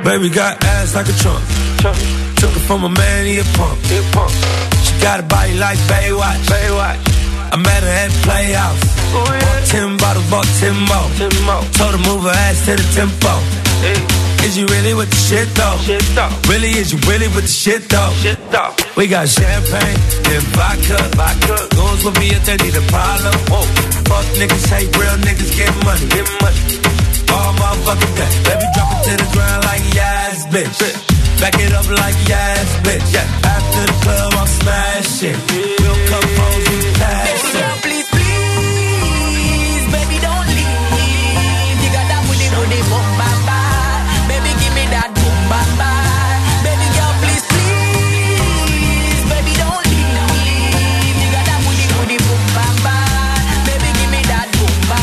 Baby got ass like a trunk. Took it from a man, he a punk. She got a body like Baywatch. I met her at Playhouse. Bought 10 bottles, bought 10 more. Told her move her ass to the tempo. Is you really with the shit though? Really, is you really with the shit though? We got champagne and vodka. Goons with me if they need a problem. Fuck niggas, hate real niggas, get money. All motherfucking day. Baby, drop it to the ground like yes, bitch. Back it up like yes, bitch. After the club, I'm smashing. We'll come home, we pass it. Please, please, baby, don't leave. You got that booty, boom, bye. Baby, give me that boom, bye. Baby girl, please, please, baby, don't leave. You got that booty, boom, bye. Baby, give me that boom, bye.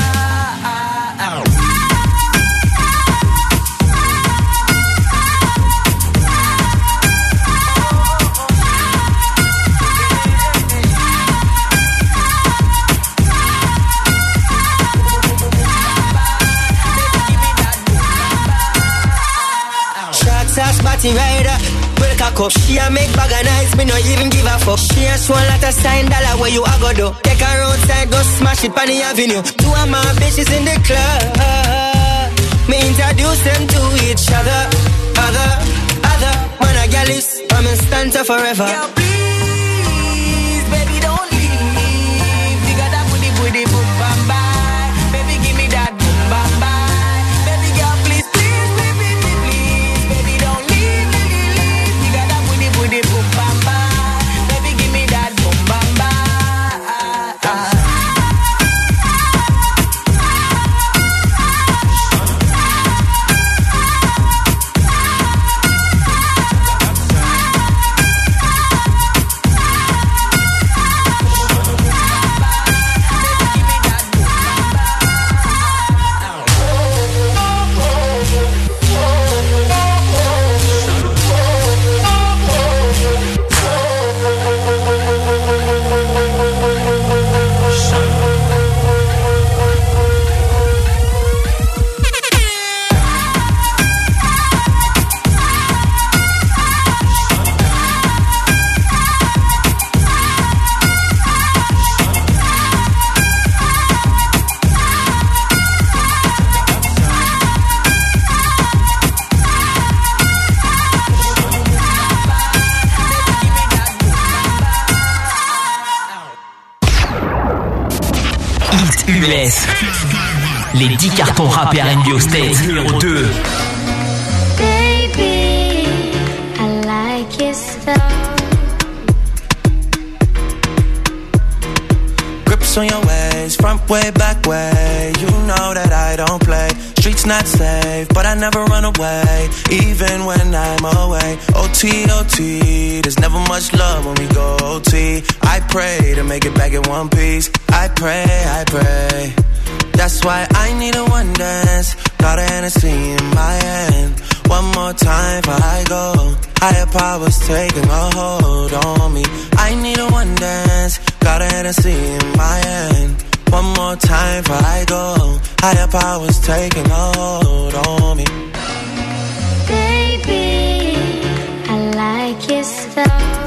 Party rider, break a cup. She a make bag of nice, me no even give a fuck. She a swan lot of sign dollar where you a go do. Take her outside, go smash it on the avenue. Two of my bitches in the club. Me introduce them to each other. Other, man a gal is, I'm in stanza forever. Girl, please, baby, don't leave. You got that booty, boom, bye. Baby, give me that boom, bye. Baby girl, please, please, baby, please, baby, don't leave. You got that booty, boom, bye. Baby, give me that boom, bye. US. Les 10 cartons rap et R&B aux States, numéro 2. Baby, I like your stuff. Grips on your ways, front way, back way. You know that I don't play. Streets not safe, but I never run away, even when I'm away. OT, there's never much love when we go OT. I pray to make it back in one piece. I pray. That's why I need a one dance. Got a Hennessy in my hand. One more time before I go. Higher powers taking a hold on me. I need a one dance. Got a Hennessy in my hand. One more time before I go. Higher powers taking a hold on me. Baby, I like your stuff.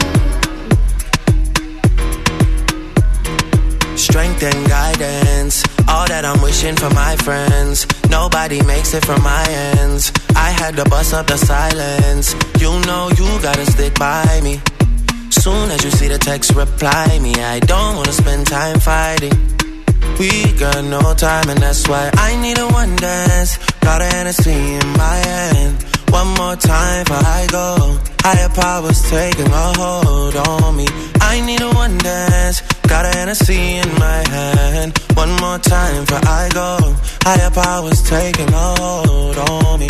Strength and guidance, all that I'm wishing for my friends. Nobody makes it from my ends. I had to bust up the silence. You know you gotta stick by me. Soon as you see the text, reply me. I don't wanna spend time fighting. We got no time and that's why I need a one dance. Got a Hennessy in my hand. One more time before I go. Higher powers taking a hold on me. I need a one dance. Got a Hennessy in my hand. One more time before I go. Higher powers taking a hold on me.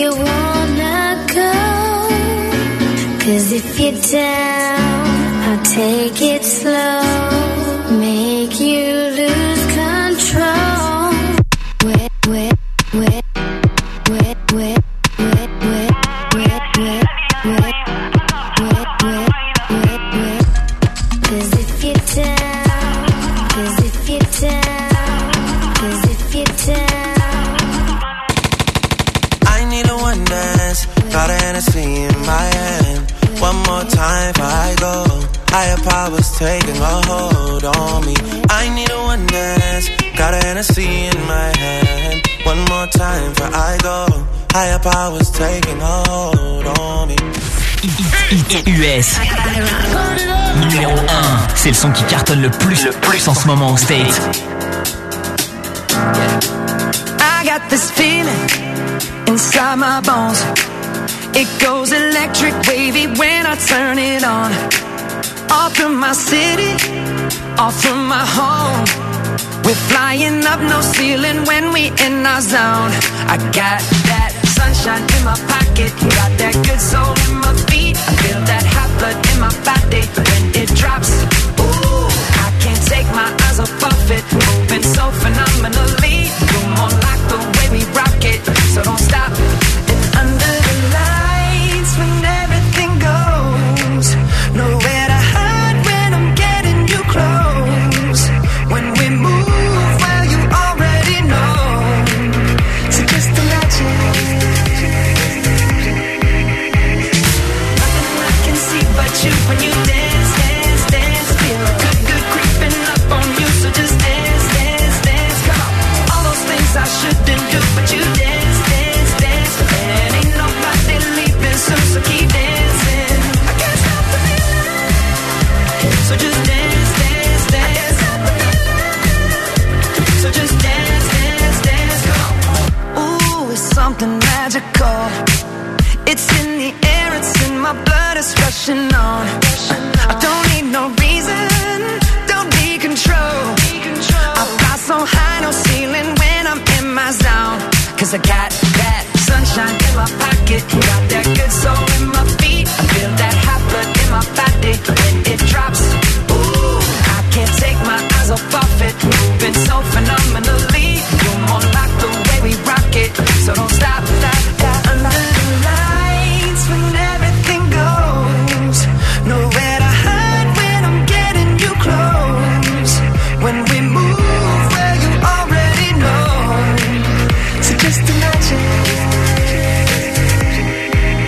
If you're down, I'll Take it slow, make you lose control. Wet, wet, wet, wet, wet, wet, wet, wet, wet, wet, wet, wet, wet, wet. 'Cause if you're down, 'cause if you're down, 'cause if you're down. I need a one dance, got a Hennessy in my hand. One more time before I go. Higher powers taking a hold on me. I need a one dance, got a Hennessy in my hand. One more time before I go. Higher powers taking a hold on me. US numéro 1, c'est le son qui cartonne le plus en ce moment aux States. I got this feeling inside my bones. It goes electric wavy when I turn it on. Off from my city, off from my home. We're flying up, no ceiling when we in our zone. I got that sunshine in my pocket, got that good soul in my feet. I feel that hot blood in my body when it drops. Ooh, I can't take my eyes off of it, moving so phenomenally. You're more like the way we rock it, so don't stop. And under the lights when everything goes, nowhere to hide when I'm getting you close. When we move, well you already know. So just imagine. Nothing I can see but you when you dance, dance, dance. Feel good, good creeping up on you. So just dance, dance, dance. Come on. All those things I shouldn't do, but you dance, dance, dance. And ain't nobody leaving soon, so keep dancing. I can't stop the feeling. So just dance, dance, dance. So just dance, dance, dance. Come on. Ooh, it's something magical. It's in the air, it's in my blood, it's rushing on. I don't need no reason, don't need control. I fly so high, no ceiling when I'm in my zone. 'Cause I got that sunshine in my pocket, got that good soul in my feet. I feel that hot blood in my body when it drops. Ooh, I can't take my eyes off of it, moving so phenomenally. You're more like the way we rock it, so don't stop, stop, stop. Under the lights when everything goes, nowhere to hide when I'm getting you close. When we move, well you already know. So just imagine.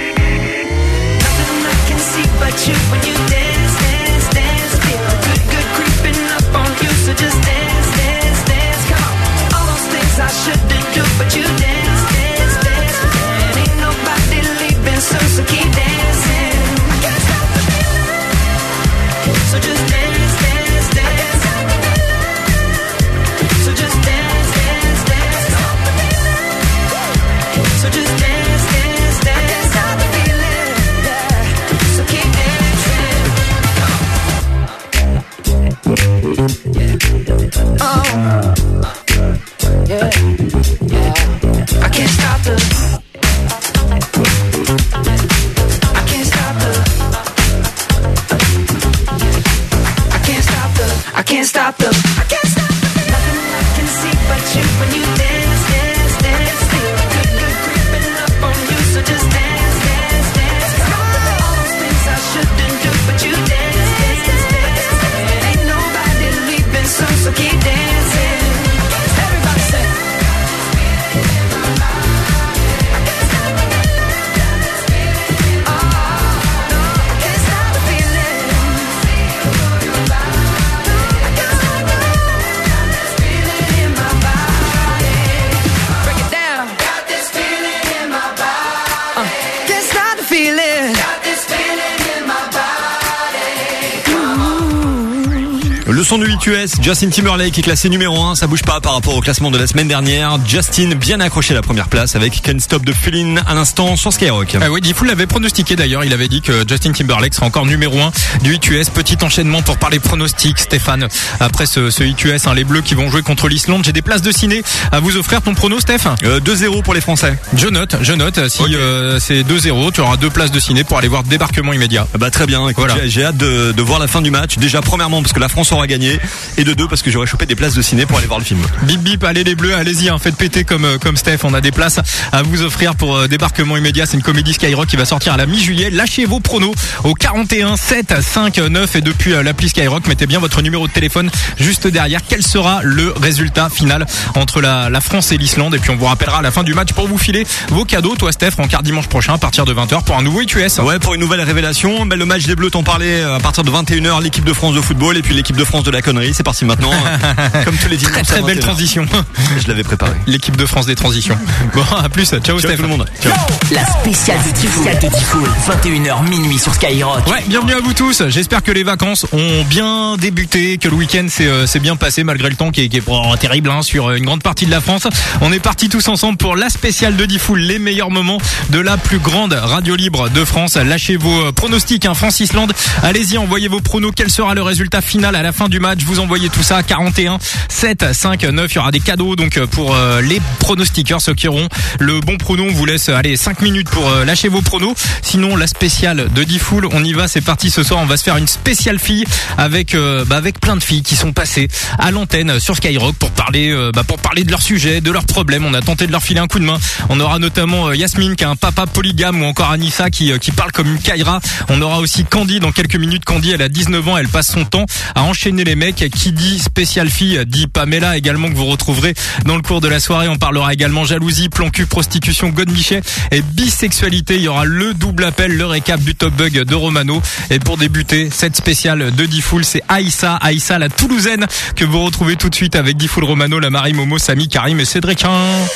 son du 8US, Justin Timberlake est classé numéro 1, ça bouge pas par rapport au classement de la semaine dernière. Justin bien accroché à la première place avec Can't Stop the Feeling à l'instant sur Skyrock. Oui, Diffoul l'avait pronostiqué d'ailleurs, il avait dit que Justin Timberlake sera encore numéro 1 du 8US. Petit enchaînement pour parler pronostics, Stéphane. Après ce 8US, les Bleus qui vont jouer contre l'Islande, j'ai des places de ciné à vous offrir. Ton prono, Steph? 2-0 pour les Français. Je note. Si c'est 2-0, tu auras 2 places de ciné pour aller voir Débarquement immédiat. Bah très bien, écoute, voilà. J'ai hâte de voir la fin du match. Déjà premièrement parce que la France aura gagné et de 2 parce que j'aurai chopé des places de ciné pour aller voir le film. Bip bip, allez les Bleus, allez-y, faites péter comme Steph. On a des places à vous offrir pour Débarquement immédiat. C'est une comédie Skyrock qui va sortir à la mi-juillet. Lâchez vos pronos au 41 7 5 9 et depuis l'appli Skyrock, mettez bien votre numéro de téléphone juste derrière. Quel sera le résultat final entre la France et l'Islande? Et puis on vous rappellera à la fin du match pour vous filer vos cadeaux. Toi Steph, rencard dimanche prochain à partir de 20h pour un nouveau IQS. Ouais, pour une nouvelle révélation. Le match des Bleus, t'en parlais à partir de 21h, l'équipe de France de football et puis l'équipe de France de la connerie. C'est parti maintenant. Comme tous les dimanches. Très belle transition. Je l'avais préparé. L'équipe de France des transitions. Bon, à plus. Ciao Steph. Tout le monde. Ciao. La spéciale de Diffoul. 21h minuit sur Skyrock. Ouais, bienvenue à vous tous. J'espère que les vacances ont bien débuté, que le week-end s'est bien passé malgré le temps qui est terrible sur une grande partie de la France. On est partis tous ensemble pour la spéciale de Diffoul, les meilleurs moments de la plus grande radio libre de France. Lâchez vos pronostics, France-Islande. Allez-y, envoyez vos pronos. Quel sera le résultat final à la fin du match? Vous envoyez tout ça à 41 7 5 9. Il y aura des cadeaux donc pour les pronostiqueurs, ceux qui auront le bon prono. On vous laisse 5 minutes pour lâcher vos pronos. Sinon, la spéciale de Diffoul, on y va, c'est parti ce soir. On va se faire une spéciale fille avec plein de filles qui sont passées à l'antenne sur Skyrock pour parler de leur sujet, de leurs problèmes. On a tenté de leur filer un coup de main. On aura notamment Yasmine qui a un papa polygame ou encore Anissa qui parle comme une Kaira. On aura aussi Candy dans quelques minutes. Candy, elle a 19 ans, elle passe son temps à enchaîner les mecs. Qui dit spéciale fille dit Pamela également, que vous retrouverez dans le cours de la soirée. On parlera également jalousie, plan cul, prostitution, godemichet et bisexualité. Il y aura le double appel, le récap du Top Bug de Romano. Et pour débuter cette spéciale de Diffoul, c'est Aïssa la Toulousaine que vous retrouvez tout de suite avec Diffoul, Romano, la Marie, Momo, Samy, Karim et Cédric.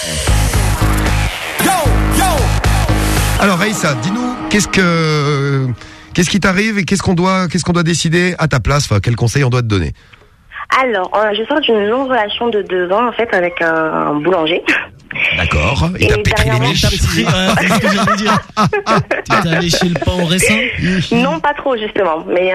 Alors Aïssa, dis-nous qu'est-ce qui t'arrive et qu'est-ce qu'on doit décider à ta place, quel conseil on doit te donner? Alors, je sors d'une longue relation de 2 ans en fait avec un boulanger. D'accord. Et t'as pétri les miches. C'est ce que j'allais dire. T'es allé chez le pain au raisin? Non, pas trop justement, mais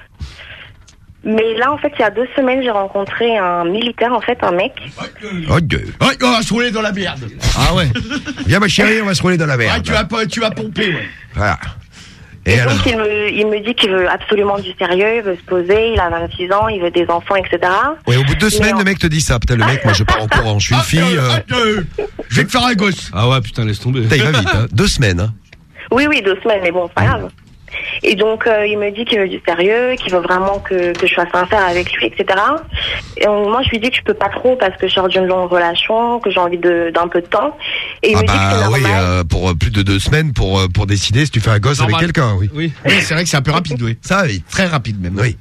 là en fait il y a 2 semaines j'ai rencontré un militaire en fait, un mec. Ok. On va se rouler dans la merde. Ah ouais. Viens ma chérie, on va se rouler dans la merde. Tu vas pomper. Ouais. Voilà. Et donc il me dit qu'il veut absolument du sérieux, il veut se poser, il a 26 ans, il veut des enfants, etc. Ouais, au bout de 2 semaines, le mec te dit ça. Putain, le mec, moi je pars en courant, je suis une fille. Je vais te faire un gosse. Ah ouais, putain, laisse tomber. Putain, il va vite, 2 semaines. Oui, 2 semaines, mais bon, c'est pas grave. Et donc il me dit qu'il veut du sérieux, qu'il veut vraiment que je sois sincère avec lui, etc. Et moi je lui dis que je peux pas trop parce que je sors d'une longue relation, que j'ai envie d'un peu de temps. Et il me dit que c'est normal. Pour plus de 2 semaines pour décider si tu fais un gosse avec quelqu'un, oui. Oui, c'est vrai que c'est un peu rapide, oui. Ça va vite. Très rapide même. Oui.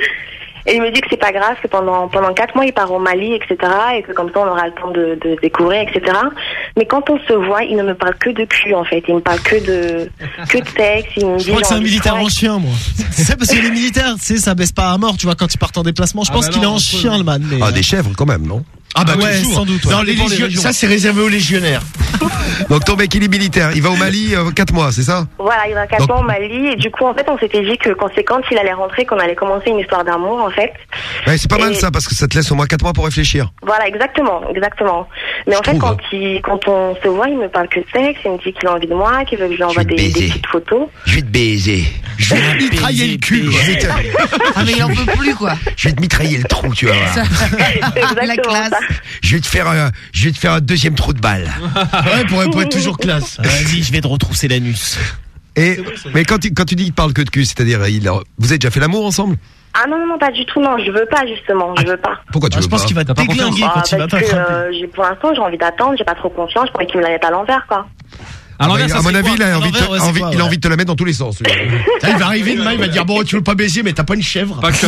Et il me dit que c'est pas grave, que pendant 4 mois il part au Mali, etc. Et que comme ça on aura le temps de découvrir, etc. Mais quand on se voit, il ne me parle que de cul en fait. Il me parle que de sexe. Il me dit, je crois que c'est un militaire en chien, moi. C'est parce que les militaires, ça baisse pas à mort, tu vois, quand ils partent en déplacement. Je pense qu'il est en chien, le man. Mais... des chèvres quand même, non? Ah bah ouais, sans doute. Ouais. Non, ça c'est réservé aux légionnaires. Donc ton mec il est militaire, il va au Mali 4 mois, c'est ça? Voilà, il va 4 mois au Mali et du coup en fait on s'était dit que quand il allait rentrer, qu'on allait commencer une histoire d'amour en fait. Ouais, c'est pas mal ça parce que ça te laisse au moins 4 mois pour réfléchir. Voilà, exactement. Mais en fait quand on se voit, il me parle que de sexe, il me dit qu'il a envie de moi, qu'il veut que je lui envoie des petites photos. Je vais te baiser. Je vais te mitrailler le cul. Ah mais il en peut plus quoi. Je vais te mitrailler le trou, tu vas voir. La classe. Je vais te faire un 2e trou de balle. Ouais, pour être toujours classe. Vas-y, je vais te retrousser l'anus. Mais quand tu dis qu'il parle que de cul, c'est-à-dire vous avez déjà fait l'amour ensemble? Ah non, pas du tout, non, je veux pas justement, je veux pas. Pourquoi tu veux pas? Je pense qu'il va te déglinguer quand il va t'attraper. Pour l'instant, j'ai envie d'attendre, j'ai pas trop confiance, je pourrais qu'il me la mette à l'envers, quoi. À mon avis, il a envie de te la mettre dans tous les sens. Il va arriver demain, il va dire bon, tu veux pas baiser, mais t'as pas une chèvre. Pas que.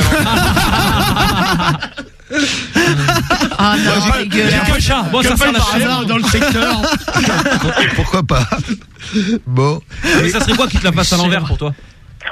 Ah non, j'ai pas le chat. Bon, ça fait par hasard dans le secteur. Pourquoi pas? Bon. Mais ça serait quoi qui te la passe à l'envers pour toi?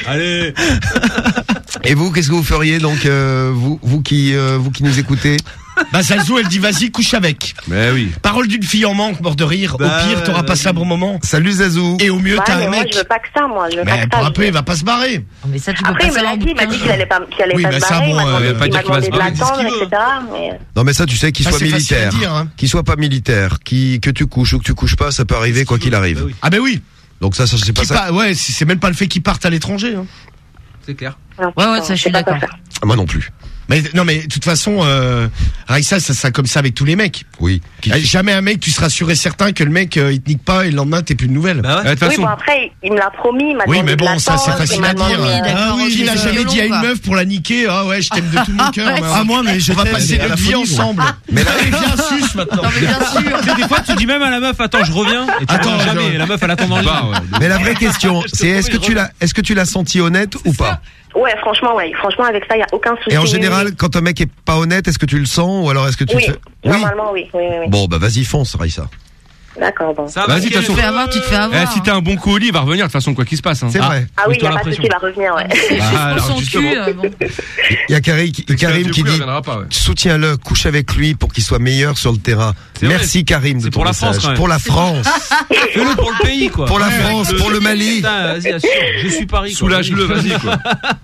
Allez. Et vous, qu'est-ce que vous feriez donc vous qui nous écoutez? Bah Zalzou, elle dit vas-y, couche avec. Mais oui. Parole d'une fille en manque, mort de rire. Au pire, t'auras passé un bon moment. Salut Zazou. Et au mieux, Ouais, t'as mais un moi, mec. je veux pas que ça, moi. Je veux pas Mais que pour ça. un peu, il va pas se barrer. Mais ça, tu peux Après, pas il me savoir l'a au bout dit, de il m'a dit qu'il allait pas Oui, se bah ça, barrer. bon, Il m'a il va pas demandé dire qu'il va se de barrer, l'attendre, c'est ce qu'il etc. Mais... Non mais ça tu sais qu'il Ça, soit c'est facile à militaire, dire, hein. qu'il soit pas militaire, que tu couches ou que tu couches pas, ça peut arriver quoi qu'il arrive. Ah ben oui. Donc ça c'est pas ça. Ouais, c'est même pas le fait qu'ils partent à l'étranger. Hein. C'est clair. Ouais, ça, je suis d'accord. Ah, moi non plus. Mais non, mais de toute façon, Raïssa, ça sera comme ça avec tous les mecs. Oui. Jamais un mec, tu seras sûr et certain que le mec, il te nique pas et le lendemain, t'es plus de nouvelles. Bah ouais. Oui, bon, après, il me l'a promis, il m'a Oui, demandé mais de bon, ça c'est l'attendre, facile il à m'a dire. demandé- Ah oui, il a jamais dit à une meuf pour la niquer. Ah ouais, je t'aime de tout mon cœur. Ah, moi, mais je on va t'aime, passer mais à notre la vie folie, ensemble. Mais là, Allez, viens, suce maintenant. Non, mais bien sûr. Tu sais, des fois, tu dis même à la meuf, attends, je reviens. Et tu Attends, reviens jamais. non. Et la meuf, elle attend dans le bar. mais la vraie question, c'est est-ce que tu l'as senti honnête ou pas? Ouais, franchement, avec ça, il n'y a aucun souci. Et en général, quand un mec est pas honnête, est-ce que tu le sens ou alors est-ce que tu Oui, le sais? normalement, oui. Bon bah vas-y fonce Raïssa. D'accord, bon. Vas-y, de toute façon. Tu te fais avoir, tu te fais avoir. Si t'as un bon colis, il va revenir de toute façon, quoi qu'il se passe. Hein. C'est vrai. Ah oui, il n'y a Mets-toi pas de la souci, il va revenir, ouais. Alors, Son justement. cul, bon. Il y a Karim qui Il dit reviendra pas, ouais. soutiens-le, couche avec lui pour qu'il soit meilleur sur le terrain. C'est vrai. Merci Karim de C'est ton pour la message. France, quand même. Pour la France. Fais-le pour le pays, quoi. Pour la France, pour le Mali. Putain, vas-y, assure. Je suis Paris. quoi. Soulage-le, vas-y, quoi.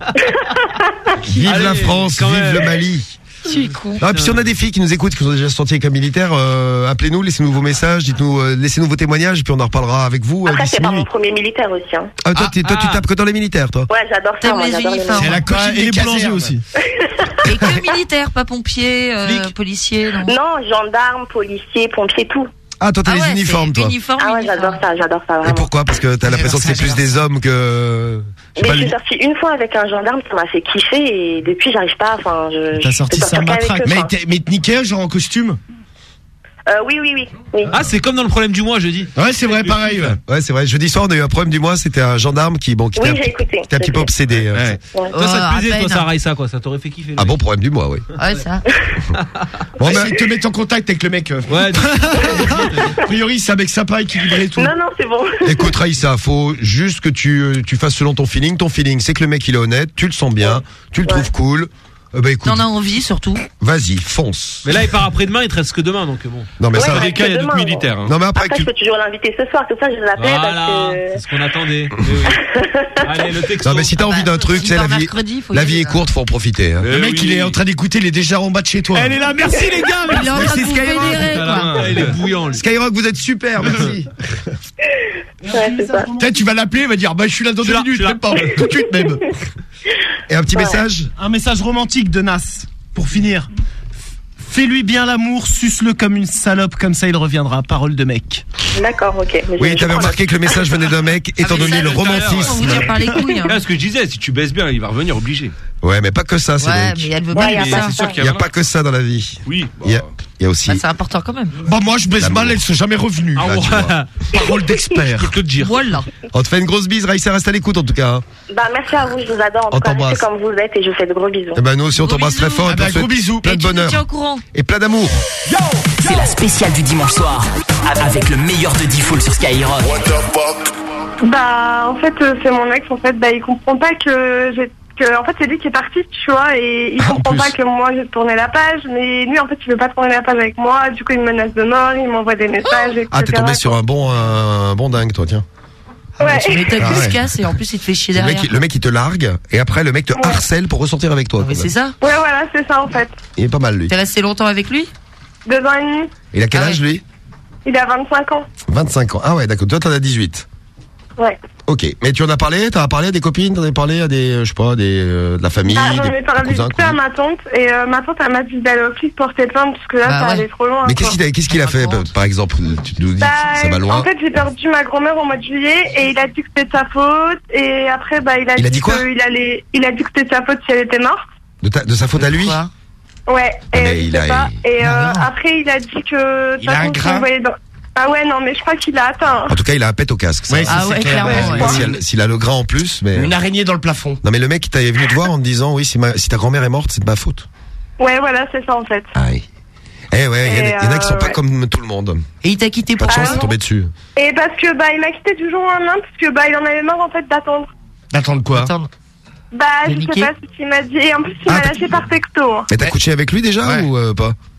Vive Allez, la France, quand vive même. le Mali. Tu es con. Non, et puis si on a des filles qui nous écoutent, qui sont déjà sorties avec un militaire, appelez-nous, laissez-nous vos messages, dites-nous, laissez-nous vos témoignages, et puis on en reparlera avec vous. Après, d'ici c'est pas minuit. mon premier militaire aussi, hein. Ah, toi, tu tapes que dans les militaires, toi. Ouais, j'adore ça, T'aimes moi, les j'adore les uniformes. C'est la cochine Et les des boulangers casernes. aussi. Et que militaire, pas pompier, policier, non. Non, gendarme, policier, pompier, tout. Ah, toi, t'as les ouais, uniformes, c'est toi. uniforme, Ah ouais, uniforme. j'adore ça, Et vraiment. pourquoi? Parce que t'as l'impression que c'est plus des hommes que... Je sais Mais pas, je suis lui- sortie une fois avec un gendarme, ça m'a fait kiffer et depuis j'arrive pas, enfin T'as sorti je ça sors qu'avec matraque. eux, Mais quoi. mais te niquer, genre en costume? Oui. Ah, c'est comme dans le problème du mois, je dis. Ouais, c'est vrai, pareil. Ouais. Ouais, c'est vrai. Jeudi soir, on a eu un problème du mois. C'était un gendarme qui, bon, qui Oui, était j'ai écouté. un petit peu obsédé. Ouais. Ouais. Toi, ça Oh, te plaisait, à toi, peine. ça, Raïssa, quoi. Ça t'aurait fait kiffer. Ah bon, problème du mois, oui. Ouais, ça. Bon, Ouais, ben, c'est de te mettre en contact avec le mec. Ouais, A priori, c'est un mec sympa, équilibré et tout. Non, c'est bon. écoute, Raïssa, faut juste que tu fasses selon ton feeling. Ton feeling, c'est que le mec, il est honnête, tu le sens bien, tu le trouves cool. Bah écoute, T'en as envie, surtout. vas-y, fonce. Mais là, il part après-demain, il te reste que demain, donc bon. Non, mais Ouais, ça, ouais. Dans des cas, il y a d'autres demain, militaires. hein. non, mais après, Après, tu... je peux toujours l'inviter ce soir, tout ça, je l'appelle Voilà, c'est parce ce qu'on attendait. Oui. Allez, le texto. Non, mais si t'as Ah envie bah, d'un truc, il c'est part la vie. mercredi, faut y La aller, vie est là. courte, faut en profiter. Hein. Le mec, oui. il est en train d'écouter, il est déjà en bas de chez toi. Elle est là, merci les gars. Il est en train de Merci, vous Skyrock. vénérer, quoi. Ah, il est bouillant, lui. Skyrock, vous êtes super, merci. que. Ouais, c'est ça. Peut-être tu vas l'appeler, il va dire, bah je suis là dans Je suis 2 là, minutes, je suis même pas, tout de suite même. Et un petit Ouais. message. Un message romantique de Nas. Pour finir. Fais-lui bien l'amour, suce-le comme une salope, comme ça il reviendra. Parole de mec. D'accord, ok. Mais Oui, je t'avais prends remarqué que le message venait d'un mec, étant mais donné ça, le tout à l'heure, ouais. On vous romantisme. tire par les couilles. hein. Là, ce que je disais, si tu baisses bien, il va revenir obligé. Ouais, mais pas que ça, c'est Ouais, mais elle veut Ouais, bien y a lui pas ça. C'est sûr Il qu'il n'y y a pas que ça dans la vie. Oui. Il y a aussi Bah, c'est important quand même. Bah moi je baisse L'amour. mal, elles sont jamais revenues. Ah, Là, tu ouais. vois. Parole d'expert. Je peux te le dire. Voilà. On te fait une grosse bise, Raïssa, reste à l'écoute en tout cas. hein. Bah, merci à vous, je vous adore. En On tout cas, t'embrasse. restez comme vous êtes et je vous fais de gros bisous. Eh ben nous aussi on Gros t'embrasse très bisous. fort. et Ah puis bah, on te gros souhaite bisous. Plein Et de tu nous bonheur tiens au courant. et plein d'amour. C'est la spéciale du dimanche soir. Avec le meilleur de D-Fool sur Skyrock. Bah, en fait, c'est mon ex, en fait, bah, il comprend pas en fait, c'est lui qui est parti, tu vois, et il comprend plus. pas que moi, j'ai tourné la page, mais lui, en fait, il veut pas tourner la page avec moi, du coup, il me menace de mort, il m'envoie des messages, etc. Ah, t'es tombé sur un bon dingue, toi, tiens. Ouais. Tu m'étonnes Ah qu'il se ouais. casse et en plus il te fait chier Le derrière. mec, il te largue, et après, le mec te harcèle pour ressortir avec toi. Mais quand c'est même. ça. Ouais, voilà, c'est ça, en fait. Il est pas mal, lui. T'es resté longtemps avec lui? 2 ans et demi. Il a quel Ah âge, lui? Il a 25 ans. 25 ans. Ah ouais, d'accord. Toi, t'en as 18. Ouais. Ok. Mais tu en as parlé? T'en as parlé à des copines? T'en as parlé à des, je sais pas, de la famille? Ah, j'en des ai parlé cousins, vite fait à ma tante, et ma tante, elle m'a dit d'aller au flic porter plainte, parce que là, Bah ça ouais. allait trop loin. Mais quoi. qu'est-ce qu'il a fait, par exemple? Tu nous dis que ça va loin. En fait, j'ai perdu ma grand-mère au mois de juillet et il a dit que c'était de sa faute. Et après, bah, il a dit quoi il a dit que c'était de sa faute si elle était morte. De sa faute à lui? Quoi? Ouais. Ah, Et mais je il sais a- pas. Et Non, non. après, il a dit que de toute Il a façon, un si grain. on voyait dans- Ah ouais, non, mais je crois qu'il a atteint. En tout cas, il a un pet au casque. ça. Ouais, ça, c'est clair. S'il a le grain en plus, mais. Une araignée dans le plafond. Non, mais le mec, il t'avait venu te voir en te disant, oui, si ta grand-mère est morte, c'est de ma faute. Ouais, voilà, c'est ça en fait. Ah oui. Eh ouais, il y en a qui sont pas ouais. comme tout le monde. Et il t'a quitté Pas de pourquoi? chance, c'est tombé dessus. Et parce que bah, il m'a quitté du jour au lendemain parce que bah, il en avait marre en fait d'attendre. D'attendre quoi? Bah, je sais pas ce qu'il m'a dit. Et en plus, il m'a lâché par texto. hein. Mais t'as couché avec lui déjà ou pas?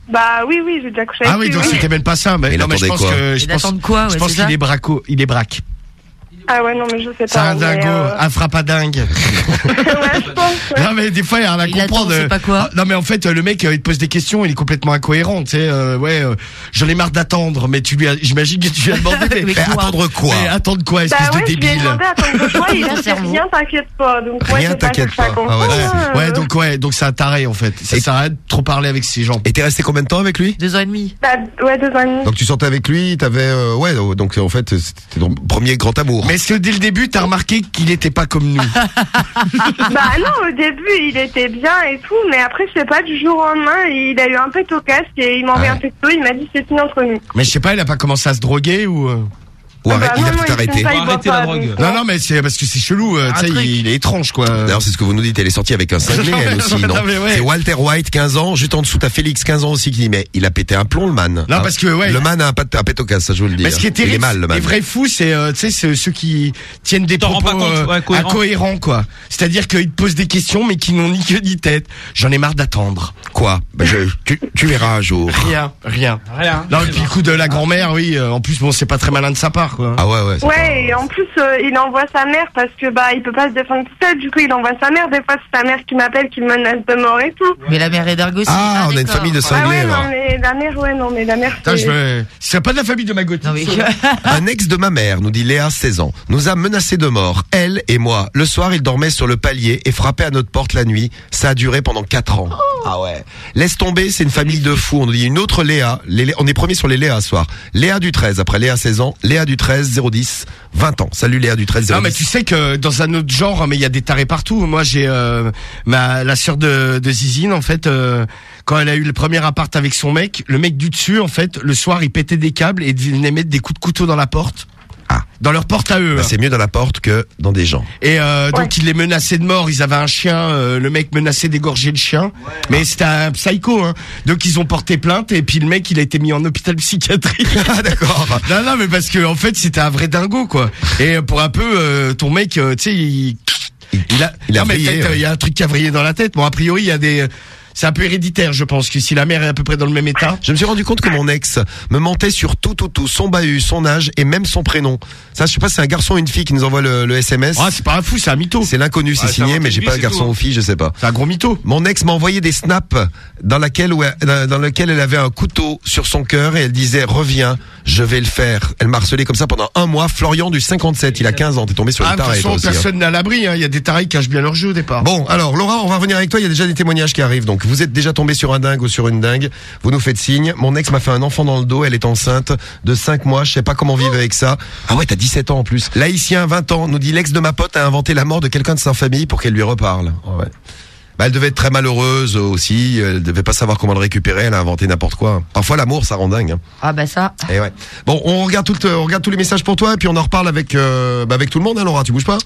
Bah oui, j'ai déjà couché avec Ah oui, lui. donc oui. c'était même pas ça. Mais Il non, mais je attendait pense quoi que, Il attend de quoi, je ouais, pense c'est ça. qu'il est braque. Ah ouais, non, mais je sais pas. C'est un mais, dingo, un frappadingue. ouais, je pense. Ouais. Non mais des fois il y a rien à Il attend, comprendre. c'est pas quoi. Non mais en fait le mec il te pose des questions, il est complètement incohérent. Tu sais, j'en ai marre d'attendre. Mais j'imagine que tu lui as demandé. Mais quoi attendre quoi? Mais attendre quoi, espèce Bah ouais, de je lui ai débile. demandé attendre quoi, il a dit Cerveau. rien, t'inquiète pas. Donc moi, Rien, j'ai pas t'inquiète cherché à pas. comprendre. Ah Ouais, donc c'est un taré en fait. Ça sert à rien de trop parler avec ces gens. Et t'es resté combien de temps avec lui? 2 ans et demi. Bah, ouais, 2 ans et demi. Donc tu sortais avec lui, t'avais donc en fait c'était ton premier grand amour. Mais est-ce que dès le début t'as remarqué qu'il était pas comme nous? Bah non, au début, il était bien et tout, mais après, je sais pas, du jour au lendemain, il a eu un peu au casque et il m'a envoyé un texto, il m'a dit c'est fini entre nous. Mais je sais pas, il a pas commencé à se droguer ou Ou arrête, il a tout il arrêté. fume pas, il boit Arrêtez la pas, drogue. donc, Non, mais c'est parce que c'est chelou. Tu sais, il est étrange quoi. D'ailleurs, c'est ce que vous nous dites, elle est sortie avec un cinglé, elle aussi, non? Non, mais ouais. C'est Walter White, 15 ans, juste en dessous, t'as Félix, 15 ans aussi, qui dit, mais il a pété un plomb, le man. Non, parce que, ouais. Le man a un pète au casse, ça je vous le dis. Mais ce qui est terrible, il est mal, le man. les vrais fous, c'est tu sais, c'est ceux qui tiennent des T'en rends propos pas compte, ouais, cohérents. incohérents, quoi. C'est-à-dire qu'ils te posent des questions, mais qui n'ont ni queue ni tête. J'en ai marre d'attendre. Quoi? Bah, tu verras un jour. Rien. Rien. Non, et puis le coup de la grand-mère, oui. En plus, bon, c'est pas très malin de sa part, quoi. Ah ouais. c'est Ouais, et en plus, il envoie sa mère parce que bah il peut pas se défendre tout seul. Du coup, il envoie sa mère. Des fois, c'est sa mère qui m'appelle, qui me menace de mort et tout. Mais la mère est d'Argo aussi. Ah, on a une d'accord. famille de Ah cinglés, ouais, alors. non, mais la mère, Putain, c'est pas de la famille de ma gothique. Non, mais... Un ex de ma mère, nous dit Léa, 16 ans, nous a menacé de mort, elle et moi. Le soir, il dormait sur le palier et frappait à notre porte la nuit. Ça a duré pendant 4 ans. Ah ouais. Laisse tomber, c'est une famille de fous. On nous dit une autre Léa. On est premier sur les Léa ce soir. Léa du 13, après Léa 16 ans. Léa du 13, 010, 20 ans. Salut Léa du 13, 010. Non, mais tu sais que dans un autre genre, mais il y a des tarés partout. Moi, j'ai la sœur de Zizine, en fait, quand elle a eu le premier appart avec son mec, le mec du dessus, en fait, le soir, il pétait des câbles et il venait mettre des coups de couteau dans la porte. Ah. Dans leur porte à eux. Bah, hein. c'est mieux dans la porte que dans des gens. Et donc il les menaçait de mort. Ils avaient un chien. Le mec menaçait d'égorger le chien. Mais c'était un psycho. Hein. Donc ils ont porté plainte et puis le mec il a été mis en hôpital psychiatrique. Ah d'accord. Non mais parce que en fait c'était un vrai dingo quoi. Et pour un peu ton mec, tu sais il a il a non, mais vrillé, peut-être ouais. il y a un truc qui a vrillé dans la tête. Bon a priori il y a des c'est un peu héréditaire, je pense, que si la mère est à peu près dans le même état. Je me suis rendu compte que mon ex me mentait sur tout, son bahut, son âge et même son prénom. Ça, je sais pas si c'est un garçon ou une fille qui nous envoie le SMS. Ah, c'est pas un fou, c'est un mytho. C'est l'inconnu, c'est signé, mais j'ai pas un garçon ou fille, je sais pas. C'est un gros mytho. Mon ex m'a envoyé des snaps dans lequel elle avait un couteau sur son cœur et elle disait reviens, je vais le faire. Elle m'a harcelé comme ça pendant 1 mois. Florian du 57, il a 15 ans, t'es tombé sur Ah, le de toute taré, toi façon, aussi, hein. personne n'est à l'abri, hein. Il y a des tarés qui cachent bien leur jeu au départ. Bon, alors Laura, on va revenir avec toi. Il y a déjà des témoignages qui arrivent. Donc, vous êtes déjà tombé sur un dingue ou sur une dingue. Vous nous faites signe. Mon ex m'a fait un enfant dans le dos. Elle est enceinte de 5 mois. Je sais pas comment vivre avec ça. Ah ouais, t'as 17 ans en plus. Laïcien, 20 ans, nous dit l'ex de ma pote a inventé la mort de quelqu'un de sa famille pour qu'elle lui reparle. Ouais. Bah, elle devait être très malheureuse aussi. Elle devait pas savoir comment le récupérer. Elle a inventé n'importe quoi. Parfois, l'amour, ça rend dingue. Hein. Ah bah ça. Et ouais. Bon, on regarde tous les messages pour toi et puis on en reparle avec tout le monde. Hein, Laura, tu bouges pas?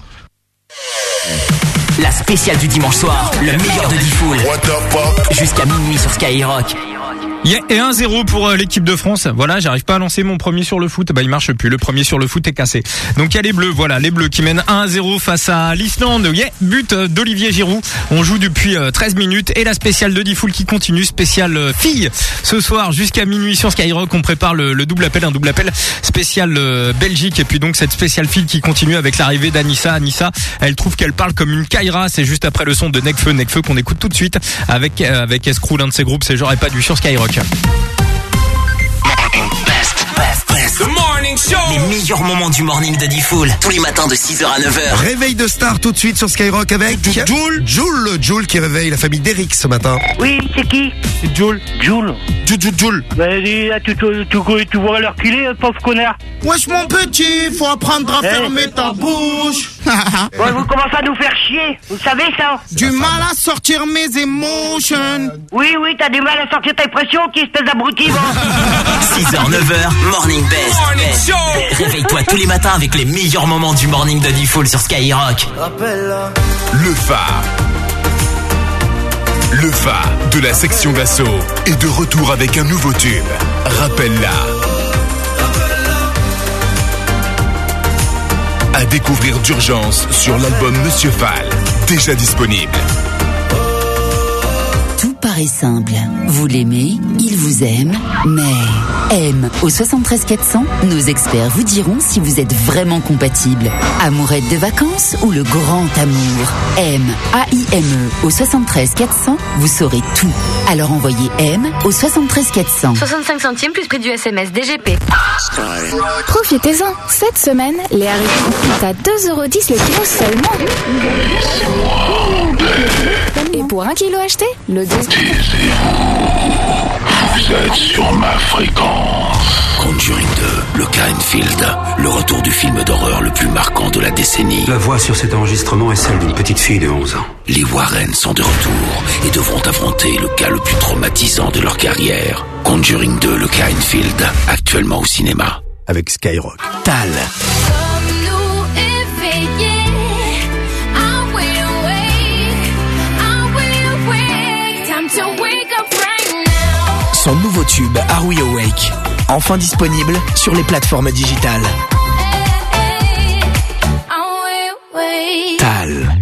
La spéciale du dimanche soir, le meilleur de Diffoul. Jusqu'à minuit sur Skyrock. Yeah, et 1-0 pour l'équipe de France. Voilà, j'arrive pas à lancer mon premier sur le foot. Bah, il marche plus. Le premier sur le foot est cassé. Donc, il y a les Bleus. Voilà, les Bleus qui mènent 1-0 face à l'Islande. Yeah, but d'Olivier Giroud. On joue depuis 13 minutes. Et la spéciale de Diffoul qui continue. Spéciale fille. Ce soir, jusqu'à minuit sur Skyrock, on prépare le double appel. Un double appel spécial Belgique. Et puis donc, cette spéciale fille qui continue avec l'arrivée d'Anissa. Anissa, elle trouve qu'elle parle comme une Kaira. C'est juste après le son de Nekfeu qu'on écoute tout de suite avec Escrew, l'un de ses groupes. C'est J'aurais pas dû sur Skyrock. The morning show. Les meilleurs moments du morning de Diffoul. Tous les matins de 6h à 9h. Réveil de star tout de suite sur Skyrock avec Jules qui réveille la famille d'Eric ce matin. Oui, c'est qui? C'est Jules. Jules. Jules. Bah, dis, là, tu vois l'heure qu'il est, pauvre connard. Wesh mon petit, faut apprendre à fermer ta bouche. Ouais, vous commencez à nous faire chier, vous savez ça? Du mal à sortir mes émotions. Oui, t'as du mal à sortir ta pression, qui espèce d'abruti, bon. 6h, 9h, Morning Best. Réveille-toi tous les matins avec les meilleurs moments du morning de Diffoul sur Skyrock. Le phare. Le phare de la section d'assaut est de retour avec un nouveau tube. Rappelle-la. À découvrir d'urgence sur l'album Monsieur Fall, déjà disponible. Tout part paraît simple. Vous l'aimez, il vous aime, mais M au 73 400, nos experts vous diront si vous êtes vraiment compatibles. Amourette de vacances ou le grand amour? M, A-I-M-E au 73 400, vous saurez tout. Alors envoyez M au 73 400. 65 centimes plus prix du SMS DGP. Profitez-en. Cette semaine, les haricots sont à 2,10€ le kilo seulement. Et pour 1 kilo acheté, le 2. Vous êtes sur ma fréquence. Conjuring 2, le cas Enfield, le retour du film d'horreur le plus marquant de la décennie. La voix sur cet enregistrement est celle d'une petite fille de 11 ans. Les Warren sont de retour et devront affronter le cas le plus traumatisant de leur carrière. Conjuring 2, le cas Enfield, actuellement au cinéma. Avec Skyrock. Tal. Son nouveau tube, Are We Awake, enfin disponible sur les plateformes digitales. Tal.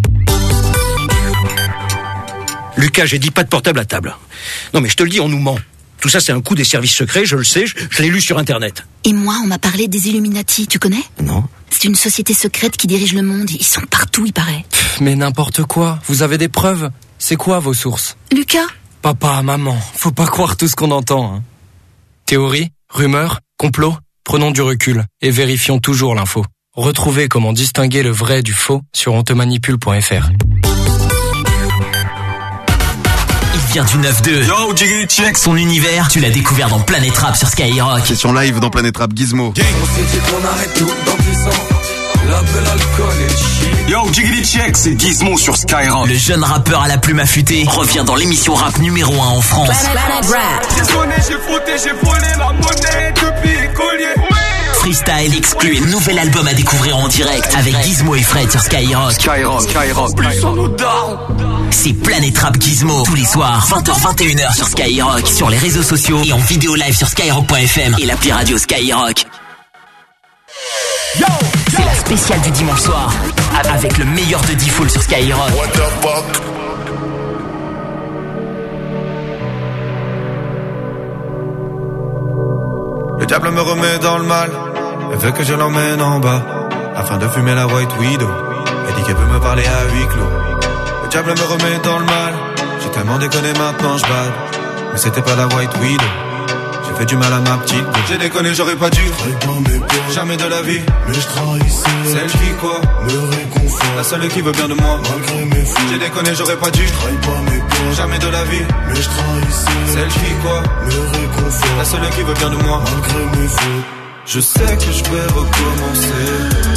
Lucas, j'ai dit pas de portable à table. Non mais je te le dis, on nous ment. Tout ça c'est un coup des services secrets, je le sais, je l'ai lu sur internet. Et moi, on m'a parlé des Illuminati, tu connais? Non. C'est une société secrète qui dirige le monde, ils sont partout, il paraît. Mais n'importe quoi, vous avez des preuves? C'est quoi vos sources? Lucas? Papa, maman, faut pas croire tout ce qu'on entend. Hein. Théorie, rumeurs, complot, prenons du recul et vérifions toujours l'info. Retrouvez comment distinguer le vrai du faux sur ontemanipule.fr. Il vient du 9-2. Yo, Jiggy, check. Son univers, tu l'as découvert dans Planet Rap sur Skyrock. Session live dans Planet Rap Gizmo. Yo, Jiggly Check, c'est Gizmo sur Skyrock. Le jeune rappeur à la plume affûtée revient dans l'émission rap numéro 1 en France. J'ai frotté, j'ai volé la monnaie depuis écolier. Freestyle exclu et nouvel album à découvrir en direct avec Gizmo et Fred sur Skyrock. Skyrock, plus on nous dort. C'est Planet Rap Gizmo tous les soirs 20h-21h sur Skyrock, sur les réseaux sociaux et en vidéo live sur skyrock.fm et l'appli radio Skyrock. C'est la spéciale du dimanche soir avec le meilleur de D-Fool sur Skyrock. What the fuck? Le diable me remet dans le mal, elle veut que je l'emmène en bas, afin de fumer la White Widow. Elle dit qu'elle peut me parler à huis clos. Le diable me remet dans le mal, j'ai tellement déconné maintenant je bade. Mais c'était pas la White Widow, j'ai fait du mal à ma petite. J'ai déconné, j'aurais pas dû, jamais de la vie. Mais je trahissais, celle qui quoi, me réconfort, la seule qui veut bien de moi, malgré mes fautes. J'ai déconné, j'aurais pas dû, jamais de la vie. Mais je trahissais, celle qui quoi, me réconfort, la seule qui veut bien de moi, malgré mes fautes. Je sais que je vais recommencer,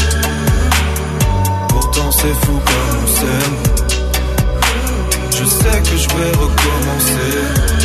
pourtant c'est fou comme on s'aime. Je sais que je vais recommencer,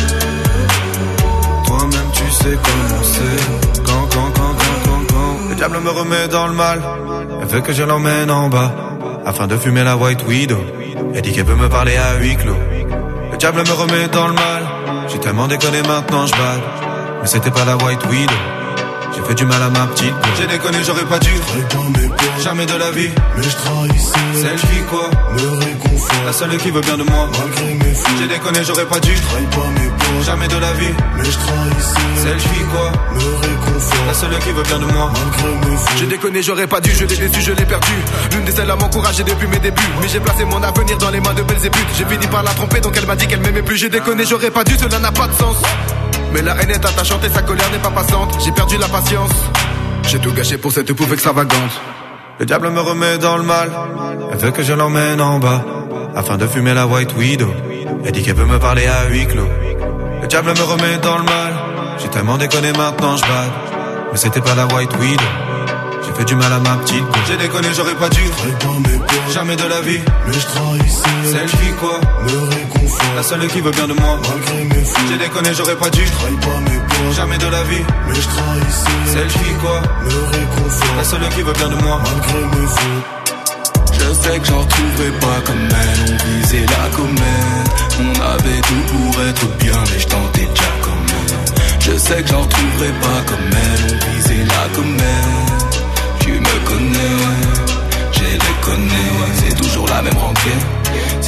toi-même tu sais comment c'est. Quand le diable me remet dans le mal, elle veut que je l'emmène en bas, afin de fumer la White Widow. Elle dit qu'elle peut me parler à huis clos. Le diable me remet dans le mal, j'ai tellement déconné maintenant je bade. Mais c'était pas la White Widow, j'ai fait du mal à ma petite. J'ai déconné, j'aurais pas dû, jamais de la vie. Mais je trahissais, celle qui quoi, me réconfort, la seule qui veut bien de moi, malgré mes fautes. J'ai déconné, j'aurais pas dû, jamais de la vie. Mais je trahissais, celle qui quoi, me réconfort, la seule qui veut bien de moi, malgré mes fautes. J'ai déconné, j'aurais pas dû, je l'ai déçu, je l'ai perdu. L'une des seules à m'encourager depuis mes débuts. Mais j'ai placé mon avenir dans les mains de Belzébuth. J'ai fini par la tromper, donc elle m'a dit qu'elle m'aimait plus. J'ai déconné, j'aurais pas dû, cela n'a pas de sens. Mais la haine est attachante et sa colère n'est pas passante. J'ai perdu la patience, j'ai tout gâché pour cette pauvre extravagante. Le diable me remet dans le mal, elle veut que je l'emmène en bas, afin de fumer la White Widow. Elle dit qu'elle peut me parler à huis clos. Le diable me remet dans le mal, j'ai tellement déconné maintenant je bade. Mais c'était pas la White Widow, j'ai fait du mal à ma petite. J'ai déconné, j'aurais pas dû, jamais de la vie. Mais je trahissais, celle qui quoi, me réconfort, la seule qui veut bien de moi, malgré mes fautes. J'ai déconné, j'aurais pas dû, jamais de la vie. Mais je trahissais, celle qui quoi, me réconfort, la seule qui veut bien de moi, malgré mes fautes. Je sais que j'en retrouverai pas comme elle. On visait la comète, on avait tout pour être bien, mais je tentais déjà quand même. Je sais que j'en retrouverai pas comme elle. On visait la comète, tu me connais, j'ai déconné. C'est toujours la même rengaine,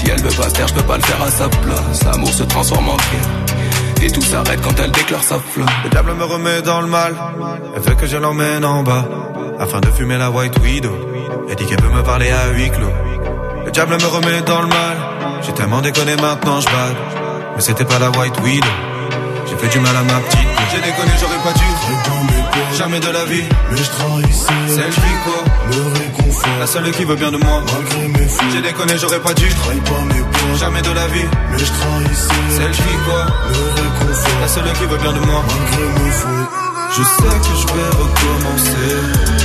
Si elle veut pas se taire, je peux pas le faire à sa place. L'amour se transforme en guerre, et tout s'arrête quand elle déclare sa flamme. Le diable me remet dans le mal, elle veut que je l'emmène en bas, afin de fumer la White Widow. Elle dit qu'elle peut me parler à huis clos. Le diable me remet dans le mal, j'ai tellement déconné maintenant je bade. Mais c'était pas la White Widow, j'ai fait du mal à ma petite. J'ai déconné, j'aurais pas dû, jamais de la vie. Mais je trahissais, celle qui quoi me réconfort, la seule qui veut bien de moi malgré mes fautes. J'ai déconné, j'aurais pas dû, jamais de la vie. Mais je trahissais, celle qui quoi me réconfort, la seule qui veut bien de moi malgré mes fautes. Je sais que je vais recommencer,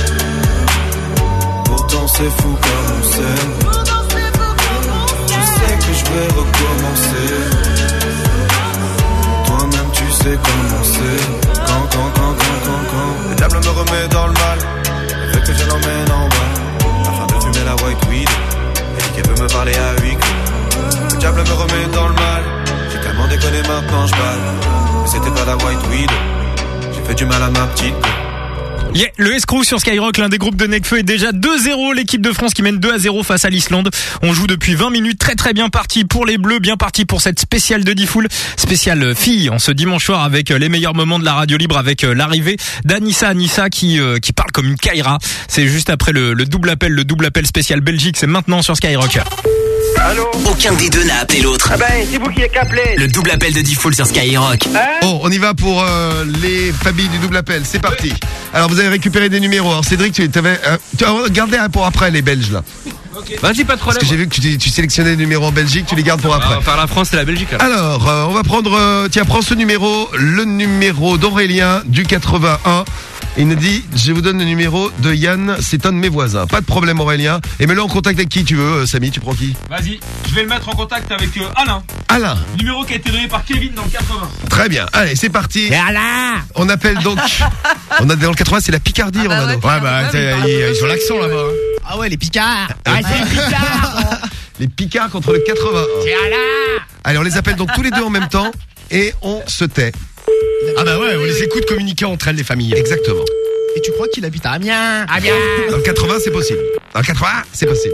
pourtant c'est fou comme on s'aime. Je sais que je vais recommencer, toi-même tu sais comment c'est. Quand le diable me remet dans le mal, elle veut que je l'emmène en bas, afin de fumer la White Widow. Elle dit qu'elle veut me parler à huis clos. Le diable me remet dans le mal, j'ai tellement déconné maintenant je balle. Mais c'était pas la White Widow, j'ai fait du mal à ma petite. Yeah, le escroc sur Skyrock, l'un des groupes de Nekfeu est déjà 2-0, l'équipe de France qui mène 2-0 face à l'Islande. On joue depuis 20 minutes, très bien parti pour les Bleus, bien parti pour cette spéciale de Diffoul, spéciale fille en ce dimanche soir avec les meilleurs moments de la radio libre, avec l'arrivée d'Anissa qui parle comme une Kaira. C'est juste après le double appel spécial Belgique, c'est maintenant sur Skyrock. Allô? Aucun des deux n'a appelé l'autre. Ah ben, c'est vous qui l'avez appelé. Le double appel de Diffoul sur Skyrock. Oh, on y va pour les familles du double appel. C'est parti. Alors, vous avez récupéré des numéros. Alors, Cédric, tu as gardé pour après les Belges là. Okay. Vas-y, pas de problème. Parce que j'ai vu que tu sélectionnais des numéros en Belgique, tu les gardes pour après. On va faire la France et la Belgique. Alors, on va prendre. Tiens, prends ce numéro, le numéro d'Aurélien du 81. Il nous dit, je vous donne le numéro de Yann, c'est un de mes voisins. Pas de problème Aurélien. Et mets-le en contact avec qui tu veux, Samy, tu prends qui? Vas-y, je vais le mettre en contact avec Alain. Alain. Numéro qui a été donné par Kevin dans le 80. Très bien, allez, c'est parti. Et Alain. On appelle donc... On a dans le 80, c'est la Picardie, Romano. Ouais, ils ont l'accent là-bas. Ah ouais, les Picards. Ah, c'est les Picards. Les Picards contre le 81. C'est Alain. Allez, on les appelle donc tous les deux en même temps et on se tait. Ah bah ouais, on les écoute communiquer entre elles, les familles. Exactement. Et tu crois qu'il habite à Amiens? Amiens. Dans le 80, c'est possible. Dans le 80, c'est possible.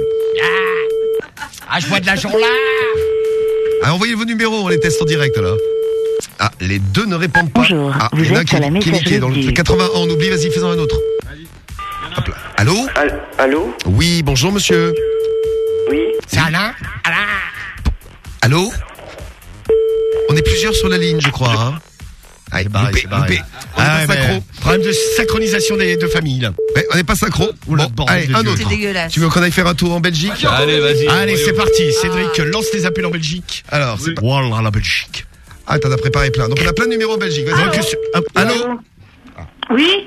Ah, je vois de la journée là. Alors, envoyez vos numéros, on les teste en direct là. Ah, les deux ne répondent pas. Bonjour, ah, vous êtes sur la messagerie dans le 81, on oublie, vas-y, fais-en un autre. Hop là. Allô? Allô? Oui, bonjour monsieur. Oui. C'est Alain? Alain. Allô? On est plusieurs sur la ligne, je crois. Hein. Allez, loupé. Ah, problème de synchronisation des deux familles là. Ouais, on n'est pas synchro. Bon, allez, un autre. C'est dégueulasse. Tu veux qu'on aille faire un tour en Belgique? Allez, vas-y. Allez, c'est parti. Cédric, lance les appels en Belgique. Alors, c'est voilà la Belgique. Ah, t'en as préparé plein. Donc on a plein de numéros en Belgique. Vas-y. Allô? Oui?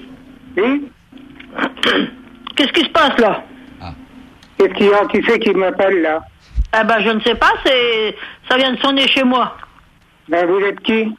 Qu'est-ce qui se passe là? Qu'est-ce qu'il y a? Qui c'est qui m'appelle là? Ah ben je ne sais pas, ça vient de sonner chez moi. Ben vous êtes qui?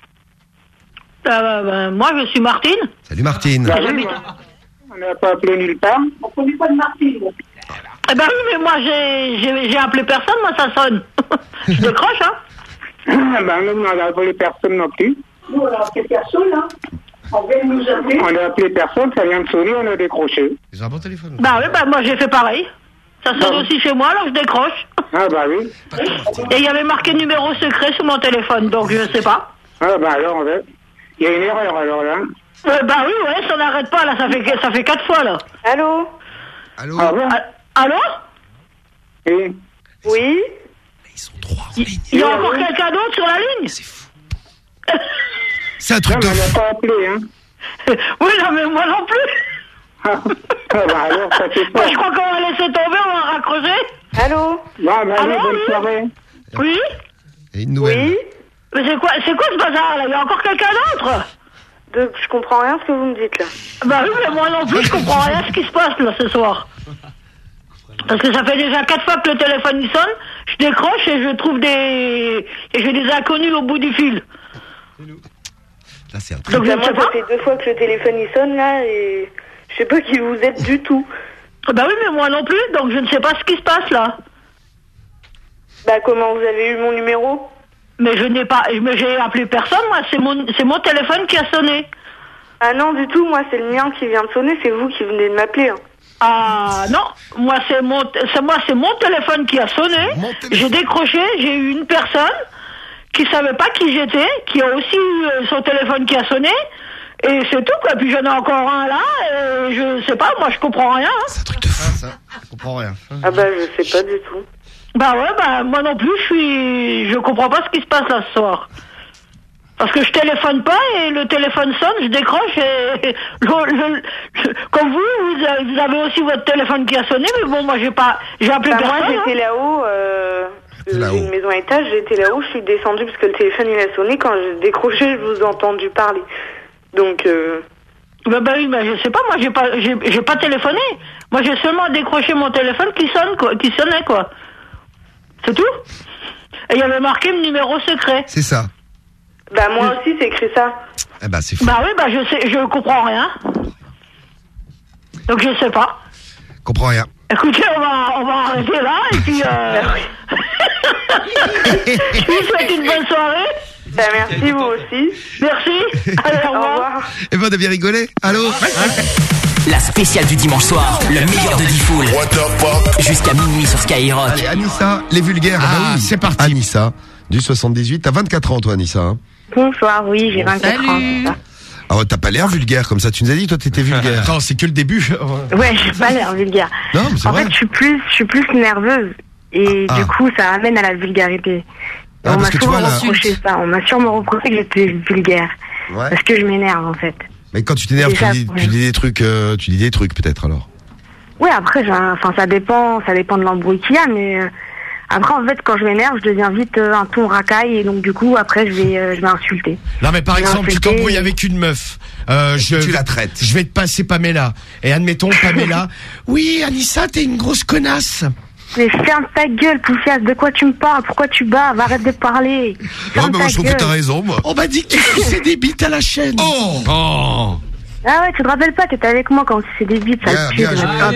Moi je suis Martine. Salut Martine. Ben, oui, on n'a pas appelé nulle part. On ne connaît pas de Martine. Eh ben oui, mais moi j'ai appelé personne, moi ça sonne. Je décroche, hein? Ben nous, on n'a appelé personne non plus. Nous, on n'a appelé personne, hein? On vient de nous appeler. On n'a appelé personne, ça vient de sonner, on a décroché. Ils ont un bon téléphone. Bah oui, moi j'ai fait pareil. Ça sonne aussi chez moi, alors je décroche. Ah bah oui. Et il y avait marqué numéro secret sur mon téléphone, donc je sais pas. Ah bah alors, il y a une erreur alors là. Bah oui, ouais, ça n'arrête pas là, ça fait 4 fois là. Allô? Allô? Ah bon? Allô? Oui. Oui? Ils sont 3 en ligne. Il y a encore quelqu'un d'autre sur la ligne? C'est fou. C'est un truc de... On n'a pas appelé, hein. Oui, non, mais moi non plus. Ah bah alors, ça fait pas. Moi, je crois qu'on va laisser tomber, on va raccrocher. Allô? Bah, allô, bonne soirée. Oui? Et une nouvelle. Oui? Mais c'est quoi ce bazar, là? Il y a encore quelqu'un d'autre? Je comprends rien ce que vous me dites, là. Bah oui, mais moi non plus, je comprends rien ce qui se passe, là, ce soir. Parce que ça fait déjà 4 fois que le téléphone il sonne, je décroche et je trouve et j'ai des inconnus au bout du fil. Là, c'est un truc. Donc, moi, ça fait 2 fois que le téléphone il sonne, là, et je sais pas qui vous êtes du tout. Bah oui, mais moi non plus, donc je ne sais pas ce qui se passe, là. Bah, comment vous avez eu mon numéro? Mais j'ai appelé personne, moi, c'est mon téléphone qui a sonné. Ah non, du tout, moi, c'est le mien qui vient de sonner, c'est vous qui venez de m'appeler. Hein. Ah non, moi c'est mon téléphone qui a sonné. J'ai décroché, j'ai eu une personne qui savait pas qui j'étais, qui a aussi eu son téléphone qui a sonné. Et c'est tout quoi. Puis j'en ai encore un là. Et je sais pas, moi je comprends rien. Hein. C'est un truc de fou. Ça, je comprends rien. Ah bah je sais pas du tout. Bah ouais, bah moi non plus, je comprends pas ce qui se passe là ce soir. Parce que je téléphone pas et le téléphone sonne, je décroche et comme vous avez aussi votre téléphone qui a sonné, mais bon moi j'ai appelé personne. Moi j'étais là-haut, j'ai une maison à étage, j'étais là-haut, je suis descendue parce que le téléphone il a sonné, quand j'ai décroché je vous ai entendu parler. Donc bah oui, bah je sais pas, moi j'ai pas téléphoné. Moi j'ai seulement décroché mon téléphone qui sonnait quoi. C'est tout. Et il y avait marqué le numéro secret. C'est ça. Bah moi aussi c'est écrit ça. Eh bah c'est fou. Bah oui, bah je comprends rien. Donc je sais pas. Comprends rien. Écoutez, on va arrêter là et puis je vous souhaite une bonne soirée. Bah merci vous aussi. Merci. Allez, au revoir. Et ben on a bien rigolé. Allô. La spéciale du dimanche soir, le meilleur de Diffoul. Jusqu'à minuit sur Skyrock. Allez, Anissa, les vulgaires. Ah, bah oui. c'est parti. Anissa, du 78. T'as 24 ans, toi, Anissa. Hein. Bonsoir, oui, j'ai 24 ans. Ah ouais, t'as pas l'air vulgaire comme ça. Tu nous as dit, toi, t'étais vulgaire. Non, c'est que le début. Ouais, j'ai pas l'air vulgaire. Non, mais c'est vrai. En fait, je suis plus nerveuse. Et du coup, ça amène à la vulgarité. On m'a sûrement reproché ça. On m'a sûrement reproché que j'étais vulgaire. Ouais. Parce que je m'énerve, en fait. Mais quand tu t'énerves, tu dis des trucs, peut-être, alors. Oui, après, ça dépend de l'embrouille qu'il y a, mais après, en fait, quand je m'énerve, je deviens vite un ton racaille, et donc, du coup, après, je vais insulter. Non, mais par exemple, tu t'embrouilles avec une meuf. Tu la traites. Je vais te passer Pamela. Et admettons, Pamela. Oui, Anissa, t'es une grosse connasse. Mais ferme ta gueule, poufiasse, de quoi tu me parles? Pourquoi tu baves? Arrête de parler. Non, mais moi, je trouve que t'as raison, moi. On m'a dit que tu poussais des bites à la chaîne. Oh. Ah ouais, tu te rappelles pas, t'étais avec moi quand c'est des bites, ça te tue.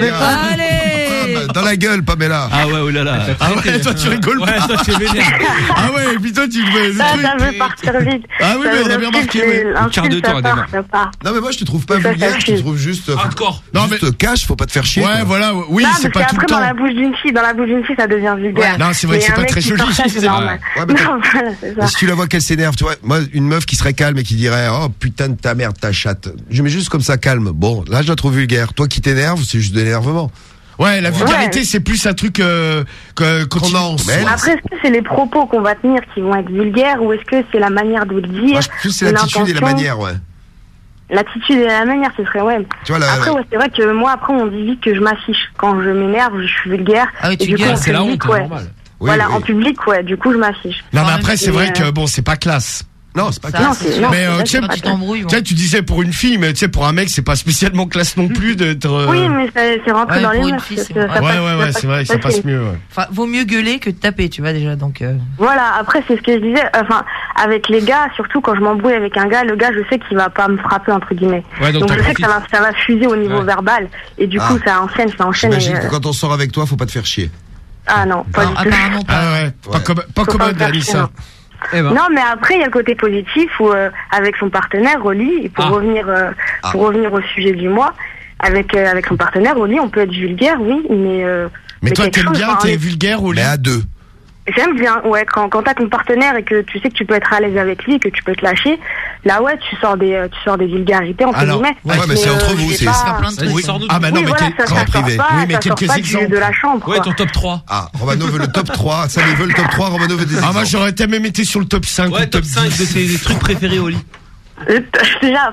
Allez. Dans la gueule, Pamela. Ah ouais, oulala. Ah ouais, toi tu rigoles pas. Ouais, toi tu es vénère. Ah ouais, et puis toi tu veux. Ça veut partir vite. Ah oui, mais on a bien remarqué, oui. Un quart de temps, Adama. Non, mais moi, je te trouve pas vulgaire, je te trouve juste. Hardcore. Non, mais te cache, faut pas te faire chier. Ouais, voilà, oui, c'est pas tout le temps. temps. Dans la bouche d'une fille, ça devient vulgaire. Non, c'est vrai que c'est pas très joli. C'est normal. Non, voilà, c'est ça. Si tu la vois qu'elle s'énerve, tu vois, moi, une meuf qui serait calme et qui dirait, oh putain de ta merde, ta chatte. Je mets juste comme ça calme. Bon, là, je la trouve vulgaire. Toi qui t'énerves, c'est juste de l'énervement. Ouais, la vulgarité, c'est plus un truc qu'on en Après, est-ce que c'est les propos qu'on va tenir qui vont être vulgaires ou est-ce que c'est la manière de le dire? Moi, plus c'est l'attitude et la manière, ouais. L'attitude et la manière, ce serait, ouais. Tu vois, après, ouais, c'est vrai que moi, après, on dit vite que je m'affiche. Quand je m'énerve, je suis vulgaire. Ah oui, tu vulgaire, c'est la honte, ouais. normal. Oui, voilà, en public, ouais, du coup, je m'affiche. Non, mais après, c'est vrai que, bon, c'est pas classe. Non, c'est pas classe. Mais tu disais pour une fille, mais tu sais, pour un mec, c'est pas spécialement classe non plus d'être. Oui, mais c'est rentré dans les mœurs. Ouais, c'est vrai, ça passe mieux. Ouais. Enfin, vaut mieux gueuler que de taper, tu vois déjà. Donc. Voilà. Après, c'est ce que je disais. Enfin, avec les gars, surtout quand je m'embrouille avec un gars, le gars, je sais qu'il va pas me frapper entre guillemets. Ouais, donc je sais que ça va fuser au niveau verbal, et du coup, ça enchaîne. J'imagine que quand on sort avec toi, faut pas te faire chier. Ah non, pas du tout. Apparemment pas. Ah ouais, pas commode, Anissa. Non, mais après il y a le côté positif où avec son partenaire au lit, et pour revenir au sujet du mois, avec son partenaire au lit, on peut être vulgaire, oui, mais toi t'aimes bien, t'es vulgaire au lit. Mais à deux. J'aime bien, ouais, quand t'as ton partenaire et que tu sais que tu peux être à l'aise avec lui et que tu peux te lâcher, là ouais, tu sors des vulgarités entre guillemets. Ouais, mais c'est entre vous, c'est pas plein de trucs. Ah bah non, mais en privé. Oui, mais quelques exemples de la chambre. Ouais, ton top 3. Ah, Romano veut le top 3, Sam veut le top 3, Romano veut des exemples. Ah moi j'aurais même été sur le top 5 ouais, top 5 de tes trucs préférés au lit. Déjà,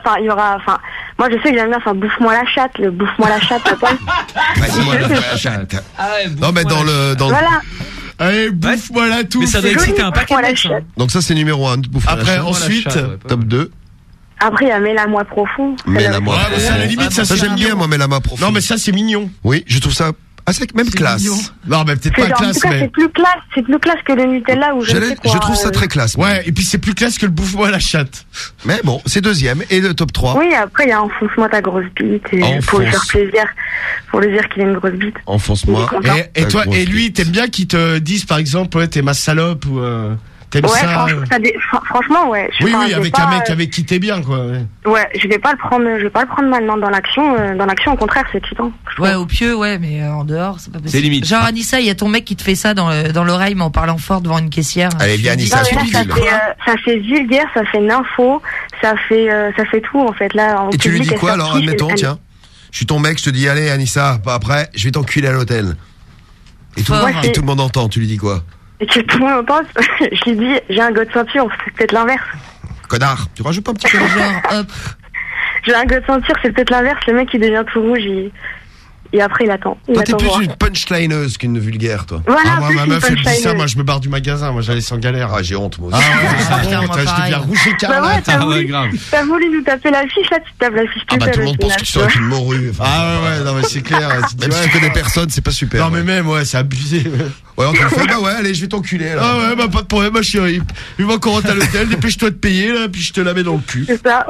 moi je sais que j'aime bien, bouffe-moi la chatte, bouffe-moi la chatte, papa. Vas-y, la chatte. Non, mais dans le. Voilà. Allez, bouffe-moi la tout. Mais ça doit exciter un paquet de mecs. Donc ça, c'est numéro 1. Après, ensuite, top 2. Après, il y a Mets-la-moi profond. Mets-la-moi profond. Ça, à la limite, ça j'aime bien, moi, Mets-la-moi profond. Non, mais ça, c'est mignon. Oui, je trouve ça assez même classe. Mignon. Non, mais peut-être pas classe, mais. C'est plus classe que le Nutella ou je trouve ça très classe. Ouais, et puis c'est plus classe que le bouffe-moi la chatte. Mais bon, c'est deuxième. Et le top 3. Oui, après, il y a enfonce-moi ta grosse bite. Pour lui faire plaisir. Pour lui dire qu'il a une grosse bite. Enfonce-moi. Et toi, et lui, t'aimes bien qu'il te dise, par exemple, ouais, t'es ma salope ou. T'aimes Ouais, ça franchement, ouais. Oui, avec un mec avec qui t'es bien, quoi. Ouais, je vais pas le prendre maintenant dans l'action. Dans l'action, au contraire, c'est excitant. Ouais, au pieu, ouais, mais en dehors, c'est pas possible. C'est limite. Genre, Anissa, il y a ton mec qui te fait ça dans l'oreille, mais en parlant fort devant une caissière. Allez, viens, Anissa, ça fait vulgaire, ça fait nympho, ça fait tout, en fait, là. Et tu lui dis quoi, alors, admettons, tiens. Je suis ton mec, je te dis, allez, Anissa, après, je vais t'enculer à l'hôtel. Et tout le monde entend, tu lui dis quoi? Et que tout le monde entend, je lui dis, j'ai un gars de ceinture, c'est peut-être l'inverse. Connard, tu rajoutes pas un petit peu genre, hop. J'ai un gars de ceinture, c'est peut-être l'inverse, le mec il devient tout rouge, et après il attend. Toi t'es plus une punchlineuse qu'une vulgaire, toi. Voilà, moi, ma meuf elle me dit ça, moi je me barre du magasin, moi j'allais sans galère. Ah, j'ai honte, moi aussi. Je deviens rouge et carnate. T'as voulu nous taper la fiche, là tu tapes la fiche tout tout le monde pense que tu serais une morue. Ouais, non mais c'est clair. Même si tu connais personne, c'est pas super. Non mais même, ouais, c'est abusé. Ouais, on te fait, bah ouais, allez, je vais t'enculer, là. Ah ouais, bah pas de problème, ma chérie. Une fois qu'on rentre à l'hôtel, dépêche-toi de payer, là, puis je te la mets dans le cul. C'est ça.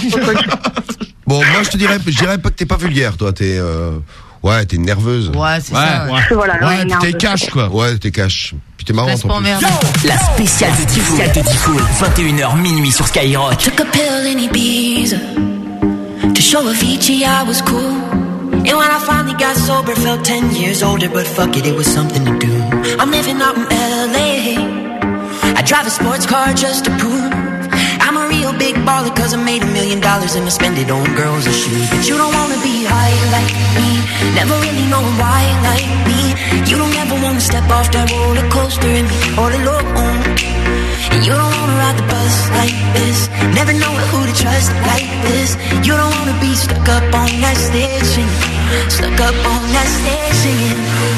Bon, moi, je dirais pas que t'es pas vulgaire, toi, t'es une nerveuse. Ouais, c'est ça. Ouais, puis t'es cash, quoi. Ouais, t'es cash. Puis t'es marrante, en plus. La spéciale de Diffoul, 21h minuit sur Skyrock. Took a pill in Ibiza to show Avicii I was cool. And when I finally got sober, felt 10 years older, but fuck it, it was something to do. I'm living out in LA. I drive a sports car just to prove I'm a real big baller, cause I made $1 million and I spend it on girls and shoes. But you don't wanna be high like me, never really knowing why like me. You don't ever wanna step off that roller coaster and be all alone. And you don't wanna ride the bus like this, never know who to trust like this. You don't wanna be stuck up on that stage singing, stuck up on that stage singing.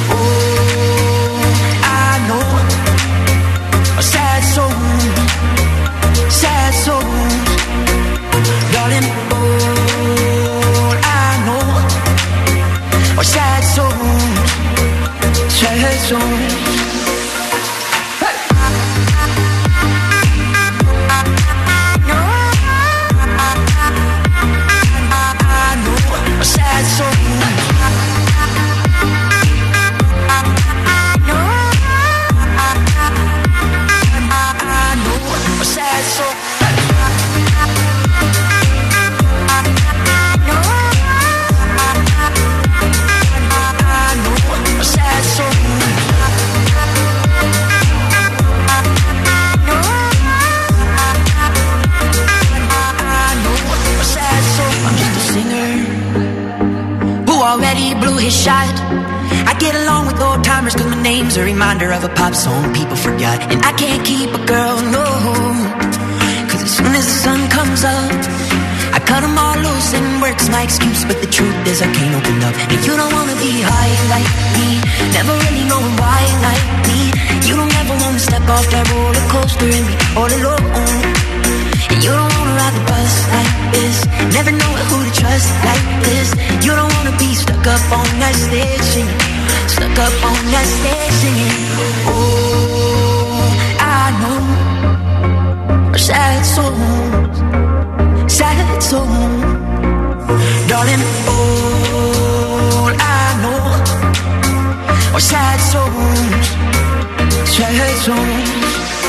Oh, I know a sad soul, sad souls, darling. All I know are sad souls, sad souls. Sad soul. Already blew his shot. I get along with old timers cause my name's a reminder of a pop song people forgot. And I can't keep a girl, no, cause as soon as the sun comes up I cut them all loose and work's my excuse. But the truth is I can't open up. And you don't wanna be high like me, never really knowing why like me. You don't ever wanna step off that roller coaster and be all alone. And you don't wanna ride the bus like this, never know who to trust like this. You don't wanna be stuck up on that stage singing, stuck up on that stage singing. Oh, I know are sad souls, sad souls, darling. All I know are sad souls, sad souls.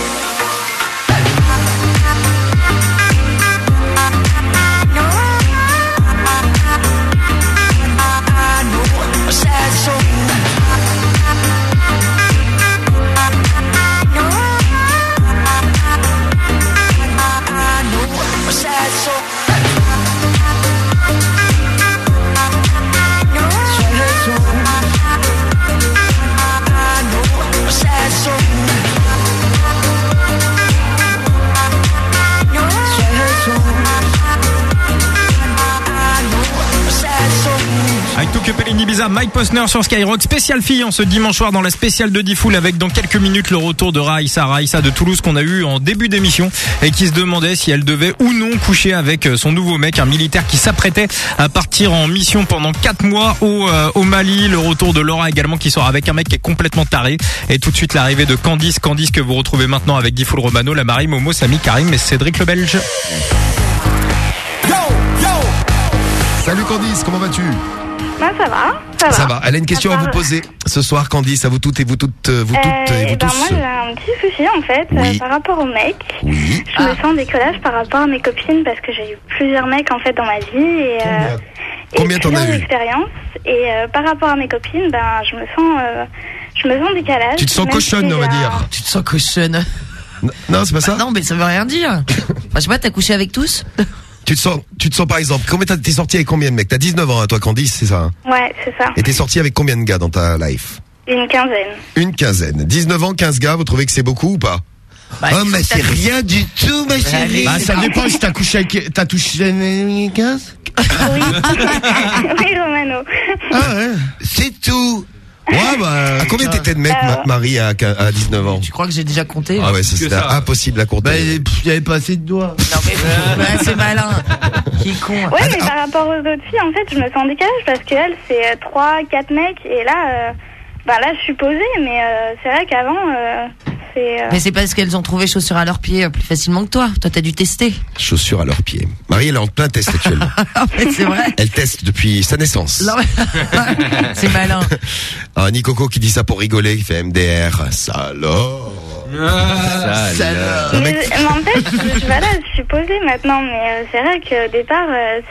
Ibiza, Mike Posner sur Skyrock, spécial fille en ce dimanche soir dans la spéciale de Diffoul, avec dans quelques minutes le retour de Raïssa de Toulouse qu'on a eu en début d'émission et qui se demandait si elle devait ou non coucher avec son nouveau mec, un militaire qui s'apprêtait à partir en mission pendant 4 mois au Mali. Le retour de Laura également qui sort avec un mec qui est complètement taré, et tout de suite l'arrivée de Candice que vous retrouvez maintenant avec Diffoul Romano, la Marie, Momo, Samy, Karim et Cédric le Belge. Salut Candice, comment vas-tu? Bah, ça va. Ça va. Elle a une question à vous poser ce soir, Candice, à vous toutes et vous toutes, vous tous. Moi, j'ai un petit souci, en fait, par rapport aux mecs. Oui. Je me sens en décalage par rapport à mes copines parce que j'ai eu plusieurs mecs, en fait, dans ma vie et Combien t'en as eu d'expérience. Et par rapport à mes copines, je me sens en décalage. Tu te sens cochonne, on va dire. Tu te sens cochonne. Non, c'est pas ça. Non, mais ça veut rien dire. Je sais pas, t'as couché avec tous? Tu te sens par exemple, t'es sorti avec combien de mecs? T'as 19 ans, hein, toi, Candice, c'est ça? Ouais, c'est ça. Et t'es sorti avec combien de gars dans ta life? Une quinzaine. Une quinzaine. 19 ans, 15 gars, vous trouvez que c'est beaucoup ou pas? Oh, mais c'est rien du tout, ma chérie. Bah, ça dépend si t'as couché avec, t'as touché 15? Oui. Oui, Romano. Ah ouais. C'est tout. Ouais, à combien t'étais de mecs, Marie, à 19 ans? Tu crois que j'ai déjà compté? Ah ouais, c'était impossible à compter. Il y avait pas assez de doigts. Non, mais c'est malin. Qui est con. Ouais, mais par rapport aux autres filles, en fait, je me sens en décalage parce qu'elles, c'est 3-4 mecs et là, là, je suis posée, mais c'est vrai qu'avant, Mais c'est parce qu'elles ont trouvé chaussures à leurs pieds plus facilement que toi. Toi, t'as dû tester. Chaussures à leurs pieds. Marie, elle est en plein test actuellement. C'est vrai. Elle teste depuis sa naissance. Non, c'est malin. Ah, Nicoco qui dit ça pour rigoler, qui fait MDR. Salope. Mais en fait, je suis posée maintenant, mais c'est vrai qu'au départ,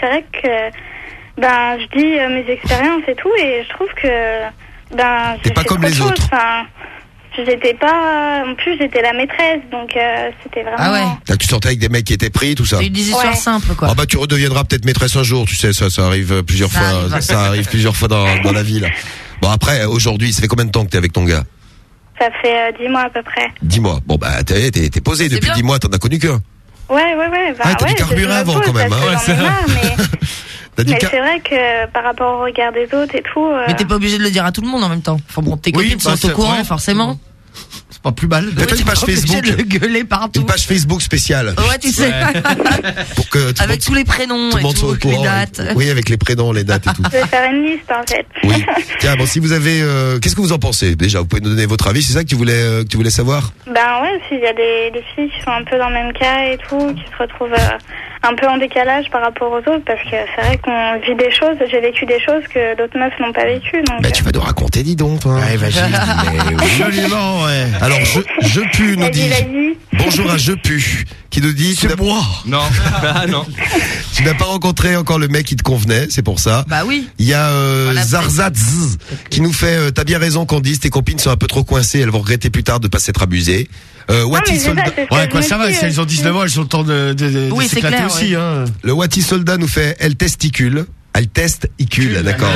je dis mes expériences et tout, et je trouve que t'es pas comme les autres. J'étais pas, en plus j'étais la maîtresse, donc c'était vraiment. Ah ouais. Tu sortais avec des mecs qui étaient pris, tout ça. C'est une histoire simple, quoi. Ah bah tu redeviendras peut-être maîtresse un jour, tu sais, ça arrive plusieurs fois. Ça arrive plusieurs fois dans la vie là. Bon après, aujourd'hui, ça fait combien de temps que t'es avec ton gars? Ça fait 10 mois à peu près. 10 mois. Bon bah t'es posé depuis 10 mois, t'en as connu qu'un. Ouais. T'as du carburant avant quand même. Mais c'est vrai que par rapport au regard des autres et tout. Mais t'es pas obligé de le dire à tout le monde en même temps. Enfin bon, tes copines sont au courant, forcément. C'est pas plus mal. T'as une page Facebook. De le gueuler partout. Une page Facebook spéciale. Ouais, tu sais. Pour que avec tous les prénoms et tout, avec les dates. Oui, avec les prénoms, les dates et tout. Je vais faire une liste en fait. Oui. Tiens, bon, si vous avez, qu'est-ce que vous en pensez? Déjà, vous pouvez nous donner votre avis. C'est ça que tu voulais savoir? Ouais, s'il y a des filles qui sont un peu dans le même cas et tout, qui se retrouvent un peu en décalage par rapport aux autres, parce que c'est vrai qu'on vit des choses, j'ai vécu des choses que d'autres meufs n'ont pas vécues. Donc... tu vas nous raconter, dis donc, toi. Ouais, vas-y. Joliment, ouais. Alors, je pue nous dit. Bonjour à Je pue, qui nous dit. C'est moi. Non. Non. Tu n'as pas rencontré encore le mec qui te convenait, c'est pour ça. Bah oui. Il y a Zarzaz qui nous fait. T'as bien raison, Candice, tes copines sont un peu trop coincées, elles vont regretter plus tard de pas s'être abusées. Wati Soldat. Ouais, quoi, ça va, si elles ont 19 ans, elles ont le temps de s'éclater aussi, hein. Le Wati Soldat nous fait, elle testicule. Elle testicule, d'accord.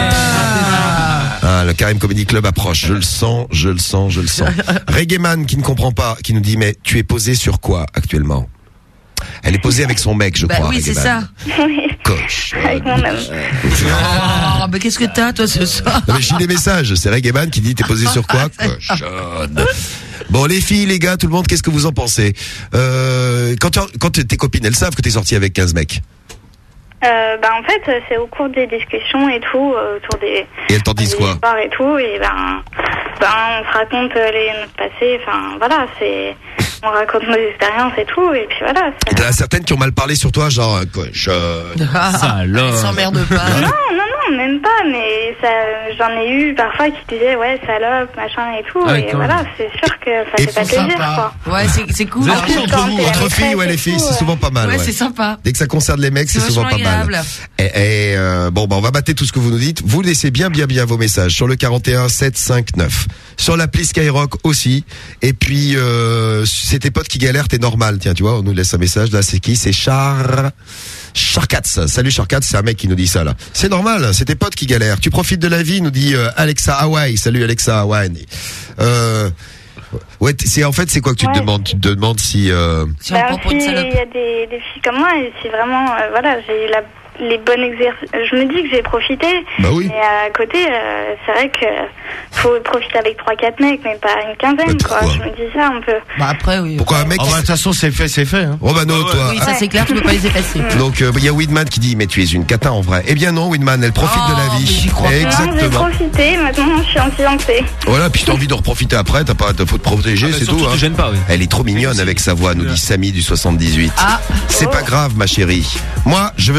Le Karim Comedy Club approche. Je le sens. Reggaeman qui ne comprend pas, qui nous dit, mais tu es posé sur quoi actuellement? Elle est posée avec son mec, je crois. Oui, c'est ça. Coche. Avec mon homme. Mais qu'est-ce que t'as, toi, ce soir? Non, mais j'ai des messages. C'est Reggaeman qui dit, t'es posé sur quoi? Cochonne. Bon, les filles, les gars, tout le monde, qu'est-ce que vous en pensez? Quand tes copines, elles savent que t'es sorti avec 15 mecs. En fait, c'est au cours des discussions et tout, autour des. Et elles t'en disent quoi? Et tout, et on se raconte notre passé, voilà, on raconte nos expériences et tout, et puis voilà. Et t'en as certaines qui ont mal parlé sur toi, genre, cochonne. Salope. Elles s'emmerdent pas. Non, même pas, mais j'en ai eu parfois qui disaient, ouais, salope, machin et tout, et voilà, c'est sûr que ça fait pas plaisir, quoi. Ouais, c'est cool. Entre filles, ouais, les filles, c'est souvent pas mal. Ouais, c'est sympa. Dès que ça concerne les mecs, c'est souvent pas mal. Et on va battre tout ce que vous nous dites. Vous laissez bien vos messages sur le 41 759, sur l'appli Skyrock aussi. Et puis c'est tes potes qui galèrent, t'es normal. Tiens, tu vois, on nous laisse un message. Là, c'est qui? C'est Charcats. Salut Charcats, c'est un mec qui nous dit ça là. C'est normal, c'est tes potes qui galèrent. Tu profites de la vie, nous dit Alexa Hawaii. Salut Alexa Hawaii. Ouais, c'est quoi que tu te demandes? Tu te demandes si il y a des filles comme moi, et si vraiment j'ai eu les bonnes exercices. Je me dis que j'ai profité. Bah oui. Mais à côté, c'est vrai que faut profiter avec 3-4 mecs, mais pas une quinzaine, quoi. Je me dis ça un peu. Bah après, oui. Pourquoi un mec? De toute façon, c'est fait, hein. Romano, toi. Oui, ça c'est clair, tu peux pas les effacer. Donc, il y a Widman qui dit, mais tu es une cata en vrai. Eh bien non, Widman, elle profite de la vie. Exactement. Non, j'ai profité, maintenant je suis en fiancée. Voilà, puis t'as envie de reprofiter après, faut te protéger, c'est tout. Te gêne pas, oui. Elle est trop mignonne avec sa voix, nous dit Samy du 78. C'est pas grave, ma chérie. Moi, je veux sortir qu'avec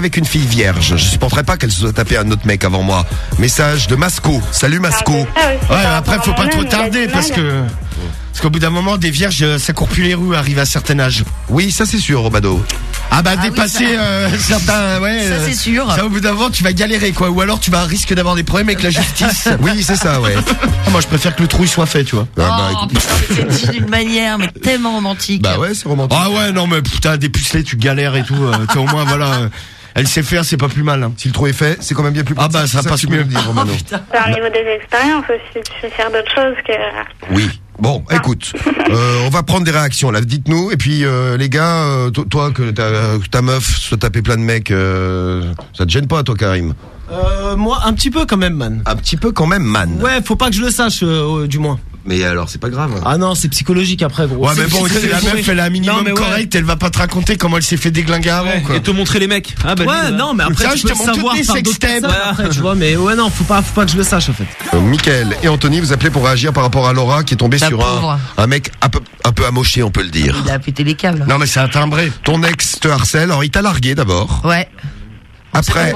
qu'avec une fille vierge. Je supporterais pas qu'elle se soit tapée un autre mec avant moi. Message de Masco. Salut Masco. Ouais, après faut pas trop tarder parce qu'au bout d'un moment, des vierges, ça court plus les rues, arrive à un certain âge. Oui, ça c'est sûr, Romano. Ah bah dépasser certains, ouais. Ça c'est sûr. Ça au bout d'un moment, tu vas galérer quoi, ou alors tu vas risquer d'avoir des problèmes avec la justice. Oui, c'est ça, ouais. Moi, je préfère que le trouille soit fait, tu vois. Oh, putain, c'est dit d'une manière, mais tellement romantique. Bah ouais, c'est romantique. Ah ouais, non mais putain, dépucelé, tu galères et tout. Tu au moins voilà. Elle sait faire, c'est pas plus mal. Hein. Si le trou est fait, c'est quand même bien plus. Ah bah ça passe mieux. Dire, Romano. Ça arrive des expériences aussi, tu sais faire d'autres choses que. Oui. Bon, écoute, on va prendre des réactions là. Dites-nous et puis les gars, toi que ta meuf se tapait plein de mecs, ça te gêne pas toi, Karim? Moi, un petit peu quand même, man. Un petit peu quand même, man. Ouais, faut pas que je le sache, du moins. Mais alors, c'est pas grave. Ah non, c'est psychologique après, gros. Ouais, mais bon, c'est la meuf, elle a un minimum correct, elle va pas te raconter comment elle s'est fait déglinguer avant, quoi. Et te montrer les mecs. Ah bah ouais, non, mais après, tu peux savoir par d'autres personnes après, tu vois, mais ouais, non, faut pas que je le sache, en fait. Mickaël et Anthony, vous appelez pour réagir par rapport à Laura qui est tombée sur un mec un peu amoché, on peut le dire. Il a pété les câbles. Non, mais c'est un timbré. Ton ex te harcèle, alors il t'a largué d'abord. Ouais. Après,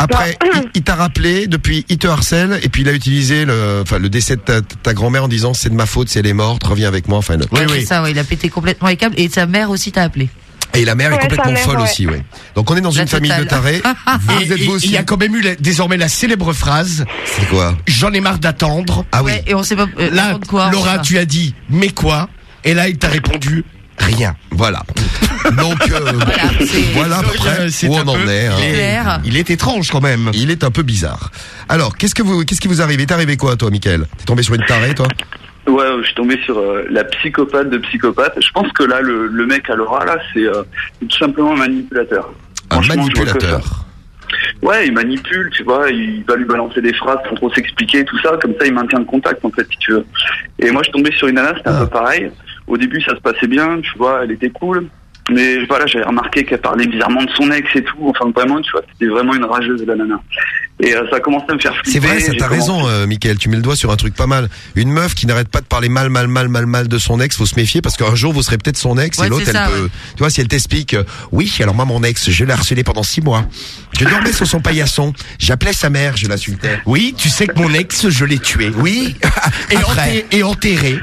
il t'a rappelé, depuis, il te harcèle, et puis il a utilisé le décès de ta grand-mère en disant c'est de ma faute si elle est morte, reviens avec moi, enfin. Oui. C'est ça, ouais, il a pété complètement les câbles, et sa mère aussi t'a appelé. Et la mère est complètement folle aussi, oui. Donc on est dans une famille de tarés. Vous êtes vous aussi. Il y a quand même eu désormais la célèbre phrase. C'est quoi? J'en ai marre d'attendre. Ah oui. Ouais, et on sait pas, là, quoi. Laura, tu as dit, mais quoi? Et là, il t'a répondu, rien. Voilà. Donc voilà à peu près où on en est. Il est étrange quand même. Il est un peu bizarre. Alors, qu'est-ce qui vous arrive? T'es arrivé quoi, toi, Mickaël? T'es tombé sur une tarée, toi? Ouais, je suis tombé sur la psychopathe de psychopathe. Je pense que là, le mec à Laura, là, c'est tout simplement un manipulateur. Un manipulateur. Ouais, il manipule, tu vois, il va lui balancer des phrases sans trop s'expliquer, tout ça, comme ça il maintient le contact, en fait, si tu veux. Et moi, je suis tombé sur une nana, c'était un peu pareil. Au début, ça se passait bien, tu vois, elle était cool. Mais voilà, j'avais remarqué qu'elle parlait bizarrement de son ex et tout. Enfin, vraiment, tu vois, c'était vraiment une rageuse, la nana. Et ça a commencé à me faire flipper. C'est vrai, ça, t'as raison, Mickaël. Tu mets le doigt sur un truc pas mal. Une meuf qui n'arrête pas de parler mal de son ex, faut se méfier parce qu'un jour, vous serez peut-être son ex et l'autre, elle peut... Tu vois, si elle t'explique, oui, alors moi, mon ex, je l'ai harcelé pendant 6 mois. Je dormais sur son paillasson. J'appelais sa mère, je l'insultais. Oui, tu sais que mon ex, je l'ai tué. Oui. Et enterré.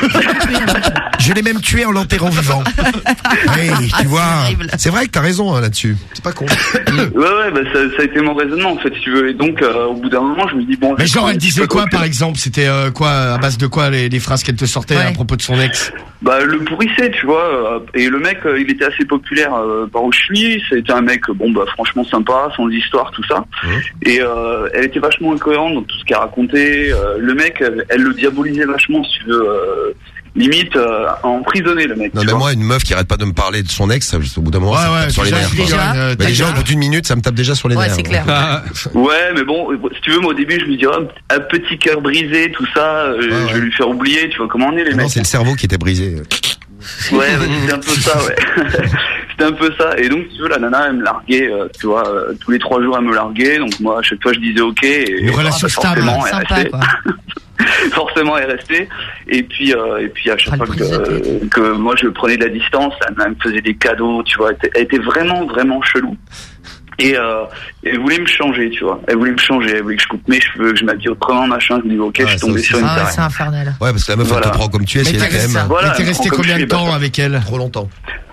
Je l'ai même tué en l'enterrant vivant. Oui, tu vois. C'est vrai que t'as raison là-dessus. C'est pas con. Ouais, bah ça a été mon raisonnement en fait, si tu veux. Et donc, au bout d'un moment, je me dis bon. Mais genre, elle disait quoi, par exemple? C'était quoi, à base de quoi les phrases qu'elle te sortait à propos de son ex? Bah, le pourrissait, tu vois. Et le mec, il était assez populaire par où je suis. C'était un mec, bon, bah, franchement sympa, sans histoire, tout ça. Et elle était vachement incohérente dans tout ce qu'elle racontait. Le mec, elle le diabolisait vachement, si tu veux. Limite emprisonné le mec. Non mais moi une meuf qui arrête pas de me parler de son ex, au bout d'un moment ça me tape sur les nerfs. Déjà au bout d'une minute ça me tape déjà sur les nerfs. Ouais, c'est clair. Ouais, mais bon, si tu veux, moi au début je me dis un petit cœur brisé, tout ça, je vais lui faire oublier, tu vois comment on est les mecs. Non, c'est le cerveau qui était brisé. Ouais, c'était un peu ça, ouais. C'était un peu ça. Et donc, si tu veux, la nana, elle me larguait, tu vois, tous les 3 jours, elle me larguait. Donc, moi, à chaque fois, je disais OK. Et une relation stable, sympa, quoi. Forcément, elle restait. Et puis à chaque fois que moi, je prenais de la distance, elle me faisait des cadeaux, tu vois. Elle était vraiment, vraiment chelou. Et elle voulait me changer, tu vois. Elle voulait que je coupe mes cheveux, que je m'habille autrement, machin. Je me dis, ok, je suis tombé sur une tarée. C'est infernal. Ouais, parce que la meuf, elle te prend comme tu es, si elle t'aime. Mais t'es resté combien de temps avec elle? Trop longtemps.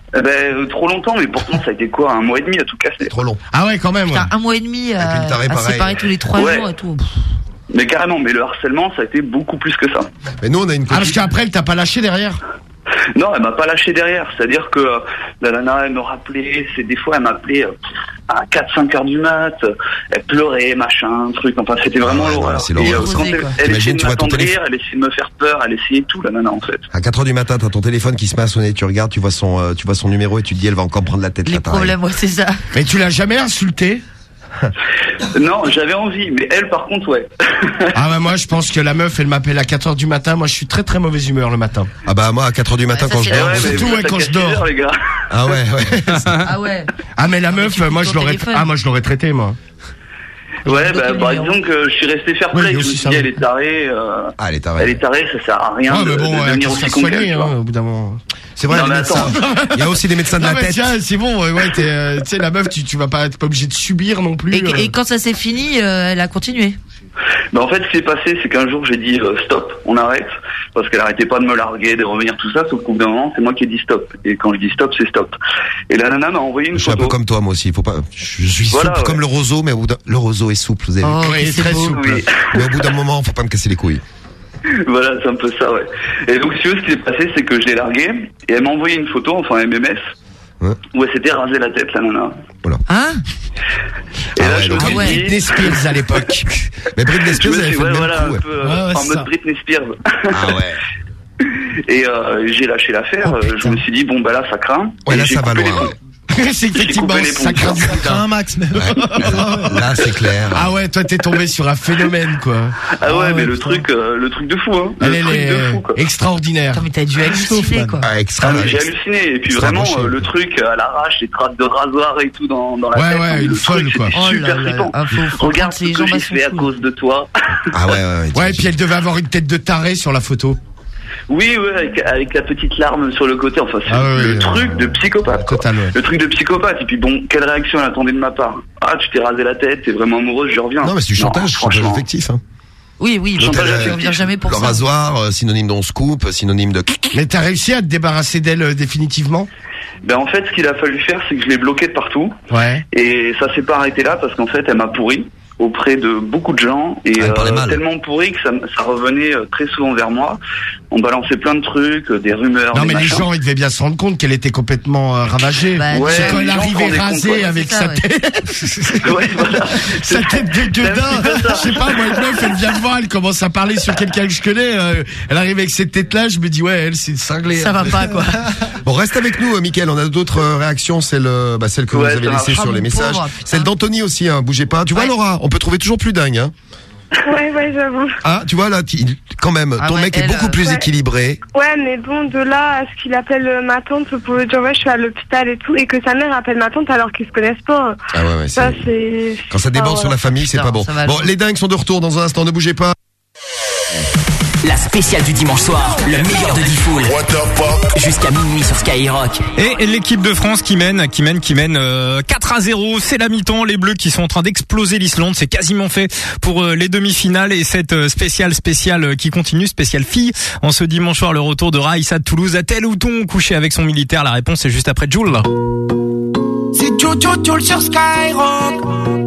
Trop longtemps, mais pourtant, ça a été quoi, 1 mois et demi à tout casser. Trop long. Ah ouais, quand même. Putain, 1 mois et demi à séparer tous les 3 jours et tout. Mais carrément, mais le harcèlement, ça a été beaucoup plus que ça. Mais nous, on a une parce qu'après, elle t'a pas lâché derrière? Non, elle m'a pas lâché derrière. C'est-à-dire que la nana, elle me rappelait, des fois, elle m'appelait à 4-5 heures du mat, elle pleurait, machin, truc. Enfin, c'était vraiment l'horreur. C'est l'horreur. Quand elle essayait de m'attendrir, elle essayait de me faire peur, elle essayait tout, la nana, en fait. À 4 heures du matin, t'as ton téléphone qui se met à sonner, tu regardes, tu vois son numéro et tu te dis, elle va encore prendre la tête. Les problèmes, ouais, c'est ça. Mais tu l'as jamais insulté? Non, j'avais envie, mais elle par contre, ouais. Ah bah moi je pense que la meuf elle m'appelle à 4h du matin, moi je suis très très mauvaise humeur le matin. Ah bah moi à 4h du matin quand je dors. Surtout quand je dors. Les gars. Ah ouais. Ah ouais. Ah mais la meuf, moi je l'aurais traité moi. Ouais, bah disons que je suis resté faire prêt, je me suis dit elle est tarée. Elle est tarée. Elle est tarée, ça sert à rien de devenir aussi con qu'elle, au bout d'un moment. C'est vrai, les médecins. Il y a aussi des médecins de la tête. Tiens, c'est bon, ouais, tu sais, la meuf, tu vas pas, t'es pas obligé de subir non plus. Et quand ça s'est fini, elle a continué. Ben en fait, ce qui s'est passé, c'est qu'un jour, j'ai dit stop, on arrête, parce qu'elle arrêtait pas de me larguer, de revenir, tout ça, sauf qu'au bout d'un moment, c'est moi qui ai dit stop. Et quand je dis stop, c'est stop. Et la nana m'a envoyé une photo. Je suis un peu comme toi, moi aussi. Faut pas. Je suis souple comme le roseau, mais le roseau est souple. Vous avez vu. Oui, très souple. Oui. Mais au bout d'un moment, faut pas me casser les couilles. Voilà, c'est un peu ça, ouais. Et donc, si tu veux, ce qui s'est passé, c'est que je l'ai larguée, et elle m'a envoyé une photo, enfin MMS, où elle s'était rasé la tête, la nana. Voilà. Hein? Et là, je me suis dit... Britney Spears à l'époque. Mais Britney Spears, elle fait le même coup. Un peu en mode Britney Spears. Ah ouais. Et j'ai lâché l'affaire, je me suis dit, bon, bah là, ça craint. Ouais, là, ça va loin. C'est effectivement ça craint un max même. Là c'est clair. Ah ouais, toi t'es tombé sur un phénomène quoi. Ah ouais, mais le truc de fou hein. Elle est extraordinaire. Attends, mais t'as dû halluciner quoi. Ah, j'ai halluciné et puis vraiment le truc à l'arrache, les traces de rasoir et tout dans la tête. Ouais, une folle quoi. Super flippant. Regarde ce que j'ai fait à cause de toi. Ah ouais. Ouais, et puis elle devait avoir une tête de taré sur la photo. Oui, avec la petite larme sur le côté. Enfin, c'est le truc de psychopathe. Total, ouais. Le truc de psychopathe. Et puis bon, quelle réaction elle attendait de ma part? Ah, tu t'es rasé la tête, t'es vraiment amoureuse, je reviens. Non, mais c'est du chantage affectif. Hein. Oui, je reviens jamais pour ça. Le rasoir, synonyme d'on se coupe, synonyme de... Mais t'as réussi à te débarrasser d'elle définitivement? Ben en fait, ce qu'il a fallu faire, c'est que je l'ai bloquée de partout. Ouais. Et ça s'est pas arrêté là parce qu'en fait, elle m'a pourri auprès de beaucoup de gens et tellement pourri que ça revenait très souvent vers moi. On balançait plein de trucs, des rumeurs. Non mais les gens ils devaient bien se rendre compte qu'elle était complètement ravagée. C'est quand elle arrivait rasée avec sa tête. Ouais, voilà. Sa tête de gueudin. Je sais pas, moi une meuf elle vient me voir, elle commence à parler sur quelqu'un que je connais. Elle arrive avec cette tête là, je me dis ouais elle c'est cinglé. Ça va pas quoi. Bon reste avec nous Mickaël, on a d'autres réactions, celle que vous avez laissée sur les messages. Celle d'Anthony aussi, hein, bougez pas. Tu vois Laura, on peut trouver toujours plus dingue hein. Ouais, j'avoue. Ah, tu vois là, quand même, ton mec est beaucoup plus équilibré. Ouais, mais bon, de là à ce qu'il appelle ma tante pour lui dire ouais, je suis à l'hôpital et tout, et que sa mère appelle ma tante alors qu'ils se connaissent pas. Ah ouais, ça c'est. Quand ça déborde sur la famille, c'est pas bon. Bon, les dingues sont de retour dans un instant, ne bougez pas. La spéciale du dimanche soir, le meilleur de Diffoul. Jusqu'à minuit sur Skyrock. Et l'équipe de France qui mène 4-0. C'est la mi-temps. Les Bleus qui sont en train d'exploser l'Islande. C'est quasiment fait pour les demi-finales. Et cette spéciale qui continue, spéciale fille. En ce dimanche soir, le retour de Raïssa de Toulouse. A-t-elle ou ton couché avec son militaire? La réponse est juste après Joule. C'est Joule sur Skyrock.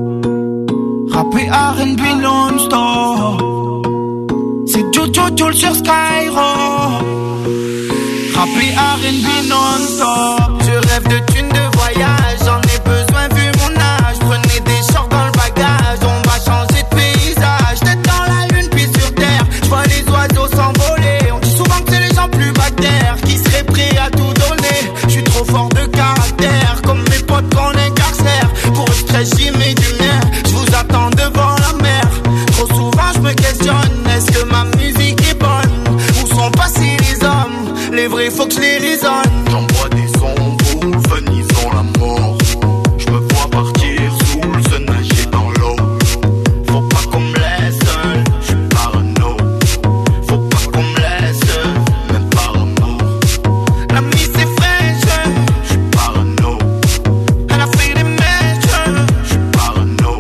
Rappé R&B non-stop. C'est Joule sur Skyrock. Rappé R&B non-stop. Je rêve de thunes de voyage. J'en ai besoin vu mon âge. Prenez des shorts dans le bagage. On va changer de paysage. Tête dans la lune puis sur terre. Je vois les oiseaux s'envoler. On dit souvent que c'est les gens plus bactères qui seraient prêts à tout donner. Je suis trop fort de caractère. Comme mes potes qu'on incarcère. Pour le stress j'y mets du mien. Je vous attends devant la mer. Trop souvent je me questionne. Est-ce que ma musique est bonne? Où sont passés les hommes? Les vrais faut que je les raisonne. J'envoie des sons pour le fun, ils ont la mort. Je me vois partir sous le sun, nager dans l'eau. Faut pas qu'on me laisse seul, je suis parano. Faut pas qu'on me laisse seul, même par amour. La mise est fraîche, je suis parano. Elle a fait des mèches, je suis parano.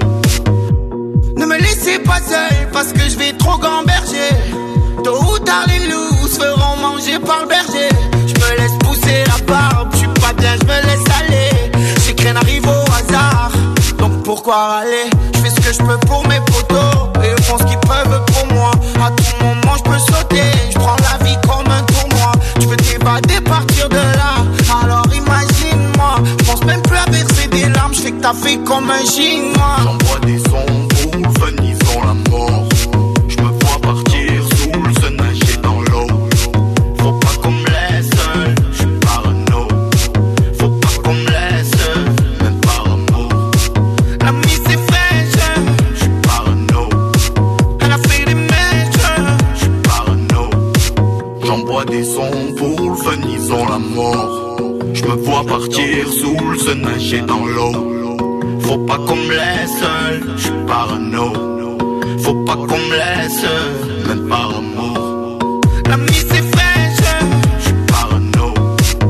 Ne me laissez pas seul parce que je vais trop gamberger. Tôt ou tard les loups se feront manger par le berger. Je me laisse pousser la barbe, je suis pas bien, je me laisse aller. J'ai que rien arrive au hasard, donc pourquoi râler? Je fais ce que je peux pour mes potos, et ils font ce qu'ils peuvent pour moi. À tout moment je peux sauter, je prends la vie comme un tournoi. Tu veux t'évader, partir de là, alors imagine-moi. Je pense même plus à verser des larmes, je fais que t'as fait comme un chinois. J'envoie des sons pour le fun, ils ont la mort. Je me vois partir sous le sun, nager dans l'eau. Faut pas qu'on me laisse seul, je suis parano. Faut pas qu'on me laisse seul, même par amour. La mise est fraîche, je suis parano. Elle a fait des mèches, je suis parano. J'envoie des sons pour le fun, ils ont la mort. Je me vois partir sous le sun, nager dans l'eau. Faut pas qu'on me laisse seul, je suis parano. Faut pas qu'on me laisse seul, même par amour. La mise est fraîche, je suis parano.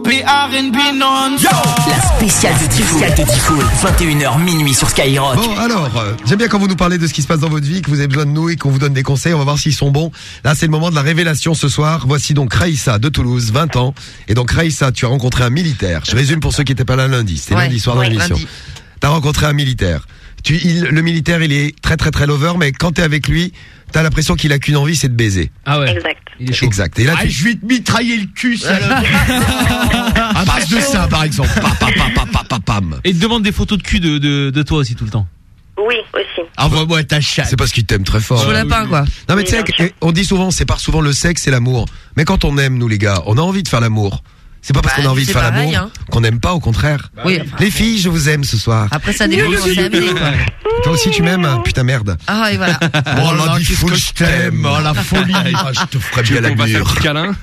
Rappé R&B non-stop. La spéciale de Diffoul, 21h minuit sur Skyrock. Bon alors, j'aime bien quand vous nous parlez de ce qui se passe dans votre vie, que vous avez besoin de nous et qu'on vous donne des conseils. On va voir s'ils sont bons. Là, c'est le moment de la révélation ce soir. Voici donc Raïssa de Toulouse, 20 ans. Et donc Raïssa, tu as rencontré un militaire. Je résume pour ceux qui n'étaient pas là lundi. C'était lundi soir dans l'émission. T'as rencontré un militaire. Le militaire, il est très très très lover, mais quand t'es avec lui, t'as l'impression qu'il a qu'une envie, c'est de baiser. Ah ouais. Exact. Il est chaud. Exact. Et là, je vais te mitrailler le cul, salope. À base de ça, par exemple. Pam. Et il te demande des photos de cul de toi aussi tout le temps. Oui, aussi. Envoie-moi ta chatte. c'est parce qu'il t'aime très fort. Sous lapin, quoi. Non mais Oui, tu sais, bien sûr. on dit souvent, c'est pas souvent le sexe et l'amour. Mais quand on aime, nous les gars, on a envie de faire l'amour. C'est pas parce qu'on a envie de c'est faire pareil, l'amour hein. qu'on n'aime pas, au contraire. Oui. Les filles, je vous aime ce soir. Après, ça dépend si c'est amené, quoi. Toi aussi, tu m'aimes? Putain, merde. Ah, et voilà. Oh là, dis full, je t'aime. Oh la folie. Ah, je te ferai bien la On va faire un mûre. petit câlin.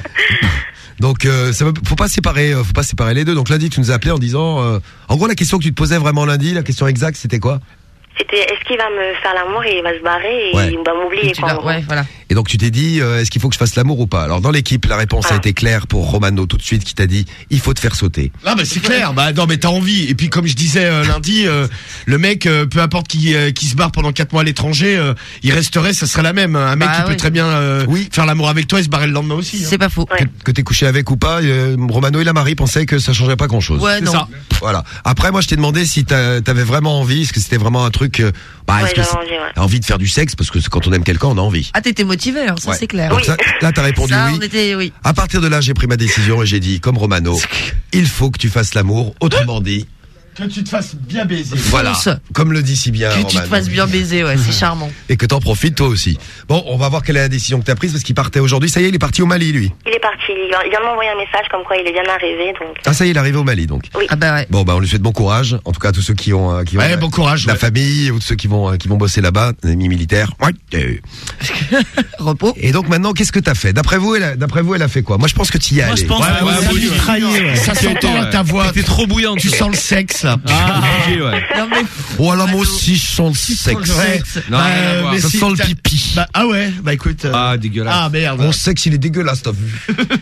Donc, faut pas séparer les deux. Donc lundi, tu nous as appelé en disant, en gros, la question que tu te posais vraiment lundi, la question exacte, c'était quoi? C'était est-ce qu'il va me faire l'amour et il va se barrer et il va m'oublier, quoi. Ouais, voilà. Et donc tu t'es dit, est-ce qu'il faut que je fasse l'amour ou pas? Alors dans l'équipe, la réponse a été claire pour Romano tout de suite, qui t'a dit, il faut te faire sauter. Ah bah c'est clair, bah non mais t'as envie. Et puis comme je disais lundi, le mec, peu importe qui se barre pendant 4 mois à l'étranger, il resterait, ça serait la même. Un mec qui peut très bien faire l'amour avec toi et se barrer le lendemain aussi. C'est pas faux. Que t'aies couché avec ou pas, Romano et la Marie pensaient que ça changerait pas grand-chose. Ouais, C'est non. ça. Voilà. Après, moi je t'ai demandé si t'avais vraiment envie, est-ce que c'était vraiment un truc, est-ce que t'as envie de faire du sexe, parce que quand on aime quelqu'un, on a envie. Ah, t'étais motivé, alors ça c'est clair. Donc ça, là, t'as répondu Ça, oui. on était, oui. À partir de là, j'ai pris ma décision et j'ai dit, comme Romano, il faut que tu fasses l'amour. Autrement dit, Que tu te fasses bien baiser. voilà. Comme le dit si bien Que tu te Romano. fasses bien baiser, ouais, c'est charmant. Et que t'en profites toi aussi. Bon, on va voir quelle est la décision que t'as prise, parce qu'il partait aujourd'hui. Ça y est, il est parti au Mali, lui. Il est parti. Il vient de m'envoyer un message comme quoi il est bien arrivé. Donc. Ah, ça y est, il est arrivé au Mali, donc. Oui. Ah bah ouais. Bon, bah, on lui souhaite bon courage. En tout cas, à tous ceux qui ont, bon courage, la famille, ou tous ceux qui vont bosser là-bas, les amis militaires. Repos. Et donc maintenant, qu'est-ce que t'as fait? D'après vous, elle a fait quoi? Moi, je pense que tu y es allé. Moi, je pense Ça s'entend à ta voix. T'es trop bouillante. Tu sens le sexe, là. Non, mais Oh là, moi aussi, je sens le sexe. Non, rien à voir. mais Ça si sent le t'as- pipi. Bah, ah ouais, bah écoute. Ah, dégueulasse. Ah merde. Mon sexe, il est dégueulasse, t'as vu?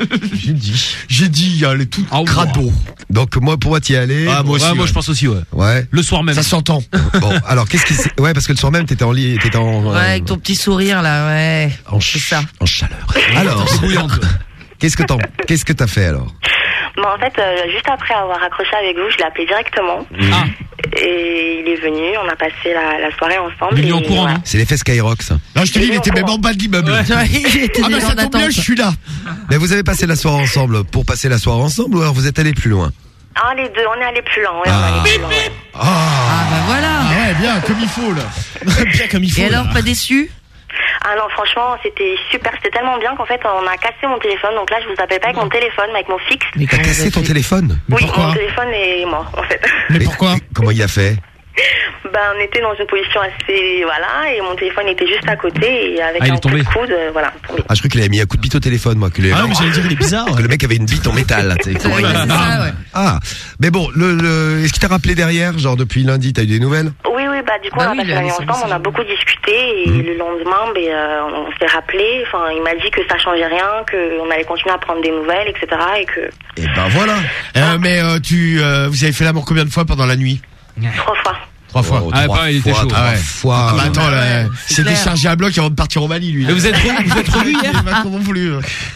J'ai dit, elle est toute crado. Donc, moi, pour moi, t'y es allé. Ah, moi aussi. Ouais, moi je pense aussi, ouais. Ouais. Le soir même. Ça s'entend. Bon, alors, qu'est-ce qui s'est... Ouais, parce que le soir même, t'étais en lit, t'étais en... ouais, avec ton petit sourire là, ouais. C'est ça. En chaleur. Alors, qu'est-ce que t'as fait, alors? Bon, en fait, juste après avoir raccroché avec vous, je l'ai appelé directement. Ah. Et il est venu, on a passé la soirée ensemble. Il est et en courant, voilà. C'est l'effet Skyrock, ça. Non, je te dis, il était même en bas de l'immeuble. Il était Ah bah déjà ça en tombe bien, attente. je suis là. Mais vous avez passé la soirée ensemble pour passer la soirée ensemble, ou alors vous êtes allés plus loin? Ah, les deux, on est allé plus loin. Ouais, on est allé plus loin. Ouais. Ah bah voilà. Ah ouais, bien, comme il faut, là. Bien comme il faut. Et alors, là. pas déçu? Ah non, franchement, c'était super, c'était tellement bien qu'en fait, on a cassé mon téléphone. Donc là, je vous appelle pas avec mon téléphone, mais avec mon fixe. Mais T'as cassé ton téléphone? Oui, pourquoi mon téléphone est mort, en fait. Mais pourquoi? Comment il a fait? Ben, on était dans une position assez, voilà, et mon téléphone était juste à côté, et avec Ah, il un est coup de tombé. coude, voilà, tombé. Ah, je crois qu'il avait mis un coup de bite au téléphone, moi. Que Ah, mais j'allais dire, il est bizarre. que le mec avait une bite en métal, là, tu sais. Ouais, c'est ça, ouais. Ah, mais bon, est-ce qu'il t'a rappelé derrière, genre depuis lundi, t'as eu des nouvelles? Oui, bah du coup, Bah on a oui, passé il a la nuit laissé un ensemble, on a message. beaucoup discuté, et le lendemain, on s'est rappelé, enfin, il m'a dit que ça changeait rien, qu'on allait continuer à prendre des nouvelles, etc., et que... Et ben voilà. Mais vous avez fait l'amour combien de fois pendant la nuit? 3 fois. 3 fois. Oh, Ah, trois pareil, il était fois, chaud. trois Ah ouais. fois. Ah bah attends, là, c'est c'est clair. déchargé à bloc avant de partir au Mali, lui. Et vous êtes revus hier? Il est pas non plus.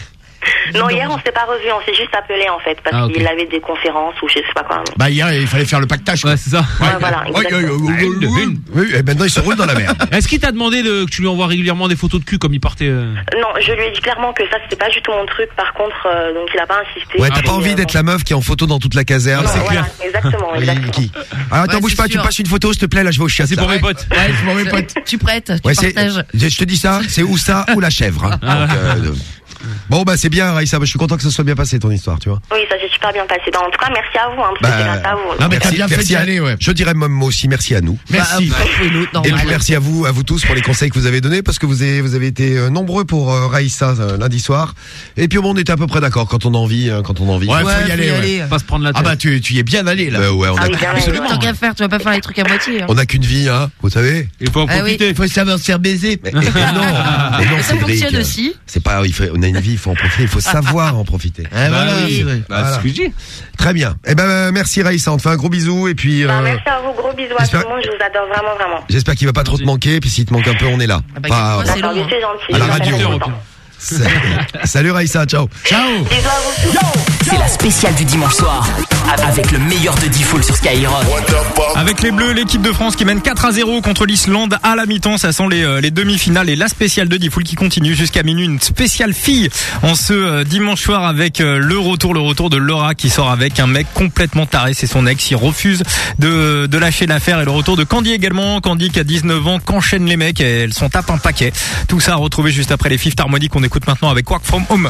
Non, hier, on s'est pas revus, on s'est juste appelé, en fait, parce Ah, ok. qu'il avait des conférences, ou je sais pas quoi. Bah hier, il fallait faire le pactage. quoi. Ouais, c'est ça. Ouais, voilà, exactement. Oui, et maintenant il se roule dans la merde. Est-ce qu'il t'a demandé que tu lui envoies régulièrement des photos de cul comme il partait Non, je lui ai dit clairement que ça, c'était pas du tout mon truc, par contre, donc il a pas insisté. Ouais, t'as pas Et, envie d'être la meuf qui est en photo dans toute la caserne. Non, C'est voilà, clair. exactement, Oui, exactement. qui Alors attends, Ouais, bouge c'est pas, tu sûr. me passes une photo, s'il te plaît, là je vais au chien. C'est pour mes potes. Ouais, c'est pour mes potes. Tu prêtes, tu Ouais, c'est, partages. je te dis ça, c'est ou ça ou la chèvre. Hein. Donc, bon bah c'est bien, Raïssa, je suis content que ça soit bien passé ton histoire, tu vois. Oui, ça s'est super bien passé. Ben, en tout cas, merci à vous, hein, parce que c'est grâce à vous. Non, mais t'as bien fait d'y à- aller, ouais. Je dirais même moi aussi merci à nous. Merci. Oui, l'autre, Et normal. puis merci à vous tous pour les conseils que vous avez donnés, parce que vous avez été nombreux pour Raïssa lundi soir. Et puis bon, on était à peu près d'accord quand on a envie, Ouais, Ouais, faut y aller. Ouais. Pas se prendre la tête. Ah bah tu y es bien allé là. Ouais, on Ah a, oui, bien, absolument. Tant qu'à faire, tu vas pas faire les trucs à moitié. Hein. on a qu'une vie, hein, vous savez. Il faut en Ah oui. profiter. Il faut savoir se faire baiser. Mais non, Ça Cédric. fonctionne aussi. C'est pas, on a une une vie, il faut en profiter, il faut savoir en profiter. Voilà, c'est vrai. C'est ce que je dis. Très bien. Eh ben, merci Raïssa, on te fait un gros bisou et puis. Merci à vous, gros bisous à tout le monde, je vous adore vraiment. J'espère qu'il va pas trop te manquer, puis s'il te manque un peu, on est là. C'est gentil. À la radio. Salut Raïssa, ciao. Bisous à vous tous. C'est la spéciale du dimanche soir avec le meilleur de D-Fool sur Skyrock. Avec les Bleus, l'équipe de France qui mène 4-0 contre l'Islande à la mi-temps. Ça sent les demi-finales et la spéciale de D-Fool qui continue jusqu'à minuit. Une spéciale fille en ce dimanche soir avec le retour de Laura qui sort avec un mec complètement taré. C'est son ex. Il refuse de lâcher l'affaire. Et le retour de Candy également. Candy qui a 19 ans, qu'enchaînent les mecs et elles sont tapent un paquet. Tout ça à retrouver juste après les Fifth Harmony qu'on écoute maintenant avec Work From Home.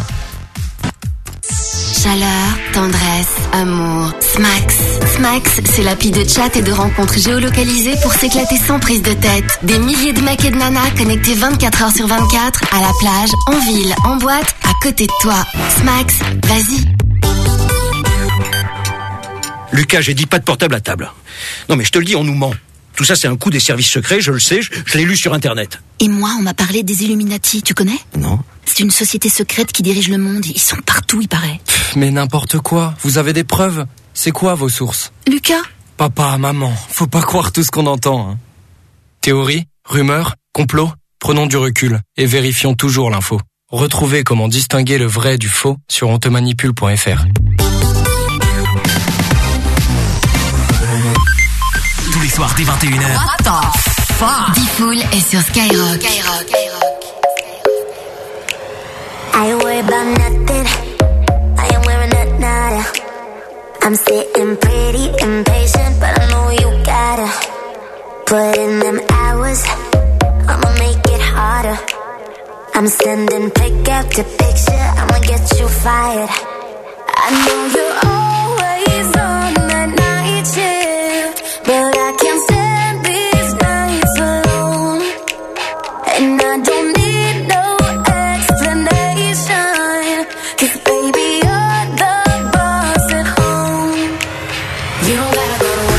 Chaleur, tendresse, amour. Smax, c'est l'appli de chat et de rencontres géolocalisées pour s'éclater sans prise de tête. Des milliers de mecs et de nanas connectés 24 heures sur 24, à la plage, en ville, en boîte, à côté de toi. Smax, vas-y. Lucas, j'ai dit pas de portable à table. Non mais je te le dis, on nous ment. Tout ça, c'est un coup des services secrets, je le sais, je l'ai lu sur Internet. Et moi, on m'a parlé des Illuminati, tu connais? Non. C'est une société secrète qui dirige le monde. Ils sont partout, il paraît. Mais n'importe quoi. Vous avez des preuves? C'est quoi vos sources? Lucas? Papa, maman, faut pas croire tout ce qu'on entend. Hein. Théorie, rumeurs, complot, prenons du recul et vérifions toujours l'info. Retrouvez comment distinguer le vrai du faux sur ontemanipule.fr. Tous les soirs dès 21h. What the fuck? D-Fool est sur Skyrock. I worry about nothing. I am wearing a nada. I'm sitting pretty impatient, but I know you gotta put in them hours. I'ma make it harder. I'm sending pick after picture. I'ma get you fired. I know you're always on that night shift, but I can't stand these nights alone. And I don't need no explanation, 'cause baby you're the boss at home. You don't gotta go to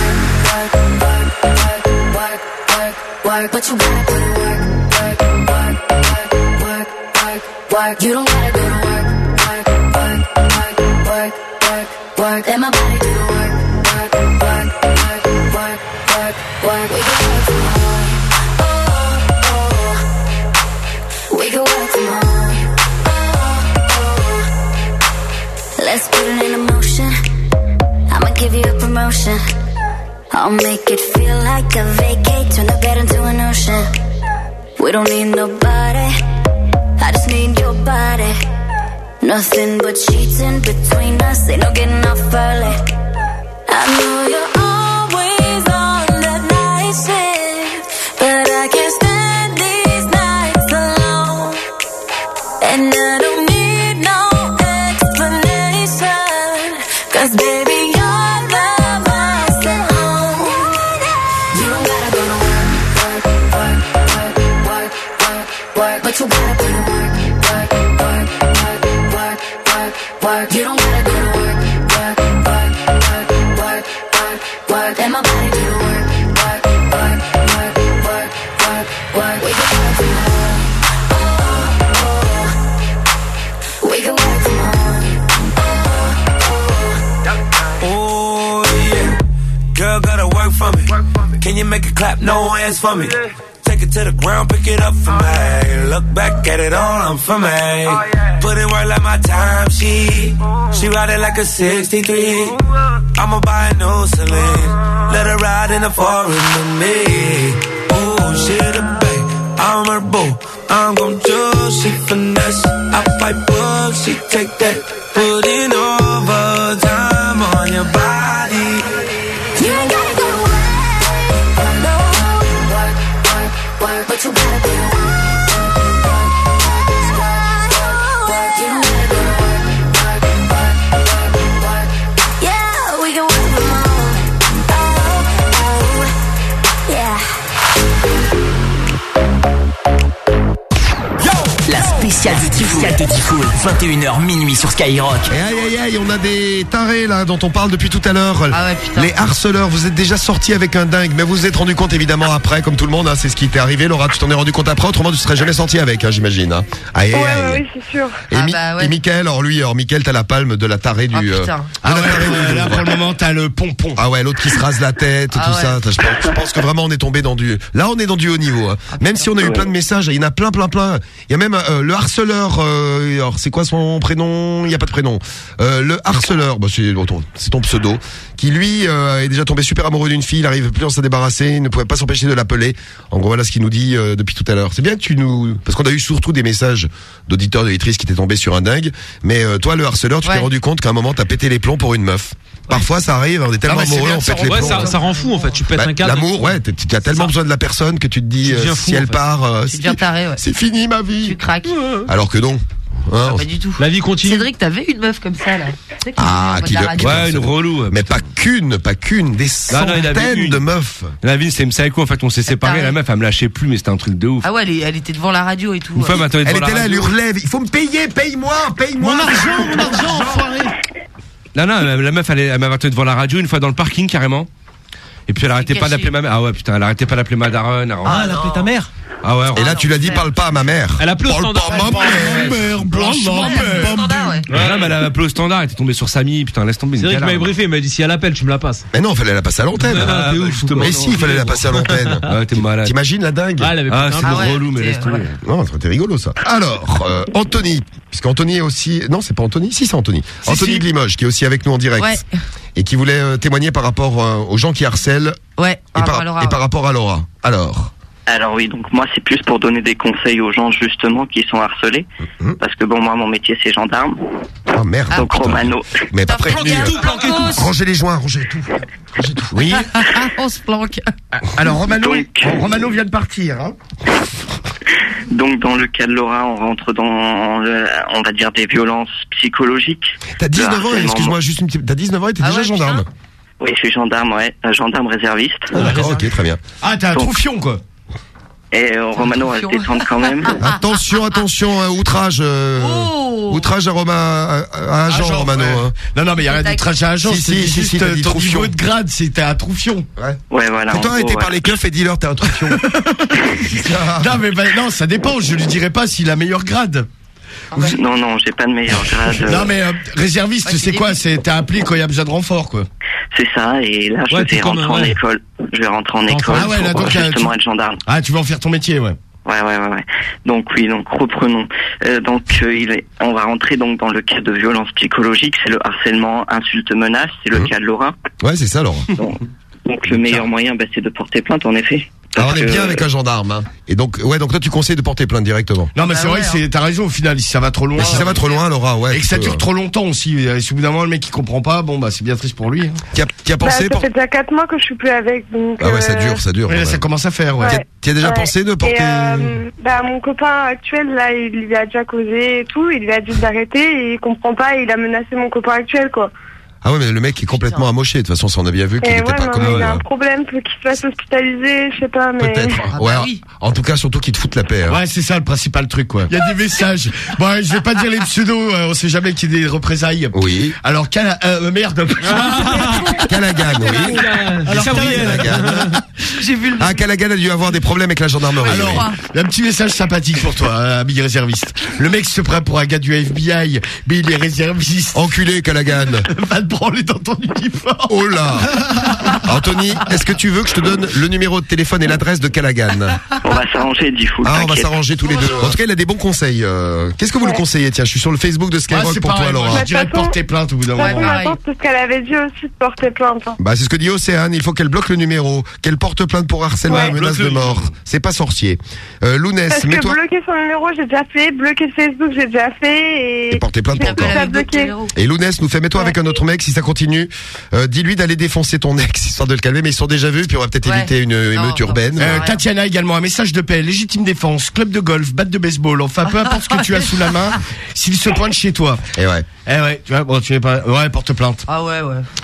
work, but you gotta put in work. You don't gotta go to work. Let my body do the work. We can work from home. We can work from home. Let's put it in motion. I'ma give you a promotion. I'll make it feel like a vacate. Turn the bed into an ocean. We don't need nobody. I just need your body. Nothing but sheets in between us. Ain't no getting off early. I know you're always on that night shift, but I can't stand these nights alone. And I don't need no explanation, 'cause baby you're the boss at home. You don't gotta go to work, but you gotta put in work. You don't gotta go to work. Let my body do the work. We can work from home. We can work from home. Oh yeah, girl gotta work for me. Can you make it clap? No hands for me. Take it to the ground, pick it up for me. Look back at it all, I'm for me. Put in work like my time, she ride it like a 63. I'ma buy a new Celine, let her ride in the foreign with me. Oh, she the babe, I'm her boo. I'm gon' do, she finesse. I fight book, she take that. Put in overtime on your body. You ain't gotta go to work, no. But you gotta do it. You don't gotta go to work. Yeah, we can work from home. Yeah. La spéciale du spécial de Diffoul, 21h minuit sur Skyrock. Et aïe, on a des tarés là dont on parle depuis tout à l'heure. Ah ouais, putain. Les harceleurs, vous êtes déjà sortis avec un dingue, mais vous vous êtes rendu compte évidemment après, comme tout le monde, hein, c'est ce qui t'est arrivé. Laura, tu t'en es rendu compte après, autrement tu serais jamais sorti avec, hein, j'imagine. Hein. Ouais, c'est sûr. Et Mickaël, alors Mickaël, t'as la palme de la tarée du. Putain. Là pour le moment t'as le pompon. Ah ouais, l'autre qui se rase la tête, tout ça. Je pense que vraiment on est tombé dans du. Là on est dans du haut niveau. Hein. Même si on a eu plein de messages, il y en a plein. Il y a même le harceleur. Alors c'est quoi son prénom? Il y a pas de prénom. Le harceleur, c'est ton pseudo, qui lui est déjà tombé super amoureux d'une fille. Il arrive plus à s'en débarrasser. Il ne pouvait pas s'empêcher de l'appeler. En gros voilà ce qu'il nous dit depuis tout à l'heure. C'est bien que parce qu'on a eu surtout des messages d'auditeurs, d'auditrices qui étaient tombés sur un dingue. Mais toi le harceleur, tu t'es rendu compte qu'à un moment t'as pété les plombs pour une meuf. Parfois ça arrive, on est tellement amoureux, on pète les plombs. Ça rend fou en fait, tu pètes un câble. L'amour, tu as tellement besoin de la personne que tu te dis si elle part, c'est fini ma vie. Tu craques. Alors que non. Hein, pas du tout. La vie continue. Cédric, t'avais une meuf comme ça là. Une relou. Mais pas qu'une, des centaines de meufs. La vie, c'est une psycho. En fait, on s'est séparés. La meuf, elle me lâchait plus, mais c'était un truc de ouf. Ah ouais, elle était devant la radio et tout. Une femme attendait devant la radio. Elle était là, elle hurlait. Il faut me payer, paye-moi. Mon argent, enfoiré. Non, la meuf, elle m'avait attendu devant la radio une fois dans le parking carrément. Et puis elle arrêtait pas d'appeler ma mère. Ah ouais, putain, elle arrêtait pas d'appeler ma daronne. Ah, elle a appelé ta mère. Ah ouais. Et là, tu l'as dit, parle pas à ma mère. Elle a appelé au standard. Ouais, mais elle a appelé au standard, elle était tombée sur Samy, putain, laisse tomber. C'est vrai qu'il m'avait briefé, il m'a dit si elle appelle, tu me la passes. Mais non, il fallait la passer à l'antenne. Mais si, il fallait la passer à l'antenne. Ah, t'es malade. T'imagines la dingue? Ah, c'est relou, mais laisse tomber. Non, c'était rigolo ça. Alors, Anthony, puisqu'Anthony est aussi, non, c'est pas Anthony, si c'est Anthony. Anthony de Limoges, qui est aussi avec nous en direct. Et qui voulait témoigner par rapport aux gens qui harcèlent. Ouais. Et par rapport à Laura. Alors oui, donc moi c'est plus pour donner des conseils aux gens justement qui sont harcelés, parce que bon, moi mon métier c'est gendarme. Oh merde. Donc Romano. Mais pas prévenu. Rangez les joints, rangez tout. Oui. On se planque. Alors Romano vient de partir. Hein. Donc dans le cas de Laura, on rentre dans, on va dire, des violences psychologiques. T'as 19 ans, excuse-moi, juste une petite... T'as 19 ans et t'es déjà gendarme? Oui, je suis gendarme, gendarme réserviste. D'accord, ok, très bien. Ah, t'es un troufion, quoi. Et Romano va se détendre quand même. Attention, outrage. Outrage à agent, Romano. Ouais. Non, mais il y a rien d'outrage à agent. C'est juste ton niveau de grade, c'était un troufion. Ouais, voilà. C'est toi arrêté par les keufs et dis-leur t'es un troufion. Non, ça dépend. Je lui dirai pas s'il a meilleur grade. Non, j'ai pas de meilleur grade. Non, mais réserviste, c'est quoi? T'es appelé quand il y a besoin de renfort, quoi. C'est ça, et là, je vais rentrer en école. Je vais rentrer en école pour justement être gendarme. Ah, tu vas en faire ton métier, ouais. Ouais. Donc reprenons. On va rentrer donc dans le cas de violence psychologique, c'est le harcèlement, insulte, menace, c'est le cas de Laura. Ouais, c'est ça, Laura. Donc le meilleur moyen, c'est de porter plainte, en effet. Alors on est bien avec un gendarme, hein. Et donc toi tu conseilles de porter plainte directement. Non mais c'est vrai que t'as raison au final, si ça va trop loin. Mais si ça va trop loin, Laura, ouais. Et que ça dure trop longtemps aussi. Si au bout d'un moment le mec il comprend pas, c'est bien triste pour lui. Qui a pensé ça fait déjà 4 mois que je suis plus avec, donc. Ah ouais, ça dure. Ouais, ça commence à faire, ouais. Tu as déjà pensé de porter? Mon copain actuel là, il lui a déjà causé et tout, il lui a dit d'arrêter et il comprend pas, et il a menacé mon copain actuel, quoi. Ah ouais, mais le mec est complètement amoché. De toute façon, ça on a bien vu qu'il était pas comme il a un problème, qu'il se fasse hospitaliser, je sais pas, mais. Peut-être. Ouais. Oui. En tout cas, surtout qu'il te foute la paix. Hein. Ouais, c'est ça le principal truc, quoi. Il y a des messages. Bon, je vais pas dire les pseudos. On sait jamais qu'il y ait des représailles. Oui. Alors merde. Callaghan, oui. Alors Callaghan. J'ai vu le. Callaghan a dû avoir des problèmes avec la gendarmerie. Alors, un petit message sympathique pour toi, ami réserviste. Le mec se prend pour un gars du FBI, mais il est réserviste. Enculé, Callaghan. Va te branler dans ton uniforme. Oh là. Anthony, est-ce que tu veux que je te donne le numéro de téléphone et l'adresse de Callaghan? On va s'arranger, Diffoul. On va s'arranger tous les deux. En tout cas, il a des bons conseils. Qu'est-ce que vous le conseillez? Tiens, je suis sur le Facebook de Skyrock pour toi, Laura. Je dirais de porter plainte au bout d'un moment. C'est ce qu'elle avait dit aussi, de porter plainte. C'est ce que dit Océane. Il faut qu'elle bloque le numéro, qu'elle porte plainte pour harcèlement et menace de mort. C'est pas sorcier. Lounès, parce que bloquer son numéro, j'ai déjà fait. Bloquer Facebook, j'ai déjà fait. Et porter plainte pour encore. Et Lounès nous fait, mets-toi avec un autre mec si ça continue. Dis-lui d'aller défoncer ton ex, histoire de le calmer, mais ils sont déjà vus, puis on va peut-être éviter une émeute urbaine. Tatiana également, un message de paix, légitime défense, club de golf, batte de baseball, enfin peu importe ce que tu as sous la main, s'il se pointe chez toi. Et ouais. Tu vois, tu n'es pas. Ouais, porte plainte. Ah ouais.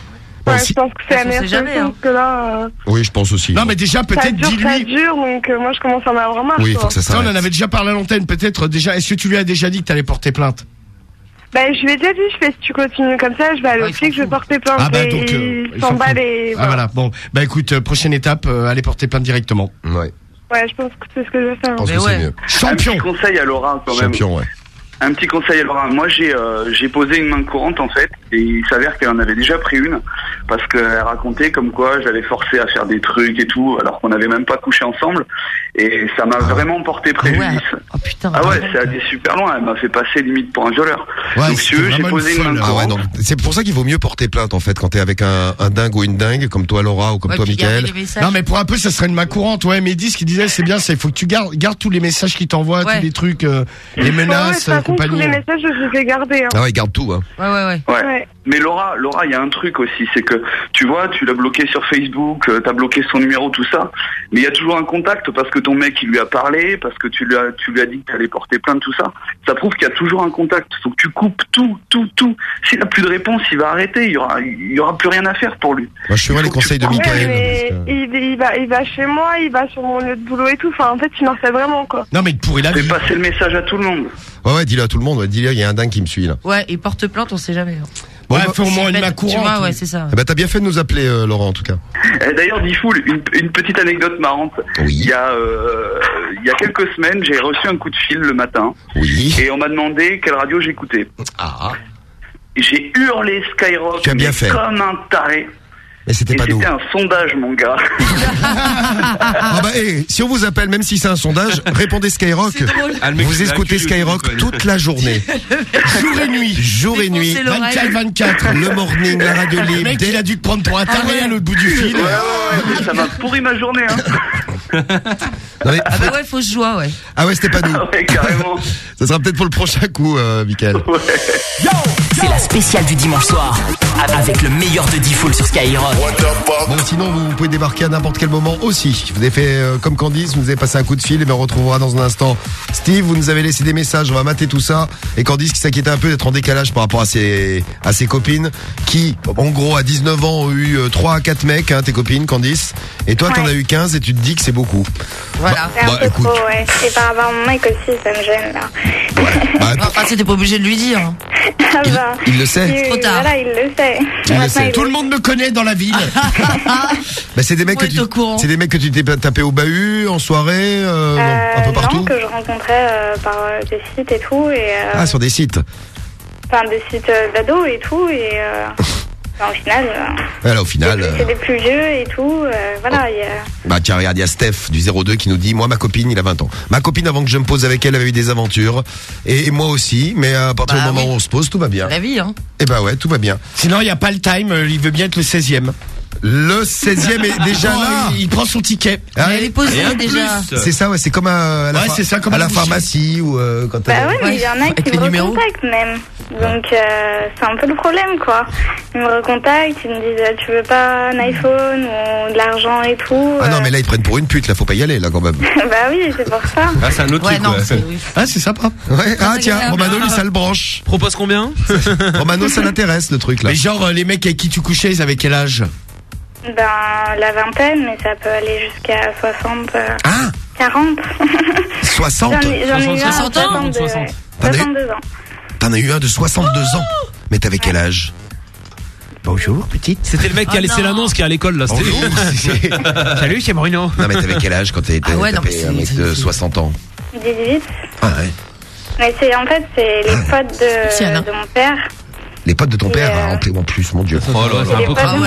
Ouais, je pense que c'est la meilleure solution que là. Oui, je pense aussi. Non, mais déjà, peut-être dis-lui. Ça dure, donc moi je commence à en avoir marre. Oui, il faut que ça s'arrête. On en avait déjà parlé à l'antenne, peut-être déjà. Est-ce que tu lui as déjà dit que t'allais porter plainte? Ben, je lui ai déjà dit, si tu continues comme ça, je vais aller au flic, je vais porter plainte. Ah bah donc, il s'emballe et voilà. Ah voilà, bon. Bah écoute, prochaine étape, aller porter plainte directement. Ouais. Ouais, je pense que c'est ce que je vais faire. Je pense que c'est mieux. Champion. Un petit conseil à Laura quand même. Champion, ouais. Un petit conseil à Laura. Moi, j'ai posé une main courante en fait, et il s'avère qu'elle en avait déjà pris une parce qu'elle racontait comme quoi je l'avais forcée à faire des trucs et tout, alors qu'on n'avait même pas couché ensemble, et ça m'a vraiment porté préjudice. Ouais. Oh putain. Ah ouais, c'est allé super loin. Elle m'a fait passer limite pour un violeur. Ouais, donc si j'ai posé une main courante. Ah ouais, donc c'est pour ça qu'il vaut mieux porter plainte en fait quand t'es avec un dingue ou une dingue comme toi Laura ou comme toi Mickaël. Non mais pour un peu ça serait une main courante. Ouais, mais dis ce qu'il disait c'est bien, il faut que tu gardes tous les messages qu'il t'envoie, tous les trucs, les menaces, compagnie. Tous les messages je les ai gardés. Hein. Ah ouais, garde tout. Hein. Ouais. Mais Laura, il y a un truc aussi, c'est que tu vois, tu l'as bloqué sur Facebook, t'as bloqué son numéro, tout ça, mais il y a toujours un contact parce que ton mec il lui a parlé, parce que tu lui as dit que t'allais porter plainte, tout ça. Ça prouve qu'il y a toujours un contact. Faut que tu coupes tout. S'il n'a plus de réponse, il va arrêter. Il y aura plus rien à faire pour lui. Moi, je suivrai les conseils de Mickaël. Il va chez moi, il va sur mon lieu de boulot et tout. Enfin, en fait, il m'en fait vraiment quoi. Non mais il pourrait la vie. Fais passer le message à tout le monde. Ouais, dis-le à tout le monde. Dis-le, il y a un dingue qui me suit là. Ouais, et porte plainte, on sait jamais. Ouais, fais au moins une main courante. Tu vois, ouais, c'est ça. Bah, t'as bien fait de nous appeler, Laurent, en tout cas. D'ailleurs, Difool, une petite anecdote marrante. Oui. Il y a quelques semaines, j'ai reçu un coup de fil le matin. Oui. Et on m'a demandé quelle radio j'écoutais. Ah. J'ai hurlé Skyrock. Tu as bien fait. Comme un taré. Mais c'était pas nous. C'était un sondage, mon gars. Ah bah, si on vous appelle, même si c'est un sondage, répondez Skyrock. Vous écoutez Skyrock toute la journée. Jour et nuit. 24. Le morning, la radio libre. Le mec, il a dû te prendre pour un taré à l'autre bout du fil. Ouais, ça m'a pourri ma journée, hein. Non, mais... Ah bah ouais, fausse joie, ouais. Ah ouais, c'était pas nous. Ah ouais, carrément. Ça sera peut-être pour le prochain coup, Mickaël. Ouais. C'est la spéciale du dimanche soir avec le meilleur de Difool sur Skyrock. Bon, sinon vous pouvez débarquer à n'importe quel moment aussi. Vous avez fait comme Candice, vous nous avez passé un coup de fil et bien on retrouvera dans un instant Steve. Vous nous avez laissé des messages, on va mater tout ça. Et Candice qui s'inquiétait un peu d'être en décalage par rapport à ses copines qui, en gros, à 19 ans ont eu 3 à 4 mecs, hein, tes copines, Candice. Et toi, t'en as eu 15 et tu te dis que c'est beaucoup. Voilà. C'est un peu trop, ouais. Et par rapport à mon mec aussi, ça me gêne, là. Enfin, c'était pas obligé de lui dire. Ah bah. Il le sait. Trop tard. Voilà, il le sait. Tout le monde me connaît dans la ville. Bah, c'est des mecs que tu t'es tapé au bahut, en soirée, un peu partout. Non, que je rencontrais par des sites et tout. Ah, sur des sites. Enfin, des sites d'ados et tout. Et enfin, au final. Voilà, au final. C'est des plus vieux et tout. Voilà. Bah, tiens, regarde, il y a Steph du 02 qui nous dit, moi, ma copine, il a 20 ans. Ma copine, avant que je me pose avec elle, avait eu des aventures. Et moi aussi. Mais à partir du moment où on se pose, tout va bien. La vie, hein. Et bah ouais, tout va bien. Sinon, il n'y a pas le time, il veut bien être le 16e. Le 16e est déjà là. Il prend son ticket. Elle est posée déjà. C'est ça, ouais, c'est comme à la pharmacie ou quand bah ouais, mais il y en a qui me recontactent même. Donc c'est un peu le problème, quoi. Ils me recontactent, ils me disent tu veux pas un iPhone ou de l'argent et tout. Ah non, mais là ils prennent pour une pute, là faut pas y aller là quand même. Bah oui, c'est pour ça. Ah, c'est un autre truc. Ah, c'est sympa. Ouais. Ah tiens, Romano lui ça le branche. Propose combien? Romano ça l'intéresse le truc là. Mais genre les mecs avec qui tu couchais, ils avaient quel âge? Ben, la vingtaine, mais ça peut aller jusqu'à 60, 40. 60 J'en ai eu 60 ans 62 ans. T'en as eu un de 62 ans. Mais t'avais quel âge? Bonjour, petite. C'était le mec qui a laissé l'annonce qui est à l'école, là. Salut, c'est Bruno. Non, mais t'avais quel âge quand t'as été tapé un mec de 60 ans? 18. Ah ouais. Mais en fait, c'est les potes de mon père. Les potes de ton père, en plus, mon Dieu. Oh là, c'est un peu crade.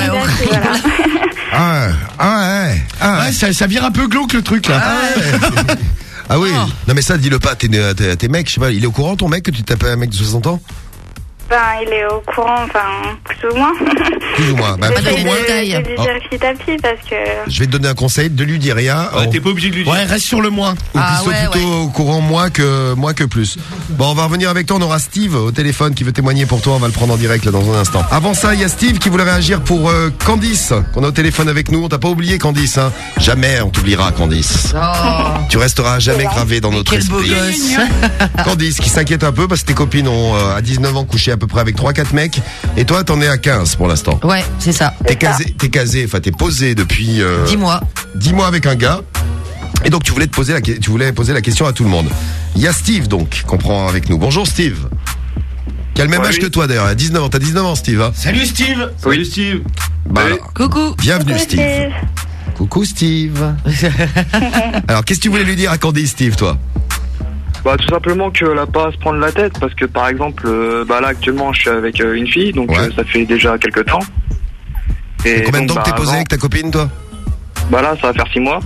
Ouais, ça vire un peu glauque le truc là. Ah oui. Non mais ça, dis-le pas, tes mecs, je sais pas, il est au courant ton mec que tu tapes un mec de 60 ans? Ben, il est au courant, enfin, plus ou moins. Plus ou moins. Bah, je vais lui dire petit à petit parce que... Je vais te donner un conseil, de lui dire rien. T'es pas obligé de lui dire. Ouais, reste sur le moins. Ou plutôt au courant moins que plus. Bon, on va revenir avec toi, on aura Steve au téléphone qui veut témoigner pour toi, on va le prendre en direct là dans un instant. Avant ça, il y a Steve qui voulait réagir pour Candice, qu'on a au téléphone avec nous. On t'a pas oublié Candice, hein. Jamais on t'oubliera Candice. Tu resteras jamais gravé dans notre esprit. Beau gosse. Candice qui s'inquiète un peu parce que tes copines ont à 19 ans couché à peu près avec 3-4 mecs. Et toi, t'en es à 15 pour l'instant. Ouais, c'est ça. T'es posé depuis 10 mois. 10 mois avec un gars. Et donc tu voulais poser la question à tout le monde. Il y a Steve donc qu'on prend avec nous. Bonjour Steve. Qui a le même âge que toi d'ailleurs, à 19 ans. T'as 19 ans Steve, hein? Salut Steve. Salut Steve. Coucou. Bienvenue Steve. Coucou Steve. Alors qu'est-ce que tu voulais lui dire à Candy Steve, toi? Bah tout simplement qu'elle a pas à se prendre la tête, parce que par exemple là actuellement je suis avec une fille, donc ça fait déjà quelques temps. Et combien de temps que t'es posé avec ta copine, toi? Bah là ça va faire 6 mois.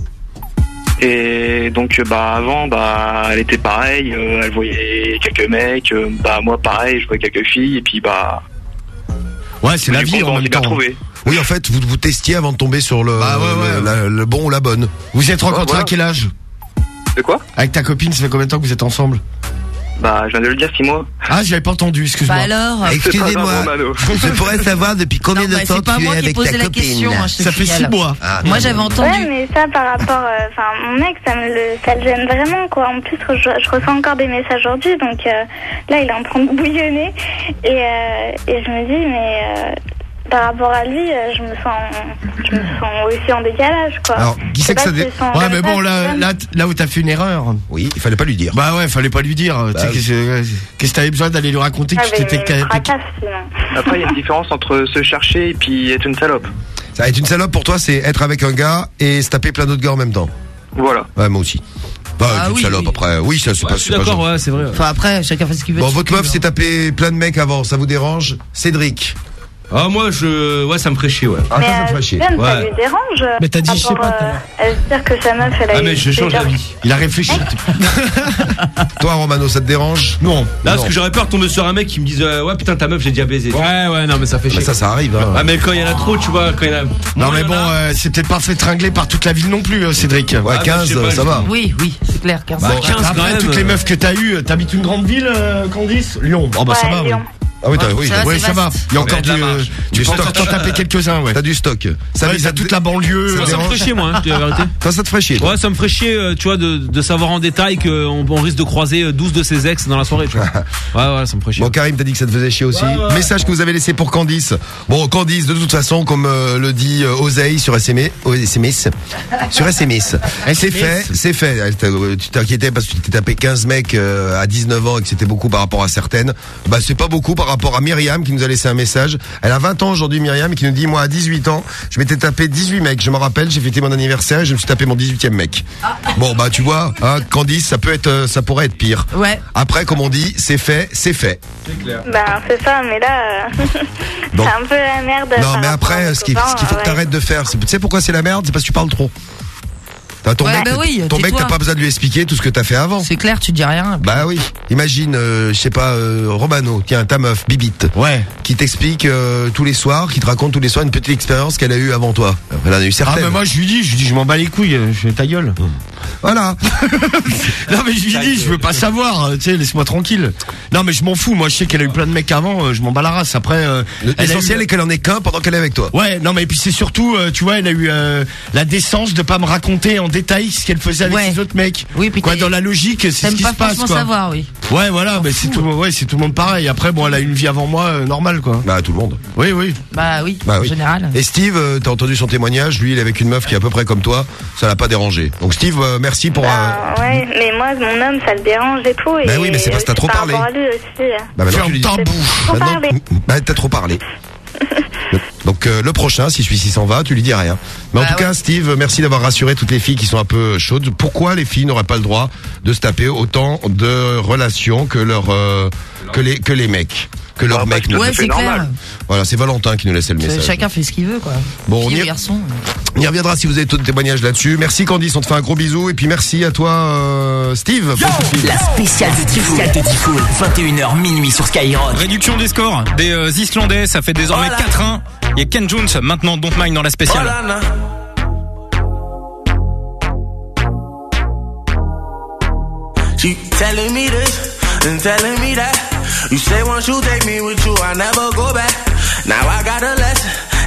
Et donc avant elle était pareille, elle voyait quelques mecs, moi pareil, je voyais quelques filles, et puis ouais, c'est la vie en même temps. Oui, en fait, vous testiez avant de tomber sur le bon ou la bonne. Vous êtes rencontrés à quel âge? De quoi? Avec ta copine, ça fait combien de temps que vous êtes ensemble? Bah, je viens de le dire, 6 mois. Ah, j'avais pas entendu, excuse-moi. Bah alors. Excusez-moi. Je pourrais savoir depuis combien de temps tu es avec ta copine? Question, hein, ça fait 6 mois. Moi, j'avais entendu. Ouais, mais ça, par rapport, mon ex, ça le gêne vraiment, quoi. En plus, je reçois encore des messages aujourd'hui, donc là, il est en train de bouillonner, et je me dis, mais par rapport à lui, je me sens aussi en décalage, quoi. Alors, qui c'est que ça Ouais, mais bon, là où t'as fait une erreur. Oui, il fallait pas lui dire. Bah ouais, fallait pas lui dire. Qu'est-ce que t'avais besoin d'aller lui raconter que tu t'étais Après, il y a une différence entre se chercher et puis être une salope. Ça, être une salope pour toi, c'est être avec un gars et se taper plein d'autres gars en même temps. Voilà. Ouais, moi aussi. Une salope après. Oui, ça c'est pas. Je suis d'accord, ouais, c'est vrai. Enfin après, chacun fait ce qu'il veut. Bon, votre meuf s'est tapé plein de mecs avant, ça vous dérange? Cédric. Ah moi ça me ferait chier, ouais. Mais ça me ferait chier. Ça lui dérange. Mais t'as dit je sais pas. dire que sa meuf elle a. Ah mais je change d'avis. Il a réfléchi. Toi Romano, ça te dérange? Non. Là parce que j'aurais peur de tomber sur un mec qui me dise ouais putain ta meuf j'ai déjà baisé. Ouais non mais ça fait chier. Mais ça arrive. Hein. Ah mais quand il y en a trop, tu vois, quand il y en a. Non mais bon, c'est peut-être pas fait tringler par toute la ville non plus, Cédric. Ouais, 15 ça va. Oui, c'est clair, 15. Bah, 15 après, quand même. toutes les meufs que t'as eues, t'habites une grande ville, Candice? Lyon. Oh bah ça va. Lyon. Ah oui, ça va. Il y a encore tu peux encore t'en taper quelques-uns, ouais. T'as du stock. Ça vise à toute la banlieue. Ça me ferait chier, moi, je dis la vérité. Toi, ça te ferait chier. Ouais, ça me ferait chier, tu vois, de savoir en détail qu'on risque de croiser 12 de ses ex dans la soirée, tu vois. Ouais, ça me ferait chier. Bon, Karim, t'as dit que ça te faisait chier aussi. Ouais. Message que vous avez laissé pour Candice. Bon, Candice, de toute façon, comme le dit Oseille sur SMS. Sur SMS. C'est fait. Tu t'inquiétais parce que tu t'es tapé 15 mecs à 19 ans et que c'était beaucoup par rapport à certaines. Bah, c'est pas beaucoup par rapport à Myriam qui nous a laissé un message. Elle a 20 ans aujourd'hui, Myriam, et qui nous dit, moi, à 18 ans, je m'étais tapé 18 mecs. Je me rappelle, j'ai fêté mon anniversaire et je me suis tapé mon 18e mec. Bon, bah, tu vois, hein, Candice, ça pourrait être pire. Ouais. Après, comme on dit, c'est fait. C'est clair. Ben, c'est ça, mais là, c'est un peu la merde. Non, mais après, ce qu'il faut que t'arrêtes de faire, tu sais pourquoi c'est la merde? C'est parce que tu parles trop. Ton mec, t'as pas besoin de lui expliquer tout ce que t'as fait avant. C'est clair, tu dis rien. Bah oui. Imagine, je sais pas, Romano, tiens, ta meuf, Bibite. Ouais. Qui t'explique tous les soirs, qui te raconte tous les soirs une petite expérience qu'elle a eue avant toi. Elle en a eu certaines. Ah, mais moi, je lui dis, je m'en bats les couilles, je fais ta gueule. Voilà. Non, mais je lui dis, je veux pas savoir, tu sais, laisse-moi tranquille. Non, mais je m'en fous, moi, je sais qu'elle a eu plein de mecs avant, je m'en bats la race. Après, l'essentiel est qu'elle en ait qu'un pendant qu'elle est avec toi. Ouais, non, mais puis c'est surtout, tu vois, elle a eu la décence de pas me raconter en détail ce qu'elle faisait avec ses autres mecs. Oui, puis quoi, dans la logique, c'est ce qui se passe, quoi. Savoir, oui. Ouais, voilà, mais c'est tout le monde pareil. Après, bon, elle a une vie avant moi, normale, quoi. Bah, tout le monde. Oui. Bah oui, en général. Et Steve, t'as entendu son témoignage, lui, il est avec une meuf qui est à peu près comme toi, ça l'a pas dérangé. Donc Steve, merci pour... Ouais, mais moi, mon homme, ça le dérange et tout. Bah oui, mais c'est parce que t'as trop parlé. Bah maintenant, tu lui dis... Bah, t'as trop parlé. Donc le prochain, si celui-ci s'en va, tu lui dis rien. Mais en tout cas, Steve, merci d'avoir rassuré toutes les filles qui sont un peu chaudes. Pourquoi les filles n'auraient pas le droit de se taper autant de relations que les mecs, que leurs mecs? Ouais, c'est clair. Voilà, c'est Valentin qui nous laissait le message. Chacun fait ce qu'il veut, quoi. Bon, on y reviendra si vous avez tout de témoignages là-dessus. Merci Candice, on te fait un gros bisou et puis merci à toi Steve. La spéciale de Diffoul, 21h minuit sur Skyrock. Réduction des scores des Islandais, ça fait désormais 4-1. Il y a Ken Jones maintenant, Don't Mind dans la spéciale. She telling me this and telling me that. You say once you take me with you, I never go back. Now I got a lesson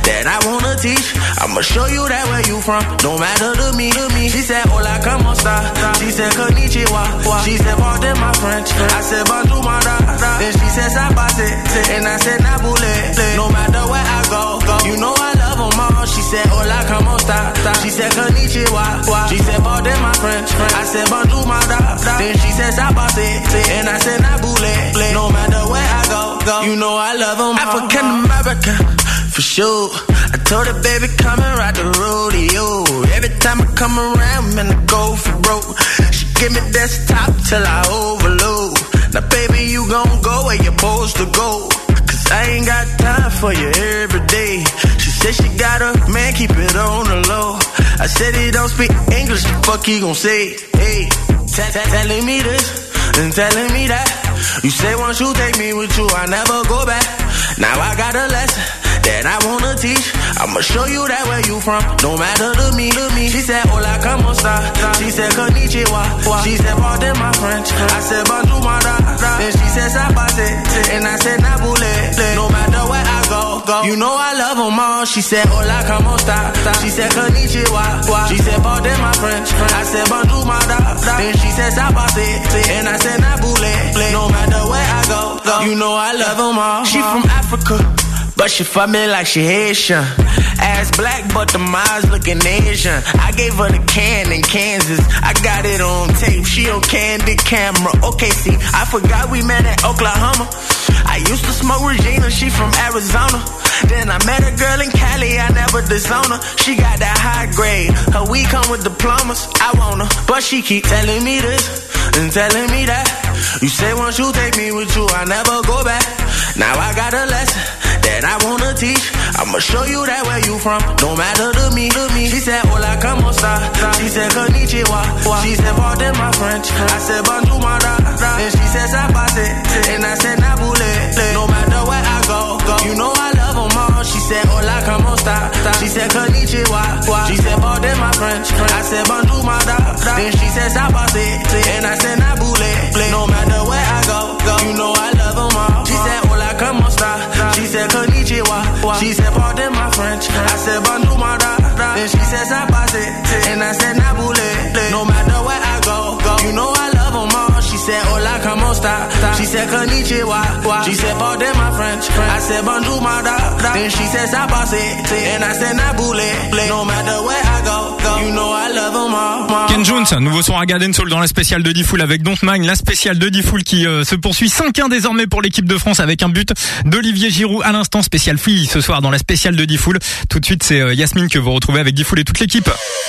that I wanna teach. I'ma show you that where you from, no matter to me. She said, hola, como esta? She said, konnichiwa. She said, pardon my French. I said, bonjour, mara. Then she said, sabate. And I said, nabule. No matter where I go, you know I love them all. She said, hola, como esta? She said, konnichiwa. She said, pardon my French. I said, bonjour, mara. Then she said, sabate. And I said, nabule. No matter where I go, you know I love them all. African American, for sure. I told her, baby, come and ride the rodeo. Every time I come around, man, I go for broke. She give me desktop till I overload. Now, baby, you gon' go where you're supposed to go. Cause I ain't got time for you every day. She said she got a man, keep it on the low. I said he don't speak English, the fuck he gon' say? Hey, telling me this and telling me that. You say once you take me with you, I never go back. Now I got a lesson that I wanna teach. I'ma show you that where you from, no matter to me. She said, hola, como esta? She said, konnichiwa. She said, pardon my French. I said, bonjour, mara. Then she said, sabate. And I said, nabule. No matter where I go, you know I love them all. She said, hola, como esta? She said, konnichiwa. She said, pardon my French. I said, bonjour, mara. Then she said, sabate. And I said, nabule. No matter where I go, you know I love them all. She from Africa, but she fuck me like she Haitian. Ass black, but the eyes looking Asian. I gave her the can in Kansas. I got it on tape. She on candid camera. Okay, see, I forgot we met at Oklahoma. I used to smoke Regina. She from Arizona. Then I met a girl in Cali. I never disown her. She got that high grade. Her weed come with diplomas. I want her, but she keep telling me this and telling me that. You say once you take me with you, I never go back. Now I got a lesson that I wanna teach. I'ma show you that where you from, no matter to me. She said, hola, como esta? She said, konnichiwa. She said, pardon my French. I said, bonjour, mara. Then she said, sabate. And I said, nabule. No matter where I go, you know I love them all. She said, hola, como esta? She said, konnichiwa. She said, pardon my French. I said, bonjour, mara. Then she said, sabate. And I said, nabule. No matter where I go, you know I love them all. She said, hola, como esta? She said, konnichiwa. She said, pardon my French. I said, bonjour, mara. Then she said, sabate. And I said, nabule. No matter where I go, you know I love them all. She said, hola, como esta? She said, konnichiwa. She said, pardon my French. I said, bonjour, mara. Then she said, sabate. And I said, nabule. No matter where I go, you know I love them all. Ken Jones, nouveau son à Garden Soul dans la spéciale de D-Fool avec Don't Mind, la spéciale de D-Fool qui se poursuit 5-1 désormais pour l'équipe de France avec un but d'Olivier Giroud à l'instant. Spécial fille ce soir dans la spéciale de D-Fool. Tout de suite, c'est Yasmine que vous retrouvez avec D-Fool et toute l'équipe.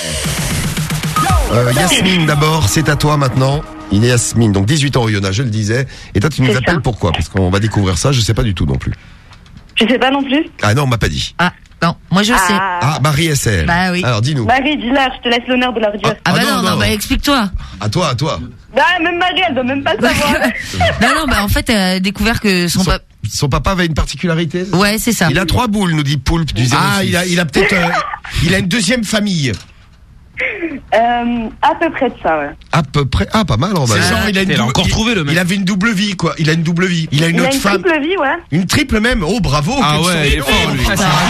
Yasmine d'abord, c'est à toi maintenant. Il est Yasmine, donc 18 ans au Yona, je le disais. Et toi, tu nous appelles pourquoi? Parce qu'on va découvrir ça, je sais pas du tout non plus. Je sais pas non plus. Ah non, on m'a pas dit. Ah non, moi je sais. Ah, Marie SL. Bah oui. Alors dis-nous. Marie, dis-leur, je te laisse l'honneur de leur dire. Ah bah non, bah explique-toi. À toi. Bah même Marie, elle doit même pas savoir. non, bah en fait, elle a découvert que son papa avait une particularité. Ouais, c'est ça. Il a 3 boules, nous dit Poulpe du 06. Ah, il a peut-être, il a une deuxième famille. À peu près de ça, ouais. À peu près. Ah, pas mal, on va dire. Il a encore trouvé le mec. Il avait une double vie, quoi. Il a une double vie. Il a une autre femme. Une triple vie, ouais. Une triple même. Oh, bravo. Ah ouais, il est fort, lui.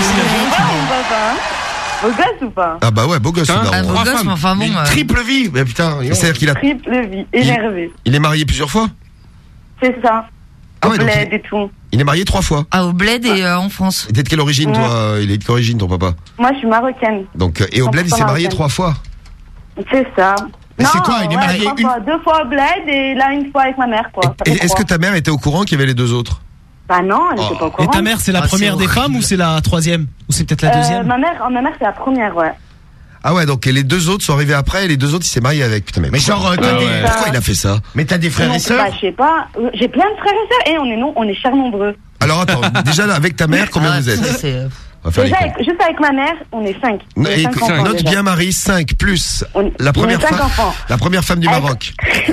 Beau gosse ou pas? Ah bah ouais, beau gosse. Beau gosse, mais enfin bon. Une triple vie. Mais putain. C'est-à-dire qu'il a. Triple vie, énervé. Il est marié plusieurs fois? C'est ça. Ah au ouais, bled et tout. Il est marié 3 fois. Ah, au bled et en France. Et t'es de quelle origine, toi? Il est de quelle origine, ton papa? Moi, je suis marocaine. Donc, et au bled, il s'est marié 3 fois. C'est ça. Mais c'est quoi? Il est marié 2 fois au bled et là, 1 fois avec ma mère, quoi. Et est-ce que ta mère était au courant qu'il y avait les 2 autres? Bah non, elle n'était pas au courant. Et ta mère, c'est la première des femmes ou c'est la troisième? Ou c'est peut-être la deuxième? Ma mère, c'est la première, ouais. Ah ouais, donc et les 2 autres sont arrivés après et les 2 autres il s'est marié avec. Putain, mais genre, pourquoi il a fait ça? Mais t'as des frères et sœurs? Bah, je sais pas. J'ai plein de frères et sœurs et on est chers nombreux. Alors attends, déjà là, avec ta mère, combien vous êtes? Juste avec ma mère, on est 5. Note bien Marie, 5 plus la première femme du Maroc.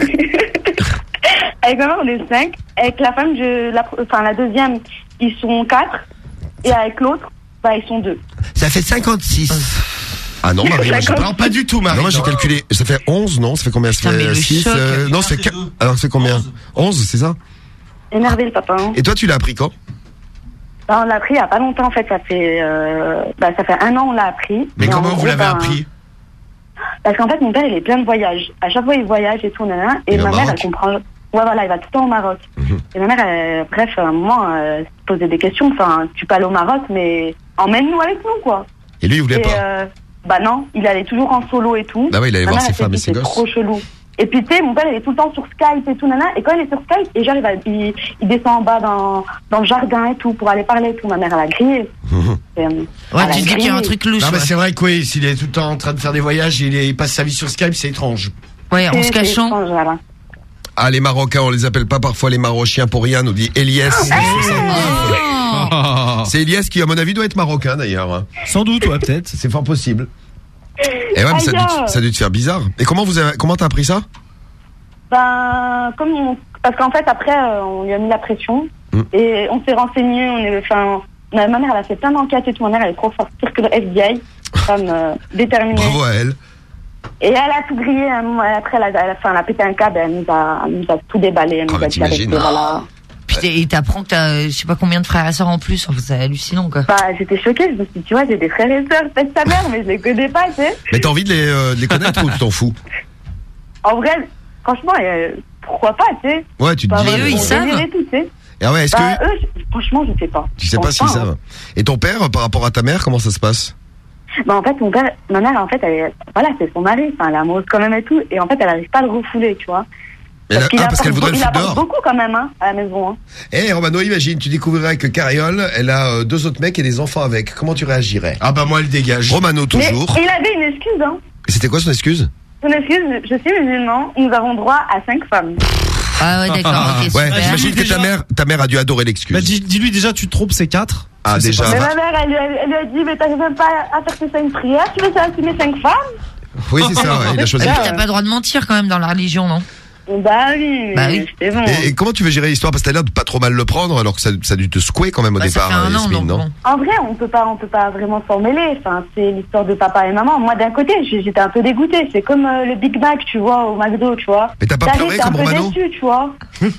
Avec ma mère, on est 5. Avec la femme la deuxième, ils sont 4. Et avec l'autre, bah, ils sont 2. Ça fait 56. Ah non, Marie, non, pas du tout, Marie. Non, moi j'ai calculé. Ça fait 11, non? Ça fait combien? Ça fait 6. Non, ça fait 4. Alors c'est combien? 11, c'est ça? Énervé le papa. Hein. Et toi, tu l'as appris quand? On l'a appris il y a pas longtemps, en fait. Ça fait 1 an on l'a appris. Mais comment vous l'avez appris? Parce qu'en fait, mon père, il est plein de voyages. À chaque fois, il voyage et tout, et ma mère, elle comprend. Ouais, voilà, il va tout le temps au Maroc. Et ma mère, bref, à un moment, se posait des questions. Enfin, tu peux aller au Maroc, mais emmène-nous avec nous, quoi. Et lui, il voulait pas. Bah non, il allait toujours en solo et tout. Bah oui, il allait voir ses femmes et ses gosses. C'est trop chelou. Et puis, tu sais, mon père, il est tout le temps sur Skype et tout, et quand il est sur Skype, et genre, il descend en bas dans le jardin et tout, pour aller parler et tout. Ma mère, elle a crié. Ouais, tu dis qu'il y a un truc louche. Non, mais c'est vrai que oui, s'il est tout le temps en train de faire des voyages, il passe sa vie sur Skype, c'est étrange. Ouais, en se cachant. Étrange, voilà. Ah, les Marocains, on les appelle pas parfois les Marochiens pour rien, nous dit Elias. C'est Elias qui, à mon avis, doit être marocain, d'ailleurs. Sans doute, ouais, peut-être. C'est fort possible. Et ouais, mais ça a dû te faire bizarre. Et comment t'as appris ça? Parce qu'en fait, après, on lui a mis la pression. Et on s'est renseigné, ma mère, elle a fait plein d'enquêtes et tout. Ma mère, elle est trop forte, pire que le FBI. Femme déterminée. Bravo à elle. Et elle a tout grillé. Après, elle a pété un câble. Elle nous a tout déballé. Elle nous a dit arrêtez, voilà. Et t'apprends que t'as, je sais pas combien de frères et sœurs en plus. Enfin, c'est hallucinant, quoi. Bah, j'étais choquée. Je me suis dit, tu vois, j'ai des frères et sœurs. Peut-être ta mère, mais je les connais pas, tu sais. Mais t'as envie de les connaître ou tu t'en fous? En vrai, franchement, pourquoi pas, tu sais. Ouais, tu te dis. Eux, ils savent. Ah ouais, est-ce que eux, franchement, je sais pas. Tu sais pas s'ils savent. Et ton père, par rapport à ta mère, comment ça se passe? Bah, en fait, ma mère, en fait, c'est son mari. Enfin, elle est amoureuse quand même et tout. Et en fait, elle arrive pas à le refouler, tu vois. Parce qu'elle voudrait le foutre dehors. Beaucoup quand même, à la maison. Romano, imagine, tu découvrirais que Carriole, elle a 2 autres mecs et des enfants avec. Comment tu réagirais? Ah bah moi, elle dégage. Romano, toujours. Mais il avait une excuse, hein. Et c'était quoi son excuse? Son excuse, je suis musulman, nous avons droit à 5 femmes. Ah ouais, d'accord, ok, ouais, j'imagine que ta mère a dû adorer l'excuse. Bah, dis-lui déjà, tu te trompes, c'est 4. Ah, déjà. Mais ma mère, elle lui a dit, mais t'arrives même pas à faire tes 5 prières, tu veux assumer 5 femmes? Oui, c'est ça, ouais, il a choisi. T'as pas le droit de mentir quand même dans la religion, non? Bah oui, c'est bon. Et comment tu veux gérer l'histoire? Parce que t'as l'air de pas trop mal le prendre, alors que ça a dû te secouer quand même au départ, Yasmine, non? En vrai, on peut pas vraiment s'en mêler. Enfin, c'est l'histoire de papa et maman. Moi, d'un côté, j'étais un peu dégoûtée. C'est comme le Big Mac, tu vois, au McDo, tu vois. Mais t'as pas pleuré comme Romano? J'étais un peu déçue, tu vois.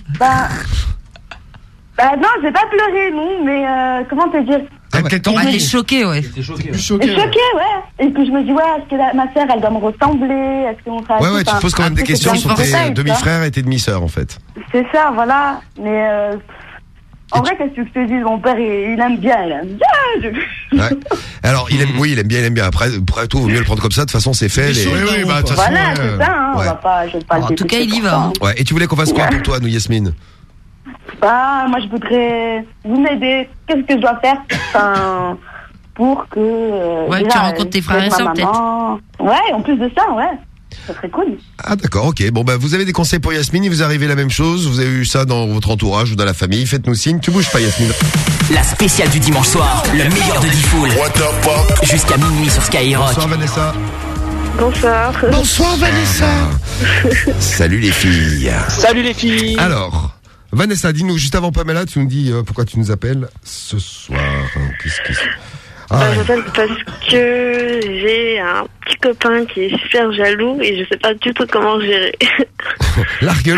Non, j'ai pas pleuré, non, mais comment te dire? Elle est choquée, ouais. Choquée, ouais. Et puis je me dis, ouais, est-ce que ma sœur, elle doit me ressembler? Est-ce qu'on sera. Ouais, tu te poses quand même des questions sur tes demi-frères et tes demi-sœurs, en fait. C'est ça, voilà. Mais en vrai, qu'est-ce que je te dis? Mon père, il aime bien. Ouais. Alors, il aime bien. Après tout, vaut mieux le prendre comme ça. De toute façon, c'est fait. Oui, bah, de toute façon. Voilà, c'est ça, hein. Ouais. On va pas, je vais pas le En tout cas, il y va. Ouais. Et tu voulais qu'on fasse quoi pour toi, nous, Yasmine? Bah, moi, je voudrais vous m'aider. Qu'est-ce que je dois faire pour que. Ouais, tu rencontres tes frères et sœurs, peut-être. Ouais, en plus de ça, ouais. Ça serait cool. Ah, d'accord, ok. Bon, bah, vous avez des conseils pour Yasmine, il vous arrivez la même chose, vous avez eu ça dans votre entourage ou dans la famille, faites-nous signe, tu bouges pas, Yasmine. La spéciale du dimanche soir, le meilleur de Diffoul. Jusqu'à minuit sur Skyrock. Bonsoir, Vanessa. Bonsoir. Bonsoir, Vanessa. Salut les filles. Salut les filles. Alors, Vanessa, dis-nous, juste avant Pamela, tu nous dis pourquoi tu nous appelles ce soir. J'appelle parce que j'ai un petit copain qui est super jaloux et je sais pas du tout comment gérer. Largue-le.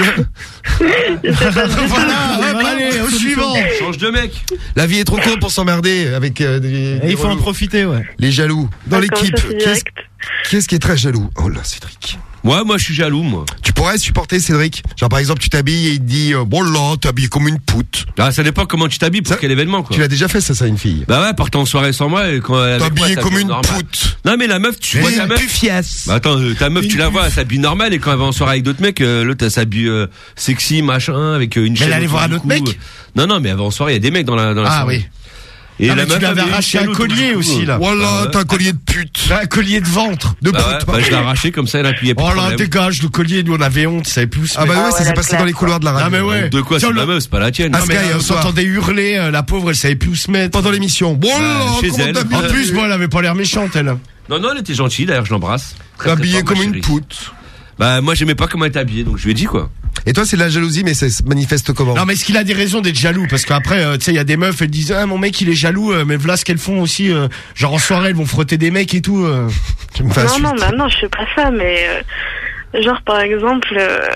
Allez, au suivant. Change de mec. La vie est trop courte pour s'emmerder avec des il faut en profiter, ouais. Les jaloux. Dans l'équipe, qui est-ce qui est très jaloux? Oh là, Cédric. Moi, je suis jaloux, moi. Tu pourrais supporter Cédric? Genre, par exemple, tu t'habilles et il te dit, bon là, t'es habillé comme une poutre. Ah, ça dépend comment tu t'habilles pour quel événement, quoi. Tu l'as déjà fait, ça, une fille? Bah ouais, partir en soirée sans moi, et quand elle t'es habillé comme une poutre. Non, mais la meuf, tu vois ta meuf. Bah attends, ta meuf, tu la vois, elle s'habille normal, et quand elle va en soirée avec d'autres mecs, l'autre, elle s'habille, sexy, machin, avec une chaîne. Elle allait voir un autre mec? Non, mais elle va en soirée, il y a des mecs dans la soirée. Ah oui. Et la tu l'avais arraché un collier aussi, là. Voilà, t'as un collier de pute. Un collier de ventre. De pute. Bah, je l'ai arraché comme ça, elle appuyait pas. Oh là, dégage, le collier, nous, on avait honte, ça savait plus. Ah bah ouais, ça s'est passé dans les couloirs de la radio. Ah mais ouais. De quoi, c'est ma meuf, c'est pas la tienne. Ah mais on s'entendait hurler, la pauvre, elle savait plus où se mettre. Pendant l'émission. Bon chez elle. En plus, moi, elle avait pas l'air méchante, elle. Non, elle était gentille, d'ailleurs, je l'embrasse. Habillée comme une poutre. Bah, moi, j'aimais pas comment elle était habillée, donc je lui ai dit, quoi. Et toi, c'est de la jalousie, mais ça se manifeste comment? Non, mais est-ce qu'il a des raisons d'être jaloux? Parce qu'après, tu sais, il y a des meufs, elles disent, ah, mon mec, il est jaloux, mais voilà ce qu'elles font aussi, genre en soirée, elles vont frotter des mecs et tout. Non, je fais pas ça, mais, genre, par exemple,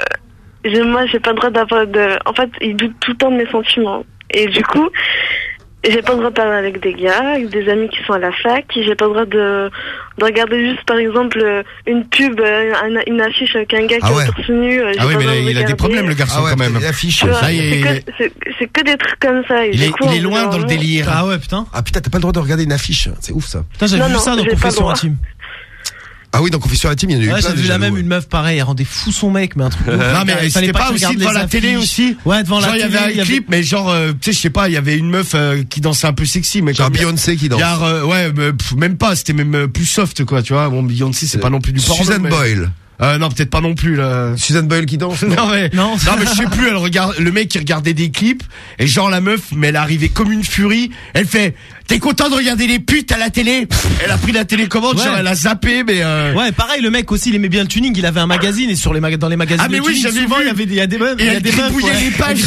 moi, j'ai pas le droit d'avoir en fait, il doute tout le temps de mes sentiments. Et du coup, J'ai pas le droit de parler avec des gars, avec des amis qui sont à la fac. J'ai pas le droit de regarder juste, par exemple, une pub, une affiche avec un gars qui est torse nu. Ah oui, mais il a des problèmes, le garçon, quand même. L'affiche. C'est que des trucs comme ça. Il est loin dans le délire. Ah ouais, putain. Ah putain, t'as pas le droit de regarder une affiche. C'est ouf, ça. Putain, j'avais vu ça dans Confession Intime. Ah oui, dans Confession Intime, il y en a eu plein. J'avais vu la même, une meuf pareille, elle rendait fou son mec, mais un truc. Non, mais c'était pas aussi devant la télé aussi. Ouais, devant la télé. Genre, il y avait un clip, mais genre, tu sais, je sais pas, il y avait une meuf qui dansait un peu sexy, mais genre Beyoncé qui danse. Ouais, même pas, c'était même plus soft, quoi, tu vois. Bon, Beyoncé, c'est pas non plus du porno. Susan Boyle. Non, peut-être pas non plus, là. Susan Boyle qui danse? Non, mais je sais plus, elle regarde, le mec qui regardait des clips, et genre la meuf, mais elle arrivait comme une furie, elle fait, t'es content de regarder les putes à la télé? Elle a pris la télécommande, genre elle a zappé, mais Ouais, pareil, le mec aussi, il aimait bien le tuning, il avait un magazine, et sur les dans les magazines mais de oui, tuning, j'avais souvent, vu. il y a des meufs, et elle gribouillait les pages,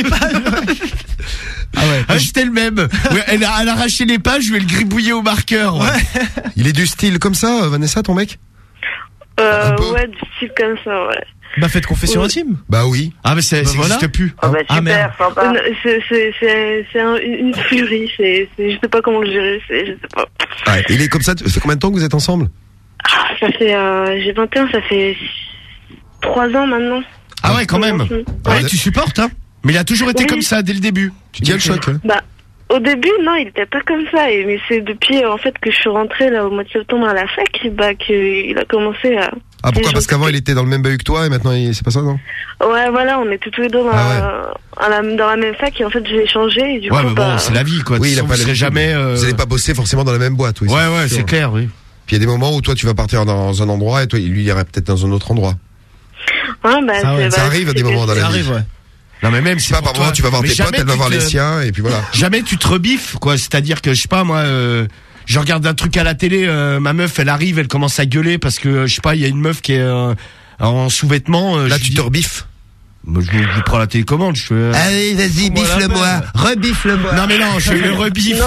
Ah ouais. J'étais le même. Ouais, elle a arraché les pages, je vais le gribouiller au marqueur. Ouais. Il est du style comme ça, Vanessa, ton mec? Ouais, du style comme ça, ouais. Bah, faites Confession Intime. Bah oui. Ah, mais ça n'existe plus. Oh, bah, super, sympa. C'est une furie, je sais pas comment le gérer, je sais pas. Ouais, il est comme ça, ça fait combien de temps que vous êtes ensemble? Ça fait, j'ai 21, ça fait 3 ans maintenant. Ah ouais, quand même. Ouais, tu supportes, hein. Mais il a toujours été comme ça, dès le début. Tu tiens le choc, hein. Bah, au début, non, il était pas comme ça. Mais c'est depuis, en fait, que je suis rentrée, là, au mois de septembre à la fac, bah, qu'il a commencé à... Ah, pourquoi? Parce qu'avant, il était dans le même bahut que toi, et maintenant, c'est pas ça, non? Ouais, voilà, on était tous les deux dans la même fac, et en fait, j'ai changé, et du coup, mais bon, c'est la vie, quoi. Oui, vous serez jamais, Vous allez pas bosser forcément dans la même boîte, oui. Ouais, c'est clair, oui. Puis il y a des moments où toi, tu vas partir dans un endroit, et toi, lui, il irait peut-être dans un autre endroit. Ouais, bah, ça arrive à des moments dans la vie. Ça arrive, ouais. Non, mais même, c'est pas par moment, tu vas voir tes potes, elle va voir les siens, et puis voilà. Jamais tu te rebiffes, quoi. C'est-à-dire que, je sais pas, moi, je regarde un truc à la télé, ma meuf, elle arrive, elle commence à gueuler parce que, je sais pas, il y a une meuf qui est en sous-vêtements. Là, tu te rebiffes. Moi, je prends la télécommande, je fais... Allez, vas-y, bifle-le-moi, rebifle-le-moi. Non, mais non, je le rebiffe.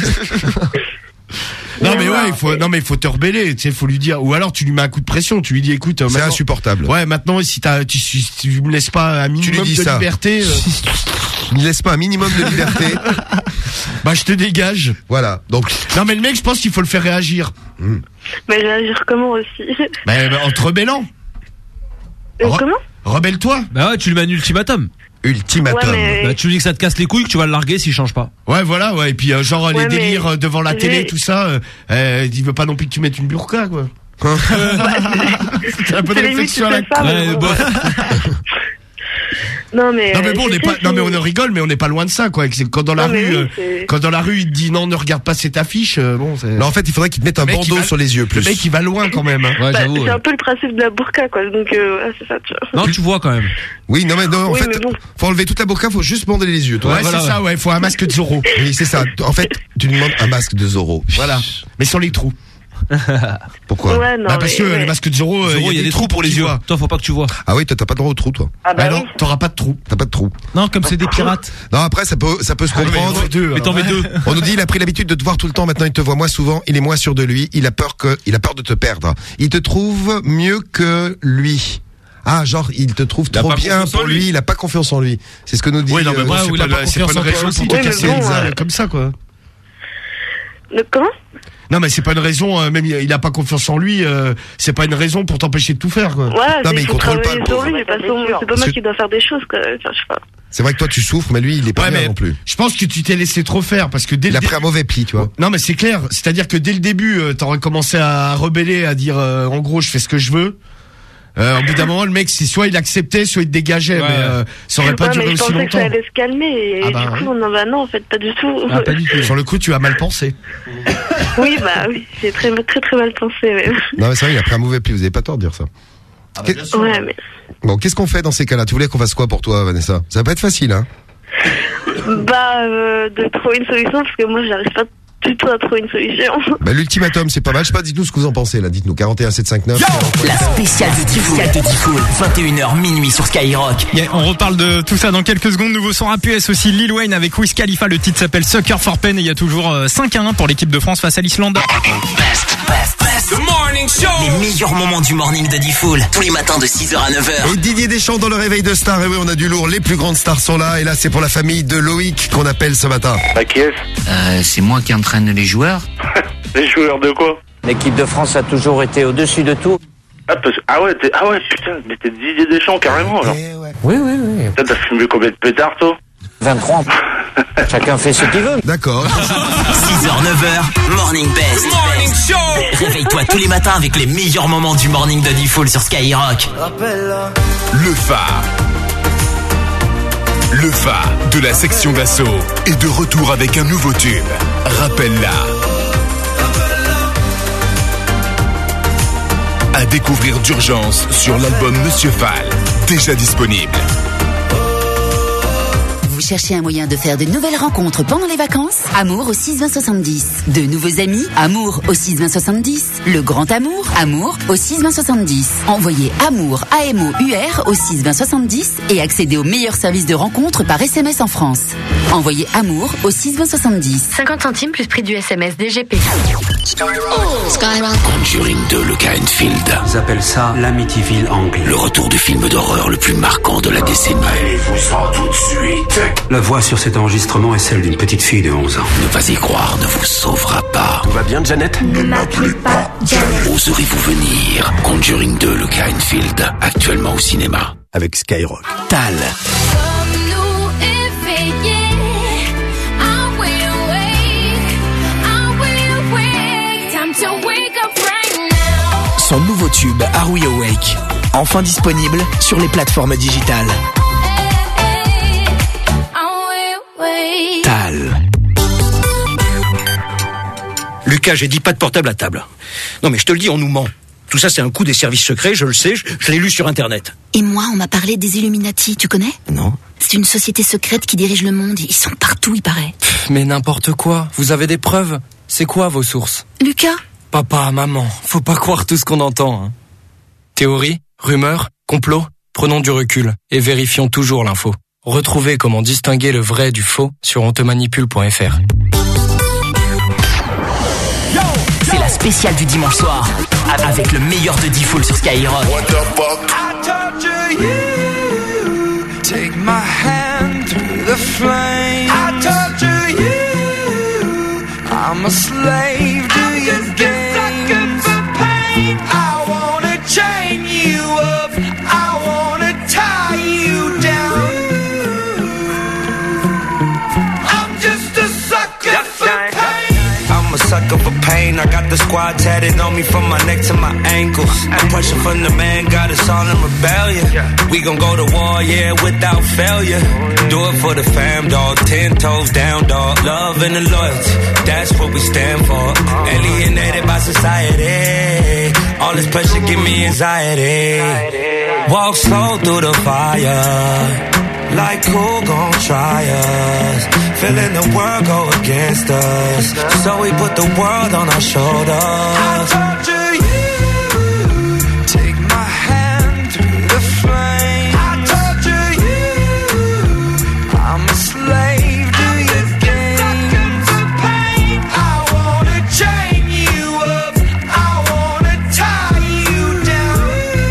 Non mais ouais, il faut te rebeller, tu sais, faut lui dire, ou alors tu lui mets un coup de pression, tu lui dis, écoute, c'est insupportable. Ouais, maintenant si tu me laisses pas un minimum de liberté, ne laisse pas un minimum de liberté, bah je te dégage. Voilà. Donc non mais le mec, je pense qu'il faut le faire réagir. Mais réagir comment aussi? Bah en te rebellant. Comment? Rebelle-toi. Bah ouais, tu lui mets un ultimatum. Ultimatum. Ouais, bah, tu lui dis que ça te casse les couilles, que tu vas le larguer s'il change pas. Ouais, voilà, ouais. Et puis, genre, les délires devant la télé, tout ça, il veut pas non plus que tu mettes une burqa, quoi. C'est un peu de réflexion à la con. Non mais bon, on n'est pas, non mais on rigole, mais on n'est pas loin de ça, quoi. Quand dans la rue, quand dans la rue, il te dit non, ne regarde pas cette affiche, bon, c'est... Non, en fait, il faudrait qu'il te mette un bandeau sur les yeux, plus. Le mec, il va loin, quand même, hein. Ouais, j'avoue. C'est un peu le principe de la burqa, quoi. Donc, c'est ça, tu vois. Non, tu vois, quand même. Oui, non, mais non, en fait, faut enlever toute la burqa, faut juste bander les yeux, toi. Ouais, c'est ça, ouais, faut un masque de Zorro. Oui, c'est ça. En fait, tu lui demandes un masque de Zorro. Voilà. Mais sur les trous. Pourquoi? Ouais, non, parce que le masque de Zorro, il y a des trous pour les yeux. Toi, faut pas que tu vois. Ah oui, toi, t'as pas le droit aux trous, toi. Ah bah non, t'auras pas de trous. T'as pas de trous. Non, comme c'est des pirates. Non, après, ça peut se comprendre. Mais t'en mets deux. On nous dit, il a pris l'habitude de te voir tout le temps, maintenant il te voit moins souvent, il est moins sûr de lui, il a peur de te perdre. Il te trouve mieux que lui. Ah, genre, il te trouve trop bien pour lui, il a pas confiance en lui. C'est ce que nous dit. Oui, non, mais moi, c'est pas une raison pour te casser comme ça, quoi. Comment? Non mais c'est pas une raison, même il a pas confiance en lui, c'est pas une raison pour t'empêcher de tout faire, quoi. Ouais, non mais il contrôle pas le sur lui, c'est pas moi qui dois faire des choses, quoi. Enfin, je sais pas. C'est vrai que toi tu souffres, mais lui il est pas bien non plus. Je pense que tu t'es laissé trop faire parce que il a pris un mauvais pli, tu vois. Non mais c'est clair, c'est-à-dire que dès le début, t'aurais commencé à rebeller, à dire en gros je fais ce que je veux. Au bout d'un moment, le mec, c'est soit il acceptait, soit il te dégageait, mais ça aurait pas duré aussi longtemps. Je pensais que ça allait se calmer, et du coup, non, en fait, pas du tout. Ah, pas du tout. Sur le coup, tu as mal pensé. Oui, j'ai très mal pensé, même. Non, mais c'est vrai, il a pris un mauvais pli, vous avez pas tort de dire ça. Ouais, mais... Bon, qu'est-ce qu'on fait dans ces cas-là? Tu voulais qu'on fasse quoi pour toi, Vanessa? Ça va pas être facile, hein? De trouver une solution, parce que moi, j'arrive pas du tout à trouver une solution. Bah, l'ultimatum, c'est pas mal. Je sais pas, dites-nous ce que vous en pensez, là. Dites-nous, 41 759. La spéciale de Diffoul, 21h minuit sur Skyrock. On reparle de tout ça dans quelques secondes. Nouveau son rap US aussi, Lil Wayne avec Wiz Khalifa. Le titre s'appelle Sucker for Pain et il y a toujours 5-1 pour l'équipe de France face à l'Islande. Good morning. Les meilleurs moments du morning de Diffoul, tous les matins de 6h à 9h. Et Didier Deschamps dans le réveil de stars. Et oui, on a du lourd. Les plus grandes stars sont là. Et là, c'est pour la famille de Loïc qu'on appelle ce matin. Qui est-ce C'est moi qui entraîne les joueurs. Les joueurs de quoi? L'équipe de France a toujours été au-dessus de tout. Ah ouais, putain, mais t'es Didier Deschamps carrément, alors. Oui. T'as fumé combien de pétards, toi? 23. Chacun fait ce qu'il veut. D'accord. 6h, 9h, Morning Best. Morning Show. Réveille-toi tous les matins avec les meilleurs moments du morning de Diffoul sur Skyrock. Le phare. Le phare de la section d'assaut est de retour avec un nouveau tube. Rappelle-la. À découvrir d'urgence sur l'album Monsieur Fall, déjà disponible. Vous cherchez un moyen de faire de nouvelles rencontres pendant les vacances? Amour au 62070. De nouveaux amis? Amour au 62070. Le grand amour? Amour au 62070. Envoyez amour AMOUR au 62070 et accédez aux meilleurs services de rencontres par SMS en France. Envoyez amour au 62070. 50 centimes plus prix du SMS DGP. Conjuring 2, le cas Enfield. Ils appellent ça l'Amityville anglais. Le retour du film d'horreur le plus marquant de la décennie. Allez-vous-en tout de suite. La voix sur cet enregistrement est celle d'une petite fille de 11 ans. Ne pas y croire ne vous sauvera pas. Tout va bien, Janet? Ne m'appelez pas Janet. Oserez-vous venir? Conjuring 2, le cas Enfield, actuellement au cinéma. Avec Skyrock. Tal. Son nouveau tube, Are We Awake, enfin disponible sur les plateformes digitales. Tal. Lucas, j'ai dit pas de portable à table. Non mais je te le dis, on nous ment. Tout ça c'est un coup des services secrets, je le sais, je l'ai lu sur internet. Et moi, on m'a parlé des Illuminati, tu connais? Non. C'est une société secrète qui dirige le monde. Ils sont partout, il paraît. Mais n'importe quoi, vous avez des preuves? C'est quoi vos sources? Lucas? Papa, maman, faut pas croire tout ce qu'on entend. Hein. Théorie, rumeurs, complot, prenons du recul et vérifions toujours l'info. Retrouvez comment distinguer le vrai du faux sur ontemanipule.fr. C'est la spéciale du dimanche soir avec le meilleur de Diffoul sur Skyrock. Take my hand through the flame. I torture you. I'm a slave to your games. Pain. I wanna chain you up. I wanna tie you down. I'm just a sucker for pain. I'm a sucker for pain. I got the squad tatted on me from my neck to my ankles. The pressure from the man got us all in rebellion. We gon' go to war, yeah, without failure. Do it for the fam, dog. 10 toes down, dog. Love and the loyalty, that's what we stand for. Alienated by society. All this pressure give me anxiety. Walk slow through the fire. Like who gon' try us? Feeling the world go against us. So we put the world on our shoulders. I torture you. Take my hand through the flame. I torture you. I'm a slave to your games. Pain. I wanna chain you up. I wanna tie you down.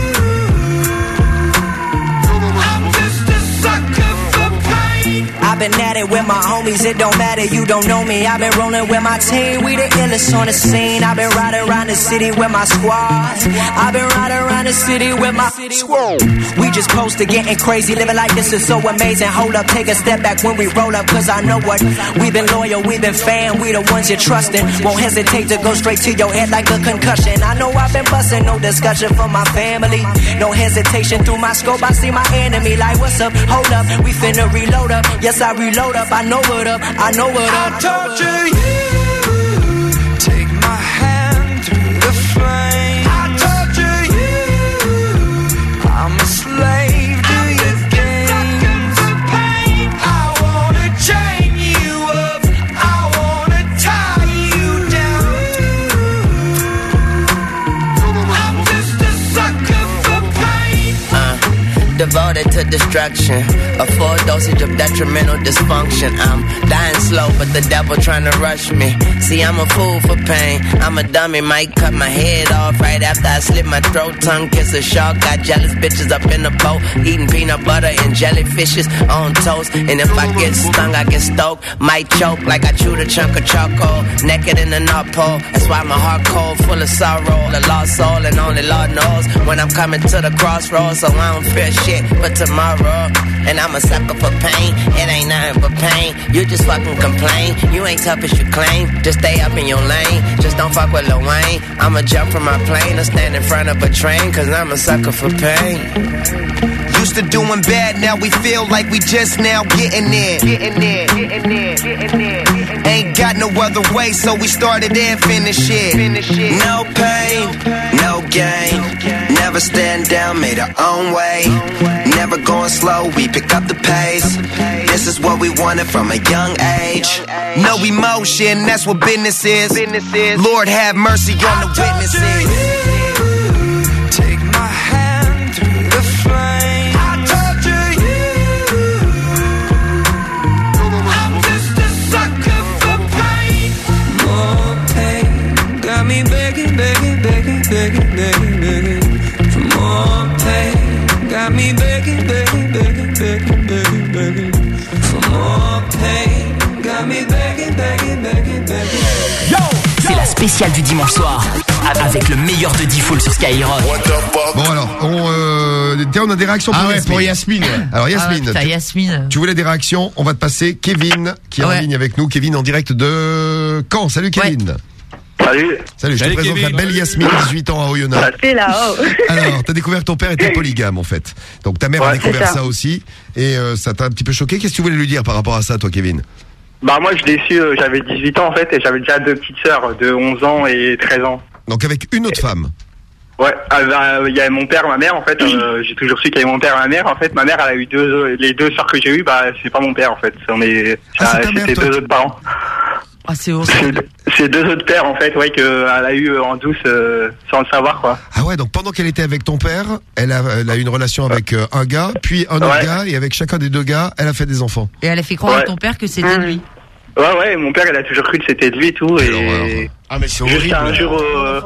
I'm just a sucker for pain. I've been at it with my homies, it don't matter, you don't know me. I've been rolling with my team, we the illest on the scene. I've been riding around the city with my squad. I've been riding around the city with my squad. We just close to getting crazy, living like this is so amazing. Hold up, take a step back when we roll up, cause I know what. We've been loyal, we've been fan, we the ones you're trusting. Won't hesitate to go straight to your head like a concussion. I know I've been busting, no discussion for my family. No hesitation through my scope, I see my enemy like, what's up, hold up, we finna reload up. Yes, I reload up, I know what up, I know what up. I torture you. Take my hand through the flame. I torture you. I'm a slave to your games. Pain. I wanna chain you up. I wanna tie you down. I'm just a sucker for pain. devoted to destruction. A full dosage of detrimental dysfunction. I'm dying slow, but the devil trying to rush me. See, I'm a fool for pain. I'm a dummy, might cut my head off right after I slit my throat. Tongue kiss a shark, got jealous bitches up in the boat, eating peanut butter and jellyfishes on toast. And if I get stung, I get stoked. Might choke like I chewed a chunk of charcoal. Naked in the North Pole. That's why my heart cold, full of sorrow. A lost soul, and only Lord knows when I'm coming to the crossroads. So I don't fear shit but tomorrow. And I'm a sucker for pain. It ain't nothing but pain. You just fucking complain. You ain't tough as you claim. Just stay up in your lane. Just don't fuck with Lil Wayne. I'ma jump from my plane or stand in front of a train. Cause I'm a sucker for pain. Used to doing bad, now we feel like we just now getting in. Ain't got no other way, so we started and finished it. No pain, no gain. Never stand down, made our own way. Never going slow, we pick up the pace. This is what we wanted from a young age. No emotion, that's what business is. Lord have mercy on the witnesses. Take my hand through the flame. I torture you. I'm just a sucker for pain. More pain got me begging, begging, begging, begging, begging, begging for more pain. Got me begging, begging, begging, begging, begging, begging for more pain. Got me begging, begging, begging, begging. Yo, c'est la spéciale du dimanche soir avec le meilleur de D-Fool sur Skyrock. Bon alors, on a des réactions pour Yasmine. Pour Yasmine. Alors Yasmine, Yasmine, tu voulais des réactions, on va te passer Kevin qui est en ligne avec nous. Kevin en direct de Caen. Salut Kevin. Salut. Salut, je te présente la belle Yasmine, 18 ans à Oyonnax. Ça fait là-haut. Alors, t'as découvert que ton père était polygame en fait. Donc ta mère a découvert ça aussi et ça t'a un petit peu choqué. Qu'est-ce que tu voulais lui dire par rapport à ça, toi Kevin? Bah moi je l'ai su, j'avais 18 ans en fait et j'avais déjà deux petites sœurs de 11 ans et 13 ans. Donc avec une autre femme? Ouais, il y avait mon père, ma mère en fait. J'ai toujours su qu'il y avait mon père et ma mère. En fait, ma mère elle a eu les deux sœurs que j'ai eues, bah c'est pas mon père en fait. C'était deux autres parents. Ah c'est horrible. C'est deux autres pères en fait, ouais, qu'elle a eu en douce sans le savoir quoi. Ah ouais, donc pendant qu'elle était avec ton père, elle a eu une relation avec un gars, puis un autre gars, et avec chacun des deux gars, elle a fait des enfants. Et elle a fait croire à ton père que c'était lui. Ouais, mon père, il a toujours cru que c'était de lui et tout. Et ah, mais c'est horrible. Jusqu'à un jour,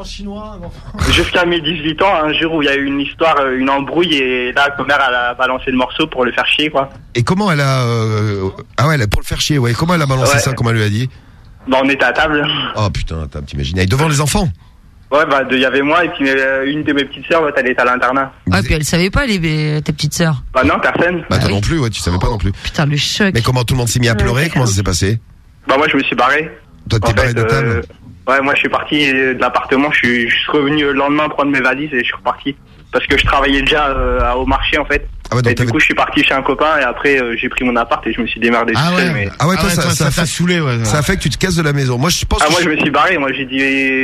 jusqu'à mes 18 ans, un jour où il y a eu une histoire, une embrouille, et là, ma mère, elle a balancé le morceau pour le faire chier, quoi. Et comment elle a, pour le faire chier, ouais. Comment elle a balancé ça, comment elle lui a dit? Bah, on était à table. Oh putain, t'imagines. Et devant les enfants? Ouais, bah, il y avait moi, et puis une de mes petites sœurs, elle était à l'internat. Ah, puis elle savait pas, tes petites sœurs? Bah, non, personne. Bah, toi non plus, ouais, tu savais pas non plus. Putain, le choc. Mais comment tout le monde s'est mis à pleurer? Comment ça s'est passé? Bah moi je me suis barré. Toi t'es barré de table? Ouais, moi je suis parti de l'appartement, je suis revenu le lendemain prendre mes valises et je suis reparti. Parce que je travaillais déjà au marché en fait. Ah ouais, donc et du coup je suis parti chez un copain et après j'ai pris mon appart et je me suis démerdé tout seul. Mais... Ah ouais, toi ça t'a saoulé, ouais. Ça a fait que tu te casses de la maison. Moi je pense moi je me suis barré, moi j'ai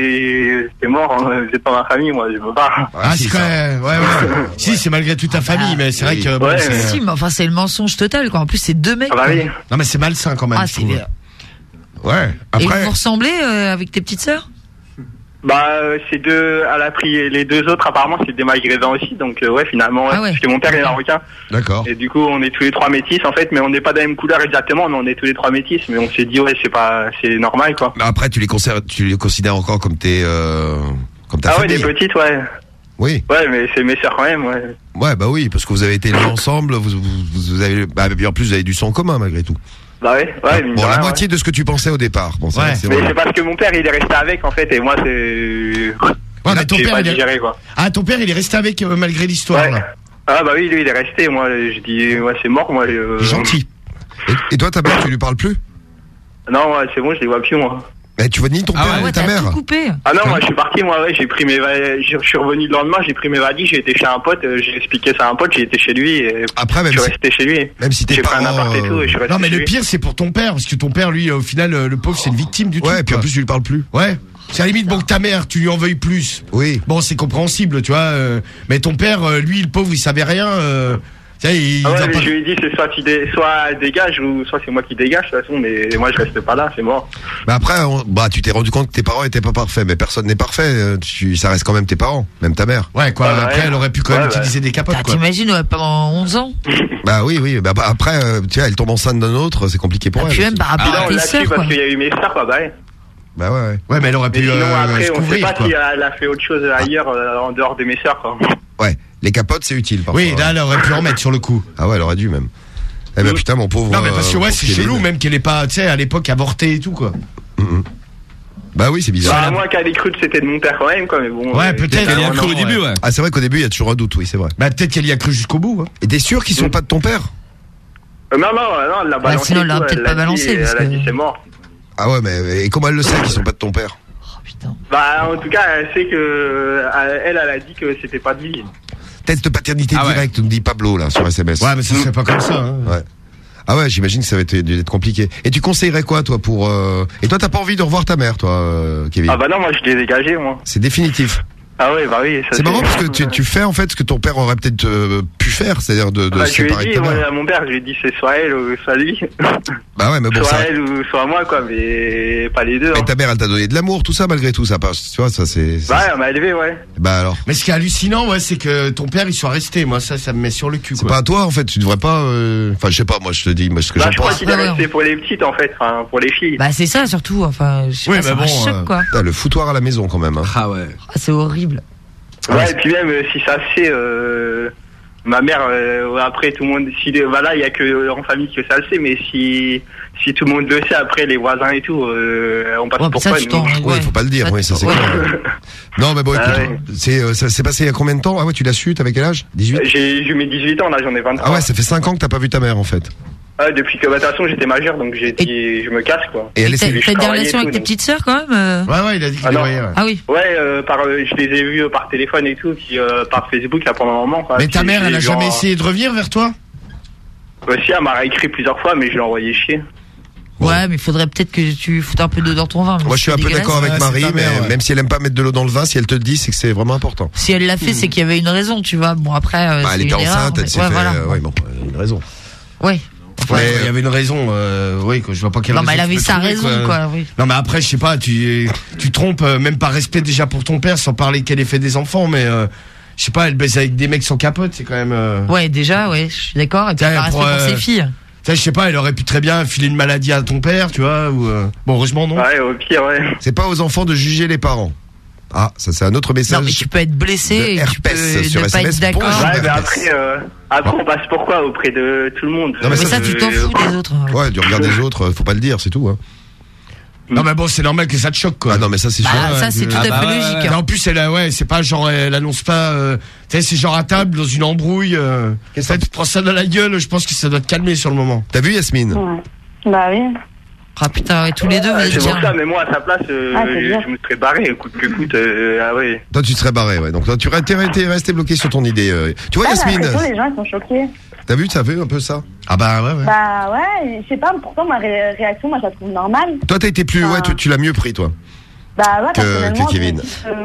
dit c'est mort, hein, vous êtes pas ma famille, moi je veux pas. Ah c'est quand même, ouais. Si c'est malgré toute ta famille, mais c'est vrai que... Ouais, si, mais enfin c'est le mensonge total quoi. En plus c'est deux mecs. Ah bah oui. Non mais c'est malsain quand même. Ah c'est... Ouais. Après... Et vous ressemblez avec tes petites sœurs? Bah c'est deux, elle a pris les deux autres apparemment c'est des maghrébins aussi donc ouais finalement parce que mon père est marocain. D'accord. Et du coup on est tous les trois métis en fait mais on n'est pas de la même couleur exactement mais on est tous les trois métis mais on s'est dit c'est normal quoi. Mais après tu les considères encore comme ta famille. Des petites ouais. Oui. Ouais mais c'est mes sœurs quand même ouais. Ouais bah oui parce que vous avez été élevés ensemble vous avez en plus vous avez du sang en commun malgré tout. Bah ouais. Bon, la moitié de ce que tu pensais au départ. Bon, mais c'est parce que mon père il est resté avec en fait et moi c'est. Ouais, mais ton père digéré, quoi. Ah, ton père il est resté avec malgré l'histoire. Ouais. Là. Ah bah oui, lui il est resté. Moi je dis c'est mort moi. Gentil. Et toi ta mère tu lui parles plus? Non c'est bon je les vois plus moi. Mais tu vois ni ton père ni ta mère. Coupé. Ah non moi je suis parti moi j'ai pris je suis revenu le lendemain j'ai pris mes valises j'ai été chez un pote j'ai expliqué ça à un pote j'ai été chez lui et après même je suis resté chez lui même si j'ai pris un appart et tout et je suis resté non mais le pire c'est pour ton père parce que ton père lui au final le pauvre c'est une victime du truc. Ouais et puis en plus tu lui parles plus. Ouais. C'est à la limite bon que ta mère tu lui en veuilles plus. Oui. Bon c'est compréhensible tu vois mais ton père lui le pauvre il savait rien Je lui ai dit, c'est soit dégage ou soit c'est moi qui dégage, de toute façon, mais moi je reste pas là, c'est mort. Bah après, tu t'es rendu compte que tes parents étaient pas parfaits, mais personne n'est parfait. Ça reste quand même tes parents, même ta mère. Ouais, quoi. Après, elle aurait pu quand même utiliser des capotes, quoi. T'imagines, pendant 11 ans? Bah oui. Bah après, tu vois, elle tombe enceinte d'un autre, c'est compliqué pour elle. Puis même par rapport à tes sœurs, quoi. Parce qu'il y a eu mes sœurs, Bah ouais. Ouais, mais elle aurait pu sinon, après, on sait pas quoi. si elle a fait autre chose ailleurs, en dehors de mes sœurs, quoi. Ouais. Les capotes, c'est utile, parfois. Oui, là, elle aurait pu en mettre sur le coup. Ah ouais, elle aurait dû même. Eh ben putain, mon pauvre. Non, mais parce que c'est chelou, même qu'elle ait pas, tu sais, à l'époque, avorté et tout, quoi. Bah oui, c'est bizarre. Bah, moi, qu'elle ait cru que c'était de mon père quand même, quoi, mais bon. Ouais, peut-être. Elle y a cru au début, ouais. Ah, c'est vrai qu'au début, il y a toujours un doute, oui, c'est vrai. Bah, peut-être qu'elle y a cru jusqu'au bout, hein. Et t'es sûr qu'ils sont pas de ton père? Non, elle l'a balancé. Sinon, elle l'a peut-être pas balancé. Elle a dit, c'est mort. Ah ouais, mais et comment elle le sait qu'ils sont pas de ton père? Oh putain. Bah, en tout cas, elle sait que, elle a dit que c'était pas de lui. Test de paternité directe, nous dit Pablo, là, sur SMS. Ouais, mais ça serait pas comme ça, hein. Ouais. Ah ouais, j'imagine que ça va être compliqué. Et tu conseillerais quoi, toi, pour... Et toi, t'as pas envie de revoir ta mère, toi, Kevin? Ah bah non, moi, je l'ai dégagé, moi. C'est définitif. Ah ouais, bah oui. C'est marrant parce que tu fais, en fait, ce que ton père aurait peut-être pu faire, c'est-à-dire de séparer de ta mère. À mon père, je lui ai dit, c'est soit elle ou soit lui. Bah ouais, mais bon, soit elle ou soit moi, quoi, mais pas les deux. Mais ta mère, elle t'a donné de l'amour, tout ça, malgré tout, ça passe. Tu vois, ça, c'est... Bah, elle m'a élevé, ouais. Bah alors. Mais ce qui est hallucinant, ouais, c'est que ton père, il soit resté. Moi, ça me met sur le cul, quoi. C'est pas à toi, en fait, tu devrais pas, enfin, je sais pas, moi, je te dis, moi, ce que j'en pense. Je crois qu'il est resté pour les petites, en fait, enfin, pour les filles. Bah, c'est ça, surtout, enfin, je sais pas, c'est un choc, quoi. Le foutoir à la maison, quand même, hein. Ah ouais. C'est horrible. Ouais, et puis même, si ça se fait, ma mère, après tout le monde, là, il y a que en famille que ça le sait, mais si tout le monde le sait, après les voisins et tout, on passe pour quoi, nous. Ouais, faut pas le dire, oui, ça c'est clair. Non, mais bon, écoute, ça s'est passé il y a combien de temps? Ah ouais, tu l'as su, t'avais quel âge? 18? J'ai eu mes 18 ans, là, j'en ai 23. Ah ouais, ça fait 5 ans que t'as pas vu ta mère, en fait. Ah, depuis que, de toute façon, j'étais majeur, donc j'ai dit, je me casse, quoi. Et elle t'as des relations avec tes petites sœurs, quand même? Ouais, il a dit qu'il les voyait, ouais. Ah oui. Ouais, je les ai vus par téléphone et tout, puis par Facebook, là, pendant un moment, quoi. Mais ta mère, elle a jamais essayé de revenir vers toi? Si, elle m'a écrit plusieurs fois, mais je l'ai envoyé chier. Ouais, mais il faudrait peut-être que tu foutes un peu d'eau dans ton vin. Moi, je suis un peu d'accord avec Marie, mais même si elle aime pas mettre de l'eau dans le vin, si elle te le dit, c'est que c'est vraiment important. Si elle l'a fait, c'est qu'il y avait une raison, tu vois. Bon, après, elle était enceinte, elle s'est fait, ouais, bon, une raison. Ouais. Enfin, il y avait une raison, oui, que je vois pas quelle raison. Non, mais elle avait sa raison, quoi, oui. Non, mais après, je sais pas, tu trompes, même par respect déjà pour ton père, sans parler qu'elle ait fait des enfants, mais, je sais pas, elle baisse avec des mecs sans capote, c'est quand même, Ouais, déjà, ouais, je suis d'accord, et puis par respect pour ses filles. Je sais pas, elle aurait pu très bien filer une maladie à ton père, tu vois, ou, bon, heureusement, non. Ouais, au pire, ouais. C'est pas aux enfants de juger les parents. Ah, ça c'est un autre message. Non, mais tu peux être blessé et tu peux ne pas être d'accord. Ouais, mais après on passe pourquoi auprès de tout le monde. Non, mais ça, tu t'en fous des autres. Ouais, du regard des autres, faut pas le dire, c'est tout, hein. Non, mais bon, c'est normal que ça te choque, quoi. Ah non, mais ça c'est sûr. Ça c'est tout à fait logique. En plus, c'est pas genre, elle annonce pas, tu sais, c'est genre à table, dans une embrouille, qu'est-ce que tu prends ça dans la gueule, je pense que ça doit te calmer sur le moment. T'as vu, Yasmine? Ouais. Bah oui. Ah putain, et tous les deux, vous êtes c'est bien. pour ça, mais moi, à sa place, je me serais barré, coûte que coûte, ah ouais. Toi, tu te serais barré, ouais. Donc, toi, tu étais resté bloqué sur ton idée. Tu vois, Yasmine? Les gens, ils sont choqués. T'as vu, ça fait un peu ça? Ah bah ouais. Bah ouais, je sais pas, pourtant, ma réaction, moi, je la trouve normale. Toi, t'as été plus, ouais, tu l'as mieux pris, toi. Bah ouais, que Kevin.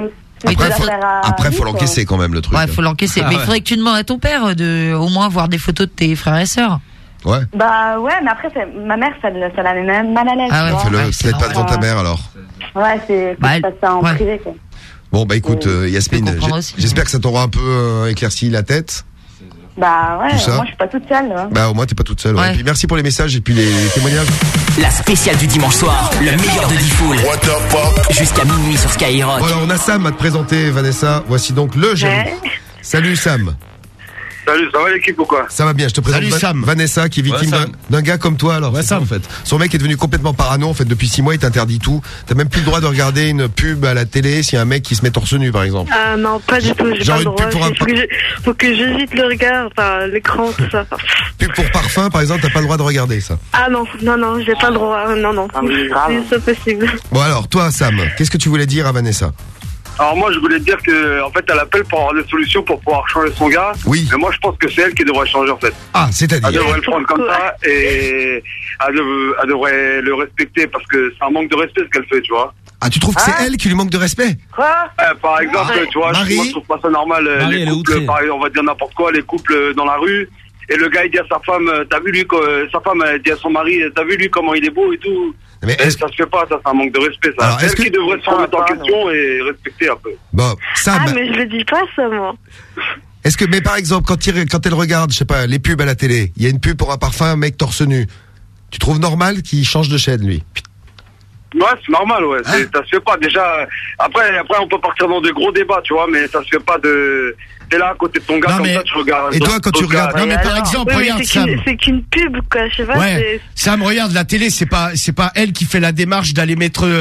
Après, faut l'encaisser quand même, le truc. Ouais, faut l'encaisser. Mais il faudrait que tu demandes à ton père de, au moins, voir des photos de tes frères et sœurs. Ouais. Bah ouais, mais après, ma mère, ça la met même mal à l'aise. Ah ouais, peut-être pas devant ta mère, alors. Ouais, c'est ça en privé, quoi. Bon, bah écoute, Yasmine, j'espère que ça t'aura un peu éclairci la tête. Bah ouais, moi je suis pas toute seule. Hein. Bah au moins t'es pas toute seule. Ouais. Et puis merci pour les messages et puis les témoignages. La spéciale du dimanche soir, le meilleur de Diffoul. Jusqu'à minuit sur Skyrock. Voilà, on a Sam à te présenter, Vanessa. Voici donc le jaloux. Salut Sam. Salut, ça va l'équipe ou quoi? Ça va bien, je te présente Vanessa qui est victime d'un gars comme toi. Alors, Sam, en fait. Son mec est devenu complètement parano, en fait, depuis 6 mois, il t'interdit tout. T'as même plus le droit de regarder une pub à la télé s'il y a un mec qui se met torse nu, par exemple. Ah non, pas du tout, j'ai pas le droit. Faut que j'évite le regard, enfin, l'écran, tout ça. Pub pour parfum, par exemple, t'as pas le droit de regarder ça. Ah non, j'ai pas le droit, non. C'est possible. Bon alors, toi, Sam, qu'est-ce que tu voulais dire à Vanessa? Alors moi je voulais te dire que en fait elle appelle pour avoir des solutions pour pouvoir changer son gars. Oui. Mais moi je pense que c'est elle qui devrait changer en fait. Ah, c'est-à-dire elle devrait le prendre comme ça et elle devrait le respecter parce que c'est un manque de respect ce qu'elle fait, tu vois. Ah, tu trouves que c'est elle qui lui manque de respect? Quoi? Par exemple, tu vois, moi je trouve pas ça normal. Les couples, on va dire n'importe quoi, les couples dans la rue Et le gars, il dit à sa femme, t'as vu lui, sa femme, elle dit à son mari, t'as vu lui comment il est beau et tout. Mais ça se fait pas, ça, c'est un manque de respect, ça. Alors, est-ce qu'il devrait se remettre en question et respecter un peu? Bon, Sam. Ah, mais je le dis pas, ça, moi. Est-ce que, mais par exemple, quand elle regarde, je sais pas, les pubs à la télé, il y a une pub pour un parfum, un mec torse nu. Tu trouves normal qu'il change de chaîne, lui? Ouais, c'est normal, ouais. Ça se fait pas. Déjà, après, on peut partir dans de gros débats, tu vois, mais ça se fait pas de... T'es là à côté de ton gars, comme ça, tu regardes. Et toi, quand tu regardes... Non, mais par exemple, regarde, Sam. C'est qu'une pub, quoi, je sais pas. Ouais. Sam, regarde, la télé, c'est pas elle qui fait la démarche d'aller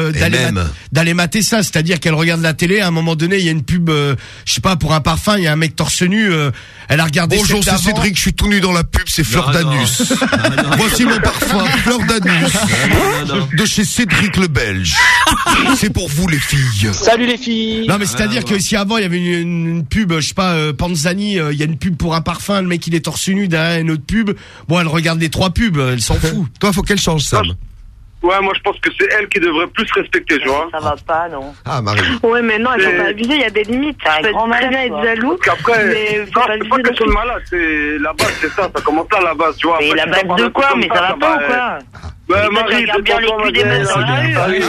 d'aller mater ça. C'est-à-dire qu'elle regarde la télé, à un moment donné, il y a une pub, je sais pas, pour un parfum, il y a un mec torse nu, elle a regardé. Bonjour, c'est Cédric, je suis tout nu dans la pub, c'est Fleur d'Anus. Voici mon parfum, Fleur d'Anus. De chez Cédric le Belge. C'est pour vous, les filles. Salut, les filles. Non, mais c'est-à-dire que si avant, il y avait une pub, je sais pas, Panzani, il y a une pub pour un parfum, le mec il est torse nu derrière une autre pub. Bon, elle regarde les 3 pubs, elle s'en fout. Toi, faut qu'elle change, Sam. Ouais, moi je pense que c'est elle qui devrait plus respecter, tu vois. Ça va pas, non. Ah, Marie. Ouais, mais non, elle va pas abuser, il y a des limites. Tu peux très bien être jaloux. Qu'après, mais c'est pas question de malade, c'est la base, c'est ça comment ça la base, tu vois. Mais la base de quoi? Mais ça va pas ou quoi? Marie, regarde bien les culs des meufs dans la rue.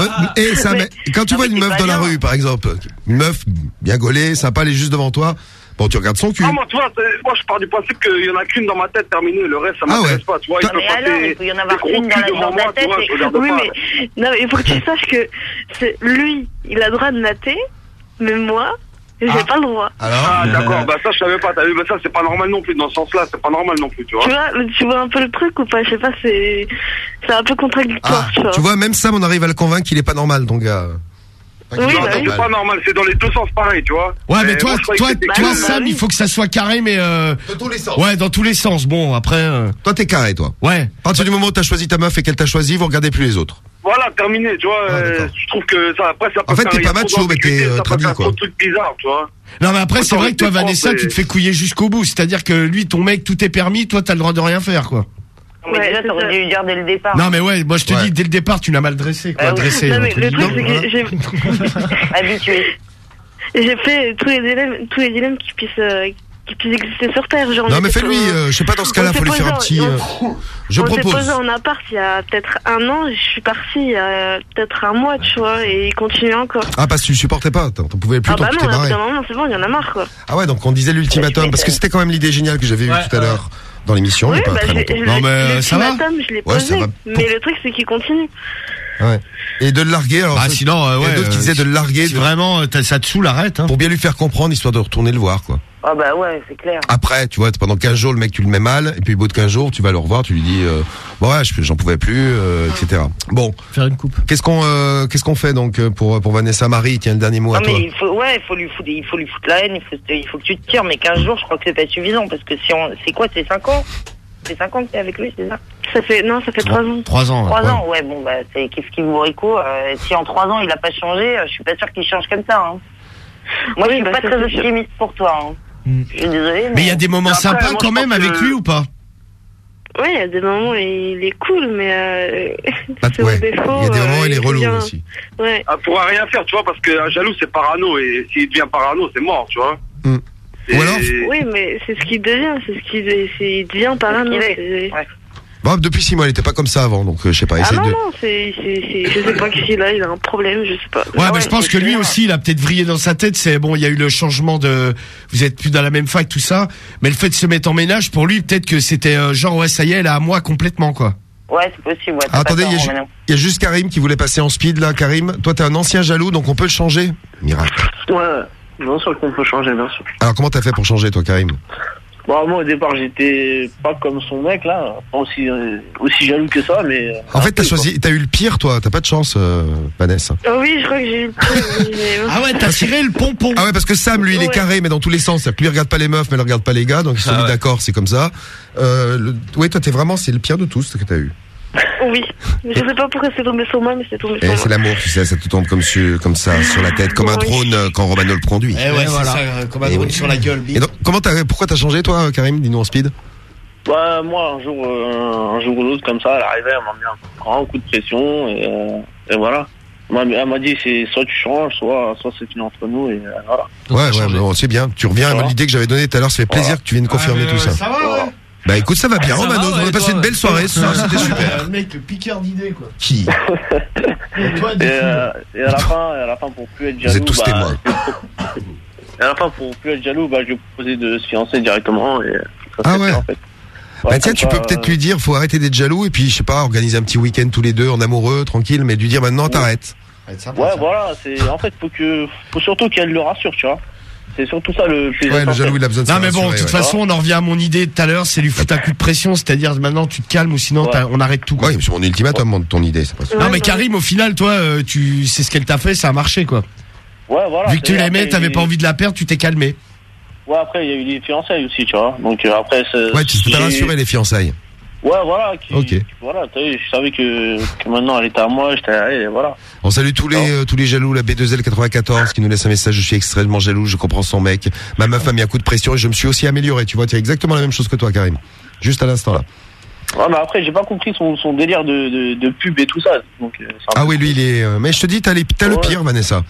Et ça, mais quand tu vois une meuf dans la rue, par exemple, une meuf bien gaulée, sympa, elle est juste devant toi. Bon, tu regardes son cul. Ah, moi, tu vois, moi, je pars du principe qu'il y en a qu'une dans ma tête terminée, le reste, ça m'intéresse pas, tu vois. Mais alors, il peut y en avoir qu'une dans ta tête. Oui, mais, non, il faut que tu saches que lui, il a le droit de mater, mais moi, j'ai pas le droit. Ah, d'accord, bah, ça, je savais pas, t'as vu, mais ça, c'est pas normal non plus, dans ce sens-là, c'est pas normal non plus, tu vois. Tu vois un peu le truc ou pas? Je sais pas, c'est un peu contradictoire, tu vois. Tu vois, même Sam, on arrive à le convaincre qu'il est pas normal, ton gars. Oui, c'est pas normal, c'est dans les deux sens pareil, tu vois. Ouais, mais toi, Sam, il faut que ça soit carré, mais dans tous les sens. Ouais, dans tous les sens. Bon, après. Toi, t'es carré, toi. Ouais. À partir du moment où t'as choisi ta meuf et qu'elle t'a choisi, vous regardez plus les autres. Voilà, terminé, tu vois. Je trouve que ça, après, ça peut. En fait, t'es pas macho, mais t'es traduit, quoi. Un truc bizarre, tu vois. Non, mais après, c'est vrai que toi, Vanessa, tu te fais couiller jusqu'au bout. C'est-à-dire que lui, ton mec, tout est permis, toi, t'as le droit de rien faire, quoi. Non, mais déjà, t'aurais dû lui dire dès le départ. Non, mais ouais, moi je te dis, dès le départ, tu l'as mal dressé, quoi. Dressé. Non, mais le truc, c'est que j'ai. Habitué. J'ai fait tous les dilemmes qui puissent exister sur Terre. Genre, non, mais fais-lui, je sais pas, dans ce cas-là, faut lui faire un petit. Je propose. On s'est posé en appart il y a peut-être 1 an, je suis partie il y a peut-être 1 mois, tu vois, et il continue encore. Ah, parce que tu supportais pas, t'en pouvais plus, bah tu t'es barré. Non, c'est bon, il y en a marre, quoi. Ah ouais, donc on disait l'ultimatum, parce que c'était quand même l'idée géniale que j'avais eue tout à l'heure. Dans l'émission, il y a pas très longtemps. Non, mais ça va. Je l'ai posé, mais le truc, c'est qu'il continue. Ouais. Et de le larguer, alors. Ah, sinon, il y a d'autres qui disaient de le larguer. Si vraiment, ça te saoule, arrête, hein. Pour bien lui faire comprendre, histoire de retourner le voir, quoi. Ah bah ouais, c'est clair. Après, tu vois, pendant 15 jours, le mec, tu le mets mal, et puis au bout de 15 jours, tu vas le revoir, tu lui dis, bon ouais, j'en pouvais plus, etc. Bon. Faire une coupe. Qu'est-ce qu'on fait donc pour Vanessa Marie? Tiens, le dernier mot à toi. Mais il faut lui foutre la haine, il faut que tu te tires, mais 15 jours, je crois que c'est pas suffisant, parce que c'est quoi, c'est 5 ans? C'est 5 ans que t'es avec lui, c'est ça? Ça fait 3 ans. 3 ans. 3 ans, ouais, bon, bah, c'est qu'est-ce qui vous rico, si en 3 ans il a pas changé, je suis pas sûr qu'il change comme ça, hein. Moi, je suis pas très optimiste pour toi, hein. Je suis désolée. Mais il y a des moments sympas quand même avec lui ou pas? Oui, il y a des moments où il est cool, mais c'est ouais. au défaut. Il y a des moments où il est relou aussi. Ouais. Elle pourra rien faire, tu vois, parce qu'un jaloux c'est parano, et s'il devient parano, c'est mort, tu vois. Ou alors Oui, mais c'est ce qu'il devient, il devient parano. Bon, depuis 6 mois, il était pas comme ça avant, donc je sais pas. Ah non, je sais pas qu'il a un problème, je sais pas. Ouais, mais je pense que lui aussi, il a peut-être vrillé dans sa tête. C'est bon, il y a eu le changement vous êtes plus dans la même fac, tout ça. Mais le fait de se mettre en ménage, pour lui, peut-être que c'était genre, ouais, ça y est, elle est à moi complètement, quoi. Ouais, c'est possible. Ouais, attendez, il y a juste Karim qui voulait passer en speed, là. Karim, toi, t'es un ancien jaloux, donc on peut le changer. Miracle. Ouais, bien sûr qu'on peut changer, bien sûr. Alors, comment t'as fait pour changer, toi, Karim? Bon, moi, au départ, j'étais pas comme son mec, là. Pas aussi jaloux que ça, mais. En fait, t'as eu le pire, toi. T'as pas de chance, Vanessa. Oh oui, je crois que j'ai eu le pire. Ah ouais, t'as tiré le pompon. Ah ouais, parce que Sam, lui, il est carré, mais dans tous les sens. C'est-à-dire que lui, il regarde pas les meufs, mais il regarde pas les gars. Donc, ils sont mis d'accord, c'est comme ça. Ouais, toi, c'est le pire de tous, ce que t'as eu. Oui. Je sais pas pourquoi c'est tombé sur moi, mais c'est tombé sur moi. C'est l'amour, tu sais, ça te tombe comme ça, sur la tête, comme un drone quand Romano le conduit. Eh ouais, voilà. C'est ça, comme un drone sur la gueule. Et donc, pourquoi t'as changé, toi, Karim? Dis-nous en speed. Bah, moi, un jour ou l'autre, comme ça, elle arrivait, elle m'a mis un grand coup de pression, et voilà. Elle m'a dit, c'est soit tu changes, soit c'est fini entre nous, et voilà. Ouais, bon, c'est bien. Tu reviens à l'idée que j'avais donnée tout à l'heure, ça fait plaisir que tu viennes confirmer tout ça. Ça va, ouais. Bah écoute, ça va bien, Romano, on a passé une belle soirée ce soir, c'était super. Le mec, le piqueur d'idées, quoi. Qui Et à la fin, pour plus être jaloux, vous êtes tous témoins. Et à la fin, pour plus être jaloux, je vais proposer de se fiancer directement et ça ouais. fait, en fait. Bah tiens, tu peux peut-être lui dire, faut arrêter d'être jaloux et puis je sais pas, organiser un petit week-end tous les deux en amoureux, tranquille, mais lui dire maintenant t'arrêtes. Ouais, voilà, en fait faut surtout qu'elle le rassure, tu vois. C'est surtout ça le plus important. Ouais, le jaloux il a besoin de ça. Non mais bon, de toute façon, on en revient à mon idée de tout à l'heure, c'est lui foutre un coup de pression, c'est-à-dire maintenant tu te calmes ou sinon on arrête tout. Ouais, c'est mon ultimatum, ton idée, c'est pas ça. Non mais Karim, au final, toi, tu sais ce qu'elle t'a fait, ça a marché quoi. Ouais, voilà. Vu que tu l'aimais, t'avais pas envie de la perdre, tu t'es calmé. Ouais, après il y a eu les fiançailles aussi, tu vois. Donc après ouais, tu t'es rassuré les fiançailles. Ouais, voilà. Ok. Voilà, t'as vu, je savais que maintenant elle était à moi, et voilà. On salue tous les jaloux, la B2L94 qui nous laisse un message. Je suis extrêmement jaloux, je comprends son mec. Ma meuf a mis un coup de pression et je me suis aussi amélioré. Tu vois, tu as exactement la même chose que toi, Karim. Juste à l'instant là. Ouais, mais après j'ai pas compris son délire de pub et tout ça. Donc, oui, lui il est. Mais je te dis, t'as le pire, Vanessa.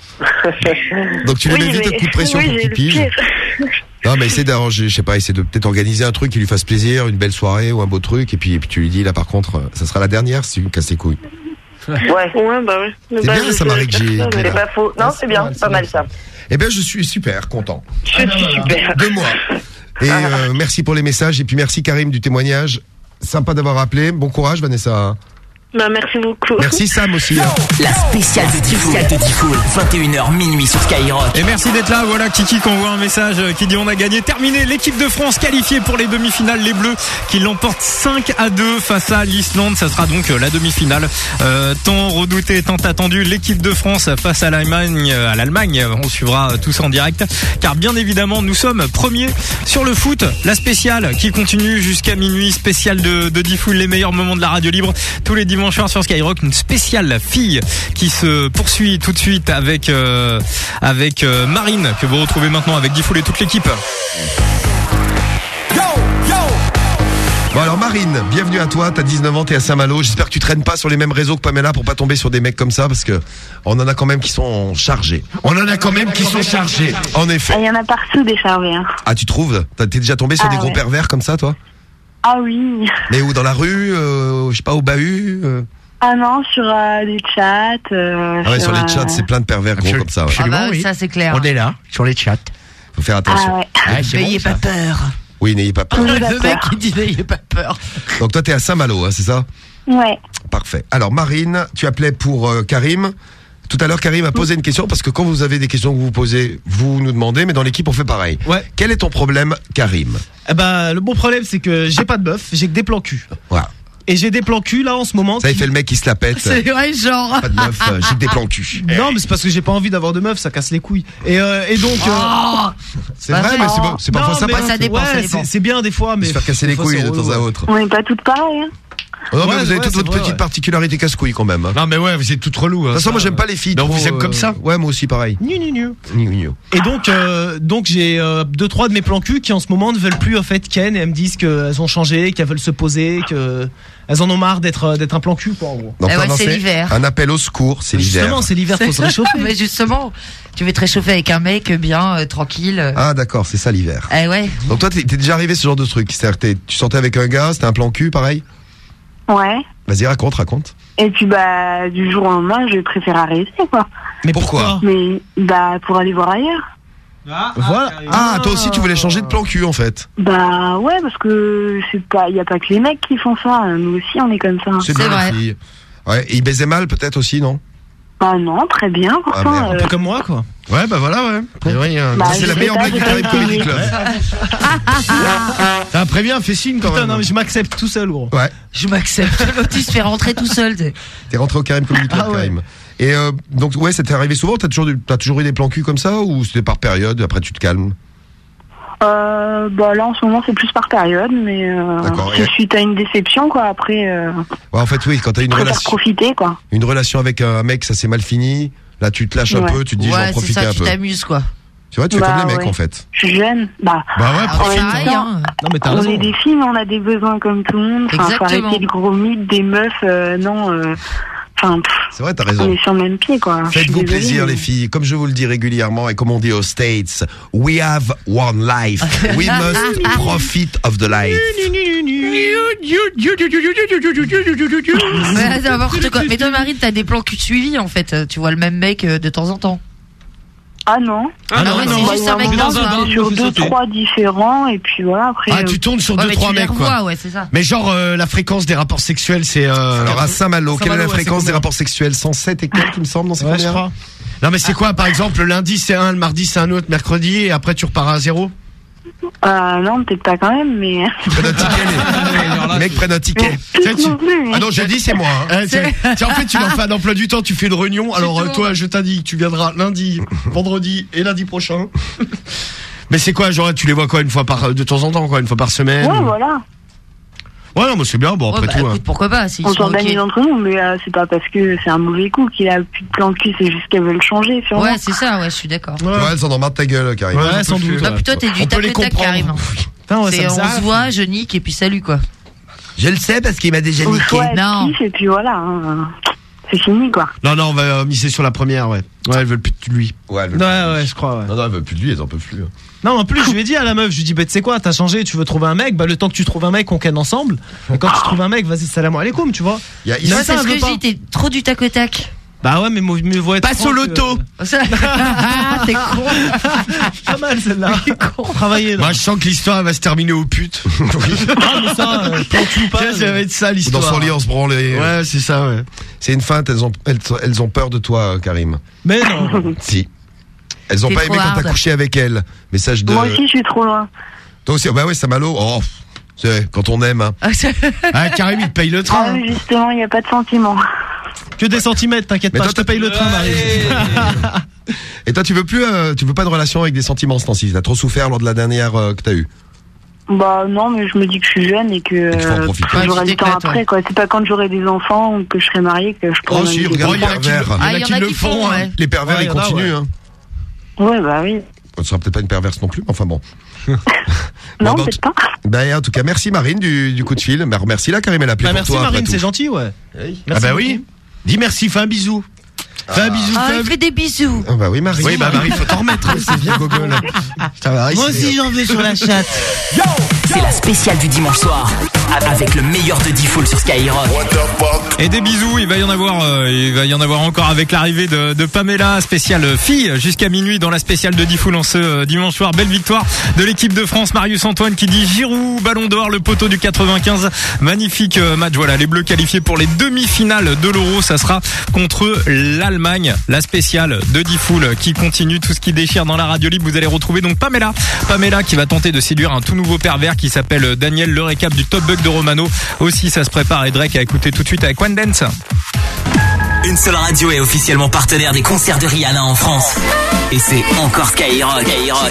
Donc tu lui mets vite un coup de pression pour qu'il pige. Non, mais essaie d'arranger, je sais pas, essaie de peut-être organiser un truc qui lui fasse plaisir, une belle soirée ou un beau truc, et puis tu lui dis là par contre, ça sera la dernière si tu me casses les couilles. Ouais, bah ouais. C'est bien ça, Marie, que j'ai. C'est pas faux. Non, c'est bien, c'est pas mal ça. Eh bien, je suis super content. Je suis super. De moi. Et merci pour les messages, et puis merci Karim du témoignage. Sympa d'avoir appelé. Bon courage, Vanessa. Bah, merci beaucoup. Merci Sam aussi. La spéciale de Diffoul, 21h minuit sur Skyrock. Et merci d'être là. Voilà, Kiki qui envoie un message qui dit on a gagné. Terminé, l'équipe de France qualifiée pour les demi-finales. Les Bleus qui l'emportent 5-2 face à l'Islande. Ça sera donc la demi-finale. Tant redouté, tant attendu. L'équipe de France face à l'Allemagne. On suivra tout ça en direct. Car bien évidemment, nous sommes premiers sur le foot. La spéciale qui continue jusqu'à minuit. Spéciale de Diffoul, les meilleurs moments de la radio libre. Tous les dimanche soir sur Skyrock, une spéciale fille qui se poursuit tout de suite avec Marine que vous retrouvez maintenant avec Diffoul et toute l'équipe. Bon alors Marine, bienvenue à toi, t'as 19 ans, t'es à Saint-Malo, j'espère que tu traînes pas sur les mêmes réseaux que Pamela pour pas tomber sur des mecs comme ça parce que on en a quand même qui sont chargés. En effet. Il y en a partout des chargés. Hein. Ah tu trouves? T'es déjà tombé sur des gros pervers comme ça toi? Ah oui. Mais où, dans la rue, je sais pas, au bahut Ah non, sur des chats. Ah ouais, sur les chats, c'est plein de pervers gros comme ça. Ouais. Absolument, oui. Ça c'est clair. On est là, sur les chats. Faut faire attention. Ah ouais. N'ayez pas peur. Oui, n'ayez pas peur. Le mec qui dit n'ayez pas peur. Donc toi, t'es à Saint-Malo, hein, c'est ça? Ouais. Parfait. Alors Marine, tu appelais pour Karim. Tout à l'heure, Karim a posé une question parce que quand vous avez des questions que vous posez, vous nous demandez, mais dans l'équipe, on fait pareil. Ouais. Quel est ton problème, Karim? Eh ben, le bon problème, c'est que j'ai pas de meuf, j'ai que des plans cul. Voilà. Et j'ai des plans cul là en ce moment. Ça, il fait le mec qui se la pète. C'est vrai, genre. Pas de meuf, j'ai que des plans cul. Non, mais c'est parce que j'ai pas envie d'avoir de meuf, ça casse les couilles. Et donc. C'est vrai, mais c'est parfois sympa. Ça dépend, ça dépend. C'est bien des fois, mais. Se faire casser les couilles de temps à autre. On est pas toutes pareilles. Hein. Non, mais vous avez toute votre petite particularité casse-couille quand même. Non, mais ouais, vous êtes toutes reloues. De toute façon, moi j'aime pas les filles. Non, trop, vous êtes comme ça? Ouais, moi aussi pareil. Et donc j'ai 2-3 de mes plans cul qui en ce moment ne veulent plus en fait Ken et elles me disent qu'elles ont changé, qu'elles veulent se poser, que elles en ont marre d'être un plan cul quoi en gros. Donc, c'est l'hiver. Un appel au secours, c'est l'hiver. Justement, c'est l'hiver, faut se réchauffer. Mais justement, tu veux te réchauffer avec un mec bien tranquille. Ah d'accord, c'est ça l'hiver. Ouais. Donc toi t'es déjà arrivé ce genre de truc, c'est-à-dire que tu sortais avec un gars, c'était un plan cul pareil? Ouais. Vas-y, raconte. Et puis du jour au lendemain, je préfère arrêter quoi. Mais pourquoi? Mais pour aller voir ailleurs. Voilà. Toi aussi tu voulais changer de plan cul en fait. Ouais, parce que il y a pas que les mecs qui font ça, nous aussi on est comme ça. C'est bien vrai. Filles. Ouais, et ils baisaient mal peut-être aussi, non? Bah non, très bien pourtant. Un peu comme moi quoi. Ouais, bah voilà, ouais. C'est la meilleure blague du Caraïbe Comedy Club. Après bien, fais signe quand même. Non, mais je m'accepte tout seul, gros. Ouais. Je m'accepte. Tu se fais rentrer tout seul. T'es rentré au Caraïbe Comedy Club, Karim. Et donc, ouais, ça t'est arrivé souvent? T'as toujours eu des plans cul comme ça ou c'était par période, après tu te calmes? Là en ce moment c'est plus par période, mais c'est suite à une déception quoi. Après. Ouais, en fait oui, quand t'as une relation. Profiter quoi. Une relation avec un mec, ça s'est mal fini. Là tu te lâches un peu, tu te dis j'en profite un peu. Tu t'amuses quoi. Tu vois, tu fais comme les mecs en fait. Je suis jeune, ouais, profite. Hein. Non mais t'as raison. On est des filles, mais on a des besoins comme tout le monde. Faut arrêter le gros mythe des meufs. Enfin, c'est vrai, t'as raison. On est sur le même pied, quoi. Faites-vous plaisir, les filles. Comme je vous le dis régulièrement et comme on dit aux States, we have one life. We must profit of the life. Mais toi, Marine, t'as des plans cul suivis, en fait. Tu vois le même mec de temps en temps. Ah non. Ah non, c'est juste un mec dans un sur 2-3 différents et puis voilà après. Ah, tu tournes sur 2-3 mecs quoi. Ouais, c'est ça. Mais genre la fréquence des rapports sexuels c'est alors à Saint-Malo, quelle est la fréquence des rapports sexuels? 107 et quelques il me semble dans ces premières. Non mais c'est quoi par exemple le lundi c'est un, le mardi c'est un autre, mercredi et après tu repars à 0? Non, peut-être pas quand même, mais. Les mecs prennent un ticket. Ah non, je dis c'est moi. Hein. En fait, tu leur fais un emploi du temps, tu fais une réunion. Alors toi, je t'indique que tu viendras lundi, vendredi et lundi prochain. Mais c'est quoi, genre tu les vois quoi une fois de temps en temps quoi, une fois par semaine? Ouais, voilà. Ouais, non, mais c'est bien, bon, après tout. Écoute, pourquoi pas, on s'organise entre nous, mais c'est pas parce que c'est un mauvais coup qu'il a plus de plan de cul, c'est juste qu'elles veulent changer, sûrement. Ouais, c'est ça, ouais, je suis d'accord. Ouais, elles en ont marre de ta gueule, Karim. Ouais, sans doute. Bah, plutôt, t'es du tac-tac, Karim. On se voit, je nique, et puis salut, quoi. Je le sais, parce qu'il m'a déjà niqué. Non. Et puis voilà, c'est fini, quoi. Non, on va miser sur la première, ouais. Ouais, elles veulent plus de lui. Ouais, je crois, ouais. Non, elles veulent plus de lui, elles en peuvent plus. Non, en plus, je lui ai dit à la meuf, je lui ai dit, bah, tu sais quoi, t'as changé, tu veux trouver un mec, bah, le temps que tu trouves un mec, on ken ensemble. Et quand tu trouves un mec, vas-y, salam alaikum, tu vois. C'est ce que je dis, t'es trop du tac au tac. Bah ouais, mais mieux vaut être. Passe au loto! T'es con! Pas mal celle-là. Travailler là. Moi, je sens que l'histoire va se terminer au pute. Ah, mais ça, ça va être ça l'histoire. Dans son lit, on se branle. Ouais, c'est ça, ouais. C'est une feinte, elles ont peur de toi, Karim. Mais non. Si. Elles ont pas aimé quand t'as couché avec elles. Message de. Moi aussi, je suis trop loin. Toi aussi, bah ouais, Saint-Malo. Oh, c'est quand on aime, hein. Karim, il te paye le train. Ah oui, justement, il n'y a pas de sentiment. Que des centimètres, t'inquiète pas, je te paye le train, Marie. Et toi, tu veux pas de relation avec des sentiments, ce temps-ci? T'as trop souffert lors de la dernière que t'as eue? Bah non, mais je me dis que je suis jeune et que j'aurai du temps après, quoi. C'est pas quand j'aurai des enfants ou que je serai mariée que je pourrai. Oh si, regarde les pervers. Il y en a qui le font, ouais. Les pervers, ils continuent, hein. Ouais, bah oui. Tu seras peut-être pas une perverse non plus, mais enfin bon. Non, peut-être pas. Bah, en tout cas, merci Marine du coup de fil. Mais remercie-la, Karim, elle a appelé pour merci toi. Marine, c'est gentil, ouais. Merci ah bah oui. Dis merci, fais un bisou. Fais un bisou. Fais des bisous. Ah bah oui, Marie. Oui, bah Marie, faut t'en remettre. C'est bien, Gogol. Moi aussi, j'en veux sur la chatte. C'est la spéciale du dimanche soir. Avec le meilleur de D-Fool sur Skyrock. Et des bisous, il va y en avoir encore avec l'arrivée de Pamela, spéciale fille, jusqu'à minuit dans la spéciale de D-Fool en ce dimanche soir. Belle victoire de l'équipe de France. Marius Antoine qui dit Giroud, ballon d'or, le poteau du 95. Magnifique match. Voilà, les Bleus qualifiés pour les demi-finales de l'Euro. Ça sera contre l'Allemagne. La spéciale de D-Fool qui continue tout ce qui déchire dans la radio libre. Vous allez retrouver donc Pamela qui va tenter de séduire un tout nouveau pervers qui s'appelle Daniel. Le récap du Top Bug de Romano aussi, ça se prépare, et Drake à écouter tout de suite avec One Dance. Une seule radio est officiellement partenaire des concerts de Rihanna en France, et c'est encore Skyrock.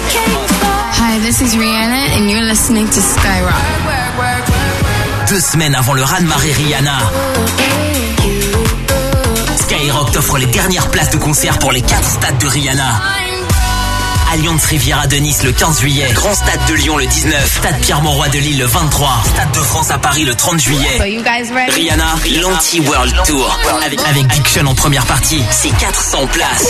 Hi, this is Rihanna and you're listening to Skyrock. 2 semaines avant le raz-de-marée Rihanna, Skyrock t'offre les dernières places de concert pour les 4 stades de Rihanna. Allianz Riviera de Nice le 15 juillet, Grand Stade de Lyon le 19, Stade Pierre-Mauroy de Lille le 23, Stade de France à Paris le 30 juillet. Rihanna, l'Anti-World Tour, avec Big Sean en première partie, c'est 400 places.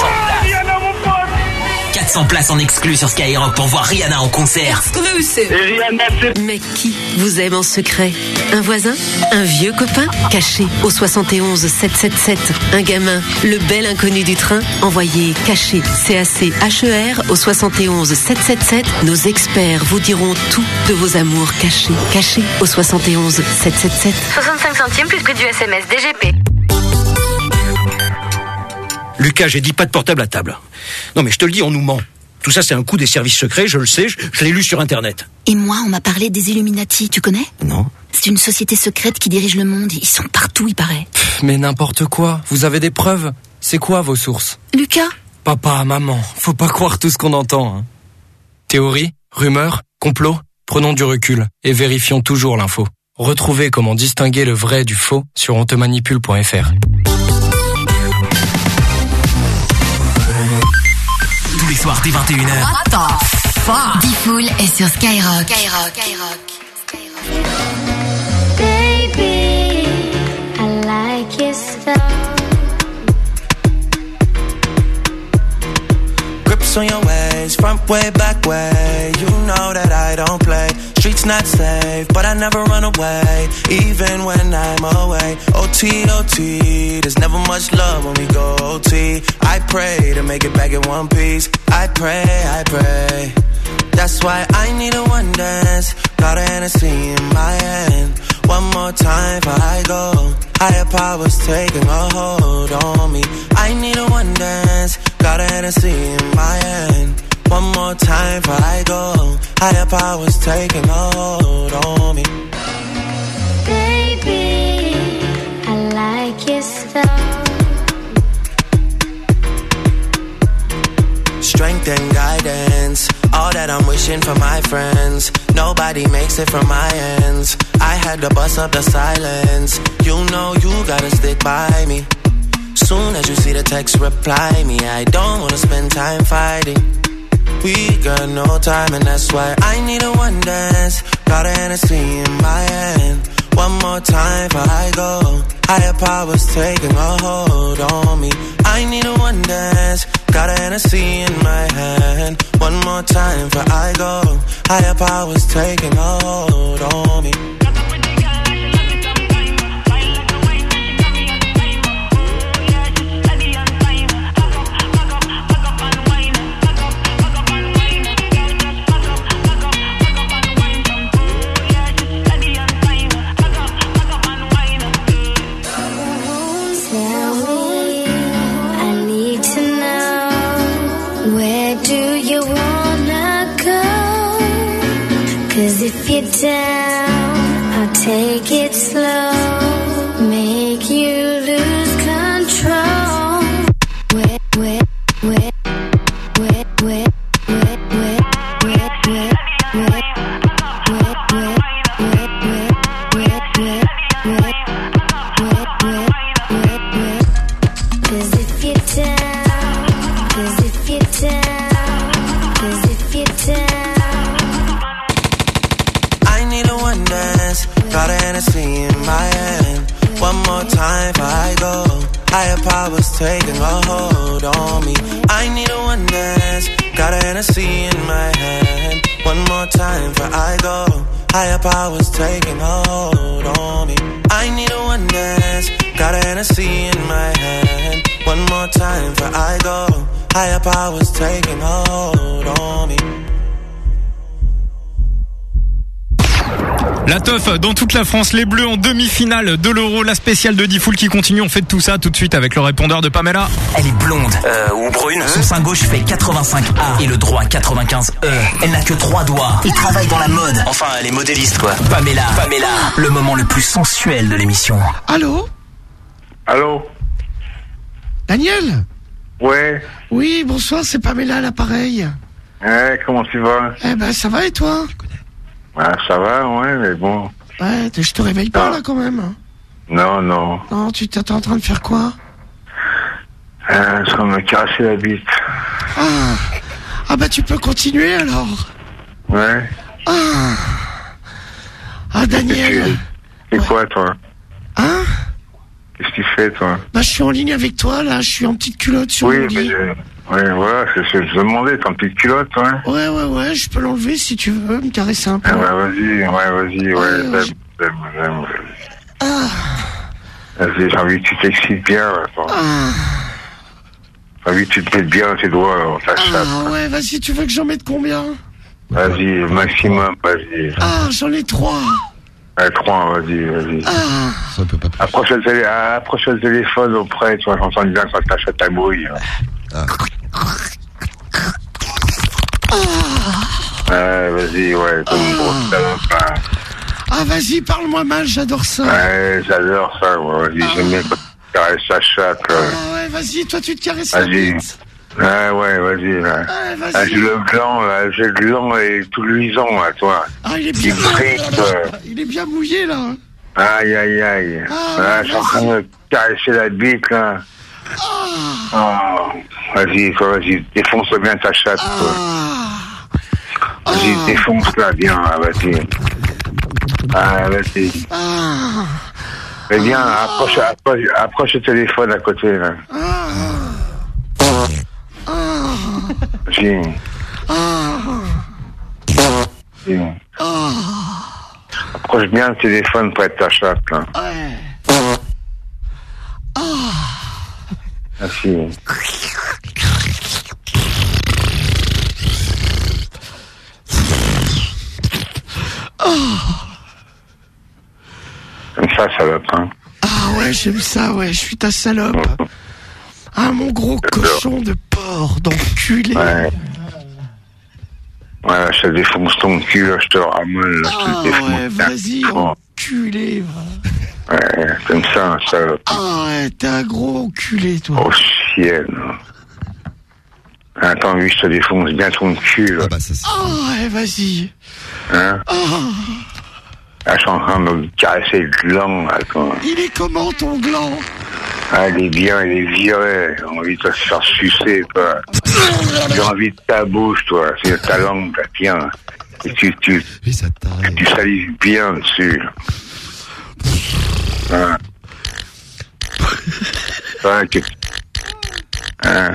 400 places en exclu sur Skyrock pour voir Rihanna en concert. Mais qui vous aime en secret? Un voisin? Un vieux copain? Caché au 71 777. Un gamin? Le bel inconnu du train? Envoyez caché CACHER au 71 777. Nos experts vous diront tout de vos amours cachés. Caché au 71 777. 65 centimes plus prix du SMS DGP. Lucas, j'ai dit pas de portable à table. Non mais je te le dis, on nous ment. Tout ça c'est un coup des services secrets, je le sais, je l'ai lu sur internet. Et moi, on m'a parlé des Illuminati, tu connais? Non. C'est une société secrète qui dirige le monde, ils sont partout, il paraît. Mais n'importe quoi, vous avez des preuves? C'est quoi vos sources? Lucas? Papa, maman, faut pas croire tout ce qu'on entend. Hein. Théorie, rumeur, complot, prenons du recul et vérifions toujours l'info. Retrouvez comment distinguer le vrai du faux sur ontemanipule.fr. Tous les soirs dès 21h. What the fuck? D-Fool est sur Skyrock. Baby, I like your stuff. Tricks on your ways, front way, back way. You know that I don't play. Streets not safe, but I never run away, even when I'm away. OT, OT, there's never much love when we go OT. I pray to make it back in one piece. I pray. That's why I need a one dance. Got a Hennessy in my hand. One more time before I go. Higher powers taking a hold on me. I need a one dance. Got a Hennessy in my hand. One more time before I go. Higher powers taking a hold on me. Baby, I like your style. Strength and guidance, all that I'm wishing for my friends. Nobody makes it from my ends. I had to bust up the silence. You know you gotta stick by me. Soon as you see the text, reply me. I don't wanna spend time fighting. We got no time and that's why I need a one dance. Got a Hennessy in my hand. One more time before I go. Higher powers taking a hold on me. I need a one dance. Got a Hennessy in my hand. One more time before I go. Higher powers taking a hold on me. If you're down, I'll take it slow, make you lose control. Cause if you're down, got a Hennessy in my hand. One more time before I go. Higher powers taking a hold on me. I need a one dance. Got a Hennessy in my hand. One more time before I go. Higher powers taking a hold on me. I need a one dance. Got a Hennessy in my hand. One more time before I go. Higher powers taking a hold on me. La teuf dans toute la France, les Bleus en demi-finale de l'Euro, la spéciale de Diffoul qui continue. On fait tout ça tout de suite avec le répondeur de Pamela. Elle est blonde ou brune. Son sein gauche fait 85A et le droit 95E. Elle n'a que 3 doigts et travaille dans la mode. Enfin, elle est modéliste quoi. Pamela, le moment le plus sensuel de l'émission. Allô? Allô? Daniel? Ouais. Oui, bonsoir, c'est Pamela à l'appareil. Ouais, comment tu vas? Eh ben, ça va et toi? Ah, ça va, ouais, mais bon. Ouais, je te réveille pas là quand même. Non, non. Non, tu t'es en train de faire quoi? Je suis en train de me caresser la bite. Ah bah tu peux continuer alors. Ouais. Ah Daniel. C'est quoi toi? Hein? Qu'est-ce que tu fais toi? Bah je suis en ligne avec toi là, je suis en petite culotte sur mon lit. Oui, mais ouais, voilà, c'est ce que je demandais, ton petite culotte, ouais. Ouais, je peux l'enlever si tu veux, me caresser un peu. Ouais, vas-y, j'aime. Vas-y, j'ai envie que tu t'excites bien, attends. J'ai envie que tu te mettes bien tes doigts dans ta chatte. Ouais, vas-y, tu veux que j'en mette combien? Vas-y, maximum, vas-y. J'en ai 3. 3, vas-y. Ça peut pas plus. Approche le téléphone auprès, tu vois, j'entends bien quand t'achètes ta bouille. Vas-y, ouais, comme une grosse salope. Vas-y, parle-moi mal, j'adore ça. Ouais, j'adore ça, vas-y, j'aime bien quand tu caresses la chatte. Ouais, vas-y, toi tu te caresses la bite. Ouais, vas-y, là. Vas-y. J'ai le gland est tout luisant, là, toi. Il est bien il est bien mouillé, là. Aïe. Je suis en train de caresser la bite, là. Vas-y, défonce bien ta chatte, toi. Vas-y, défonce-la bien, vas-y. Vas-y. Eh bien, approche le téléphone à côté, là. Si. Si. Approche bien le téléphone près de ta chatte, là. Merci. Comme ça, salope, hein. Ah ouais, j'aime ça, ouais, je suis ta salope. Ah, mon gros cochon de porc, d'enculé. Ouais. Ouais, je te défonce ton cul, là, je te ramène, là, je te défonce. Ouais, vas-y, enculé, va. Ouais, comme ça, salope. Ah ouais, t'es un gros enculé, toi. Oh, ciel. Attends, lui, je te défonce bien ton cul, là. Ouais, vas-y. Hein? Là, je suis en train de me caresser le gland, là, quoi. Il est comment, ton gland? Ah, il est bien, il est viré. J'ai envie de te faire sucer, quoi. J'ai envie de ta bouche, toi. C'est ta langue, là, tiens. Et tu salives bien dessus. Hein? Ouais, hein?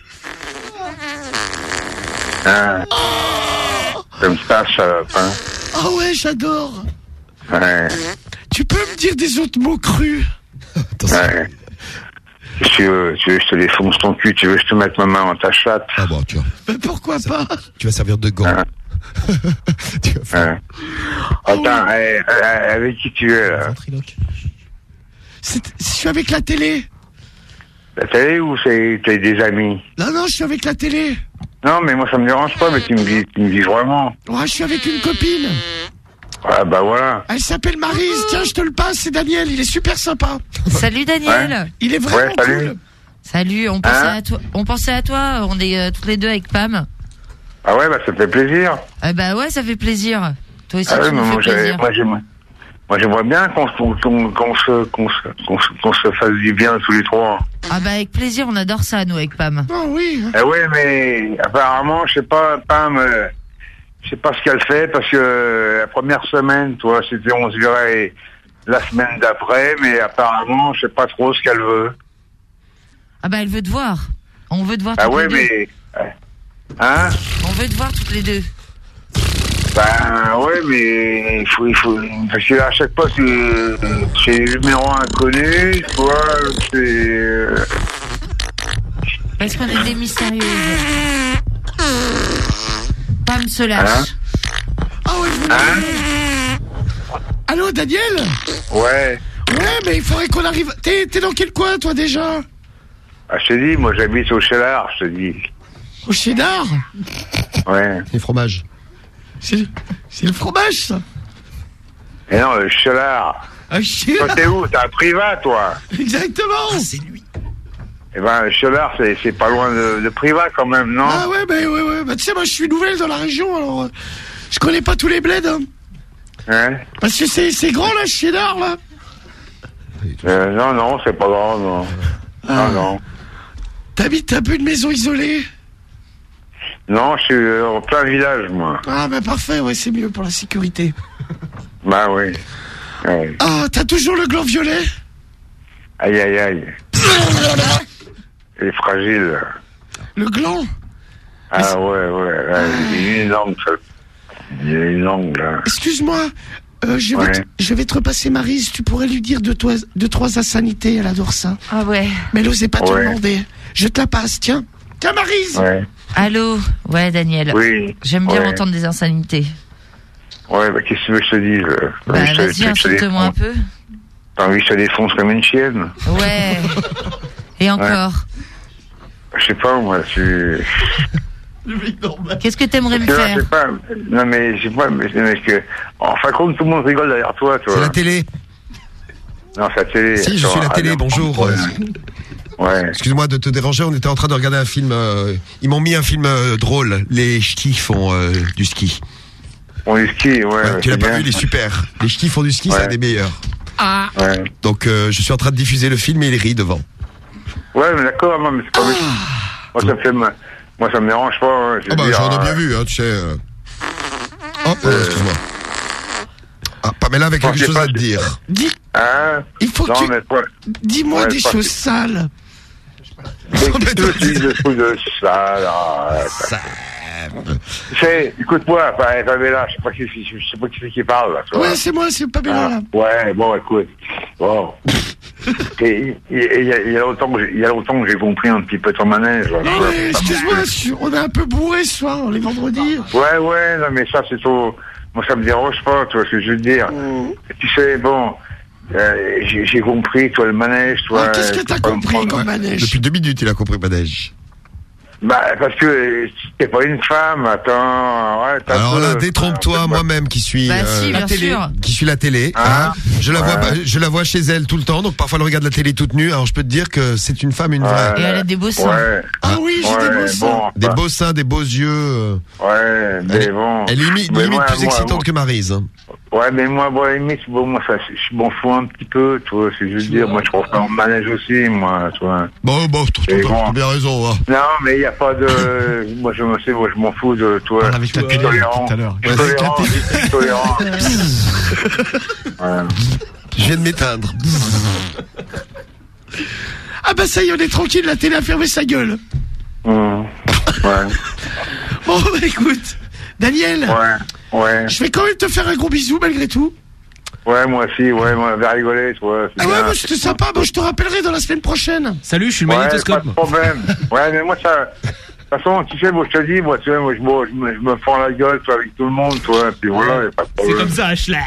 Hein? Comme ça, hein? Ah ouais, j'adore. Ouais. Tu peux me dire des autres mots crus? Ouais. Tu veux, je te défonce ton cul, tu veux que je te mette ma main dans ta chatte? Ah bon, tu vois. Mais pourquoi pas? Tu vas servir de gant. Tu vas faire. Attends, avec qui tu es, là? Je suis avec la télé. La télé ou t'es des amis? Non, je suis avec la télé. Non, mais moi ça me dérange pas, mais tu me dis vraiment. Ouais, je suis avec une copine. Ah bah voilà. Elle s'appelle Maryse, tiens, je te le passe, c'est Daniel, il est super sympa. Salut Daniel. Ouais. Il est vraiment cool. Salut, on pensait à toi, on est toutes les deux avec Pam. Ah ouais, bah ça fait plaisir. Bah ouais, ça fait plaisir. Toi aussi, ah tu ouais, nous fais plaisir. Moi j'aimerais bien qu'on se fasse du bien tous les trois. Ah bah avec plaisir, on adore ça nous avec Pam. Ah oui. Eh ouais, mais apparemment, je sais pas, Pam, je sais pas ce qu'elle fait parce que la première semaine, toi, c'était on se verrait la semaine d'après, mais apparemment, je sais pas trop ce qu'elle veut. Ah bah elle veut te voir. On veut te voir toutes les deux. Ah ouais, mais hein? On veut te voir toutes les deux. Ben ouais, mais il faut parce que à chaque fois c'est le numéro inconnus, toi, c'est parce qu'on est des mystérieuses. Pam se lâche. Hein? Ah ouais. Allô, Daniel? Ouais. Ouais, mais il faudrait qu'on arrive. T'es dans quel coin, toi, déjà? Ah, je te dis, moi j'habite au Cheddar, je te dis. Au Cheddar? Ouais. Les fromages. C'est le fromage, ça. Et non, le Cheddar. Ah, Cheddar. Toi, t'es où? T'es un privat, toi. Exactement. Ah, c'est lui. Eh ben, le Cheddar, c'est pas loin de privat, quand même, non? Ah ouais, ouais. Bah, tu sais, moi, je suis nouvelle dans la région, alors je connais pas tous les bleds. Hein. Hein? Parce que c'est grand, là, Cheddar, là. Non, c'est pas grand, non. Ah. Non. T'habites un peu une maison isolée? Non, je suis en plein village, moi. Ah, bah parfait, ouais, c'est mieux pour la sécurité. Bah oui. Ouais. Ah, t'as toujours le gland violet? Aïe. Il est fragile. Le gland? Ah ouais. Là, il y a une langue, ça. Il y a une langue, là. Excuse-moi, je vais te repasser Maryse, tu pourrais lui dire deux, trois insanités, elle adore ça. Ah ouais. Mais elle osait pas te demander. Je te la passe, tiens. Tiens, Maryse. Ouais. Allô? Ouais, Daniel. Oui. J'aime bien entendre des insanités. Ouais, bah qu'est-ce que tu veux que je te dise? Bah vas-y, insulte-moi un peu. T'as envie que je te défonce comme une chienne? Ouais. Et encore? Je sais pas, moi, Qu'est-ce que t'aimerais me faire? Je sais pas. Non, mais je sais pas, mais que... En fin de compte, tout le monde rigole derrière toi, toi. C'est la télé. Non, c'est la télé. Si, je suis la télé, bonjour. Ouais. Excuse-moi de te déranger, on était en train de regarder un film. Ils m'ont mis un film drôle. Les ch'tis font du ski. Font du ski, ouais. Tu l'as pas vu, il est super. Les ch'tis font du ski, c'est un des meilleurs. Ah. Ouais. Donc je suis en train de diffuser le film et il rit devant. Ouais, mais d'accord, moi, mais c'est pas Moi, ça me fait... Moi, ça me dérange pas. Hein, ah bah, j'en ai bien vu, hein, tu sais. Hop, excuse-moi. Ah, Pamela avec quelque chose à te dire. Dis. Hein? Il faut que tu... Dis-moi des choses sales. Le truc de ça, là. Écoute-moi, Pamela, je sais pas qui qui parle, là. Ouais, c'est moi, c'est Pamela, là. Ouais, bon, écoute. Bon. Et il y a longtemps que j'ai compris un petit peu ton manège. Là. Non, mais excuse-moi, on est un peu bourré ce soir, les vendredis. Ouais, non, mais ça, c'est trop. Moi, ça me dérange pas, tu vois ce que je veux dire. Tu sais, bon. J'ai compris, toi, le manège, toi. Qu'est-ce que t'as compris comme manège? Depuis 2 minutes, il a compris manège. Bah, parce que t'es pas une femme, attends. Ouais, alors là, détrompe-toi, moi-même qui suis la télé, qui suis la télé. Hein, je la vois chez elle tout le temps, donc parfois elle regarde la télé toute nue. Alors je peux te dire que c'est une femme, une vraie. Et elle a des beaux seins. Ouais. Ah oui, j'ai des beaux seins. Bon, des beaux seins, des beaux yeux. Ouais, mais bon. Elle est limite plus excitante que Maryse. Hein. Ouais, mais moi, limite, moi, ça, je m'en fous un petit peu, tu vois, c'est juste dire, moi, je crois en manège aussi, moi, tu vois. Bon, t'as bien raison, hein. Non, mais il n'y a pas de, moi, je m'en fous de, toi. Avec ta télé, tout à l'heure. Tolérant. Je viens de m'éteindre. Ah bah ça y est, on est tranquille, la télé a fermé sa gueule. Ouais. Bon, bah écoute, Daniel. Ouais. Je vais quand même te faire un gros bisou malgré tout. Ouais, moi aussi, moi, on va rigoler, toi. Ah ouais, c'était sympa, moi je te rappellerai dans la semaine prochaine. Salut, je suis le magnétoscope. Pas de problème. Ouais, mais moi, ça, de toute façon, tu sais, moi, je te dis, moi, tu sais, moi, je me fends la gueule, toi, avec tout le monde, toi, puis voilà, y a pas de problème. C'est comme ça, Ashler.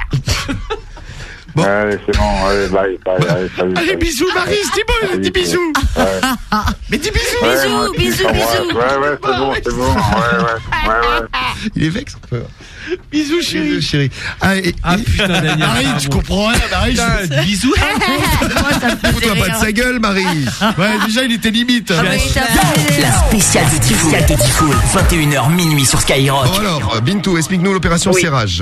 Bon. Allez, c'est bon, allez, bye, salut. Allez, bisous, Maryse, dis-moi, dis bisous. Ouais. Mais dis bisous. Bisous. Ouais, c'est bon, ouais. Il est vexé un peu. Bisous, chérie. Ah, putain, Daniel. Marie, tu comprends rien, Marie. Bisous. Fous-toi pas de sa gueule, Marie. Ouais, déjà, il était limite. La spéciale de Diffoul. 21h minuit sur Skyrock. Bon alors, Bintou, explique-nous l'opération serrage.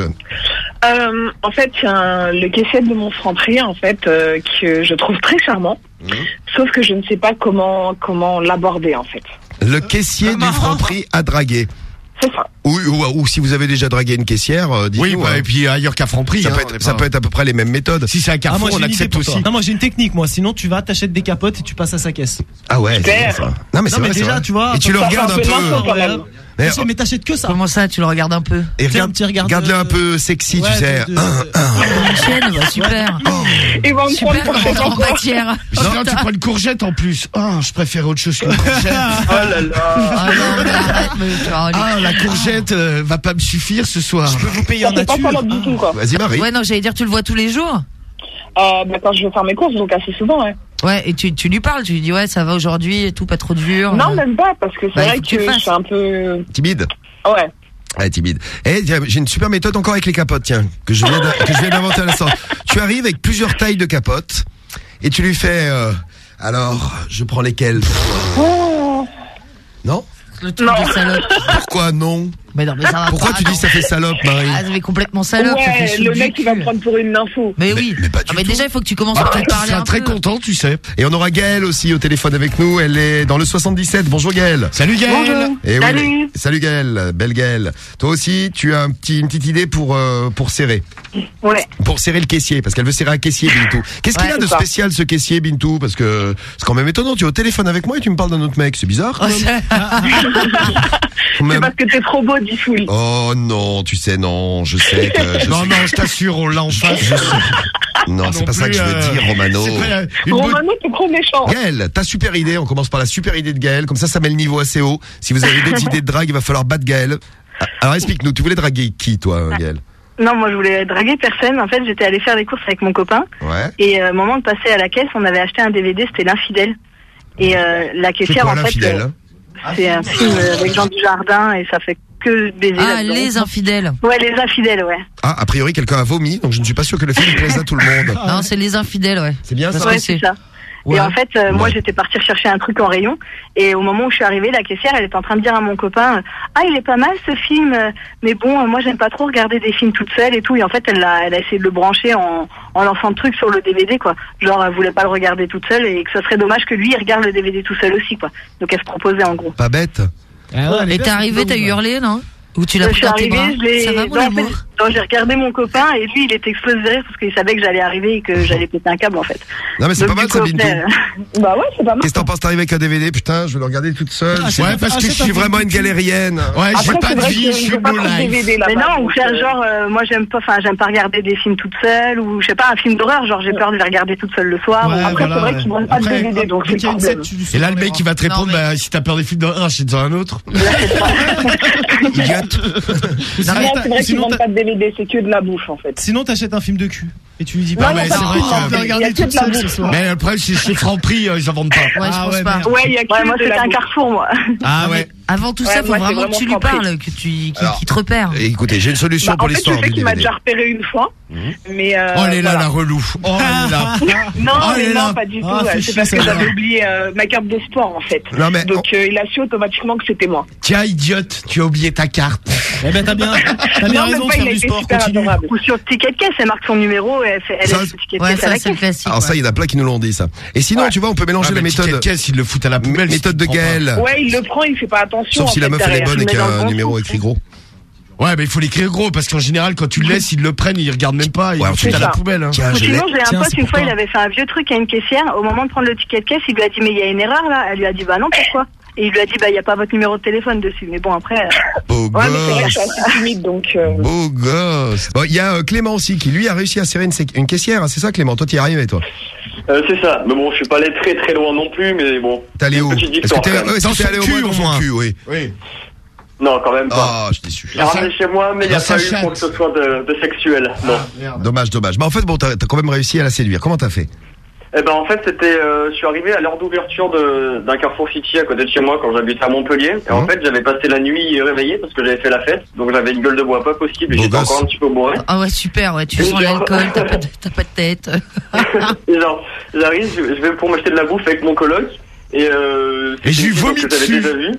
En fait, c'est le caissier de mon Franprix, en fait, que je trouve très charmant. Sauf que je ne sais pas comment l'aborder, en fait. Le caissier du Franprix a dragué. C'est ça. Ou si vous avez déjà dragué une caissière, dites-nous. Oui, bah, et puis ailleurs qu'à Franprix. Ça peut être à peu près les mêmes méthodes. Si c'est à Carrefour, on accepte aussi. Non, moi j'ai une technique, moi. Sinon, tu vas, t'achètes des capotes et tu passes à sa caisse. Ah ouais, c'est ça. Non, mais c'est vrai, déjà, tu vois. Et tu le regardes un peu. Mais t'achètes que ça. Comment ça, tu le regardes un peu? Et regarde-le un peu sexy, tu sais. Une chaîne, bah, super. Et va me prendre en matière. Non, tu prends une courgette en plus. Oh, je préfère autre chose qu'une courgette. Oh là là. Ah, la courgette va pas me suffire ce soir. Je peux vous payer en nature. Vas-y, Marie. Ouais, non, j'allais dire, tu le vois tous les jours? Bah, quand je vais faire mes courses, donc assez souvent, ouais. Ouais, et tu lui parles, tu lui dis ouais, ça va aujourd'hui et tout, pas trop dur. Non, même pas, parce que c'est vrai que je suis un peu timide. Ouais. Ouais, timide. Eh, j'ai une super méthode encore avec les capotes, tiens, que je viens d'inventer à l'instant. Tu arrives avec plusieurs tailles de capotes et tu lui fais alors, je prends lesquelles? Non? Le truc de salope. Pourquoi non? Mais non, mais ça va. Pourquoi tu dis ça fait salope, Marie? Ah, ça fait complètement salope. Ouais, le mec il va me prendre pour une nympho. Mais oui. Mais déjà il faut que tu commences par lui parler un peu. Très content, tu sais. Et on aura Gaëlle aussi au téléphone avec nous. Elle est dans le 77. Bonjour Gaëlle. Salut Gaëlle. Bonjour. Et salut. Oui, salut Gaëlle, belle Gaëlle. Toi aussi, tu as une petite idée pour serrer. Ouais. Pour serrer le caissier, parce qu'elle veut serrer un caissier, Bintou. Qu'est-ce qu'il a de spécial ce caissier, Bintou? Parce que c'est quand même étonnant. Tu es au téléphone avec moi et tu me parles d'un autre mec. C'est bizarre. Quand même. C'est parce que t'es trop beau, Diffoul. Oh non, tu sais, non, je sais que... Non, je t'assure, on l'a en face. Non, c'est pas ça que je veux dire, Romano. Romano, t'es trop méchant. Gaëlle, ta super idée, on commence par la super idée de Gaëlle, comme ça met le niveau assez haut. Si vous avez d'autres idées de drague, il va falloir battre Gaëlle. Alors explique-nous, tu voulais draguer qui, toi, Gaëlle? Non, moi je voulais draguer personne. En fait, j'étais allée faire des courses avec mon copain. Ouais. Et au moment de passer à la caisse, on avait acheté un DVD, c'était L'Infidèle. Et la caissière, en fait... c'est un film avec Jean Dujardin et ça fait que baiser. Ah, Les Infidèles. Ouais, Les Infidèles, ouais. Ah, a priori, quelqu'un a vomi, donc je ne suis pas sûr que le film plaise à tout le monde. Non, c'est Les Infidèles, ouais. C'est bien ça? Ouais, c'est ça. Ouais. Et en fait, moi, j'étais partie chercher un truc en rayon. Et au moment où je suis arrivée, la caissière, elle était en train de dire à mon copain, ah, il est pas mal ce film. Mais bon, moi, j'aime pas trop regarder des films toute seule et tout. Et en fait, elle a essayé de le brancher en lançant le truc sur le DVD, quoi. Genre, elle voulait pas le regarder toute seule et que ça serait dommage que lui, il regarde le DVD tout seul aussi, quoi. Donc, elle se proposait en gros. Pas bête. Et t'es arrivé, t'as hurlé, non? Ou tu l'as pris dans tes bras. Ça va, mon amour? Non, j'ai regardé mon copain et lui, il était explosé de rire parce qu'il savait que j'allais arriver et que j'allais péter un câble, en fait. Non, mais c'est Donc, pas mal, du coup, ça, Bintou. Bah ouais, c'est pas mal. Qu'est-ce que t'en penses? T'arrives avec un DVD? Putain, je vais le regarder toute seule. Ouais, parce que je suis vraiment une galérienne. Ouais, Après, j'ai pas c'est de vrai vie, que je suis j'ai pas beau trop de life. DVD là-bas, mais non, ou faire genre, moi j'aime pas regarder des films toute seule, ou je sais pas, un film d'horreur, genre j'ai peur de les regarder toute seule le soir. Ouais, Après, voilà, c'est vrai ouais. qu'ils vendent pas de Après, DVD, donc c'est le problème. Et là, le mec, il va te répondre, bah, si t'as peur des films d'horreur, je dans un autre. Idiote. C'est vrai qu'ils vendent pas de DVD, c'est que de la bouffe en fait. Sinon, t'achètes un film de cul. Et tu lui dis Non, pas, non, ouais, pas c'est vrai de film, que tu peux il y a regarder que toute de la seule ce bouffe. soir. Mais après, chez Franprix, ils en vendent pas. Ouais, je pense pas. Ouais, il y a que moi, c'était un carrefour, moi. Ah ouais. Avant tout ça, faut vraiment que tu lui parles, qu'il te repère. Écoutez, j'ai une solution pour l'histoire En fait, je sais du qu'il m'a DVD. déjà repéré une fois, mais Oh, elle est là, la relou. Oh, elle est là. Non, Oh, elle mais est non, là. pas du tout. Ah, fais C'est chier, parce que celle-là. j'avais oublié ma carte de sport, en fait. Non, mais Donc, il a su automatiquement que c'était moi. Tiens, idiote, tu as oublié ta carte. Eh ben, t'as bien Non, raison même de pas, faire il a du été sport, super continue. adorable. Ou sur le ticket de caisse, elle marque son numéro et elle Ça, laisse le ticket de Ouais, caisse à ça, la c'est le caisse. classique. Alors ça, il y en a plein qui nous l'ont dit, ça. Et sinon, tu vois, on peut mélanger la méthode. De caisse, ils le foutent à la poubelle. Méthode de Gaël. Ouais, il le prend, il fait pas attention. Sauf en si la fait, meuf elle est derrière. bonne Il et le qu'il y met a dans le un bon numéro sens. écrit gros. Ouais, mais il faut l'écrire gros, parce qu'en général, quand tu le laisses, ils le prennent, ils regardent même pas, ils le foutent à la poubelle. Hein. Tiens, Ou sinon, j'ai un Tiens, pote, c'est une pour fois, toi. il avait fait un vieux truc à une caissière. Au moment de prendre le ticket de caisse, il lui a dit, mais il y a une erreur là. Elle lui a dit, bah non, pourquoi? Et il lui a dit, bah, il n'y a pas votre numéro de téléphone dessus. Mais bon, après. Beau Ouais, mais c'est vrai que gosse. je suis assez timide, donc. Beau gosse. Bon, il y a Clément aussi qui lui a réussi à serrer une caissière. Hein, c'est ça, Clément? Toi, t'y es arrivé, toi? C'est ça, mais bon, je suis pas allé très très loin non plus, mais bon. T'es allé où? Petite Est-ce victoire. que t'es quand même. est-ce que t'es allé au moins dans son cul? Oui. Oui. Non, quand même pas. Ah, je t'ai su. J'ai ramené chez moi, mais il n'y a Dans sa pas eu chatte. pour que ce soit de sexuel. Non. Dommage. Bah, en fait, bon, t'as quand même réussi à la séduire. Comment t'as fait? Eh ben, en fait, c'était, je suis arrivé à l'heure d'ouverture d'un Carrefour City à côté de chez moi quand j'habitais à Montpellier. Et en fait, j'avais passé la nuit réveillé parce que j'avais fait la fête. Donc j'avais une gueule de bois pas possible et Beau j'étais gosse. encore un petit peu bourré. Ah ouais, super, ouais, tu Et sens genre- l'alcool, t'as pas de tête. Et genre, j'arrive, je vais pour m'acheter de la bouffe avec mon coloc. Et j'ai eu vomi que j'avais dessus. déjà vu.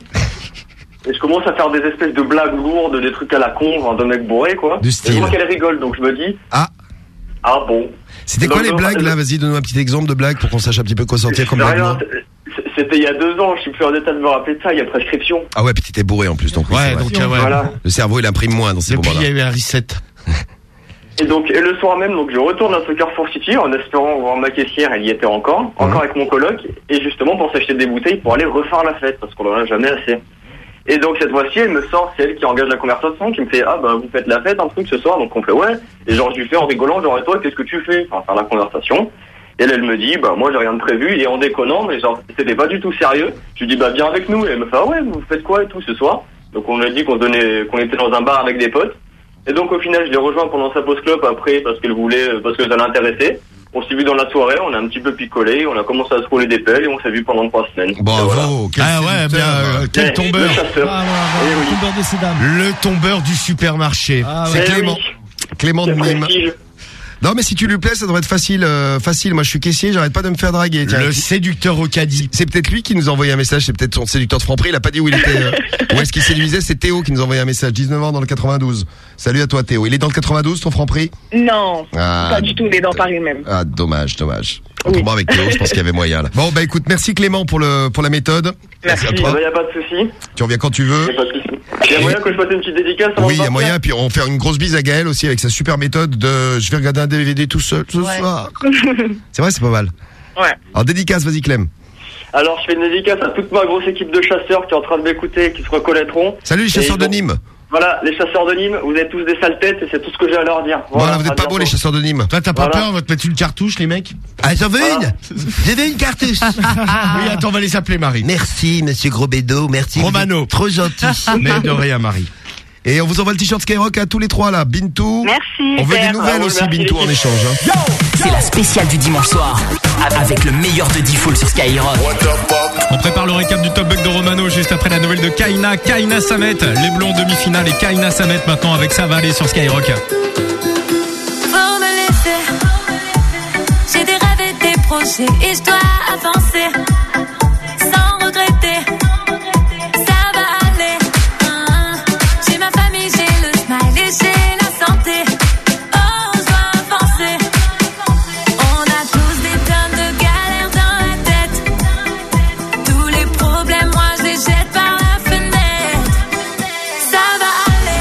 Et je commence à faire des espèces de blagues lourdes, des trucs à la con, genre de mec bourré, quoi. Du Et style. je vois qu'elle rigole, donc je me dis, Ah. ah bon. C'était quoi Donc, les blagues là? Vas-y, donne-nous un petit exemple de blague pour qu'on sache un petit peu quoi sortir comme C'est blague. rien, non c'était il y a 2 ans, je suis plus en état de me rappeler de ça, il y a prescription. Ah ouais, puis t'étais bourré en plus, donc oui, Ouais, c'est vrai. donc, ouais. Voilà. Le cerveau il imprime moins dans ces Depuis, il y moments-là. a eu un reset. Et donc, et le soir même, donc je retourne à ce Carrefour City en espérant voir ma caissière, elle y était encore avec mon coloc, et justement pour s'acheter des bouteilles pour aller refaire la fête, parce qu'on en a jamais assez. Et donc cette fois-ci, elle me sort, c'est elle qui engage la conversation, qui me fait, ah bah vous faites la fête, un truc ce soir, donc on fait ouais. Et genre je lui fais en rigolant, genre et toi qu'est-ce que tu fais? Enfin faire la conversation. Et elle me dit, bah moi j'ai rien de prévu, et en déconnant, mais genre c'était pas du tout sérieux. Je lui dis bah viens avec nous, et elle me fait ah ouais vous faites quoi et tout ce soir? Donc on a dit qu'on était dans un bar avec des potes. Et donc au final je l'ai rejoint pendant sa pause club après parce qu'elle voulait, parce que ça l'intéressait. On s'est vu dans la soirée, on a un petit peu picolé, on a commencé à se rouler des pelles et on s'est vu pendant 3 semaines. Bravo, quel Ah ouais, séducteur. bien, quel Le tombeur. chasseur. Ah, Eh oui. le tombeur de ces dames. Le tombeur du supermarché. Ah, C'est ouais. Eh Clément. oui. Clément de Quel Nîmes. prestige. Non mais si tu lui plais, ça devrait être facile. Moi je suis caissier, j'arrête pas de me faire draguer. Tiens, Le séducteur au caddie. c'est peut-être lui qui nous a envoyé un message, c'est peut-être son séducteur de Franprix, il a pas dit où il était. Où est-ce qu'il séduisait? C'est Théo qui nous a envoyé un message, 19 ans dans le 92. Salut à toi Théo. Il est dans le 92 ton Franprix? Non, Ah, pas du tout, il est dans Paris même. Ah dommage. Autrement avec Théo, je pense qu'il y avait moyen là. Bon bah écoute, merci Clément pour la méthode. Merci, à il toi. n'y a pas de souci. Tu reviens quand tu veux. Y a pas de souci. Il y a moyen que je fasse une petite dédicace avant Oui, de il y a partir moyen. Puis on fait une grosse bise à Gaël aussi avec sa super méthode de je vais regarder un DVD tout seul ce soir. C'est vrai, c'est pas mal. Ouais. Alors dédicace, vas-y Clem. Alors, je fais une dédicace à toute ma grosse équipe de chasseurs qui est en train de m'écouter, qui se reconnaîtront. Salut les chasseurs Et de bon, Nîmes. Voilà, les chasseurs de Nîmes, vous êtes tous des sales têtes et c'est tout ce que j'ai à leur dire. Voilà, vous êtes à pas beaux bientôt. les chasseurs de Nîmes. Toi, t'as pas Voilà. peur, on va te mettre une cartouche, les mecs? Ah, j'en veux Voilà. J'avais une cartouche. Oui, attends, on va les appeler, Marie. Merci, monsieur Grosbédo, merci. Romano. Trop gentil. Mais de rien, Marie. Et on vous envoie le t-shirt Skyrock à tous les trois là. Bintou. Merci. On veut des Père. nouvelles aussi, merci, Bintou, en l'équipe. échange. Hein. C'est la spéciale du dimanche soir avec le meilleur de D-Full sur Skyrock. On prépare le récap du top bug de Romano juste après la nouvelle de Kaina Samet. Les Bleus en demi-finale et Kaina Samet maintenant avec ça va aller sur Skyrock. Faut me laisser. J'ai des rêves et des projets et je dois avancer sans regretter. Ça va aller. J'ai ma famille, j'ai le smile et j'ai la santé. Oh, je dois avancer. On a tous des tonnes de galères dans la tête. Tous les problèmes, moi je les jette par la fenêtre. Ça va aller.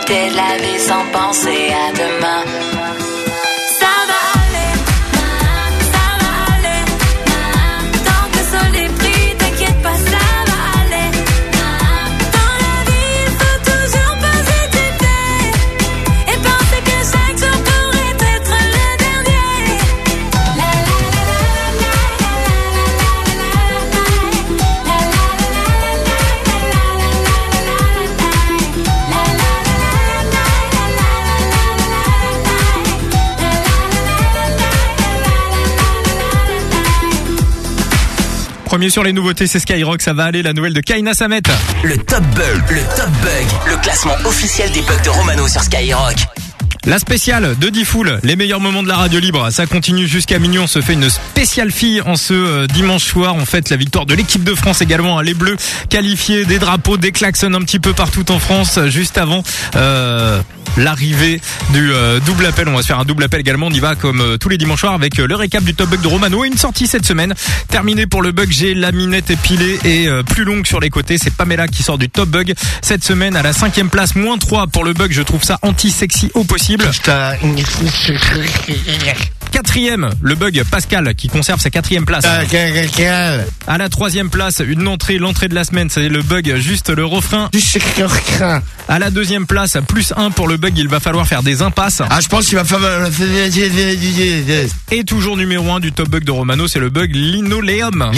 profiter de la vie sans penser à demain. Premier sur les nouveautés, c'est Skyrock, ça va aller, la nouvelle de Kaina Samet. Le Top Bug, le classement officiel des bugs de Romano sur Skyrock. La spéciale de Diffoul, les meilleurs moments de la radio libre, ça continue jusqu'à minuit. On se fait une spéciale fille en ce dimanche soir. On fête la victoire de l'équipe de France également, les Bleus qualifiés, des drapeaux, des klaxons un petit peu partout en France. Juste avant l'arrivée du double appel, on va se faire un double appel également. On y va comme tous les dimanches soirs avec le récap du Top Bug de Romano. Une sortie cette semaine, terminée pour le bug. J'ai la minette épilée et plus longue sur les côtés. C'est Pamela qui sort du Top Bug cette semaine à la 5e place, -3 pour le bug. Je trouve ça anti-sexy au possible. 4e, le bug Pascal qui conserve sa 4e place. À la 3e place, l'entrée de la semaine, c'est le bug juste le refrain. À la 2e place, +1 pour le bug, il va falloir faire des impasses. Ah, je pense qu'il va falloir. Et toujours numéro 1 du Top Bug de Romano, c'est le bug Linoléum.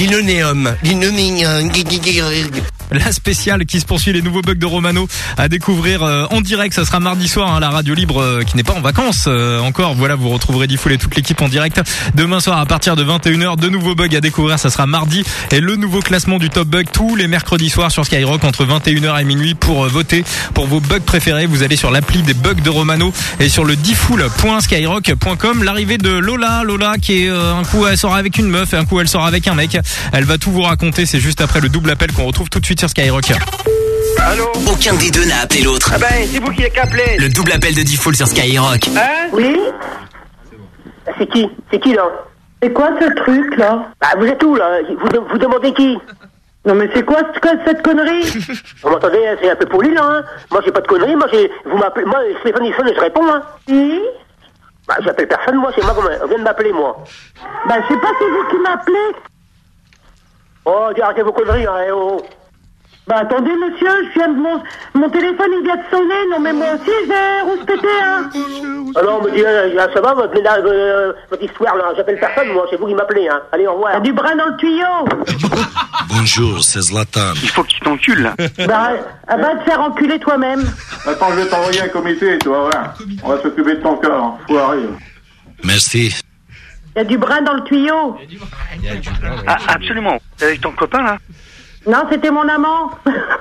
La spéciale qui se poursuit, les nouveaux bugs de Romano à découvrir en direct. Ça sera mardi soir, la radio libre qui n'est pas en vacances encore. Voilà, vous retrouverez Diffoul et toute l'équipe en direct demain soir à partir de 21h. De nouveaux bugs à découvrir, ça sera mardi. Et le nouveau classement du Top Bug tous les mercredis soirs sur Skyrock entre 21h et minuit pour voter pour vos bugs préférés. Vous allez sur l'appli des bugs de Romano et sur le diffoul.skyrock.com. L'arrivée de Lola qui est un coup elle sort avec une meuf et un coup elle sort avec un mec. Elle va tout vous raconter, c'est juste après le double appel qu'on retrouve tout de suite sur Skyrock. Allô? Aucun des deux n'a appelé l'autre. Ah ben, c'est vous qui l'avez appelé. Le double appel de Diffoul sur Skyrock. Hein? Oui? C'est qui là? C'est quoi ce truc là? Bah vous êtes où là? Vous demandez qui? Non mais c'est quoi cette connerie? Vous m'entendez, c'est un peu poli là, hein? Moi j'ai pas de conneries, vous m'appelez, moi Stéphanie sonne et je réponds, hein? Oui? Bah j'appelle personne, moi, c'est moi on vient de m'appeler, moi. Bah je sais pas, c'est vous qui m'appelez. Oh, arrêtez vos conneries, hein, oh. Bah attendez monsieur, mon téléphone il vient de sonner, non mais moi aussi je vais rouspéter, hein. Ah non, mais ça va votre histoire là, j'appelle personne moi, c'est vous qui m'appelez, hein. Allez, au revoir. T'as du brin dans le tuyau. Bonjour, c'est Zlatan. Il faut qu'il t'encule là. Bah, va te faire enculer toi-même. Attends, je vais t'envoyer un comité, tu vas voir. On va s'occuper de ton corps, foiré. Merci. Il y a du brin dans le tuyau. Ah, absolument. T'es avec ton copain là? Non, c'était mon amant.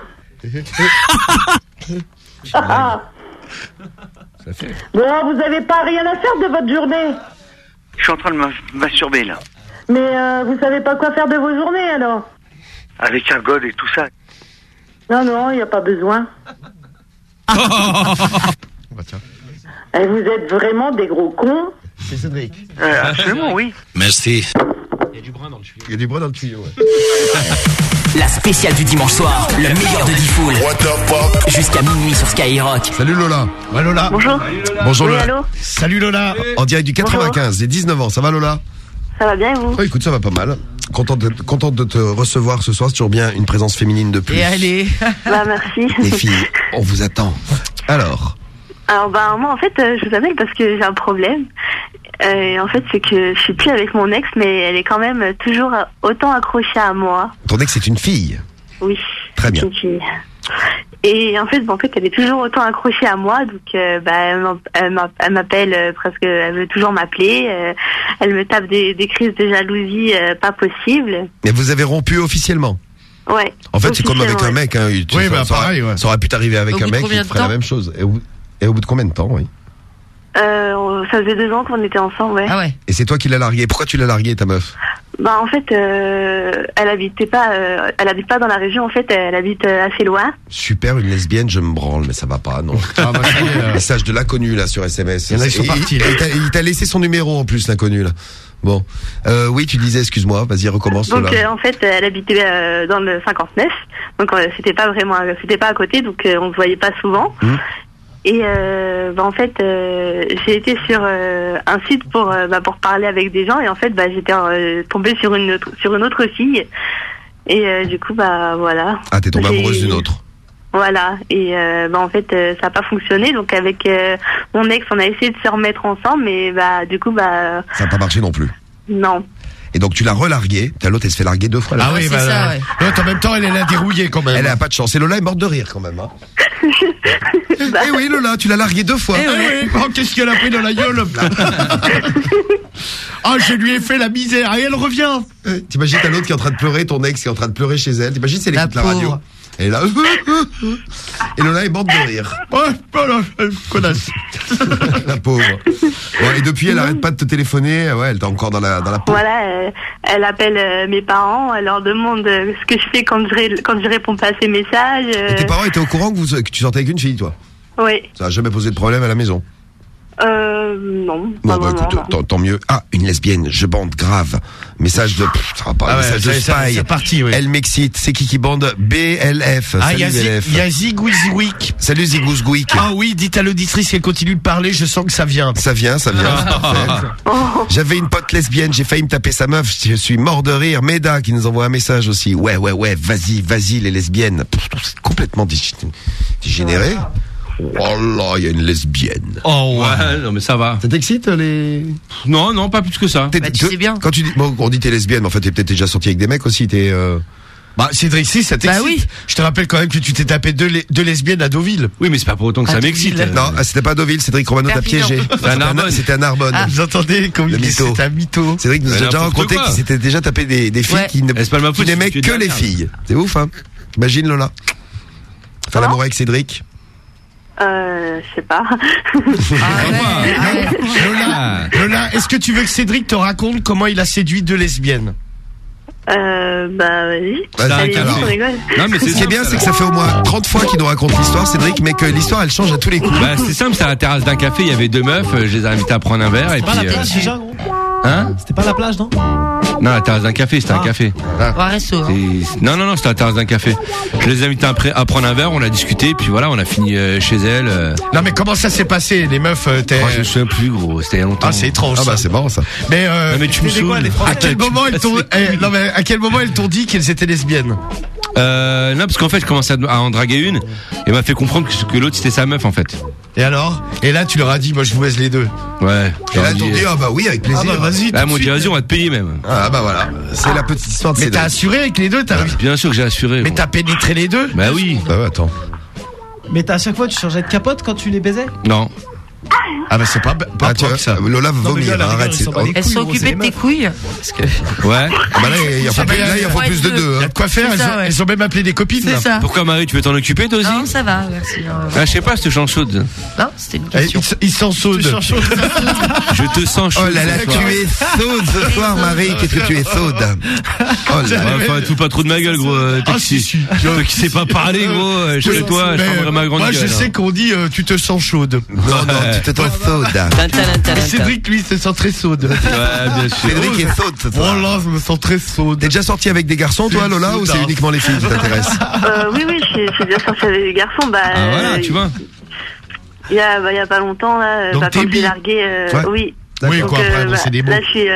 Bon, vous avez pas rien à faire de votre journée. Je suis en train de me masturber là. Mais vous savez pas quoi faire de vos journées alors? Avec un god et tout ça. Non, il n'y a pas besoin. Et vous êtes vraiment des gros cons. C'est Cédric. Absolument, oui. Merci. Il y a du brin dans le tuyau. Ouais. La spéciale du dimanche soir, le meilleur de Diffoul. Jusqu'à minuit sur Skyrock. Salut Lola. Ouais, Lola. Bonjour. Bonjour oui, Lola. allô. Salut Lola. En direct du 95, j'ai 19 ans. Ça va Lola? Ça va bien et vous? Oh, écoute, ça va pas mal. Contente de te recevoir ce soir. C'est toujours bien une présence féminine de plus. Et allez. Bah merci. Les filles, on vous attend. Alors bah moi en fait je vous appelle parce que j'ai un problème. En fait c'est que je suis plus avec mon ex mais elle est quand même toujours autant accrochée à moi. Ton ex c'est une fille? Oui. Très bien. Une fille. Et en fait elle est toujours autant accrochée à moi donc elle m'appelle presque, elle veut toujours m'appeler, elle me tape des crises de jalousie pas possibles. Mais vous avez rompu officiellement? Ouais. En fait c'est comme avec un mec hein, oui bah pareil ouais. Ça aurait pu t'arriver avec un mec qui ferait la même chose. Et au bout de combien de temps, oui? Ça faisait 2 ans qu'on était ensemble, ouais. Ah ouais. Et c'est toi qui l'as largué. Pourquoi tu l'as largué, ta meuf? Bah en fait, elle habite pas dans la région. En fait, elle habite assez loin. Super, une lesbienne, je me branle, mais ça va pas, non. Ah bah ça y est, message de l'inconnu là sur SMS. Il y en a qui sont partis. Il t'a laissé son numéro en plus, l'inconnu là. Bon, oui, tu disais, excuse-moi, vas-y, recommence. Donc en fait, elle habitait dans le 59, donc c'était pas à côté, donc on se voyait pas souvent. Et en fait, j'ai été sur un site pour parler avec des gens et en fait, j'étais tombée sur une autre fille et du coup, voilà. Ah, t'es tombée amoureuse d'une autre. Voilà, et en fait, ça n'a pas fonctionné. Donc avec mon ex, on a essayé de se remettre ensemble, mais du coup, ça n'a pas marché non plus. Non. Et donc tu l'as relarguée. L'autre, elle se fait larguer 2 fois. Ah oui, c'est ça, ouais. L'autre, en même temps, elle l'a dérouillée quand même. Elle a pas de chance. Et Lola est morte de rire quand même. Hein. Eh oui, Lola, tu l'as larguée 2 fois. Eh oui. Oh, qu'est-ce qu'elle a pris dans la gueule? Ah, je lui ai fait la misère. Et elle revient. T'imagines, t'as l'autre qui est en train de pleurer, ton ex qui est en train de pleurer chez elle. T'imagines, c'est l'écoute la radio. Et là, et Lola est morte de rire. Ouais, voilà, connasse. La pauvre. Ouais, et depuis, elle arrête pas de te téléphoner. Ouais, elle est encore dans la peau. Voilà, elle appelle mes parents, elle leur demande ce que je fais quand je réponds pas à ses messages. Et tes parents étaient au courant que tu sortais avec une fille, toi? Oui. Ça a jamais posé de problème à la maison? Non. Bon, écoute, tant mieux. Ah, une lesbienne, je bande grave. Message de, message de spy. C'est parti, oui. Elle m'excite. C'est qui bande? BLF. Ah, il BLF. y a Zigouizouik. Salut Zigouizouik. Ah oui, dites à l'auditrice qu'elle continue de parler, je sens que ça vient. Ça vient. J'avais une pote lesbienne, j'ai failli me taper sa meuf, je suis mort de rire. Meda qui nous envoie un message aussi. Ouais, vas-y les lesbiennes. C'est complètement dégénéré. Oh là, il y a une lesbienne. Oh ouais, non mais ça va. Ça t'excite les? Non, pas plus que ça. Tu sais bien. Quand tu dis, bon, on dit t'es lesbienne, mais en fait t'es peut-être déjà sorti avec des mecs aussi, t'es. Cédric, si, ça t'excite. Oui. Je te rappelle quand même que tu t'es tapé deux lesbiennes à Deauville. Oui, mais c'est pas pour autant que ça m'excite. Non, c'était pas à Deauville, Cédric Romano t'a piégé. C'était à Narbonne. Ah. Vous entendez comme il dit, c'est un mytho. Cédric nous a déjà raconté qu'il s'était déjà tapé des filles qui n'aimaient que les filles. C'est ouf, hein. Imagine Lola. Faire l'amour avec Cédric. Je sais pas. Lola, est-ce que tu veux que Cédric te raconte comment il a séduit 2 lesbiennes? Vas-y. Non, mais ce qui est bien, c'est que ça fait au moins 30 fois qu'il nous raconte l'histoire, Cédric, mais que l'histoire, elle change à tous les coups. C'est simple, c'est à la terrasse d'un café, il y avait 2 meufs, je les ai invitées à prendre un verre et puis. Pas la plage déjà, gros. Hein? C'était pas la plage, non? Non, la terrasse d'un café, c'était un café. Un resto. Non, c'était la terrasse d'un café. Je les ai invités à prendre un verre, on a discuté, puis voilà, on a fini chez elle. Non, mais comment ça s'est passé, les meufs? Je me souviens plus, gros, c'était il y a longtemps. Ah, c'est étrange. Ah, c'est marrant ça. Mais tu me saoules. À quel moment elles t'ont dit qu'elles étaient lesbiennes? Non, parce qu'en fait, je commençais à en draguer une, et elle m'a fait comprendre que l'autre c'était sa meuf en fait. Et alors? Et là, tu leur as dit, moi je vous baise les 2. Ouais. Et là, t'ont dit, oui, avec plaisir. Vas-y. Là, m'ont dit, vas-y, on va te payer même. Ah, voilà. C'est la petite histoire de Mais t'as assuré avec les 2, Bien sûr que j'ai assuré. Mais t'as pénétré les 2? Bah oui. Bah ouais, attends. Mais à chaque fois, tu changeais de capote quand tu les baisais? Non. Ah bah c'est pas propre ça. Lola va vomir, arrête. Elles sont occupées de tes couilles. Ouais. Ah bah là, il y a pas plus de 2. Il y a de quoi faire, elles ont même appelé des copines. C'est ça. Pourquoi Marie, tu veux t'en occuper toi aussi? Non, ça va, merci. Je sais pas, je te sens chaude. Non, c'était une question. Il sent chaude. Je te sens chaude. Oh là là, tu es chaude ce soir, Marie. Qu'est-ce que tu es chaude? Oh là là. Enfin, tout pas trop de ma gueule, gros. Toi qui sais pas parler, gros. Chez toi, je prendrai ma grande gueule. Moi, je sais qu'on dit, tu te sens chaude. Non, tu te sens chaude. Cédric, lui, se sent très chaude. Ouais, bien sûr. Cédric est chaude ce soir. Oh là, je me sens très chaude. T'es déjà sorti avec des garçons, toi, Lola, ou c'est uniquement les filles qui t'intéressent? Oui, je suis déjà sortie avec des garçons. Voilà, tu vois. Il y a pas longtemps, là, quand j'ai largué, oui. Oui, quoi, après, c'est des mots. Là,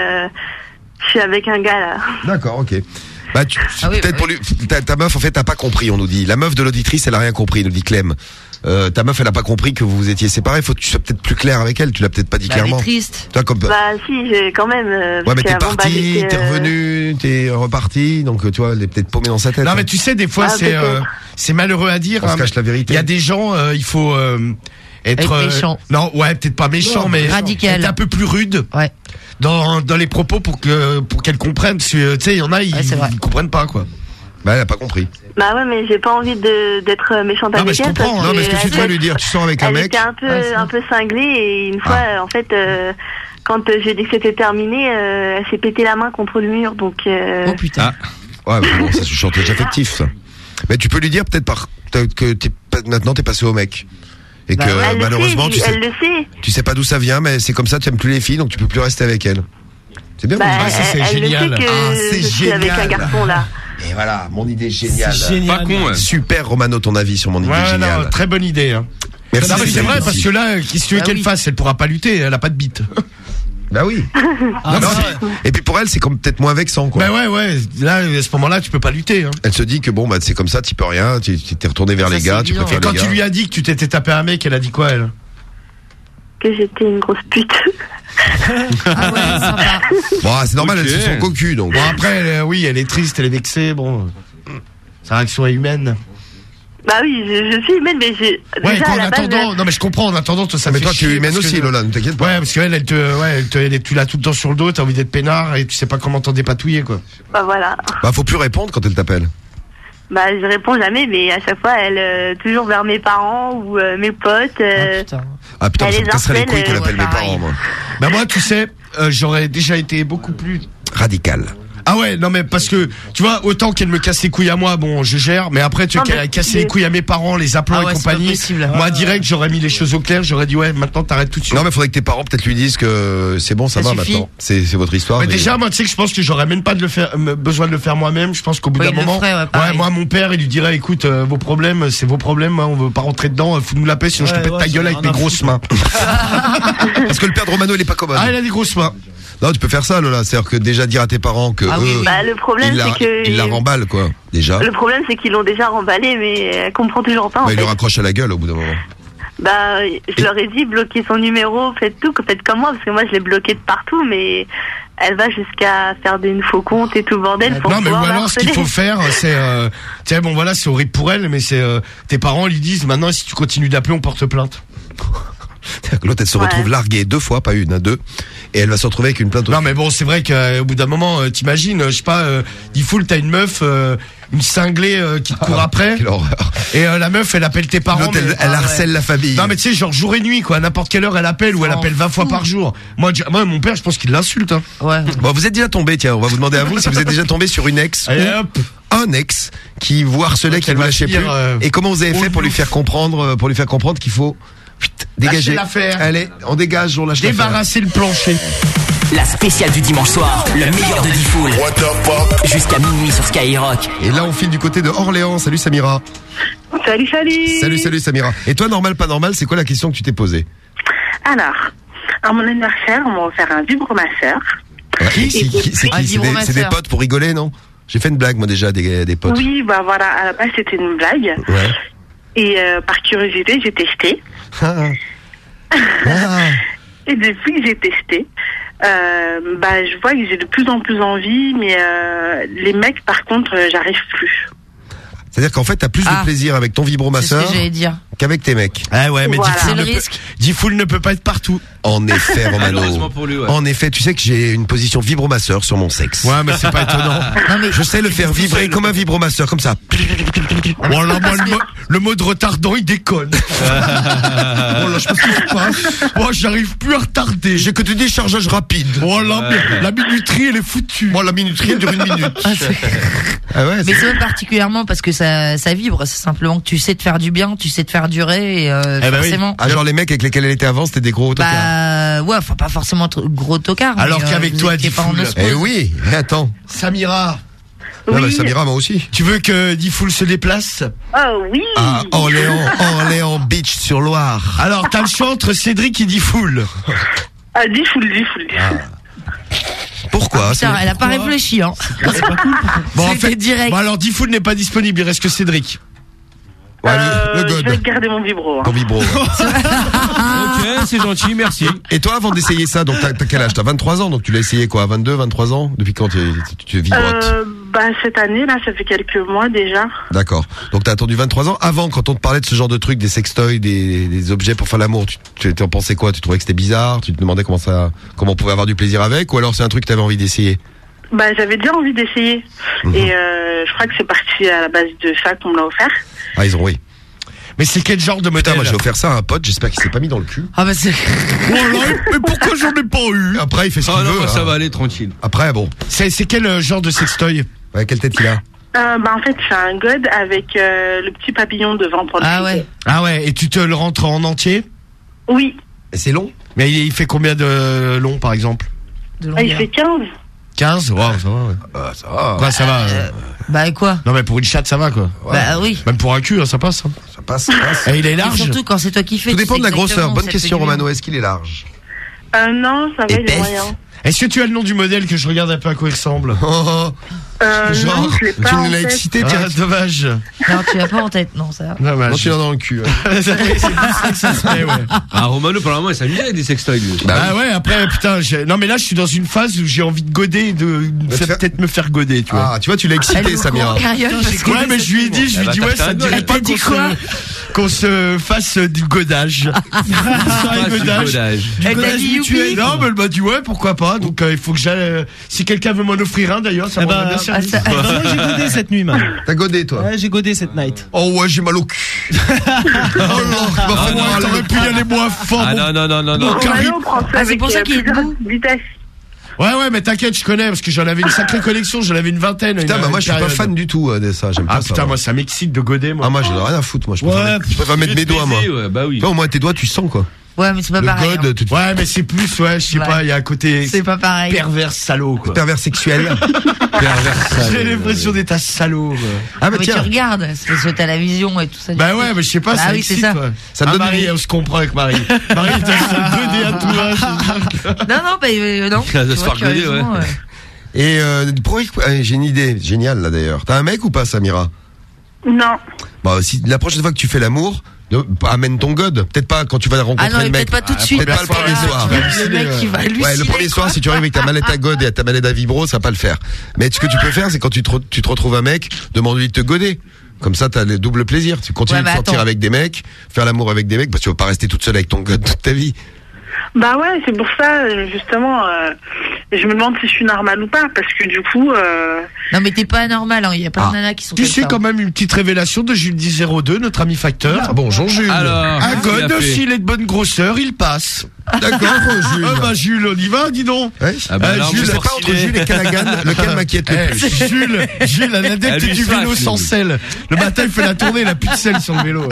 je suis avec un gars, là. D'accord, ok. Peut-être pour lui, ta meuf, en fait, t'as pas compris, on nous dit. La meuf de l'auditrice, elle a rien compris, nous dit Clem. Ta meuf, elle a pas compris que vous vous étiez séparés. Faut que tu sois peut-être plus clair avec elle. Tu l'as peut-être pas dit clairement. Elle est triste. Toi, comme... si, j'ai quand même. Ouais, mais t'es parti, t'es revenu, t'es reparti. Donc, tu vois, elle est peut-être paumée dans sa tête. Non, mais tu sais, des fois, c'est malheureux à dire. On se cache la vérité. Il y a des gens, il faut être méchant. Non, ouais, peut-être pas méchant, mais radical. Être un peu plus rude. Ouais. Dans les propos pour qu'elle comprenne. Tu sais, il y en a, ils comprennent pas, quoi. Bah, elle a pas compris. Bah ouais, mais j'ai pas envie d'être méchante avec elle. Non, mais ce que tu dois lui dire, tu sors avec un mec. Elle était un peu cinglée et une fois, en fait, quand j'ai dit que c'était terminé, elle s'est pété la main contre le mur, donc. Oh putain. Ouais, bon, ça c'est chantage affectif, ça. Mais tu peux lui dire peut-être que maintenant t'es passé au mec. Et que malheureusement, tu sais pas d'où ça vient, mais c'est comme ça, tu aimes plus les filles, donc tu peux plus rester avec elles. C'est bien. C'est génial. C'est génial. Avec un garçon là. Et voilà, mon idée géniale. C'est génial. Pas con, ouais. Super, Romano, ton avis sur mon idée géniale. Non, très bonne idée. Hein. Merci. Non, mais c'est vrai, parce que là, qu'est-ce que tu veux qu'elle fasse? Elle pourra pas lutter, elle a pas de bite. Bah oui. Et puis pour elle, c'est comme peut-être moins vexant, quoi. Bah ouais. Là, à ce moment-là, tu peux pas lutter. Hein. Elle se dit que bon, bah c'est comme ça, tu peux rien. Tu t'es retourné vers les gars, tu préfères les gars. Et quand tu lui as dit que tu t'étais tapé un mec, elle a dit quoi, elle? Que j'étais une grosse pute. Ah ouais, sympa. Bon, c'est normal, elle se sent cocu, donc. Bon, après, oui, elle est triste, elle est vexée, bon. Sa réaction est humaine. Bah oui, je suis humaine, mais j'ai. Ouais, déjà, en à la attendant, base, non mais je comprends, en attendant, toi ça mais fait toi tu es humaine aussi, Lola, ne t'inquiète pas. Ouais, parce qu'elle, tu l'as tout le temps sur le dos, t'as envie d'être peinard et tu sais pas comment t'en dépatouiller, quoi. Bah voilà. Bah faut plus répondre quand elle t'appelle. Bah je réponds jamais, mais à chaque fois, elle toujours vers mes parents ou mes potes. Ah putain, elle ça me les casserait les harcèle, couilles qu'elle appelle mes pareil. parents, moi. Bah moi, tu sais, j'aurais déjà été beaucoup plus radical. Ah ouais, non mais parce que tu vois, autant qu'elle me casse les couilles à moi, bon, je gère, mais après tu vois qu'elle a cassé les couilles à mes parents, les appelant et compagnie. Moi direct, j'aurais mis les choses au clair, j'aurais dit ouais, maintenant t'arrêtes tout de suite. Non mais faudrait que tes parents peut-être lui disent que c'est bon, ça va suffit. maintenant. C'est votre histoire. Mais déjà, moi tu sais que je pense que j'aurais même pas besoin de le faire moi-même. Je pense qu'au bout d'un moment, moi mon père, il lui dirait écoute, vos problèmes, c'est vos problèmes, on veut pas rentrer dedans, fous-nous la paix, sinon je te pète ta gueule avec mes grosses mains. Parce que le père de Romano, il est pas commode. Ah, il a des grosses mains. Non, tu peux faire ça, Lola. C'est-à-dire que déjà dire à tes parents que le problème, c'est que ils la remballent, quoi. Déjà. Le problème, c'est qu'ils l'ont déjà remballé, mais elle comprend toujours pas. Il le raccroche à la gueule au bout d'un moment. Bah, je leur ai dit bloquez son numéro, faites comme moi, parce que moi je l'ai bloqué de partout, mais elle va jusqu'à faire des faux comptes et tout le bordel. Non, mais ou alors ce qu'il faut faire, c'est, tiens, bon voilà, c'est horrible pour elle, mais c'est tes parents lui disent maintenant si tu continues d'appeler, on porte plainte. L'autre, elle se retrouve larguée 2 fois, pas une, 2, et elle va se retrouver avec une plainte. Non, mais bon, c'est vrai qu'au bout d'un moment, t'imagines, je sais pas, Diffoul, t'as une meuf, une cinglée qui te court après. Quelle horreur. Et la meuf, elle appelle tes parents. L'autre, elle harcèle la famille. Non, mais tu sais, genre jour et nuit, quoi. N'importe quelle heure, elle appelle ou elle appelle 20 fois par jour. Moi, mon père, je pense qu'il l'insulte. Hein. Ouais. Bon, vous êtes déjà tombé, tiens, on va vous demander à vous si vous êtes déjà tombé sur une ex. Allez, hop. Un ex qui vous harcelait, qui ne vous lâchait plus. Et comment vous avez fait pour lui faire comprendre, qu'il faut dégager l'affaire. Allez, on dégage, on lâche l'affaire. Débarrasser le plancher. La spéciale du dimanche soir, le meilleur de Diffoul. Jusqu'à minuit sur Skyrock. Et là, on file du côté de Orléans. Salut Samira. Salut. Salut Samira. Et toi, normal, pas normal, c'est quoi la question que tu t'es posée? Alors, à mon anniversaire, on m'a offert un vibromasseur. C'est qui? C'est des potes pour rigoler, non? J'ai fait une blague, moi, déjà, des potes. Oui, bah voilà, à la base, c'était une blague. Ouais. Et par curiosité, j'ai testé. Et depuis que j'ai testé, je vois que j'ai de plus en plus envie, mais les mecs, par contre, j'arrive plus. C'est-à-dire qu'en fait, t'as plus de plaisir avec ton vibromasseur C'est ce que j'allais dire. qu'avec tes mecs. Ah ouais, mais Voilà. C'est le risque. Diffoul ne peut pas être partout. En effet, Romano. Malheureusement pour lui, ouais. En effet, tu sais que j'ai une position vibromasseur sur mon sexe. Ouais, mais c'est pas étonnant. Non, mais Je sais le faire vibrer comme un vibromasseur, comme ça. Voilà, moi, le mode retardant, il déconne. Voilà, je pense qu'il faut pas. Moi, j'arrive plus à retarder. J'ai que du déchargeage rapide. Voilà, la minuterie, elle est foutue. Moi, la minuterie, elle dure 1 minute. Ah ouais, mais c'est même particulièrement parce que ça vibre. C'est simplement que tu sais te faire du bien, tu sais te faire durer, et forcément. Ah, genre les mecs avec lesquels elle était avant, c'était des gros tocards. Ouais, enfin pas forcément gros tocards. Alors mais, qu'avec toi, qui est pas en Diffoul. osmose. Eh oui, mais attends. Samira, Non, mais Samira, moi aussi. tu veux que Diffoul se déplace? Oh oui. Ah, Orléans Beach sur Loire. Alors, t'as le choix entre Cédric et Diffoul. Ah, Diffoul. Pourquoi? Putain, elle a pas réfléchi, hein. Bon, en C'était fait, direct. bon, alors Diffoul n'est pas disponible, il reste que Cédric. Ouais, le Je god. vais garder mon vibro. Ton vibro. Ok, c'est gentil, merci. Et toi, avant d'essayer ça, donc t'as quel âge? T'as 23 ans, donc tu l'as essayé quoi? 22, 23 ans? Depuis quand tu vibrotes? Cette année, là, ça fait quelques mois déjà. D'accord. Donc t'as attendu 23 ans. Avant, quand on te parlait de ce genre de trucs, des sextoys, des objets pour faire l'amour, tu en pensais quoi? Tu trouvais que c'était bizarre? Tu te demandais comment on pouvait avoir du plaisir avec? Ou alors c'est un truc que t'avais envie d'essayer? J'avais déjà envie d'essayer. Et je crois que c'est parti à la base de ça qu'on me l'a offert. Ah, ils ont, oui. Mais c'est quel genre de modèle? Putain, moi j'ai offert ça à un pote, j'espère qu'il s'est pas mis dans le cul. Ah bah c'est. Mais pourquoi j'en ai pas eu? Après, il fait ce qu'il veut. Ça va aller tranquille. Après, bon. C'est quel genre de sextoy? Ouais, quelle tête qu'il a? En fait, c'est un god avec le petit papillon devant pour le ouais. Ah ouais, et tu te le rentres en entier? Oui. Et c'est long? Mais il fait combien de long, par exemple? Il fait 15. 15? Wow, ça va, ouais. Ça va. Ouais, ça va. Bah quoi? Non mais pour une chatte ça va quoi. Bah oui. Même pour un cul hein, ça passe. Hein. Ça passe, ça passe. Et il est large. Et surtout quand c'est toi qui fais. Tout dépend de la sais grosseur. exactement, Bonne ça question, fait du bien. Romano. Est-ce qu'il est large? Non, ça va, il est Épaisse. moyen. Est-ce que tu as le nom du modèle que je regarde un peu à quoi il ressemble? Non, je l'ai pas Tu en nous l'as tête. excité, Ah, direct. dommage. Non, tu l'as pas en tête, non, ça va. Dommage. Non, tu l'as dans le cul. Ouais. C'est plus ça que ça se fait, ouais. Ah, Romano, apparemment, il s'amusait avec des sextoys, lui. Bah ouais, après, putain, non mais là, je suis dans une phase où j'ai envie de goder, peut-être me faire goder, tu vois. Ah, tu vois, tu l'as excité, Samira. Ouais, mais je lui ai dit, ouais, ça te dirait pas qu'on se fasse du godage. Du godage mutuel. Non, mais elle m'a dit ouais, pourquoi pas. Donc il faut que j'aille. Si quelqu'un veut m'en offrir un, d'ailleurs, ça m'aurait bien servi. Moi, j'ai godé cette nuit, man. T'as godé, toi? Ouais, j'ai godé cette night. Oh ouais, j'ai mal au cul. Oh non, t'aurais pu y aller moins fort. Ah non. Mon carré. C'est pour ça qu'il est debout. Vitesse. Ouais, mais t'inquiète, je connais, parce que j'en avais une sacrée collection, j'en avais une vingtaine. Putain, bah moi je suis pas fan du tout de ça, j'aime pas ça. Ah putain, moi ça m'excite de goder, moi. Ah, moi j'en ai rien à foutre, moi. Je préfère mettre mes doigts, moi. Ouais, bah oui. Toi, au moins tes doigts, tu sens quoi. Ouais, mais c'est pas pareil. God, Ouais, mais c'est plus, ouais, je sais pas, il y a un côté. C'est pas pareil. Pervers salaud, quoi. Pervers sexuel. J'ai l'impression d'être un salaud, quoi. Ah, bah Mais tu tiens. regardes, c'est parce que t'as la vision et tout ça. Bah ouais, mais je sais pas, Bah ça oui, c'est excite, ça. quoi. Ça me donne Marie, envie. on se comprend avec Marie. Marie, t'as se goder à tout. Non, bah non. Ça doit Tu se vois, faire goder, curieusement, ouais. Et j'ai une idée géniale là d'ailleurs. T'as un mec ou pas, Samira? Non. Bah si la prochaine fois que tu fais l'amour, amène ton god. Peut-être pas quand tu vas rencontrer Ah non, le mec. peut-être pas tout de suite. Peut-être pas le premier soir. Le mec qui va halluciner. Ouais, le premier soir, si tu arrives avec ta mallette à god et ta mallette à vibro, ça va pas le faire. Mais ce que tu peux faire, c'est quand tu te retrouves un mec, demande-lui de te goder. Comme ça, t'as le double plaisir. Tu continues de sortir avec des mecs, faire l'amour avec des mecs, parce que tu vas pas rester toute seule avec ton god toute ta vie. Bah ouais, c'est pour ça, justement, je me demande si je suis normale ou pas, parce que du coup... Non, mais t'es pas anormal, hein. Il y a plein de nanas qui sont Tu comme sais ça. quand même une petite révélation de Jules 1002, notre ami facteur. Ah, bonjour Jules. Alors, Un god, s'il est de bonne grosseur, il passe. D'accord, Jules. Ah bah Jules, on y va, dis donc. Ouais. Ah bah alors, Jules, je je sais sais pas pas entre Jules et Callaghan, lequel m'inquiète le plus. Jules, un adepte lui, du ça, vélo Jules. sans selle. Le matin, il fait la tournée, il a plus de selle sur le vélo.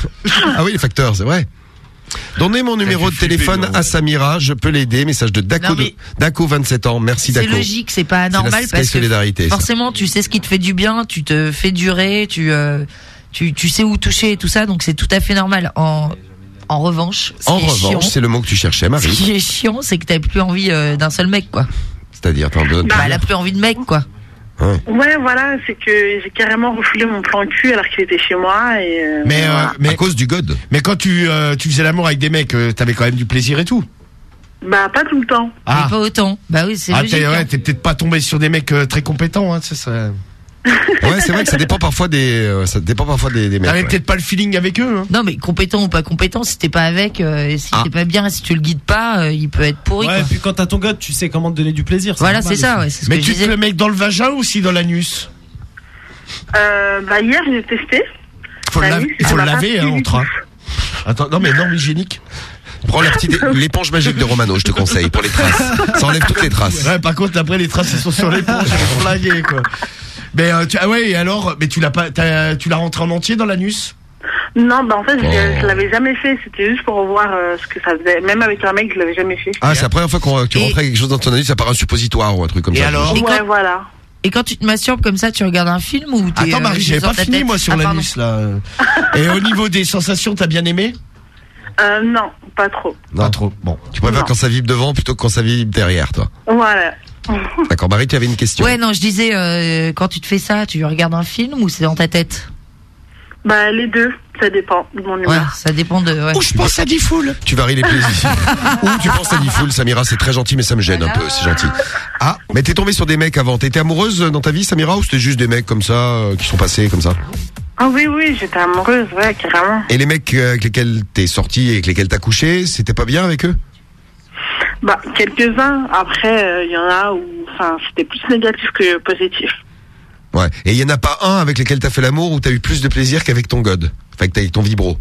Ah oui, les facteurs, c'est vrai. Donnez mon numéro de téléphone à Samira, je peux l'aider. Message de Daco, Daco 27 ans. Merci C'est Daco. logique, c'est pas anormal C'est la parce que solidarité, ça. forcément tu sais ce qui te fait du bien, tu te fais durer, tu sais où toucher et tout ça, donc c'est tout à fait normal. En revanche, c'est le mot que tu cherchais, Marie. Ce qui est chiant, c'est que t'as plus envie d'un seul mec, quoi. C'est-à-dire, t'en donnes. Bah, elle a plus envie de mec, quoi. Ouais, voilà, c'est que j'ai carrément refoulé mon plan cul alors qu'il était chez moi et... Mais à cause du god. Mais quand tu faisais l'amour avec des mecs, t'avais quand même du plaisir et tout. Bah, pas tout le temps. Mais pas autant. Bah oui, c'est logique. T'es peut-être pas tombé sur des mecs très compétents, hein, c'est ça. Ouais, c'est vrai que ça dépend parfois des mecs. T'avais Ouais. peut-être pas le feeling avec eux, hein. Non, mais compétent ou pas compétent, si t'es pas avec, et si t'es pas bien, si tu le guides pas, il peut être pourri. Ouais, quoi. et puis quand t'as ton god, tu sais comment te donner du plaisir. Voilà, normal c'est ça, aussi. ouais, c'est ce Mais que tu je te disais. le mec dans le vagin ou aussi dans l'anus? Bah, hier, j'ai testé. Faut La le nuit, il faut ça le m'a pas laver, hein, plu on du train. Attends, non mais norme hygiénique. Prends l'éponge magique de Romano, je te conseille, pour les traces. Ça enlève toutes les traces. Ouais, par contre, après, les traces, elles sont sur l'éponge, elles sont flinguées, quoi. Mais, ouais, et alors, mais tu l'as rentré en entier dans l'anus? Non, bah en fait, je l'avais jamais fait. C'était juste pour voir ce que ça faisait. Même avec un mec, je l'avais jamais fait. Ah, c'est la première fois que tu rentrais quelque chose dans ton anus, ça part un suppositoire ou un truc comme ça. alors Ouais, voilà. Et quand tu te masturbes comme ça, tu regardes un film ou t'es... Attends, Marie, j'avais pas fini, moi, sur l'anus, là. Et au niveau des sensations, t'as bien aimé? Non, pas trop. Non. Pas trop. Bon. Tu préfères quand ça vibre devant plutôt que quand ça vibre derrière, toi. Voilà. D'accord, Marie, tu avais une question. Ouais, non, je disais, quand tu te fais ça, tu regardes un film ou c'est dans ta tête? Bah, les deux, ça dépend de mon humeur. Ouais, ça dépend de... Ouais. Ou je pense à Diffoul. Tu varies les plaisirs. Ou tu penses à Diffoul, Samira, c'est très gentil, mais ça me gêne un peu, c'est gentil. Ah, mais t'es tombée sur des mecs avant. T'étais amoureuse dans ta vie, Samira, ou c'était juste des mecs comme ça, qui sont passés comme ça? Ah oui, j'étais amoureuse, ouais, carrément. Et les mecs avec lesquels t'es sorti et avec lesquels t'as couché, c'était pas bien avec eux? Bah, quelques-uns. Après, il y en a où, enfin, c'était plus négatif que positif. Ouais. Et il y en a pas un avec lequel t'as fait l'amour où t'as eu plus de plaisir qu'avec ton god? Enfin, que t'as eu ton vibro?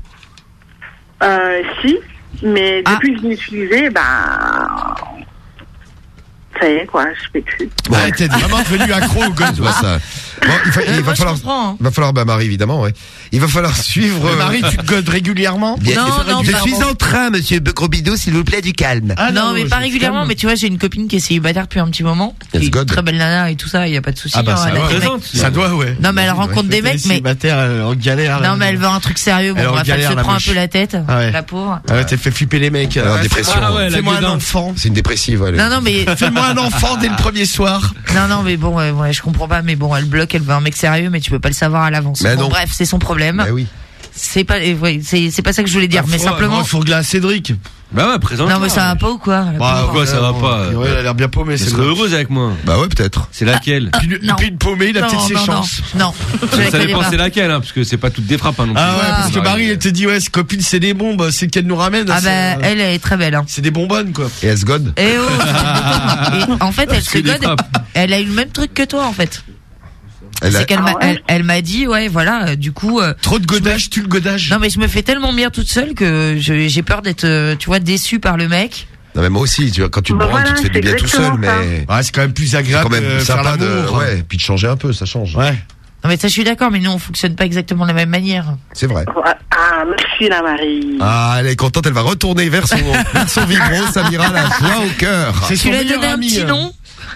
Si, mais depuis que je l'ai utilisé, bah, Ça y est, quoi, je fais plus. Ouais, t'es vraiment devenu accro au gosse, ouais, ça. Bon, moi, je comprends, hein. va falloir, bah, Marie, évidemment, ouais. Il va falloir suivre. Marie, tu te godes régulièrement? Non, je suis en train, monsieur Gros Bidou, s'il vous plaît, du calme. Ah, non, mais pas régulièrement, mais tu vois, j'ai une copine qui est célibataire depuis un petit moment. Qui est une très belle nana et tout ça, il y a pas de souci. Ah, bah, hein, ça doit, ouais. Non, mais elle rencontre des mecs, mais. Célibataire, en galère. Non, mais elle veut un truc sérieux, bon, bref, elle se prend un peu la tête, la pauvre. Ah ouais, t'as fait flipper les mecs. Alors, dépression. Fais-moi un enfant. C'est une dépressive, ouais. Non, mais. Fais-moi un enfant dès le premier soir. Non, mais bon, ouais, je comprends pas, mais bon, elle bloque, elle veut un mec sérieux, mais tu peux pas le savoir à l'avance. Mais bon, non. bref, c'est son problème. Bah oui. C'est pas, c'est pas ça que je voulais dire, mais simplement. Il faut glacer à Cédric. Bah ouais, présente. Non, mais ça va pas ou quoi? Bah, pourquoi ça va pas? Ouais, elle a l'air bien paumée, c'est heureuse avec moi. Bah ouais, peut-être. C'est laquelle? Puis une paumée, il a peut-être ses chances. Non. Ça dépend c'est laquelle, hein, parce que c'est pas toutes des frappes, hein, non plus. Ah ouais, parce que Marie, elle te dit, ouais, ses copines, c'est des bombes, c'est qu'elle nous ramène. Ah bah, elle est très belle, hein. C'est des bonbonnes, quoi. Et elle se gode? Et en fait, elle se gode. Elle a eu le même truc que toi, en fait. C'est qu'elle elle m'a dit, ouais, voilà, du coup. Trop de godage, tu le godage. Non, mais je me fais tellement bien toute seule que j'ai peur d'être, tu vois, déçue par le mec. Non, mais moi aussi, tu vois, quand tu te branles, tu te fais du bien tout seul, mais. Ouais, c'est quand même plus agréable. C'est quand même sympa de, ouais, puis de changer un peu, ça change. Ouais. Non, mais ça, je suis d'accord, mais nous, on fonctionne pas exactement de la même manière. C'est vrai. Ah, merci, la Marie. Ah, elle est contente, elle va retourner vers son vibro, Samira, la joie au cœur. Tu lui as donné un petit nom?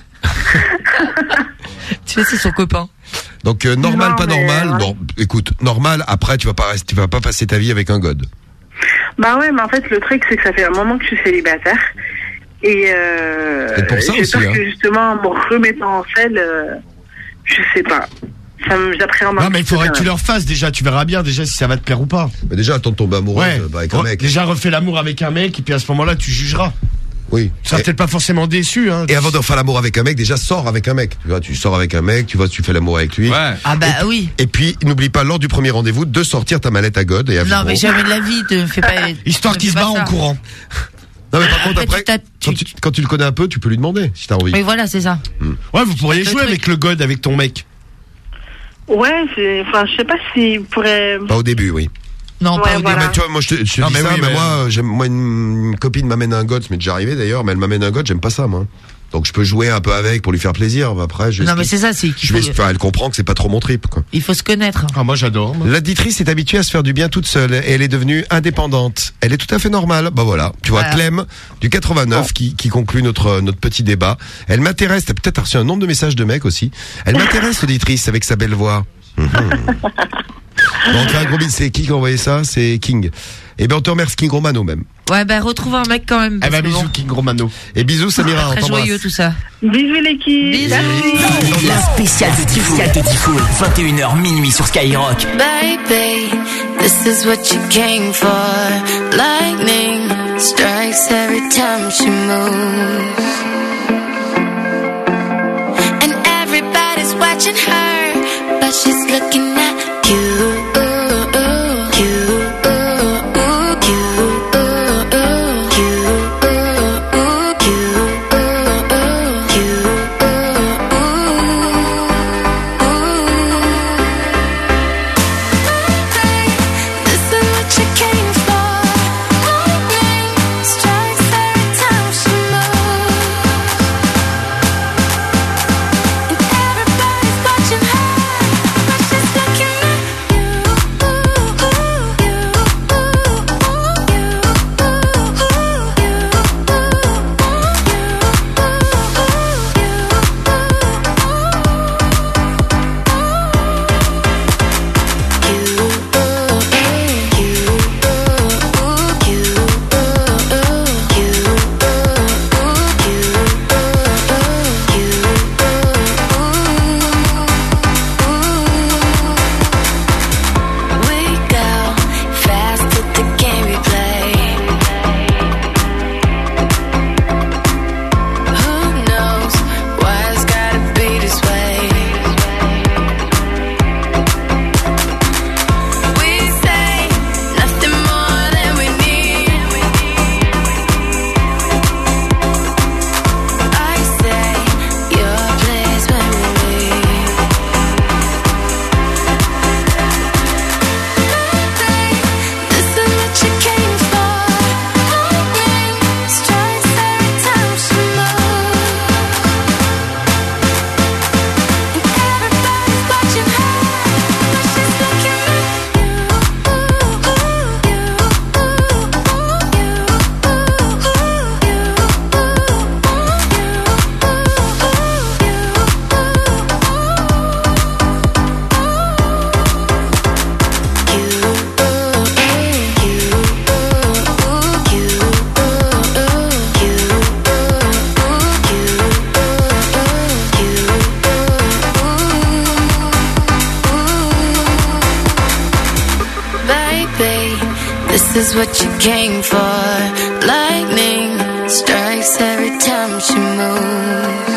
Tu sais, c'est son copain. Donc normal, pas normal. Bon, écoute, normal. Après, tu vas pas passer ta vie avec un god. Bah ouais, mais en fait, le truc, c'est que ça fait un moment que je suis célibataire. Et pour ça j'ai aussi, peur hein. que justement, en me remettant en selle, je sais pas. J'appréhende un peu. Non, mais il faudrait que tu leur fasses déjà. Tu verras bien déjà si ça va te plaire ou pas. Mais déjà, attends de tomber amoureuse avec un mec. Déjà, refais l'amour avec un mec et puis à ce moment-là, tu jugeras. Oui. Tu seras peut-être pas forcément déçu, hein. Et avant de faire l'amour avec un mec, déjà sors avec un mec. Tu vois, tu sors avec un mec, tu fais l'amour avec lui. Ouais. Ah bah oui. Et puis, n'oublie pas lors du premier rendez-vous de sortir ta mallette à god et à Non, vibro. mais jamais de la vie, te fais pas. Histoire qu'il se barre en courant. Non, mais par contre, Après, après, quand tu le connais un peu, tu peux lui demander si t'as envie. Oui, voilà, c'est ça. Ouais, vous pourriez jouer truc. avec le god, avec ton mec. Ouais, enfin, je sais pas si pourrait. Pas au début, oui. Non, pas au voilà. début. Mais tu vois, moi je te dis Non, ça, mais oui, mais mais moi une copine m'amène un god, ça m'est déjà arrivé d'ailleurs, mais elle m'amène un god, j'aime pas ça moi. Donc je peux jouer un peu avec pour lui faire plaisir. Après, Non, mais c'est ça, c'est qu'il faut. elle comprend que c'est pas trop mon trip, quoi. Il faut se connaître. Ah, moi j'adore. L'auditrice est habituée à se faire du bien toute seule et elle est devenue indépendante. Elle est tout à fait normale. Bah voilà, tu vois, Voilà. Clem du 89 qui conclut notre petit débat. Elle m'intéresse. T'as peut-être reçu un nombre de messages de mecs aussi. Elle m'intéresse, l'auditrice, avec sa belle voix. Donc un gros bisou, c'est qui a envoyé ça? C'est King. Et ben on te remercie, King Romano même. Ouais, bah retrouve un mec quand même. Eh ben parce que bisous bon, King Romano. Et bisous Samira, on très t'embrasse. joyeux tout ça. Bisous l'équipe. Bisous. La spéciale de Diffoul. 21h minuit sur Skyrock. Baby, this is what you came for. Lightning strikes every time she moves. And everybody's watching her, but she's looking at you. Watching her, but she's looking at you. is what you came for. Lightning strikes every time she moves.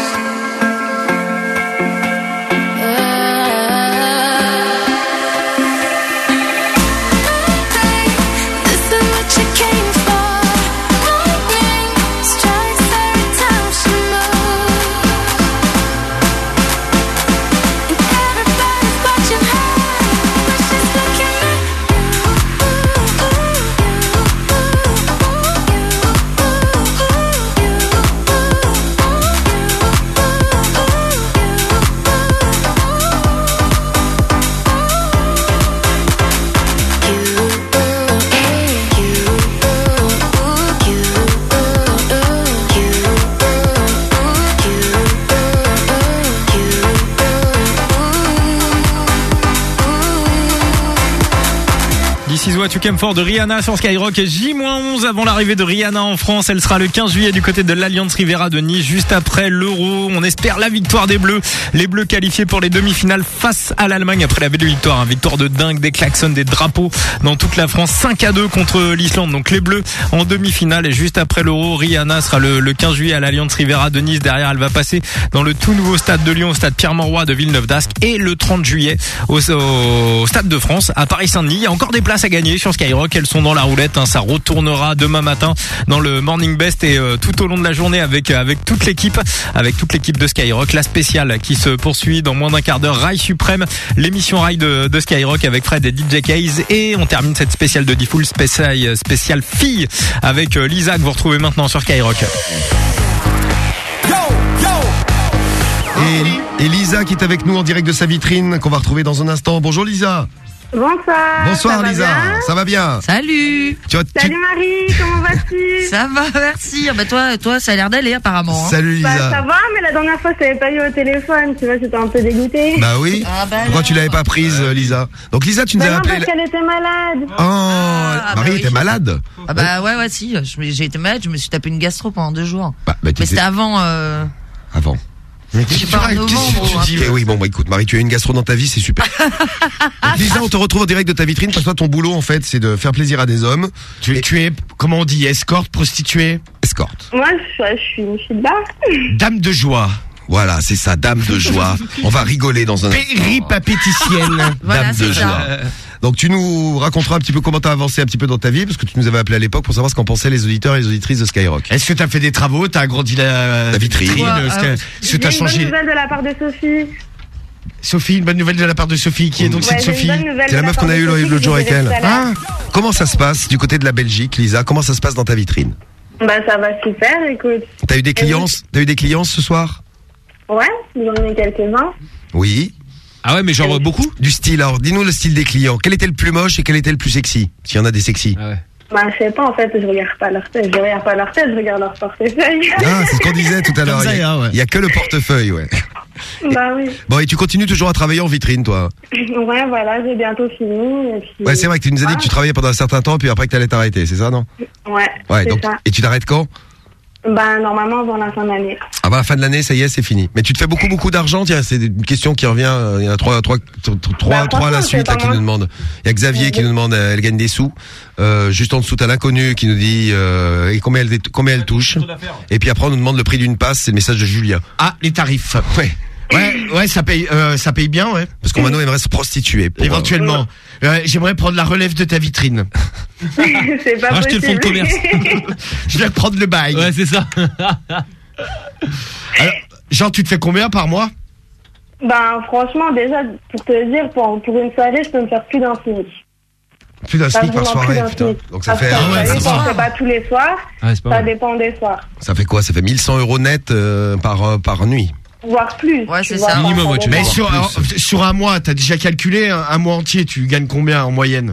This is what you came for de Rihanna sur Skyrock. J-11 avant l'arrivée de Rihanna en France. Elle sera le 15 juillet du côté de l'Allianz Riviera de Nice, juste après l'Euro. On espère la victoire des Bleus. Les Bleus qualifiés pour les demi-finales face à l'Allemagne après la belle victoire. Victoire de dingue, des klaxons, des drapeaux dans toute la France. 5-2 contre l'Islande. Donc les Bleus en demi-finale. Et juste après l'Euro, Rihanna sera le 15 juillet à l'Allianz Riviera de Nice. Derrière, elle va passer dans le tout nouveau stade de Lyon, au stade Pierre-Mauroy de Villeneuve-d'Ascq. Et le 30 juillet au Stade de France à Paris-Saint-Denis. Il y a encore des places à gagner sur Skyrock. Elles sont dans la roulette. Ça retournera demain matin dans le Morning Best et tout au long de la journée avec toute l'équipe de Skyrock. La spéciale qui se poursuit dans moins d'un quart d'heure. Rail Suprême, l'émission Rail de Skyrock avec Fred et DJ Case. Et on termine cette spéciale de D-Full spéciale fille avec Lisa que vous retrouvez maintenant sur Skyrock. Et Lisa qui est avec nous en direct de sa vitrine qu'on va retrouver dans un instant. Bonjour Lisa. Bonsoir. Bonsoir Lisa, ça va bien? Salut. Salut Marie, comment vas-tu? Ça va, merci. Bah toi, ça a l'air d'aller apparemment. Salut Lisa. Bah, ça va, mais la dernière fois je t'avais pas eu au téléphone, tu vois, j'étais un peu dégoûtée. Bah oui. Pourquoi tu l'avais pas prise, Lisa? Donc Lisa, tu nous as appelé. Parce qu'elle était malade. Oh, Marie était malade. Ah bah ouais, si. J'ai été malade, je me suis tapé une gastro pendant 2 jours. Mais c'était avant. Avant. Je sais pas, en novembre. Oui, bon, bah écoute, Marie, tu as une gastro dans ta vie, c'est super. Donc, Lisa, on te retrouve en direct de ta vitrine parce que toi, ton boulot, en fait, c'est de faire plaisir à des hommes. Tu es, comment on dit, escorte, prostituée? Escorte. Moi, je suis une fille de bar. Dame de joie. Voilà, c'est ça, dame de joie. On va rigoler dans un péripapéticienne. Voilà, dame de joie. Donc tu nous raconteras un petit peu comment t'as avancé un petit peu dans ta vie, parce que tu nous avais appelé à l'époque pour savoir ce qu'en pensaient les auditeurs et les auditrices de Skyrock. Est-ce que t'as fait des travaux, t'as agrandi la vitrine? Est-ce que t'as changé? Une bonne nouvelle de la part de Sophie. Sophie, une bonne nouvelle de la part de Sophie. Qui est donc cette Sophie? C'est la meuf qu'on a eue l'autre jour avec elle. Comment ça se passe du côté de la Belgique, Lisa? Comment ça se passe dans ta vitrine? Bah ça va super, écoute. T'as eu des clients? T'as eu des clients ce soir? Ouais, j'en ai quelques-uns. Oui. Ah ouais, mais genre beaucoup? Du style, alors dis-nous le style des clients. Quel était le plus moche et quel était le plus sexy? S'il y en a des sexy. Ah ouais. Bah je sais pas, en fait, je regarde pas leur tête. Je regarde pas leur tête, je regarde leur portefeuille. Ah, c'est ce qu'on disait tout à l'heure. Il y a que le portefeuille, ouais. Bah oui. Bon, et tu continues toujours à travailler en vitrine, toi? Ouais, voilà, j'ai bientôt fini. Et puis... Ouais, c'est vrai que tu nous as dit que tu travaillais pendant un certain temps, puis après que t'allais t'arrêter, c'est ça, non? Ouais, c'est donc, ça. Et tu t'arrêtes quand? Bah normalement avant la fin de l'année. Avant la fin de l'année, ça y est, c'est fini. Mais tu te fais beaucoup d'argent? Tiens, c'est une question qui revient. Il y en a trois à la suite là, qui nous demandent. Il y a Xavier qui nous demande, elle gagne des sous. Juste en dessous, t'as l'inconnu qui nous dit et combien elle touche. Et puis après, on nous demande le prix d'une passe. C'est le message de Julien. Ah, les tarifs. Ouais, ça paye bien, ouais. Parce qu'on Mano aimerait se prostituer. Éventuellement. J'aimerais prendre la relève de ta vitrine. C'est pas racheter possible. le fonds de commerce. Je vais prendre le bail. Ouais, c'est ça. Alors, genre, tu te fais combien par mois? Ben, franchement, déjà, pour te dire, pour une soirée, je peux me faire plus d'un SMIC. Plus d'un SMIC par soirée, putain. Donc ça fait... ça fait pas tous les soirs. Ça dépend des soirs. Ça fait quoi? Ça fait 1100 € net par nuit. Voire plus. Ouais, c'est ça. Minimum, ouais, mais sur un mois, t'as déjà calculé un mois entier, tu gagnes combien en moyenne?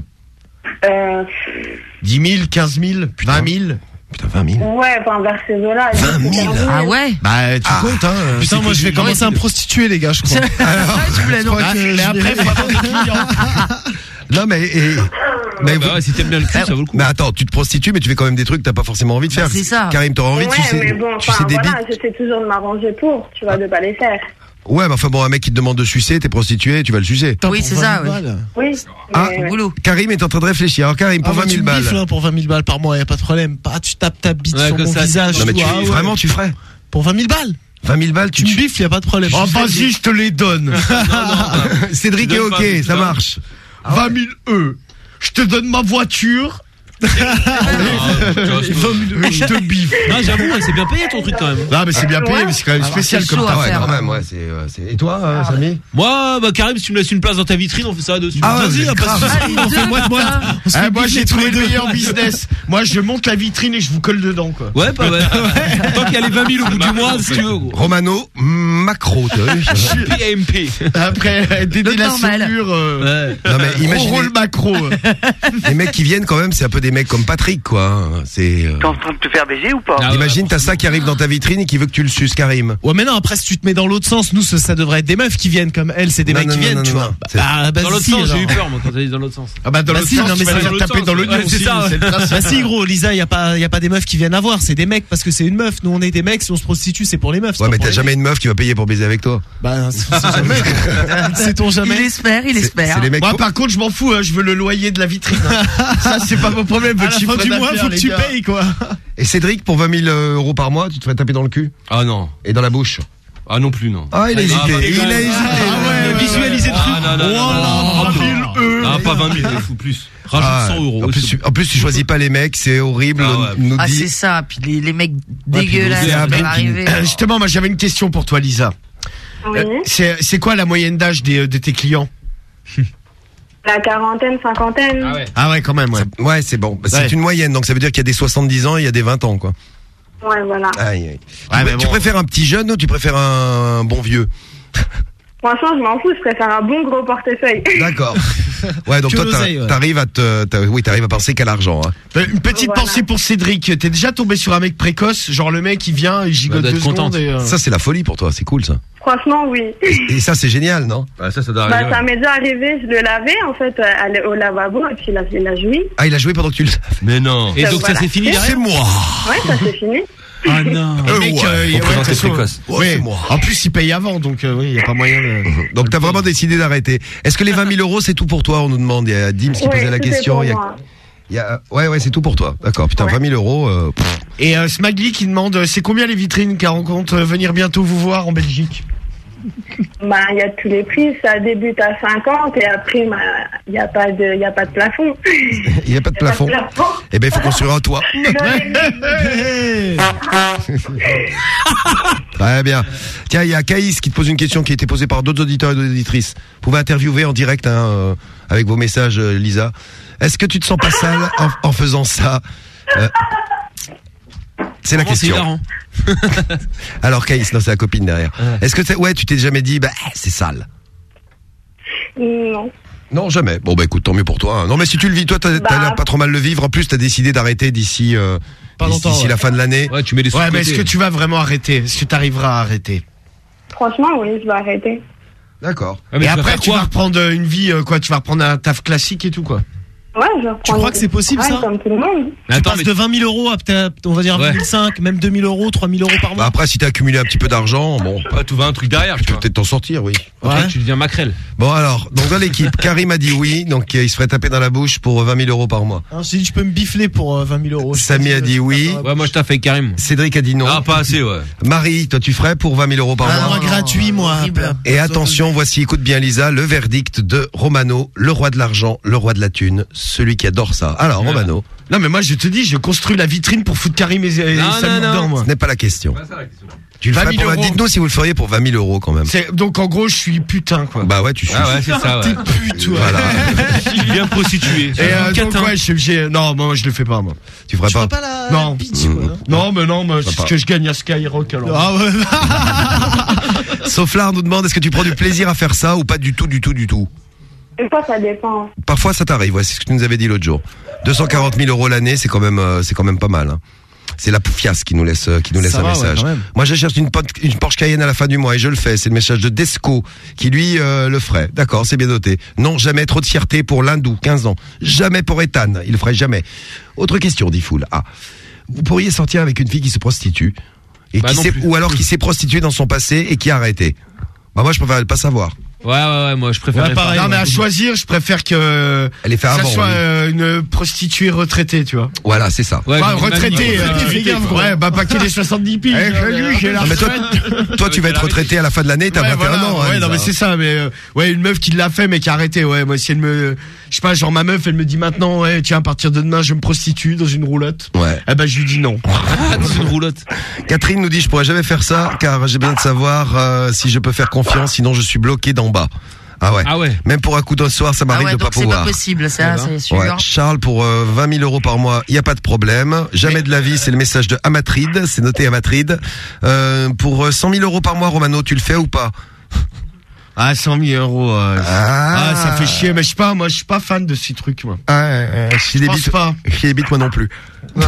10 000, 15 000, 20 000? Putain, 20 000. Ouais, enfin, vers ces eaux-là. 20 000. Ah ouais? Bah, tu comptes, hein. Putain, moi, je vais commencer à me prostituer, les gars, je crois. Mais après, faut avoir des clients. Non, mais si t'aimes bien le cul, ça vaut le coup. Mais attends, tu te prostitues, mais tu fais quand même des trucs que t'as pas forcément envie de faire. C'est ça. Karim, t'auras envie de mais bon, sucer des bites. j'essaie toujours de m'arranger pour, tu vois, de pas les faire. Ouais, mais enfin bon, un mec qui te demande de sucer, t'es prostituée, tu vas le sucer. Oui, c'est ça, Oui. Ah, Karim est en train de réfléchir. Alors Karim, pour 20 000 balles. Bifles, pour 20 000 balles par mois, y a pas de problème. Pas, tu tapes ta bite sur mon visage. Non, mais vraiment, tu ferais? Pour 20 000 balles. 20 000 balles, tu me bifles, y a pas de problème. Oh, vas-y, je te les donne. Cédric est ok, ça marche. 20 000 je te donne ma voiture. Je te biffe. Non, j'avoue, c'est bien payé ton truc quand même. Non, mais c'est bien payé, mais c'est quand même spécial comme ça. Ouais, quand même, ouais, c'est. Et toi, Samy? Moi, Karim, si tu me laisses une place dans ta vitrine, on fait ça dessus. Ah, vas-y, pas de soucis. on fait moi. Moi, j'ai trouvé le meilleur business. Moi, je monte la vitrine et je vous colle dedans, quoi. Ouais, pas mal. Tant qu'il y a les 20 000 au bout du mois, si tu veux. Romano, macro, PMP. Après, dédier la soudure. Non, mais imaginez. Rôle macro. Les mecs qui viennent quand même, c'est un peu des mecs comme Patrick, quoi. C'est. T'es en train de te faire baiser ou pas? Imagine, t'as ça qui arrive dans ta vitrine et qui veut que tu le suces, Karim. Ouais, mais non, après, si tu te mets dans l'autre sens, nous, ça devrait être des meufs qui viennent comme elle, c'est des mecs qui viennent, tu vois. Dans l'autre sens, j'ai eu peur, moi, quand t'as dit dans l'autre sens. Ah bah, dans l'autre sens, tu vas les taper dans l'oignon. C'est ça, bah si, gros, Lisa, y a pas des meufs qui viennent avoir, c'est des mecs parce que c'est une meuf. Nous, on est des mecs, si on se prostitue, c'est pour les meufs. Ouais, mais t'as jamais une meuf qui va payer pour baiser avec toi. Bah, c'est jamais. C'est-on jamais. Il espère. C'est les mecs. Moi, par contre, je m'en fous, je veux le loyer de la vitrine. Ça, c'est pas mon problème. À la fin du mois, faut que tu payes, quoi. Et Cédric, pour 20 000 euros par mois, tu te ferais taper dans le cul? Ah non. Et dans la bouche? Ah non plus, non. Ah, il a hésité. Ah ouais, visualiser le truc. Non, pas 20 000, il faut plus. Rajoute 100 euros. En plus, tu choisis pas les mecs, c'est horrible. Ah, c'est ça. Puis les mecs dégueulasses qui peuvent arriver. Justement, moi, j'avais une question pour toi, Lisa. Oui. C'est quoi la moyenne d'âge de tes clients? La quarantaine, cinquantaine. Ah ouais, quand même, ouais. Ouais, c'est bon. C'est une moyenne, donc ça veut dire qu'il y a des 70 ans et il y a des 20 ans, quoi. Ouais, voilà. Aïe. Tu préfères un petit jeune ou tu préfères un bon vieux? Franchement, je m'en fous, je préfère un bon gros portefeuille. D'accord. Ouais, donc toi, t'arrives à t'arrives à penser qu'à l'argent, hein. Une petite pensée pour Cédric. T'es déjà tombé sur un mec précoce? Genre le mec, il vient, il gigote 2 secondes et... Ça, c'est la folie pour toi, c'est cool, ça. Franchement, oui. Et ça, c'est génial, non? Ça doit arriver. Ça m'est déjà arrivé, je le lavais, en fait, au lavabo, et puis il a joui. Ah, il a joué pendant que tu le lavais? Mais non. Et donc ça s'est fini derrière? C'est moi. Ouais, ça s'est fini. Ah non. C'est précoce. Ouais, moi. En plus, il paye avant, donc oui, il y a pas moyen de... Donc t'as vraiment décidé d'arrêter. Est-ce que les 20 000 euros, c'est tout pour toi? On nous demande. Il y a Dims qui posait la question. Ouais, c'est tout pour toi. D'accord. Putain, 20 000 euros. Et Smagly qui demande, c'est combien les vitrines car on compte venir bientôt vous voir en Belgique? Bah, il y a tous les prix, ça débute à 50 et après, il y a pas de plafond. Il y a pas de plafond. Eh ben, il faut construire un toit. Très bien. Tiens, il y a Caïs qui te pose une question qui a été posée par d'autres auditeurs et d'autres auditrices. Vous pouvez interviewer en direct, avec vos messages, Lisa. Est-ce que tu te sens pas sale en faisant ça? C'est la question. Alors Caïs, non, c'est la copine derrière. Est-ce que tu t'es jamais dit, c'est sale? Non. Non, jamais. Bon, bah écoute, tant mieux pour toi. Non, mais si tu le vis, toi, t'as l'air pas trop mal le vivre. En plus, t'as décidé d'arrêter d'ici la fin de l'année. Ouais, tu mets les sous. Ouais, mais est-ce que tu vas vraiment arrêter? Est-ce que tu arriveras à arrter? Franchement, oui, je vais arrêter. D'accord. Et après, tu vas reprendre une vie, tu vas reprendre un taf classique et tout, quoi. Ouais, je reprends. Tu crois que c'est possible, ça? Comme tout le monde. Tu passes de 20 000 euros à peut-être, on va dire 2005, même 2 000 euros, 3 000 euros par mois. Bah après, si t'as accumulé un petit peu d'argent, bon. Ouais, tu vas un truc derrière, tu peux peut-être t'en sortir, oui. Après, tu deviens maquerelle. Bon, alors, donc dans l'équipe, Karim a dit oui, donc il se ferait taper dans la bouche pour 20 000 euros par mois. Alors, j'ai dit, tu peux me bifler pour 20 000 euros. Samy a dit oui. Ouais, moi, je t'ai fait Karim. Cédric a dit non. Ah, pas assez, ouais. Marie, toi, tu ferais pour 20 000 euros par mois? Moi, gratuit, moi. Et attention, voici, écoute bien, Lisa, le verdict de Romano, le roi de l'argent, le roi de la thune, celui qui adore ça. Alors, Romano. Non, mais moi, je te dis, je construis la vitrine pour foutre Karim et Samy dedans, moi. Ce n'est pas la question. C'est pas ça, la question. Tu le ferais pour, dites-nous si vous le feriez pour 20 000 euros quand même. Donc en gros, je suis putain, quoi. Bah ouais, tu suis. Ah ouais, c'est ça, ouais. T'es pute, ouais. Voilà. Je suis bien prostitué. Et donc ouais, non, moi je le fais pas, moi. Tu ferais pas? Non. Non, mais non, mais c'est ce que je gagne à Skyrock, alors. Ah ouais. Soflar nous demande, est-ce que tu prends du plaisir à faire ça ou pas du tout? Une fois, ça dépend. Parfois, ça t'arrive, ouais, c'est ce que tu nous avais dit l'autre jour. 240 000 euros l'année, c'est quand même pas mal, hein. C'est la poufiasse qui nous laisse un message. Ouais, moi, je cherche une Porsche Cayenne à la fin du mois et je le fais. C'est le message de Desco qui lui le ferait. D'accord, c'est bien noté. Non, jamais trop de fierté pour l'hindou, 15 ans. Jamais pour Ethan, il le ferait jamais. Autre question, dit Foul. Ah, vous pourriez sortir avec une fille qui se prostitue ou alors qui s'est prostituée dans son passé et qui a arrêté. Bah moi je préfère pas savoir. Ouais, moi je préfère. Ouais, pareil, non, mais à choisir, je préfère que elle ait fait ça avant, soit oui. une prostituée retraitée, tu vois. Voilà, c'est ça. Ouais, retraitée, ouais, bah pas qu'il ait 70 piges. J'ai la retraite. Toi, tu vas être retraité à la fin de l'année, t'as 21 ans. Ouais, non, mais c'est ça, mais ouais, une meuf qui l'a fait, mais qui a arrêté, ouais, moi, si elle me, je sais pas, genre ma meuf, elle me dit maintenant, ouais, tiens, à partir de demain, je me prostitue dans une roulotte. Ouais. Eh ben, je lui dis non. Dans une roulotte. Catherine nous dit, je pourrais jamais faire ça, car j'ai besoin de savoir si je peux faire confiance, sinon je suis bloqué d'en bas. Ah ouais. Même pour un coup d'un soir, ça m'arrive de pas pouvoir. C'est pas possible, ça, c'est sûr. Ouais. Charles, pour 20 000 € par mois, il y a pas de problème. Jamais de la vie, c'est le message de Amatride, c'est noté Amatride. Pour 100 000 € par mois, Romano, tu le fais ou pas? Ah, 100 000 €. Ça fait chier, mais je sais pas, moi, je suis pas fan de ces trucs, moi. Je pense pas. Moi non plus. Ouais,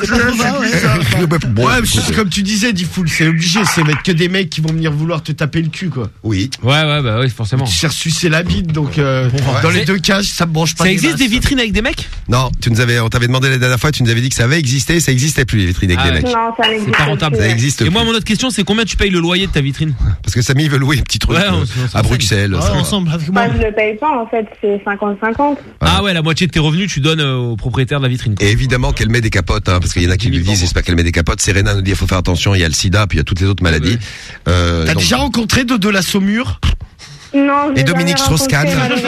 comme tu disais, Diffoul, c'est obligé, c'est mettre que des mecs qui vont venir vouloir te taper le cul, quoi. Oui. Ouais, bah oui, forcément. Tu sais sucer la bite, donc dans les deux cas, ça me branche pas. Ça existe des vitrines avec des mecs? Non, on t'avait demandé la dernière fois, tu nous avais dit que ça avait existé, ça existait plus les vitrines avec des mecs. Non, ça n'existe C'est pas rentable. Ça existe. Et moi, mon autre question, c'est combien tu payes le loyer de ta vitrine? Parce que Samy veut louer un petit truc à Bruxelles. Ensemble. Moi, je le paye pas, en fait, c'est 50-50. Ah ouais, la moitié de tes revenus, tu donnes au propriétaire de la vitrine. Et évidemment qu'elle met des capotes, parce qu'il y en a qui lui disent, j'espère qu'elle met des capotes. Serena nous dit, il faut faire attention, il y a le sida, puis il y a toutes les autres maladies. T'as déjà rencontré Dodo la Saumure? Non. Et Dominique Strauss-Kahn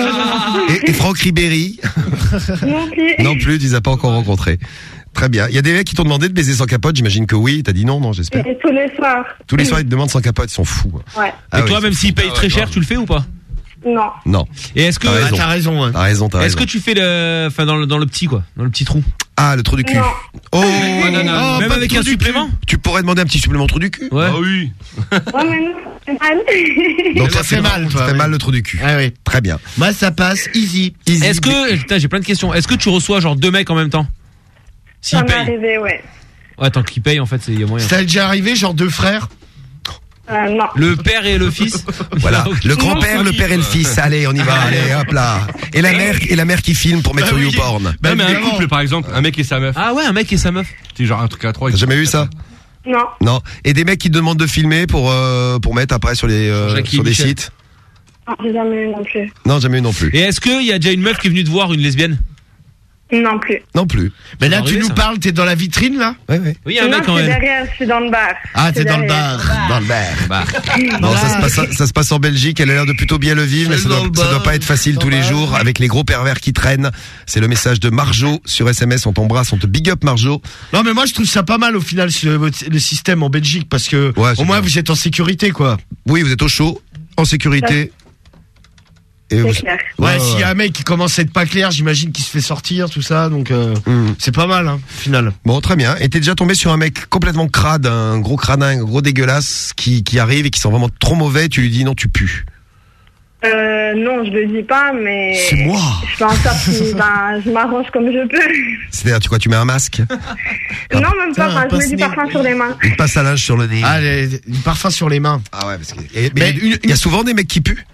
et Franck Ribéry? Non plus. Non plus, tu les as pas encore rencontrés. Très bien. Il y a des mecs qui t'ont demandé de baiser sans capote, j'imagine que oui. T'as dit non, j'espère. Et tous les soirs. Tous les soirs, ils te demandent sans capote, ils sont fous. Ouais. Et toi, même s'ils payent très cher, tu le fais ou pas? Non. Et est-ce que t'as raison. T'as raison. Est-ce que tu fais dans le petit quoi, dans le petit trou? Ah, le trou du cul. Non. Oh, non. Même avec un supplément? Tu pourrais demander un petit supplément trou du cul? Ouais. Ah oui. Ouais, mais non, c'est mal. Donc ça fait mal, toi. Ça fait mal le trou du cul. Ah oui. Très bien. Moi, ça passe easy. Est-ce que, putain, j'ai plein de questions. Est-ce que tu reçois genre 2 mecs en même temps? Ça m'est arrivé, ouais. Ouais, tant qu'ils payent, en fait, il y a moyen. Ça t'est déjà arrivé, genre 2 frères? Non. Le père et le fils. Voilà. Le grand-père, le père et le fils. Allez, on y va. Allez, hop là. Et la mère qui filme pour mettre sur YouPorn. Bah, mais un couple, par exemple, un mec et sa meuf. Ah ouais, un mec et sa meuf. C'est genre un truc à 3. T'as jamais vu ça? Non. Non. Et des mecs qui te demandent de filmer pour mettre après sur sur des sites? Non, j'ai jamais eu non plus. Non, jamais eu non plus. Et est-ce qu'il y a déjà une meuf qui est venue te voir, une lesbienne? Non plus. Non plus. Mais là, tu nous parles, t'es dans la vitrine, là? Oui. Oui, il y a un mec quand même. Derrière, je suis dans le bar. Ah, t'es dans le bar. Dans le bar. Non, ça se passe en Belgique. Elle a l'air de plutôt bien le vivre, mais ça doit pas être facile tous les jours avec les gros pervers qui traînent. C'est le message de Marjo sur SMS. On t'embrasse, on te big up, Marjo. Non, mais moi, je trouve ça pas mal au final, le système en Belgique, parce que au moins, vous êtes en sécurité, quoi. Oui, vous êtes au chaud, en sécurité. Ouais, s'il y a un mec qui commence à être pas clair, j'imagine qu'il se fait sortir, tout ça, donc c'est pas mal, au final. Bon, très bien. Et t'es déjà tombé sur un mec complètement crade, un gros cradin, un gros dégueulasse, qui arrive et qui sent vraiment trop mauvais, tu lui dis non, tu pues. Non, je le dis pas, mais... C'est moi. Je fais en sorte que je m'arrange comme je peux. C'est-à-dire, tu mets un masque? Non, même pas, je mets du parfum sur les mains. Une passe à linge sur le nez. Ah, du parfum sur les mains. Ah ouais, parce que... Mais il y a souvent des mecs qui puent?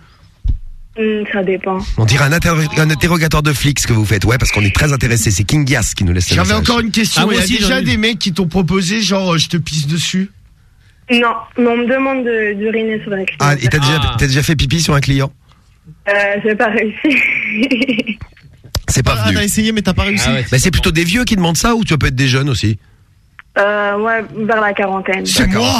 Ça dépend. On dirait un interrogateur de flics que vous faites. Ouais, parce qu'on est très intéressés. C'est King Gas qui nous laisse le message. J'avais encore une question. Il y a déjà des mecs qui t'ont proposé, genre, je te pisse dessus? Non, mais on me demande d'uriner sur un client. Ah, et t'as déjà fait pipi sur un client? J'ai pas réussi. C'est pas venu. T'as essayé, mais t'as pas réussi. Mais c'est plutôt des vieux qui demandent ça, ou tu peux être des jeunes aussi? Ouais, vers la quarantaine. C'est moi.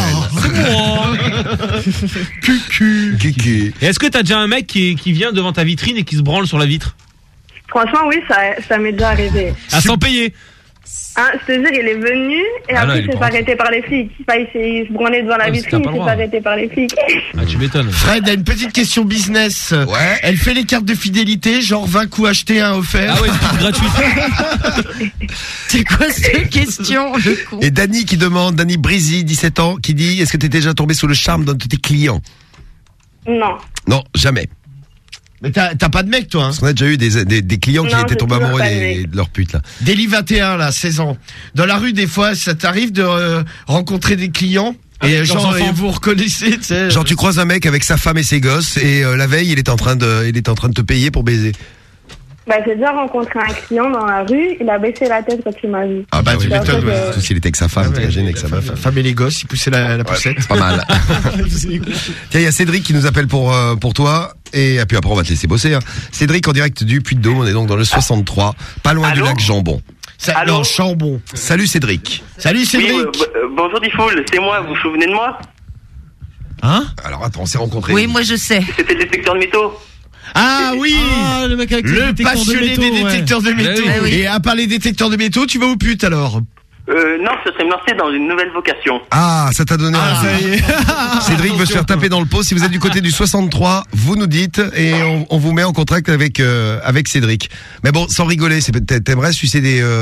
Cucu. Et est-ce que t'as déjà un mec qui vient devant ta vitrine et qui se branle sur la vitre? Franchement, oui, ça m'est déjà arrivé. Ah, sans payer? Hein, c'est-à-dire, il est venu et après, il s'est arrêté par les flics. Il se branlait devant la vitrine, il s'est arrêté par les flics. Ah, tu m'étonnes. Fred a une petite question business. Ouais. Elle fait les cartes de fidélité, genre 20 coups achetés, un offert. Ah ouais, c'est gratuit. C'est quoi cette question, le con? Et Dany qui demande, Dany Brizy, 17 ans, qui dit, est-ce que t'es déjà tombé sous le charme d'un de tes clients? Non. Non, jamais. Mais t'as pas de mec, toi, hein? Parce qu'on a déjà eu des clients qui étaient tombés amoureux de leur pute, là. Délit 21, là, 16 ans. Dans la rue, des fois, ça t'arrive de rencontrer des clients et genre, vous reconnaissez, tu sais. Genre, tu croises un mec avec sa femme et ses gosses et la veille, il est en train de te payer pour baiser. J'ai déjà rencontré un client dans la rue, il a baissé la tête quand il m'a vu. Ah tu m'étonnes. Sauf s'il était avec sa femme, t'imagines, avec sa meuf. Femme et les gosses, il poussait la poussette. Pas mal. Tiens, il y a Cédric qui nous appelle pour toi. Et puis après, on va te laisser bosser. Hein. Cédric en direct du Puy-de-Dôme, on est donc dans le 63, pas loin du lac Jambon. Allô, Chambon. Salut Cédric. Salut Cédric. Oui, bonjour Diffoul, c'est moi, vous vous souvenez de moi? Hein? Alors attends, on s'est rencontrés. Oui, moi je sais. C'était le détecteur de métaux. Ah oui, le mec avec le passionné des détecteurs de métaux. Oui. Et à part les détecteurs de métaux, tu vas aux putes alors? Non, ce serait me lancer dans une nouvelle vocation. Ah, ça t'a donné ça y est. Cédric veut se faire taper dans le pot. Si vous êtes du côté du 63, vous nous dites et on vous met en contact avec Cédric. Mais bon, sans rigoler, t'aimerais sucer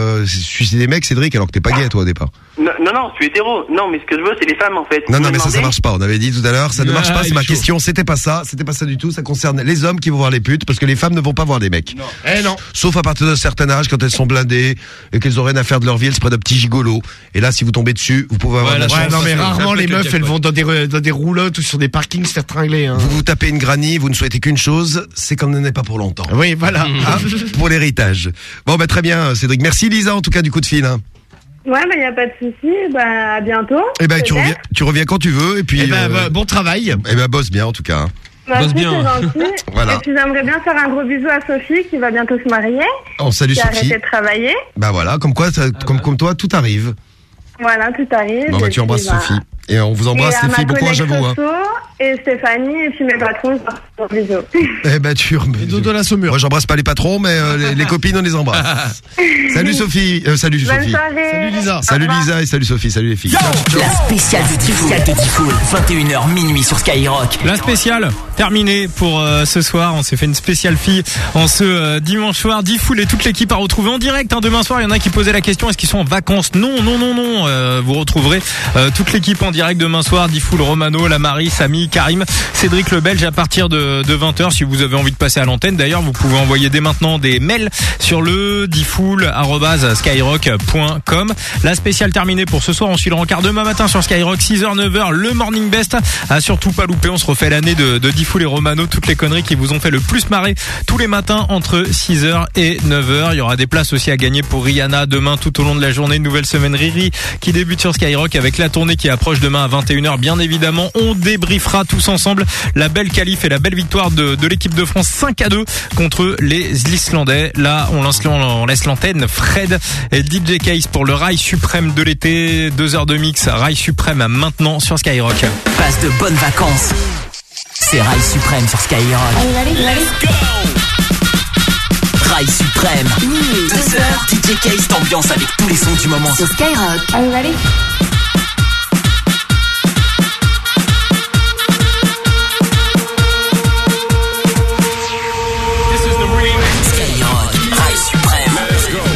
des mecs, Cédric, alors que t'es pas gay toi au départ. Non, je suis hétéro. Non, mais ce que je veux, c'est les femmes en fait. Non, mais ça marche pas. On avait dit tout à l'heure, ça ne marche pas. C'est ma question. C'était pas ça du tout. Ça concerne les hommes qui vont voir les putes, parce que les femmes ne vont pas voir des mecs. Non. Sauf à partir d'un certain âge, quand elles sont blindées et qu'elles auraient rien à faire de leur vie, elles se prennent un petit gigolo. Et là, si vous tombez dessus, vous pouvez avoir de la chance. Non, mais rarement les meufs, elles vont dans des roulottes ou sur des parkings se faire tringler. Hein. Vous tapez une granny, vous ne souhaitez qu'une chose, c'est qu'on n'en est pas pour longtemps. Oui, voilà. Pour l'héritage. Bon, très bien, Cédric. Merci Lisa, en tout cas, du coup de fil. Hein. Ouais, y a pas de souci. À bientôt. Tu reviens quand tu veux. Et puis. Bon travail. Bosse bien, en tout cas. Bosse bien. C'est gentil. Voilà. Et puis j'aimerais bien faire un gros bisou à Sophie qui va bientôt se marier. On salue Sophie. Qui a arrêté de travailler. Voilà, comme quoi, comme toi, tout arrive. Voilà, tout arrive. Bon, tu embrasses Sophie. Et on vous embrasse, les filles. Bon courage à vous. Et Stéphanie, et puis mes patrons, bisous. Tu remets. Et Dodo la Saumure. Moi, j'embrasse pas les patrons, mais les copines, on les embrasse. Salut Sophie. Salut Bonne Sophie. soirée. Salut Lisa. Salut Lisa et salut Sophie. Salut les filles. La spéciale de Diffoul. 21h minuit sur Skyrock. La spéciale terminée pour ce soir. On s'est fait une spéciale fille en ce dimanche soir. Diffoul et toute l'équipe à retrouver en direct. Demain soir, il y en a qui posaient la question, est-ce qu'ils sont en vacances? Non. Vous retrouverez toute l'équipe en direct demain soir. Diffoul, Romano, la Marie, Samy, Karim, Cédric le Belge à partir de 20h. Si vous avez envie de passer à l'antenne, d'ailleurs, vous pouvez envoyer dès maintenant des mails sur le diffoul@skyrock.com. La spéciale terminée pour ce soir. On suit le rencard demain matin sur Skyrock, 6h, 9h, le Morning Best. À surtout pas louper, on se refait l'année de Diffoul et Romano, toutes les conneries qui vous ont fait le plus marrer tous les matins entre 6h et 9h. Il y aura des places aussi à gagner pour Rihanna demain tout au long de la journée. Nouvelle semaine Riri qui débute sur Skyrock avec la tournée qui approche demain à 21h. Bien évidemment, on débriefera tous ensemble la belle qualif et la belle victoire de l'équipe de France 5-2 contre les Islandais. Là, on laisse l'antenne. Fred et DJ Case pour le rail suprême de l'été. 2 heures de mix, rail suprême maintenant sur Skyrock. Passe de bonnes vacances. C'est Rail Suprême sur Skyrock. Let's go! Rail Suprême. 2 heures, DJ Case t'ambiance avec tous les sons du moment. Sur Skyrock. Are you ready? Skyrock, Rail Suprême. Let's go!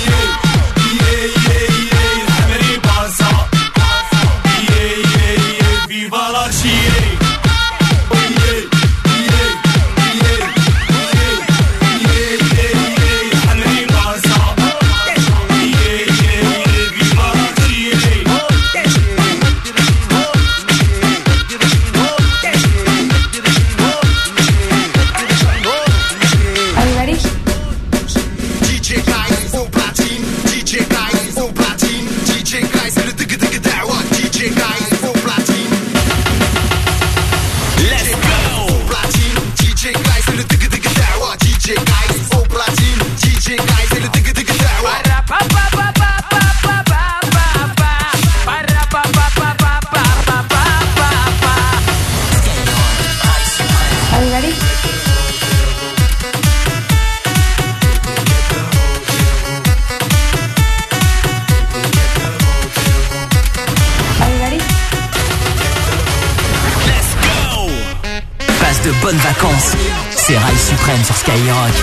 De bonnes vacances, c'est Rail Suprême sur Skyrock.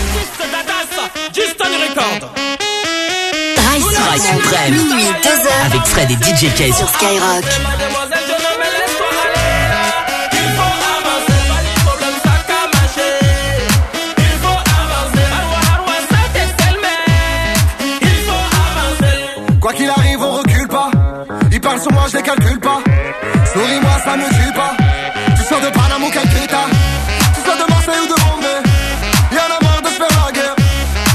Rail Suprême, Minuit, 2h. avec Fred et DJ Case Sur Skyrock. Quoi qu'il arrive, on recule pas. Ils parlent sur moi, je les calcule pas. Souris-moi, ça me tue pas. Tu sors de Panama ou Calcutta. Tu sors de Marseille ou de Bombay. Y'en a marre de se faire la guerre.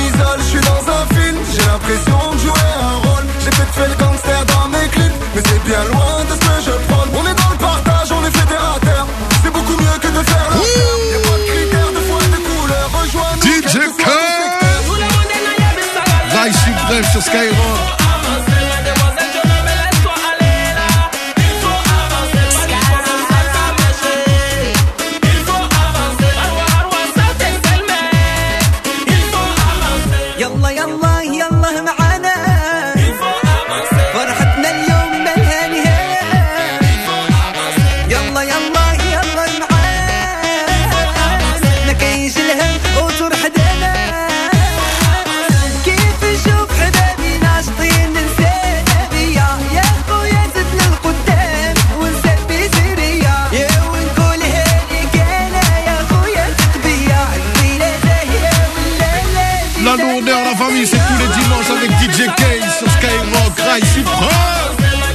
m'isole, je suis dans un film. J'ai l'impression de jouer un rôle. J'ai peut-être fait le gangster dans mes clips, mais c'est bien loin de ce que je prône. On est dans le partage, on est fédérateur. C'est beaucoup mieux que de faire la peur. Y'a pas de critères, de foi, de couleur. Rejoins-nous. DJ K. Rise suprême sur Skyrock. C'est tous les dimanches avec DJ K sur Skyrock, Rise Suprême.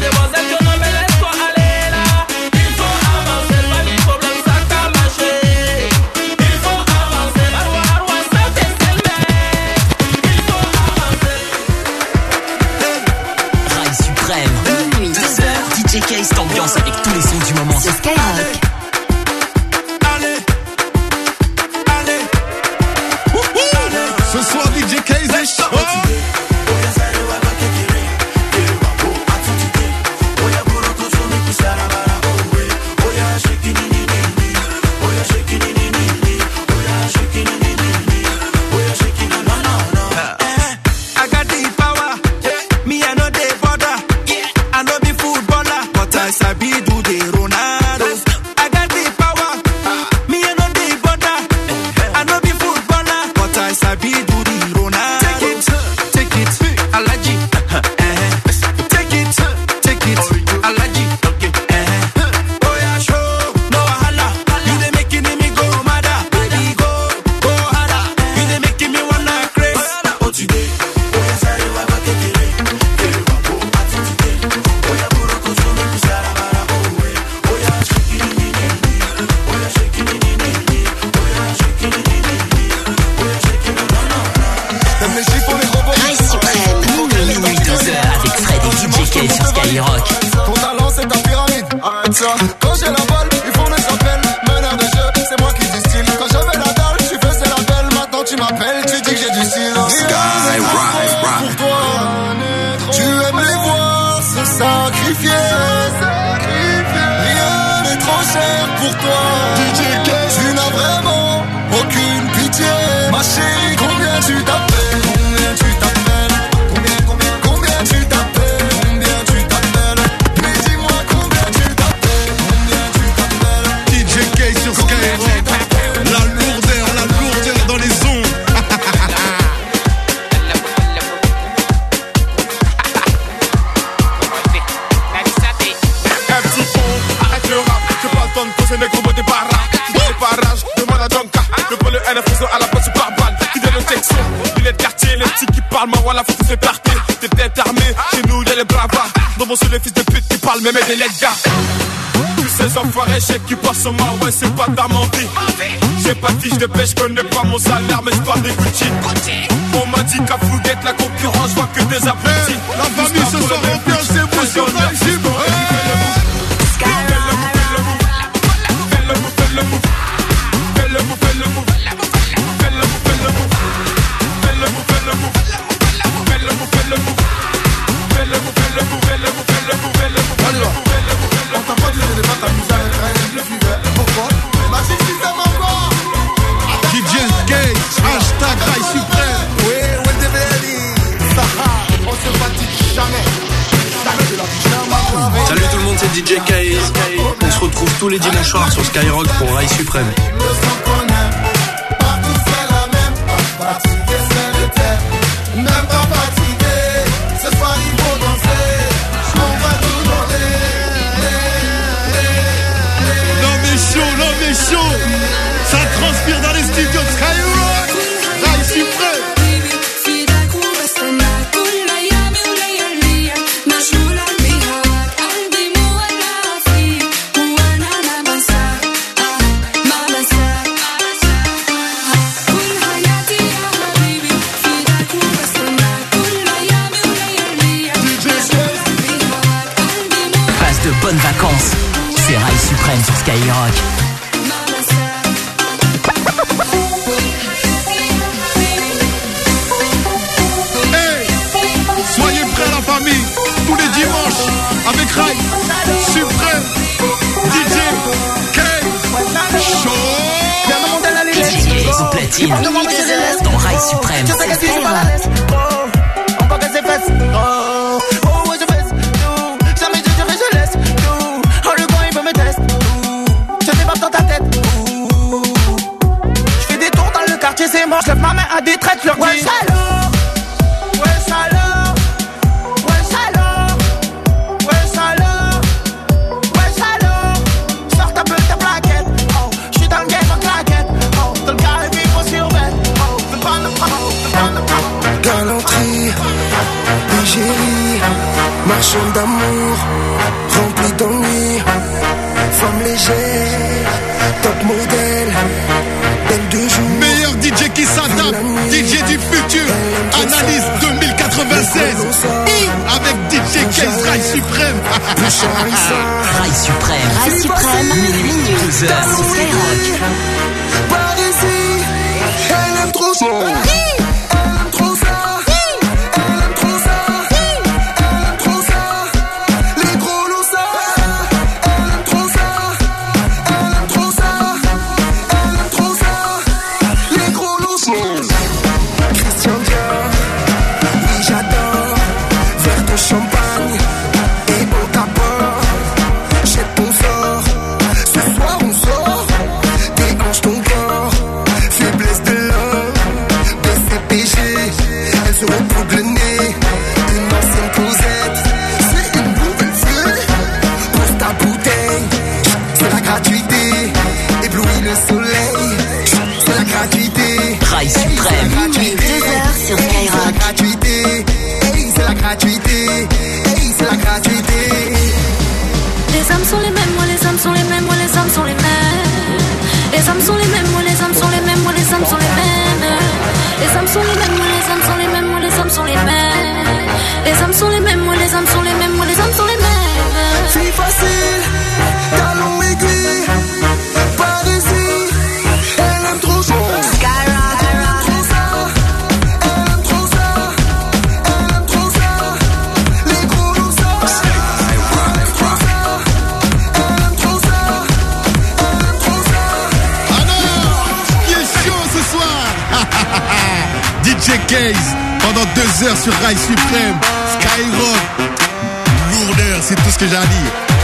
Rise Suprême. 2h, DJ K t'ambiance avec tous les sons du moment. C'est Skyrock. Ce soir, DJ K est chaud. Ton talent c'est ta pyramide, arrête ça. Quand j'ai la balle, ils font des appels. Meneur de jeu, c'est moi qui distille. Quand j'avais la dalle, tu faisais la belle. Maintenant tu m'appelles, tu dis que j'ai du style. Pour toi, tu aimes les voir se sacrifier. Rien n'est trop cher pour toi. Tu n'as vraiment aucune pitié. Ma chérie, combien tu t'appelles? Combien tu t'appelles? Combien tu t'appelles? Sur Skyrock, la lourdeur dans les ondes. Un petit pont, arrête le rap. J'ai pas le temps de poser mes gros mots des barrages. Des barrages, demande à Donka. Le vol le NF à la base du pare-balles. Qui donne le texte, filet de quartier. Les petits qui parlent, ma voilà, faut tous les partir. T'es tête armée, chez nous y'a les bravards. Dans mon seul les fils de pute qui parlent, même des les gars. Ces enfoirés chèques qui passent sur moi, ouais c'est pas ta menti. J'ai pas de fiche de pêche, connais pas mon salaire, mais j'parle des Gucci. On m'a dit qu'à Fouguette, la concurrence, vois que des abrutis. La famille ce soir ambiance, c'est vous sur Rise Suprême. Salut tout le monde, c'est DJ Kaze. On se retrouve tous les dimanches soirs sur Skyrock pour Rise Suprême. L'homme est chaud, ça transpire dans les studios de Skyrock. Rise Suprême. Skyrock. Soyez prêts à la famille, tous les dimanches, avec Rai, Suprême, DJ, K, Show. DJ au platine, dans Rai Suprême. On va casser fesses. Oh, ouais, je baisse. Jamais je dirai, je laisse. Oh, le coin, il veut me tester. Je débarque dans ta tête. Je fais des tours dans le quartier, c'est mort. Je lève ma main à des traites, leur dis. Ouais, salaud. Ouais, salaud. Galanterie, égérie, marchand d'amour, rempli d'ennui, femme légère, top modèle, belle de jour. Meilleur DJ qui s'adapte, DJ du futur, analyse 2096, avec DJ Case Rai Suprême. Rai Suprême. Rai Suprême. Minuit 2 heures. Skyrock. Par ici, elle aime trop ça. Rai Suprême. Minuit 2 heures sur Skyrock. Gratuité, hey, c'est la gratuité, hey, c'est la gratuité. Les âmes sont les mêmes, moi les âmes sont les mêmes, moi les âmes sont les mêmes. Les âmes sont les mêmes, moi les âmes sont les mêmes, moi les âmes sont les mêmes. Les âmes sont les mêmes, moi les âmes sont les mêmes, moi les âmes sont les mêmes. Les âmes sont les mêmes, moi les âmes sont les mêmes, moi les âmes sont les mêmes. C'est facile, talon aiguille, par ici, elle aime trop ça. DJ Case pendant 2 heures sur Rai Suprême. Skyrock. Lourdeur, c'est tout ce que j'ai à dire.